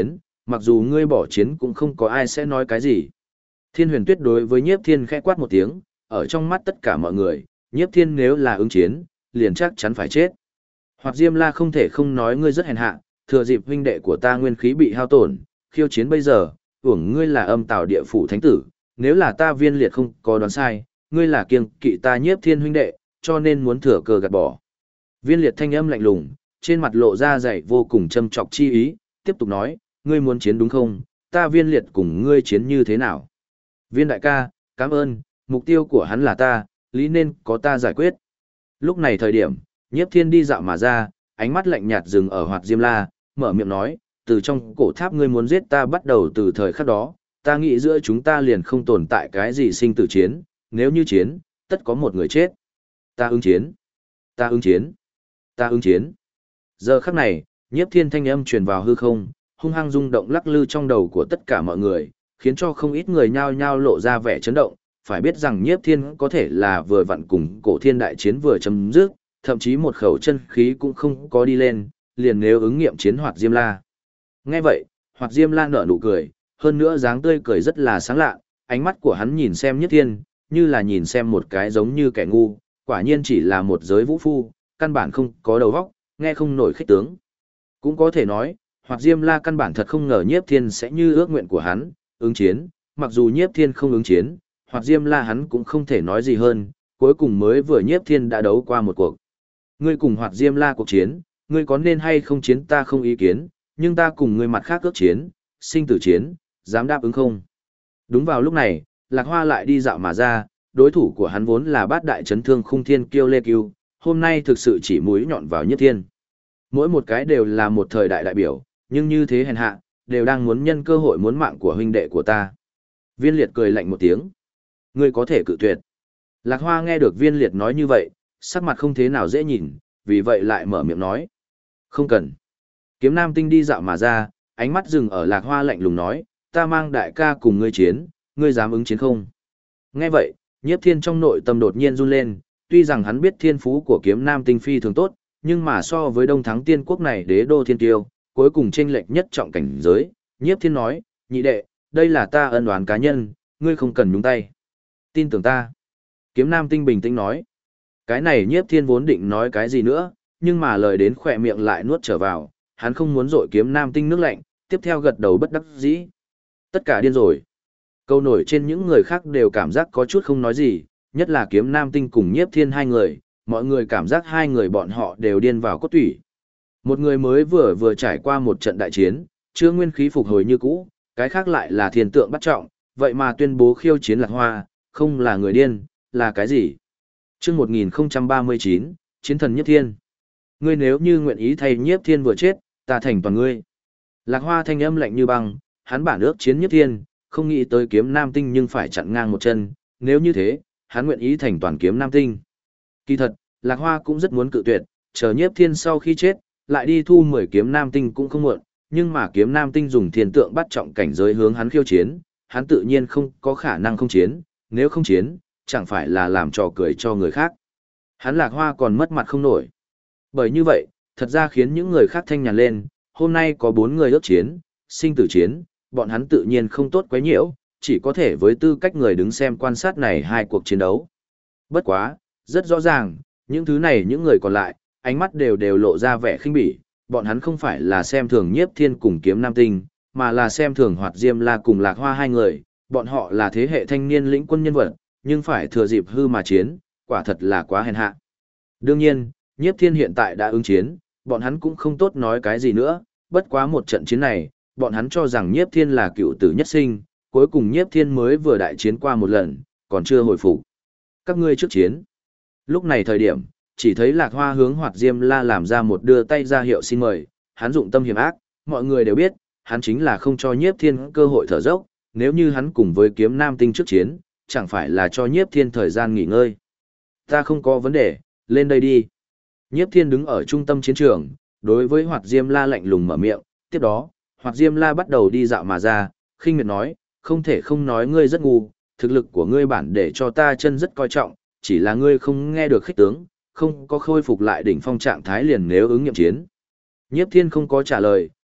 mặc dù ngươi bỏ chiến cũng không có ai sẽ nói cái gì. Thiên Huyền Tuyết đối với Nhiếp Thiên khẽ quát một tiếng, ở trong mắt tất cả mọi người, Nhiếp Thiên nếu là ứng chiến, liền chắc chắn phải chết. Hoặc Diêm La không thể không nói ngươi rất hèn hạ, thừa dịp huynh đệ của ta nguyên khí bị hao tổn, khiêu chiến bây giờ, uổng ngươi là âm tào địa phủ thánh tử, nếu là ta Viên Liệt không có đoán sai, ngươi là kiêng kỵ ta Nhiếp Thiên huynh đệ, cho nên muốn thừa cơ gạt bỏ. Viên Liệt thanh âm lạnh lùng, trên mặt lộ ra dày vô cùng châm chọc chi ý, tiếp tục nói, ngươi muốn chiến đúng không, ta Viên Liệt cùng ngươi chiến như thế nào? Viên đại ca, cảm ơn, mục tiêu của hắn là ta, lý nên có ta giải quyết. Lúc này thời điểm, Nhiếp Thiên đi dạo mà ra, ánh mắt lạnh nhạt dừng ở Hoạt Diêm La, mở miệng nói, từ trong cổ tháp ngươi muốn giết ta bắt đầu từ thời khắc đó, ta nghĩ giữa chúng ta liền không tồn tại cái gì sinh tử chiến, nếu như chiến, tất có một người chết. Ta ứng chiến, ta ứng chiến, ta ứng chiến. Giờ khắc này, Nhiếp Thiên thanh âm truyền vào hư không, hung hăng rung động lắc lư trong đầu của tất cả mọi người, khiến cho không ít người nhao nhao lộ ra vẻ chấn động, phải biết rằng Nhiếp Thiên có thể là vừa vặn cùng cổ thiên đại chiến vừa chấm dứt, thậm chí một khẩu chân khí cũng không có đi lên, liền nếu ứng nghiệm chiến Hoạt Diêm La. Nghe vậy, Hoạt Diêm La nở nụ cười, hơn nữa dáng tươi cười rất là sáng lạ, ánh mắt của hắn nhìn xem Nhiếp Thiên, như là nhìn xem một cái giống như kẻ ngu, quả nhiên chỉ là một giới vũ phu, căn bản không có đầu óc, nghe không nổi khích tướng. Cũng có thể nói, Hoạt Diêm La căn bản thật không ngờ Nhiếp Thiên sẽ như ước nguyện của hắn, ứng chiến, mặc dù Nhiếp Thiên không ứng chiến, Hoạt Diêm La hắn cũng không thể nói gì hơn, cuối cùng mới vừa Nhiếp Thiên đã đấu qua một cuộc. Ngươi cùng Hoạt Diêm La cuộc chiến, ngươi có nên hay không chiến ta không ý kiến, nhưng ta cùng ngươi mặt khác ước chiến, sinh tử chiến, dám đáp ứng không? Đúng vào lúc này, Lạc Hoa lại đi dạo mà ra, đối thủ của hắn vốn là bát đại chấn thương khung thiên kiêu Lê Kiêu, hôm nay thực sự chỉ mũi nhọn vào Nhiếp Thiên. Mỗi một cái đều là một thời đại đại biểu, nhưng như thế hèn hạ, đều đang muốn nhân cơ hội muốn mạng của huynh đệ của ta. Viên Liệt cười lạnh một tiếng. Ngươi có thể cự tuyệt. Lạc Hoa nghe được Viên Liệt nói như vậy, sắc mặt không thế nào dễ nhìn, vì vậy lại mở miệng nói. Không cần. Kiếm Nam Tinh đi dạo mà ra, ánh mắt dừng ở Lạc Hoa lạnh lùng nói, ta mang đại ca cùng ngươi chiến, ngươi dám ứng chiến không? Nghe vậy, Nhiếp Thiên trong nội tâm đột nhiên run lên, tuy rằng hắn biết thiên phú của Kiếm Nam Tinh phi thường tốt, nhưng mà so với Đông Thắng Tiên Quốc này đế đô thiên tiêu, cuối cùng chênh lệch nhất trọng cảnh giới, Nhiếp Thiên nói, nhị đệ, đây là ta ân oán cá nhân, ngươi không cần nhúng tay. Tin tưởng ta. Kiếm Nam Tinh bình tĩnh nói. Cái này Nhiếp Thiên vốn định nói cái gì nữa, nhưng mà lời đến khỏe miệng lại nuốt trở vào, hắn không muốn dội Kiếm Nam Tinh nước lạnh, tiếp theo gật đầu bất đắc dĩ. Tất cả điên rồi. Câu nổi trên những người khác đều cảm giác có chút không nói gì, nhất là Kiếm Nam Tinh cùng Nhiếp Thiên hai người, mọi người cảm giác hai người bọn họ đều điên vào cốt tủy. Một người mới vừa trải qua một trận đại chiến, chưa nguyên khí phục hồi như cũ, cái khác lại là thiên tượng bắt trọng, vậy mà tuyên bố khiêu chiến Lạc Hoa, không là người điên, là cái gì? Chương 1039, Chiến thần Nhiếp Thiên. Ngươi nếu như nguyện ý thay Nhiếp Thiên vừa chết, ta thành toàn ngươi. Lạc Hoa thanh âm lạnh như băng, hắn bản ước chiến Nhiếp Thiên, không nghĩ tới Kiếm Nam Tinh nhưng phải chặn ngang một chân, nếu như thế, hắn nguyện ý thành toàn Kiếm Nam Tinh. Kỳ thật, Lạc Hoa cũng rất muốn cự tuyệt, chờ Nhiếp Thiên sau khi chết, lại đi thu 10 Kiếm Nam Tinh cũng không muộn, nhưng mà Kiếm Nam Tinh dùng thiên tượng bắt trọng cảnh giới hướng hắn khiêu chiến, hắn tự nhiên không có khả năng không chiến, nếu không chiến, chẳng phải là làm trò cười cho người khác. Hắn Lạc Hoa còn mất mặt không nổi. Bởi như vậy, thật ra khiến những người khác thanh nhàn lên, hôm nay có 4 người ước chiến, sinh tử chiến, bọn hắn tự nhiên không tốt quấy nhiễu, chỉ có thể với tư cách người đứng xem quan sát này hai cuộc chiến đấu. Bất quá, rất rõ ràng, những thứ này những người còn lại, ánh mắt đều lộ ra vẻ khinh bỉ, bọn hắn không phải là xem thường Nhiếp Thiên cùng Kiếm Nam Tinh, mà là xem thường Hoạt Diêm La cùng Lạc Hoa hai người, bọn họ là thế hệ thanh niên lĩnh quân nhân vật, nhưng phải thừa dịp hư mà chiến, quả thật là quá hèn hạ. Đương nhiên, Nhiếp Thiên hiện tại đã ứng chiến, bọn hắn cũng không tốt nói cái gì nữa, bất quá một trận chiến này, bọn hắn cho rằng Nhiếp Thiên là cựu tử nhất sinh, cuối cùng Nhiếp Thiên mới vừa đại chiến qua một lần, còn chưa hồi phục. Các ngươi trước chiến. Lúc này thời điểm, chỉ thấy Lạc Hoa hướng Hoạt Diêm La làm ra một đưa tay ra hiệu xin mời, hắn dụng tâm hiểm ác, mọi người đều biết, hắn chính là không cho Nhiếp Thiên cơ hội thở dốc, nếu như hắn cùng với Kiếm Nam Tinh trước chiến, chẳng phải là cho Nhiếp Thiên thời gian nghỉ ngơi. Ta không có vấn đề, lên đây đi. Nhiếp Thiên đứng ở trung tâm chiến trường, đối với Hoạt Diêm La lạnh lùng mở miệng, tiếp đó, Hoạt Diêm La bắt đầu đi dạo mà ra, khinh miệt nói, không thể không nói ngươi rất ngu, thực lực của ngươi bản để cho ta chân rất coi trọng, chỉ là ngươi không nghe được khích tướng, không có khôi phục lại đỉnh phong trạng thái liền nếu ứng nghiệm chiến. Nhiếp Thiên không có trả lời,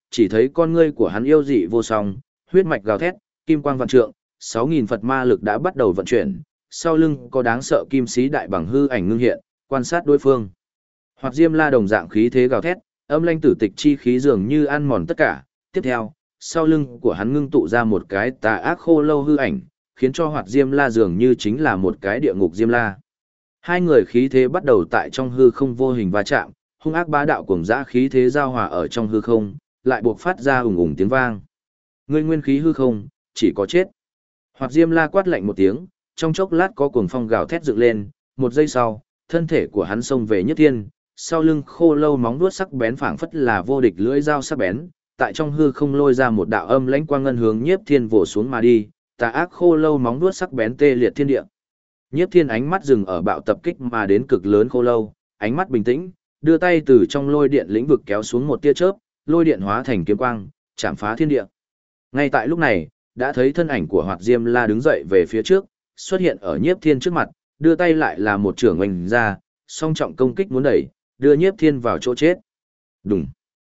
chỉ thấy con ngươi của hắn yêu dị vô song, huyết mạch gào thét, kim quang vạn trượng, 6.000 Phật ma lực đã bắt đầu vận chuyển, sau lưng có đáng sợ kim sĩ đại bằng hư ảnh ngưng hiện, quan sát đối phương. Hoạt Diêm La đồng dạng khí thế gào thét, âm lãnh tử tịch chi khí dường như ăn mòn tất cả, tiếp theo, sau lưng của hắn ngưng tụ ra một cái tà ác khô lâu hư ảnh, khiến cho Hoạt Diêm La dường như chính là một cái địa ngục Diêm La. Hai người khí thế bắt đầu tại trong hư không vô hình va chạm, hung ác bá đạo cuồng dã khí thế giao hòa ở trong hư không, lại buộc phát ra ùng ùng tiếng vang. Ngươi nguyên khí hư không, chỉ có chết. Hoạt Diêm La quát lạnh một tiếng, trong chốc lát có cuồng phong gào thét dựng lên, một giây sau, thân thể của hắn xông về Nhất Thiên, sau lưng khô lâu móng vuốt sắc bén phảng phất là vô địch lưỡi dao sắc bén, tại trong hư không lôi ra một đạo âm lãnh quang ngân hướng Nhiếp Thiên vồ xuống mà đi, tà ác khô lâu móng vuốt sắc bén tê liệt thiên địa. Nhiếp Thiên ánh mắt dừng ở bạo tập kích mà đến cực lớn khô lâu, ánh mắt bình tĩnh, đưa tay từ trong lôi điện lĩnh vực kéo xuống một tia chớp, lôi điện hóa thành kiếm quang, chạm phá thiên địa. Ngay tại lúc này, đã thấy thân ảnh của Hoạt Diêm La đứng dậy về phía trước, xuất hiện ở Nhiếp Thiên trước mặt, đưa tay lại là một chưởng oanh ra, song trọng công kích muốn đẩy, đưa Nhiếp Thiên vào chỗ chết. Đùng.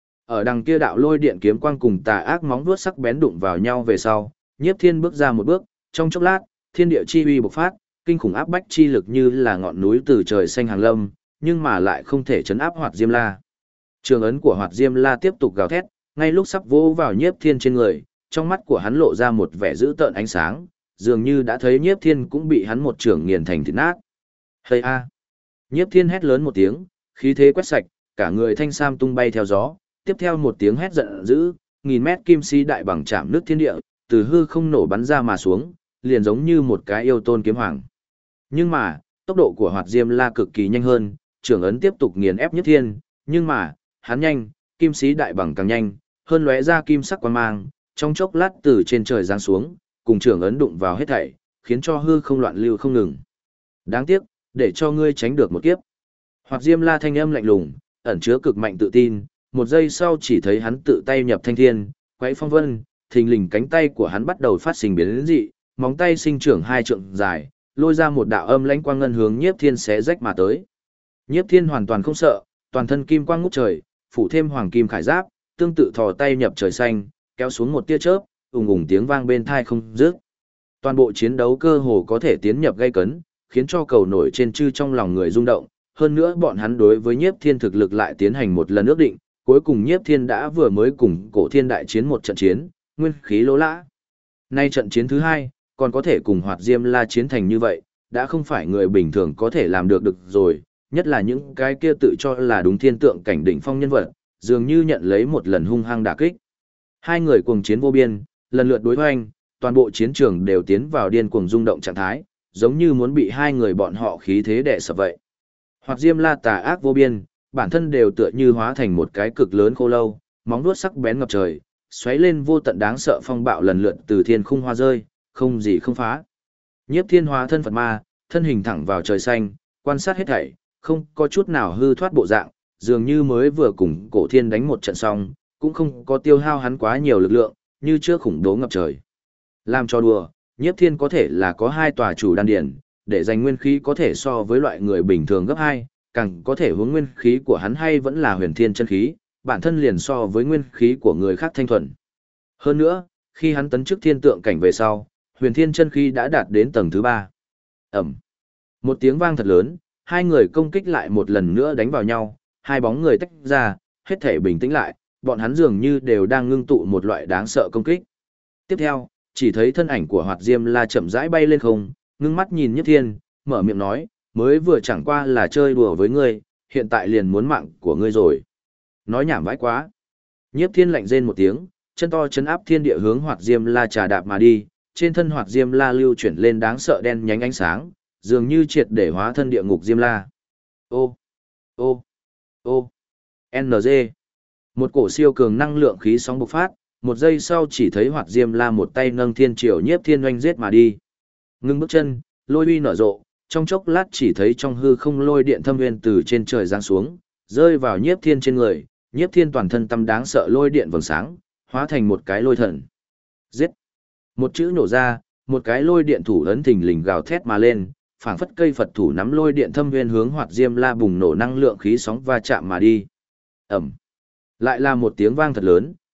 Ở đằng kia đạo lôi điện kiếm quang cùng tà ác móng vuốt sắc bén đụng vào nhau về sau, Nhiếp Thiên bước ra một bước, trong chốc lát, thiên địa chi uy bộc phát, kinh khủng áp bách chi lực như là ngọn núi từ trời xanh hàng lâm, nhưng mà lại không thể chấn áp Hoạt Diêm La. Trường ấn của Hoạt Diêm La tiếp tục gào thét, ngay lúc sắp vỗ vào Nhiếp Thiên trên người, trong mắt của hắn lộ ra một vẻ dữ tợn ánh sáng, dường như đã thấy Nhiếp Thiên cũng bị hắn một chưởng nghiền thành thịt nát. Hây a! Nhiếp Thiên hét lớn một tiếng, khí thế quét sạch, cả người thanh sam tung bay theo gió, tiếp theo một tiếng hét giận dữ, 1000 mét kim si đại bằng chạm nước thiên địa, từ hư không nổ bắn ra mà xuống, liền giống như một cái yêu tôn kiếm hoàng. Nhưng mà, tốc độ của Hoạt Diêm La cực kỳ nhanh hơn, trưởng ấn tiếp tục nghiền ép Nhiếp Thiên, nhưng mà, hắn nhanh, kim sĩ đại bằng càng nhanh, hơn lóe ra kim sắc quang mang, trong chốc lát từ trên trời giáng xuống, cùng trưởng ấn đụng vào hết thảy, khiến cho hư không loạn lưu không ngừng. Đáng tiếc, để cho ngươi tránh được một kiếp. Hoạt Diêm La thanh âm lạnh lùng, ẩn chứa cực mạnh tự tin, một giây sau chỉ thấy hắn tự tay nhập thanh thiên, quấy phong vân, thình lình cánh tay của hắn bắt đầu phát sinh biến dị, móng tay sinh trưởng 2 trượng dài, lôi ra một đạo âm lãnh quang ngân hướng Nhiếp Thiên xé rách mà tới. Nhiếp Thiên hoàn toàn không sợ, toàn thân kim quang ngút trời, phủ thêm hoàng kim khải giáp, tương tự thò tay nhập trời xanh, kéo xuống một tia chớp, ùng ùng tiếng vang bên tai không dứt. Toàn bộ chiến đấu cơ hồ có thể tiến nhập gay cấn, khiến cho cầu nổi trên chư trong lòng người rung động, hơn nữa bọn hắn đối với Nhiếp Thiên thực lực lại tiến hành một lần ước định, cuối cùng Nhiếp Thiên đã vừa mới cùng Cổ Thiên đại chiến một trận chiến, nguyên khí lỗ lã. Nay trận chiến thứ hai, còn có thể cùng Hoạt Diêm La chiến thành như vậy, đã không phải người bình thường có thể làm được rồi, nhất là những cái kia tự cho là đúng thiên tượng cảnh đỉnh phong nhân vật, dường như nhận lấy một lần hung hăng đả kích. Hai người cuồng chiến vô biên, lần lượt đối hoành, toàn bộ chiến trường đều tiến vào điên cuồng rung động trạng thái, giống như muốn bị hai người bọn họ khí thế đè sập vậy. Hoạt Diêm La tà ác vô biên, bản thân đều tựa như hóa thành một cái cực lớn khô lâu, móng vuốt sắc bén ngập trời, xoáy lên vô tận đáng sợ phong bạo lần lượt từ thiên khung hoa rơi, không gì không phá. Nhiếp Thiên hóa thân Phật ma, thân hình thẳng vào trời xanh, quan sát hết thảy, không có chút nào hư thoát bộ dạng, dường như mới vừa cùng Cổ Thiên đánh một trận xong, cũng không có tiêu hao hắn quá nhiều lực lượng, như trước khủng bố ngập trời. Làm cho đùa, Nhiếp Thiên có thể là có 2 tòa chủ đan điển, để dành nguyên khí có thể so với loại người bình thường gấp 2, càng có thể hướng nguyên khí của hắn hay vẫn là huyền thiên chân khí, bản thân liền so với nguyên khí của người khác thanh thuần. Hơn nữa, khi hắn tấn chức thiên tượng cảnh về sau, huyền thiên chân khí đã đạt đến tầng thứ 3. Ẩm. Một tiếng vang thật lớn, hai người công kích lại một lần nữa đánh vào nhau, hai bóng người tách ra, hết thể bình tĩnh lại, bọn hắn dường như đều đang ngưng tụ một loại đáng sợ công kích. Tiếp theo, chỉ thấy thân ảnh của Hoạt Diêm La chậm rãi bay lên không, ngưng mắt nhìn Nhiếp Thiên, mở miệng nói, mới vừa chẳng qua là chơi đùa với ngươi, hiện tại liền muốn mạng của ngươi rồi. Nói nhảm vãi quá. Nhiếp Thiên lạnh rên một tiếng, chân to chấn áp thiên địa hướng Hoạt Diêm La trà đạp mà đi, trên thân Hoạt Diêm La lưu chuyển lên đáng sợ đen nhánh ánh sáng, dường như triệt để hóa thân địa ngục Diêm La. Ô, ô, ô, NG. Một cổ siêu cường năng lượng khí sóng bộc phát, một giây sau chỉ thấy Hoạt Diêm La một tay nâng thiên triều Nhiếp Thiên oanh giết mà đi. Ngưng bước chân, lôi uy nở rộ, trong chốc lát chỉ thấy trong hư không lôi điện thâm nguyên từ trên trời giáng xuống, rơi vào Nhiếp Thiên trên người, Nhiếp Thiên toàn thân tâm đáng sợ lôi điện vầng sáng, hóa thành một cái lôi thần. Giết! Một chữ nổ ra, một cái lôi điện thủ ấn thình lình gào thét mà lên, phảng phất cây Phật thủ nắm lôi điện thâm nguyên hướng Hoạt Diêm La bùng nổ năng lượng khí sóng va chạm mà đi. Ầm! Lại là một tiếng vang thật lớn,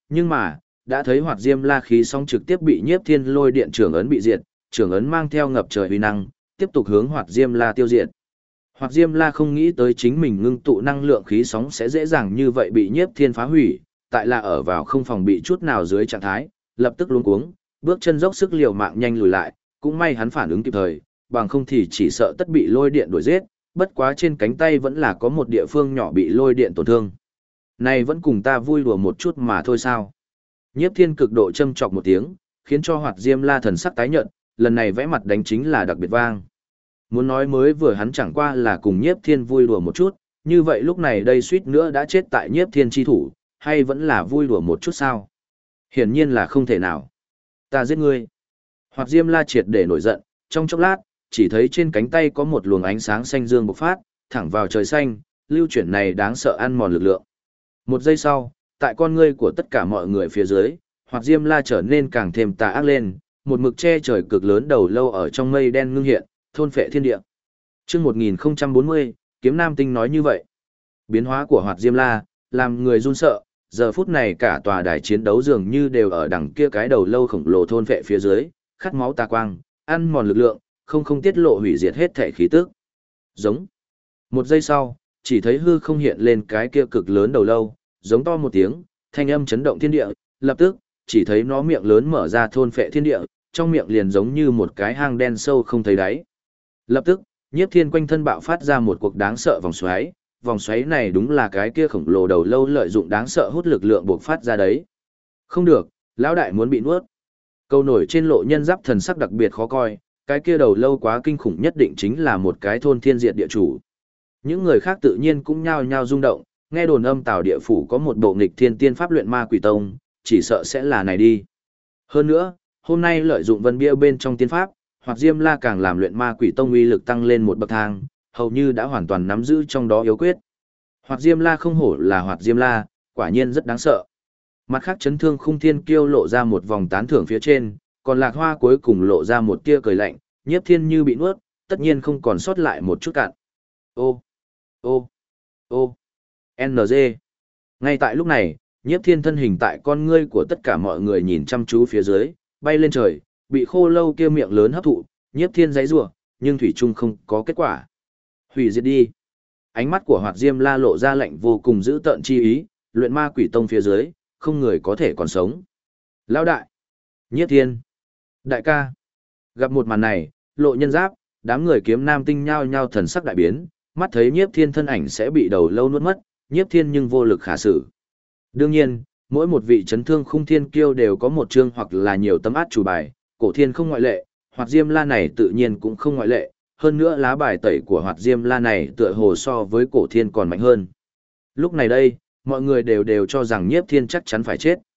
nhưng mà, đã thấy Hoạt Diêm La khí sóng trực tiếp bị Nhiếp Thiên lôi điện trưởng ấn bị diệt, trưởng ấn mang theo ngập trời uy năng, tiếp tục hướng Hoạt Diêm La tiêu diệt. Hoạt Diêm La không nghĩ tới chính mình ngưng tụ năng lượng khí sóng sẽ dễ dàng như vậy bị Nhiếp Thiên phá hủy, tại là ở vào không phòng bị chút nào dưới trạng thái, lập tức luống cuống, bước chân dốc sức liều mạng nhanh lùi lại, cũng may hắn phản ứng kịp thời, bằng không thì chỉ sợ tất bị lôi điện đuổi giết, bất quá trên cánh tay vẫn là có một địa phương nhỏ bị lôi điện tổn thương. Này vẫn cùng ta vui đùa một chút mà thôi sao? Nhiếp Thiên cực độ châm chọc một tiếng, khiến cho Hoạt Diêm La thần sắc tái nhợt, lần này vẽ mặt đánh chính là đặc biệt vang. Muốn nói mới vừa hắn chẳng qua là cùng Nhiếp Thiên vui đùa một chút, như vậy lúc này đây suýt nữa đã chết tại Nhiếp Thiên chi thủ, hay vẫn là vui đùa một chút sao? Hiển nhiên là không thể nào. Ta giết ngươi. Hoạt Diêm La triệt để nổi giận, trong chốc lát, chỉ thấy trên cánh tay có một luồng ánh sáng xanh dương bộc phát, thẳng vào trời xanh, lưu chuyển này đáng sợ ăn mòn lực lượng. Một giây sau, tại con ngươi của tất cả mọi người phía dưới, Hoạt Diêm La trở nên càng thêm tà ác lên, một mực che trời cực lớn đầu lâu ở trong mây đen ngưng hiện, thôn phệ thiên địa. Chương 1040, Kiếm Nam Tinh nói như vậy. Biến hóa của Hoạt Diêm La, làm người run sợ, giờ phút này cả tòa đài chiến đấu dường như đều ở đằng kia cái đầu lâu khổng lồ thôn phệ phía dưới, khát máu tà quang, ăn mòn lực lượng, không tiết lộ hủy diệt hết thể khí tức. Giống. Một giây sau, chỉ thấy hư không hiện lên cái kia cực lớn đầu lâu, giống to một tiếng, thanh âm chấn động thiên địa, lập tức, chỉ thấy nó miệng lớn mở ra thôn phệ thiên địa, trong miệng liền giống như một cái hang đen sâu không thấy đáy. Lập tức, Nhiếp Thiên quanh thân bạo phát ra một cuộc đáng sợ vòng xoáy này đúng là cái kia khổng lồ đầu lâu lợi dụng đáng sợ hút lực lượng buộc phát ra đấy. Không được, lão đại muốn bị nuốt. Câu nổi trên lộ nhân giáp thần sắc đặc biệt khó coi, cái kia đầu lâu quá kinh khủng nhất định chính là một cái thôn thiên diệt địa chủ. Những người khác tự nhiên cũng nhao nhao rung động, nghe đồn âm Tào địa phủ có một bộ nghịch thiên tiên pháp luyện ma quỷ tông, chỉ sợ sẽ là này đi. Hơn nữa, hôm nay lợi dụng vân bia bên trong tiên pháp, Hoạt Diêm La càng làm luyện ma quỷ tông uy lực tăng lên một bậc thang, hầu như đã hoàn toàn nắm giữ trong đó yếu quyết. Hoạt Diêm La không hổ là Hoạt Diêm La, quả nhiên rất đáng sợ. Mặt khác chấn thương khung thiên kiêu lộ ra một vòng tán thưởng phía trên, còn Lạc Hoa cuối cùng lộ ra một tia cười lạnh, Nhiếp Thiên như bị nuốt, tất nhiên không còn sót lại một chút cạn. Ô, ô, ô, NG. Ngay tại lúc này, Nhiếp Thiên thân hình tại con ngươi của tất cả mọi người nhìn chăm chú phía dưới, bay lên trời, bị khô lâu kia miệng lớn hấp thụ, Nhiếp Thiên giãy giụa, nhưng thủy chung không có kết quả. Hủy diệt đi. Ánh mắt của Hoạt Diêm La lộ ra lạnh vô cùng dữ tợn chi ý, luyện ma quỷ tông phía dưới, không người có thể còn sống. Lão đại, Nhiếp Thiên, đại ca. Gặp một màn này, lộ nhân giáp, đám người Kiếm Nam Tinh nhao nhao thần sắc đại biến, mắt thấy Nhiếp Thiên thân ảnh sẽ bị đầu lâu nuốt mất, Nhiếp Thiên nhưng vô lực khả xử. Đương nhiên, mỗi một vị chấn thương khung thiên kiêu đều có một chương hoặc là nhiều tấm át chủ bài, Cổ Thiên không ngoại lệ, Hoạt Diêm La này tự nhiên cũng không ngoại lệ, hơn nữa lá bài tẩy của Hoạt Diêm La này tựa hồ so với Cổ Thiên còn mạnh hơn. Lúc này đây, mọi người đều cho rằng Nhiếp Thiên chắc chắn phải chết.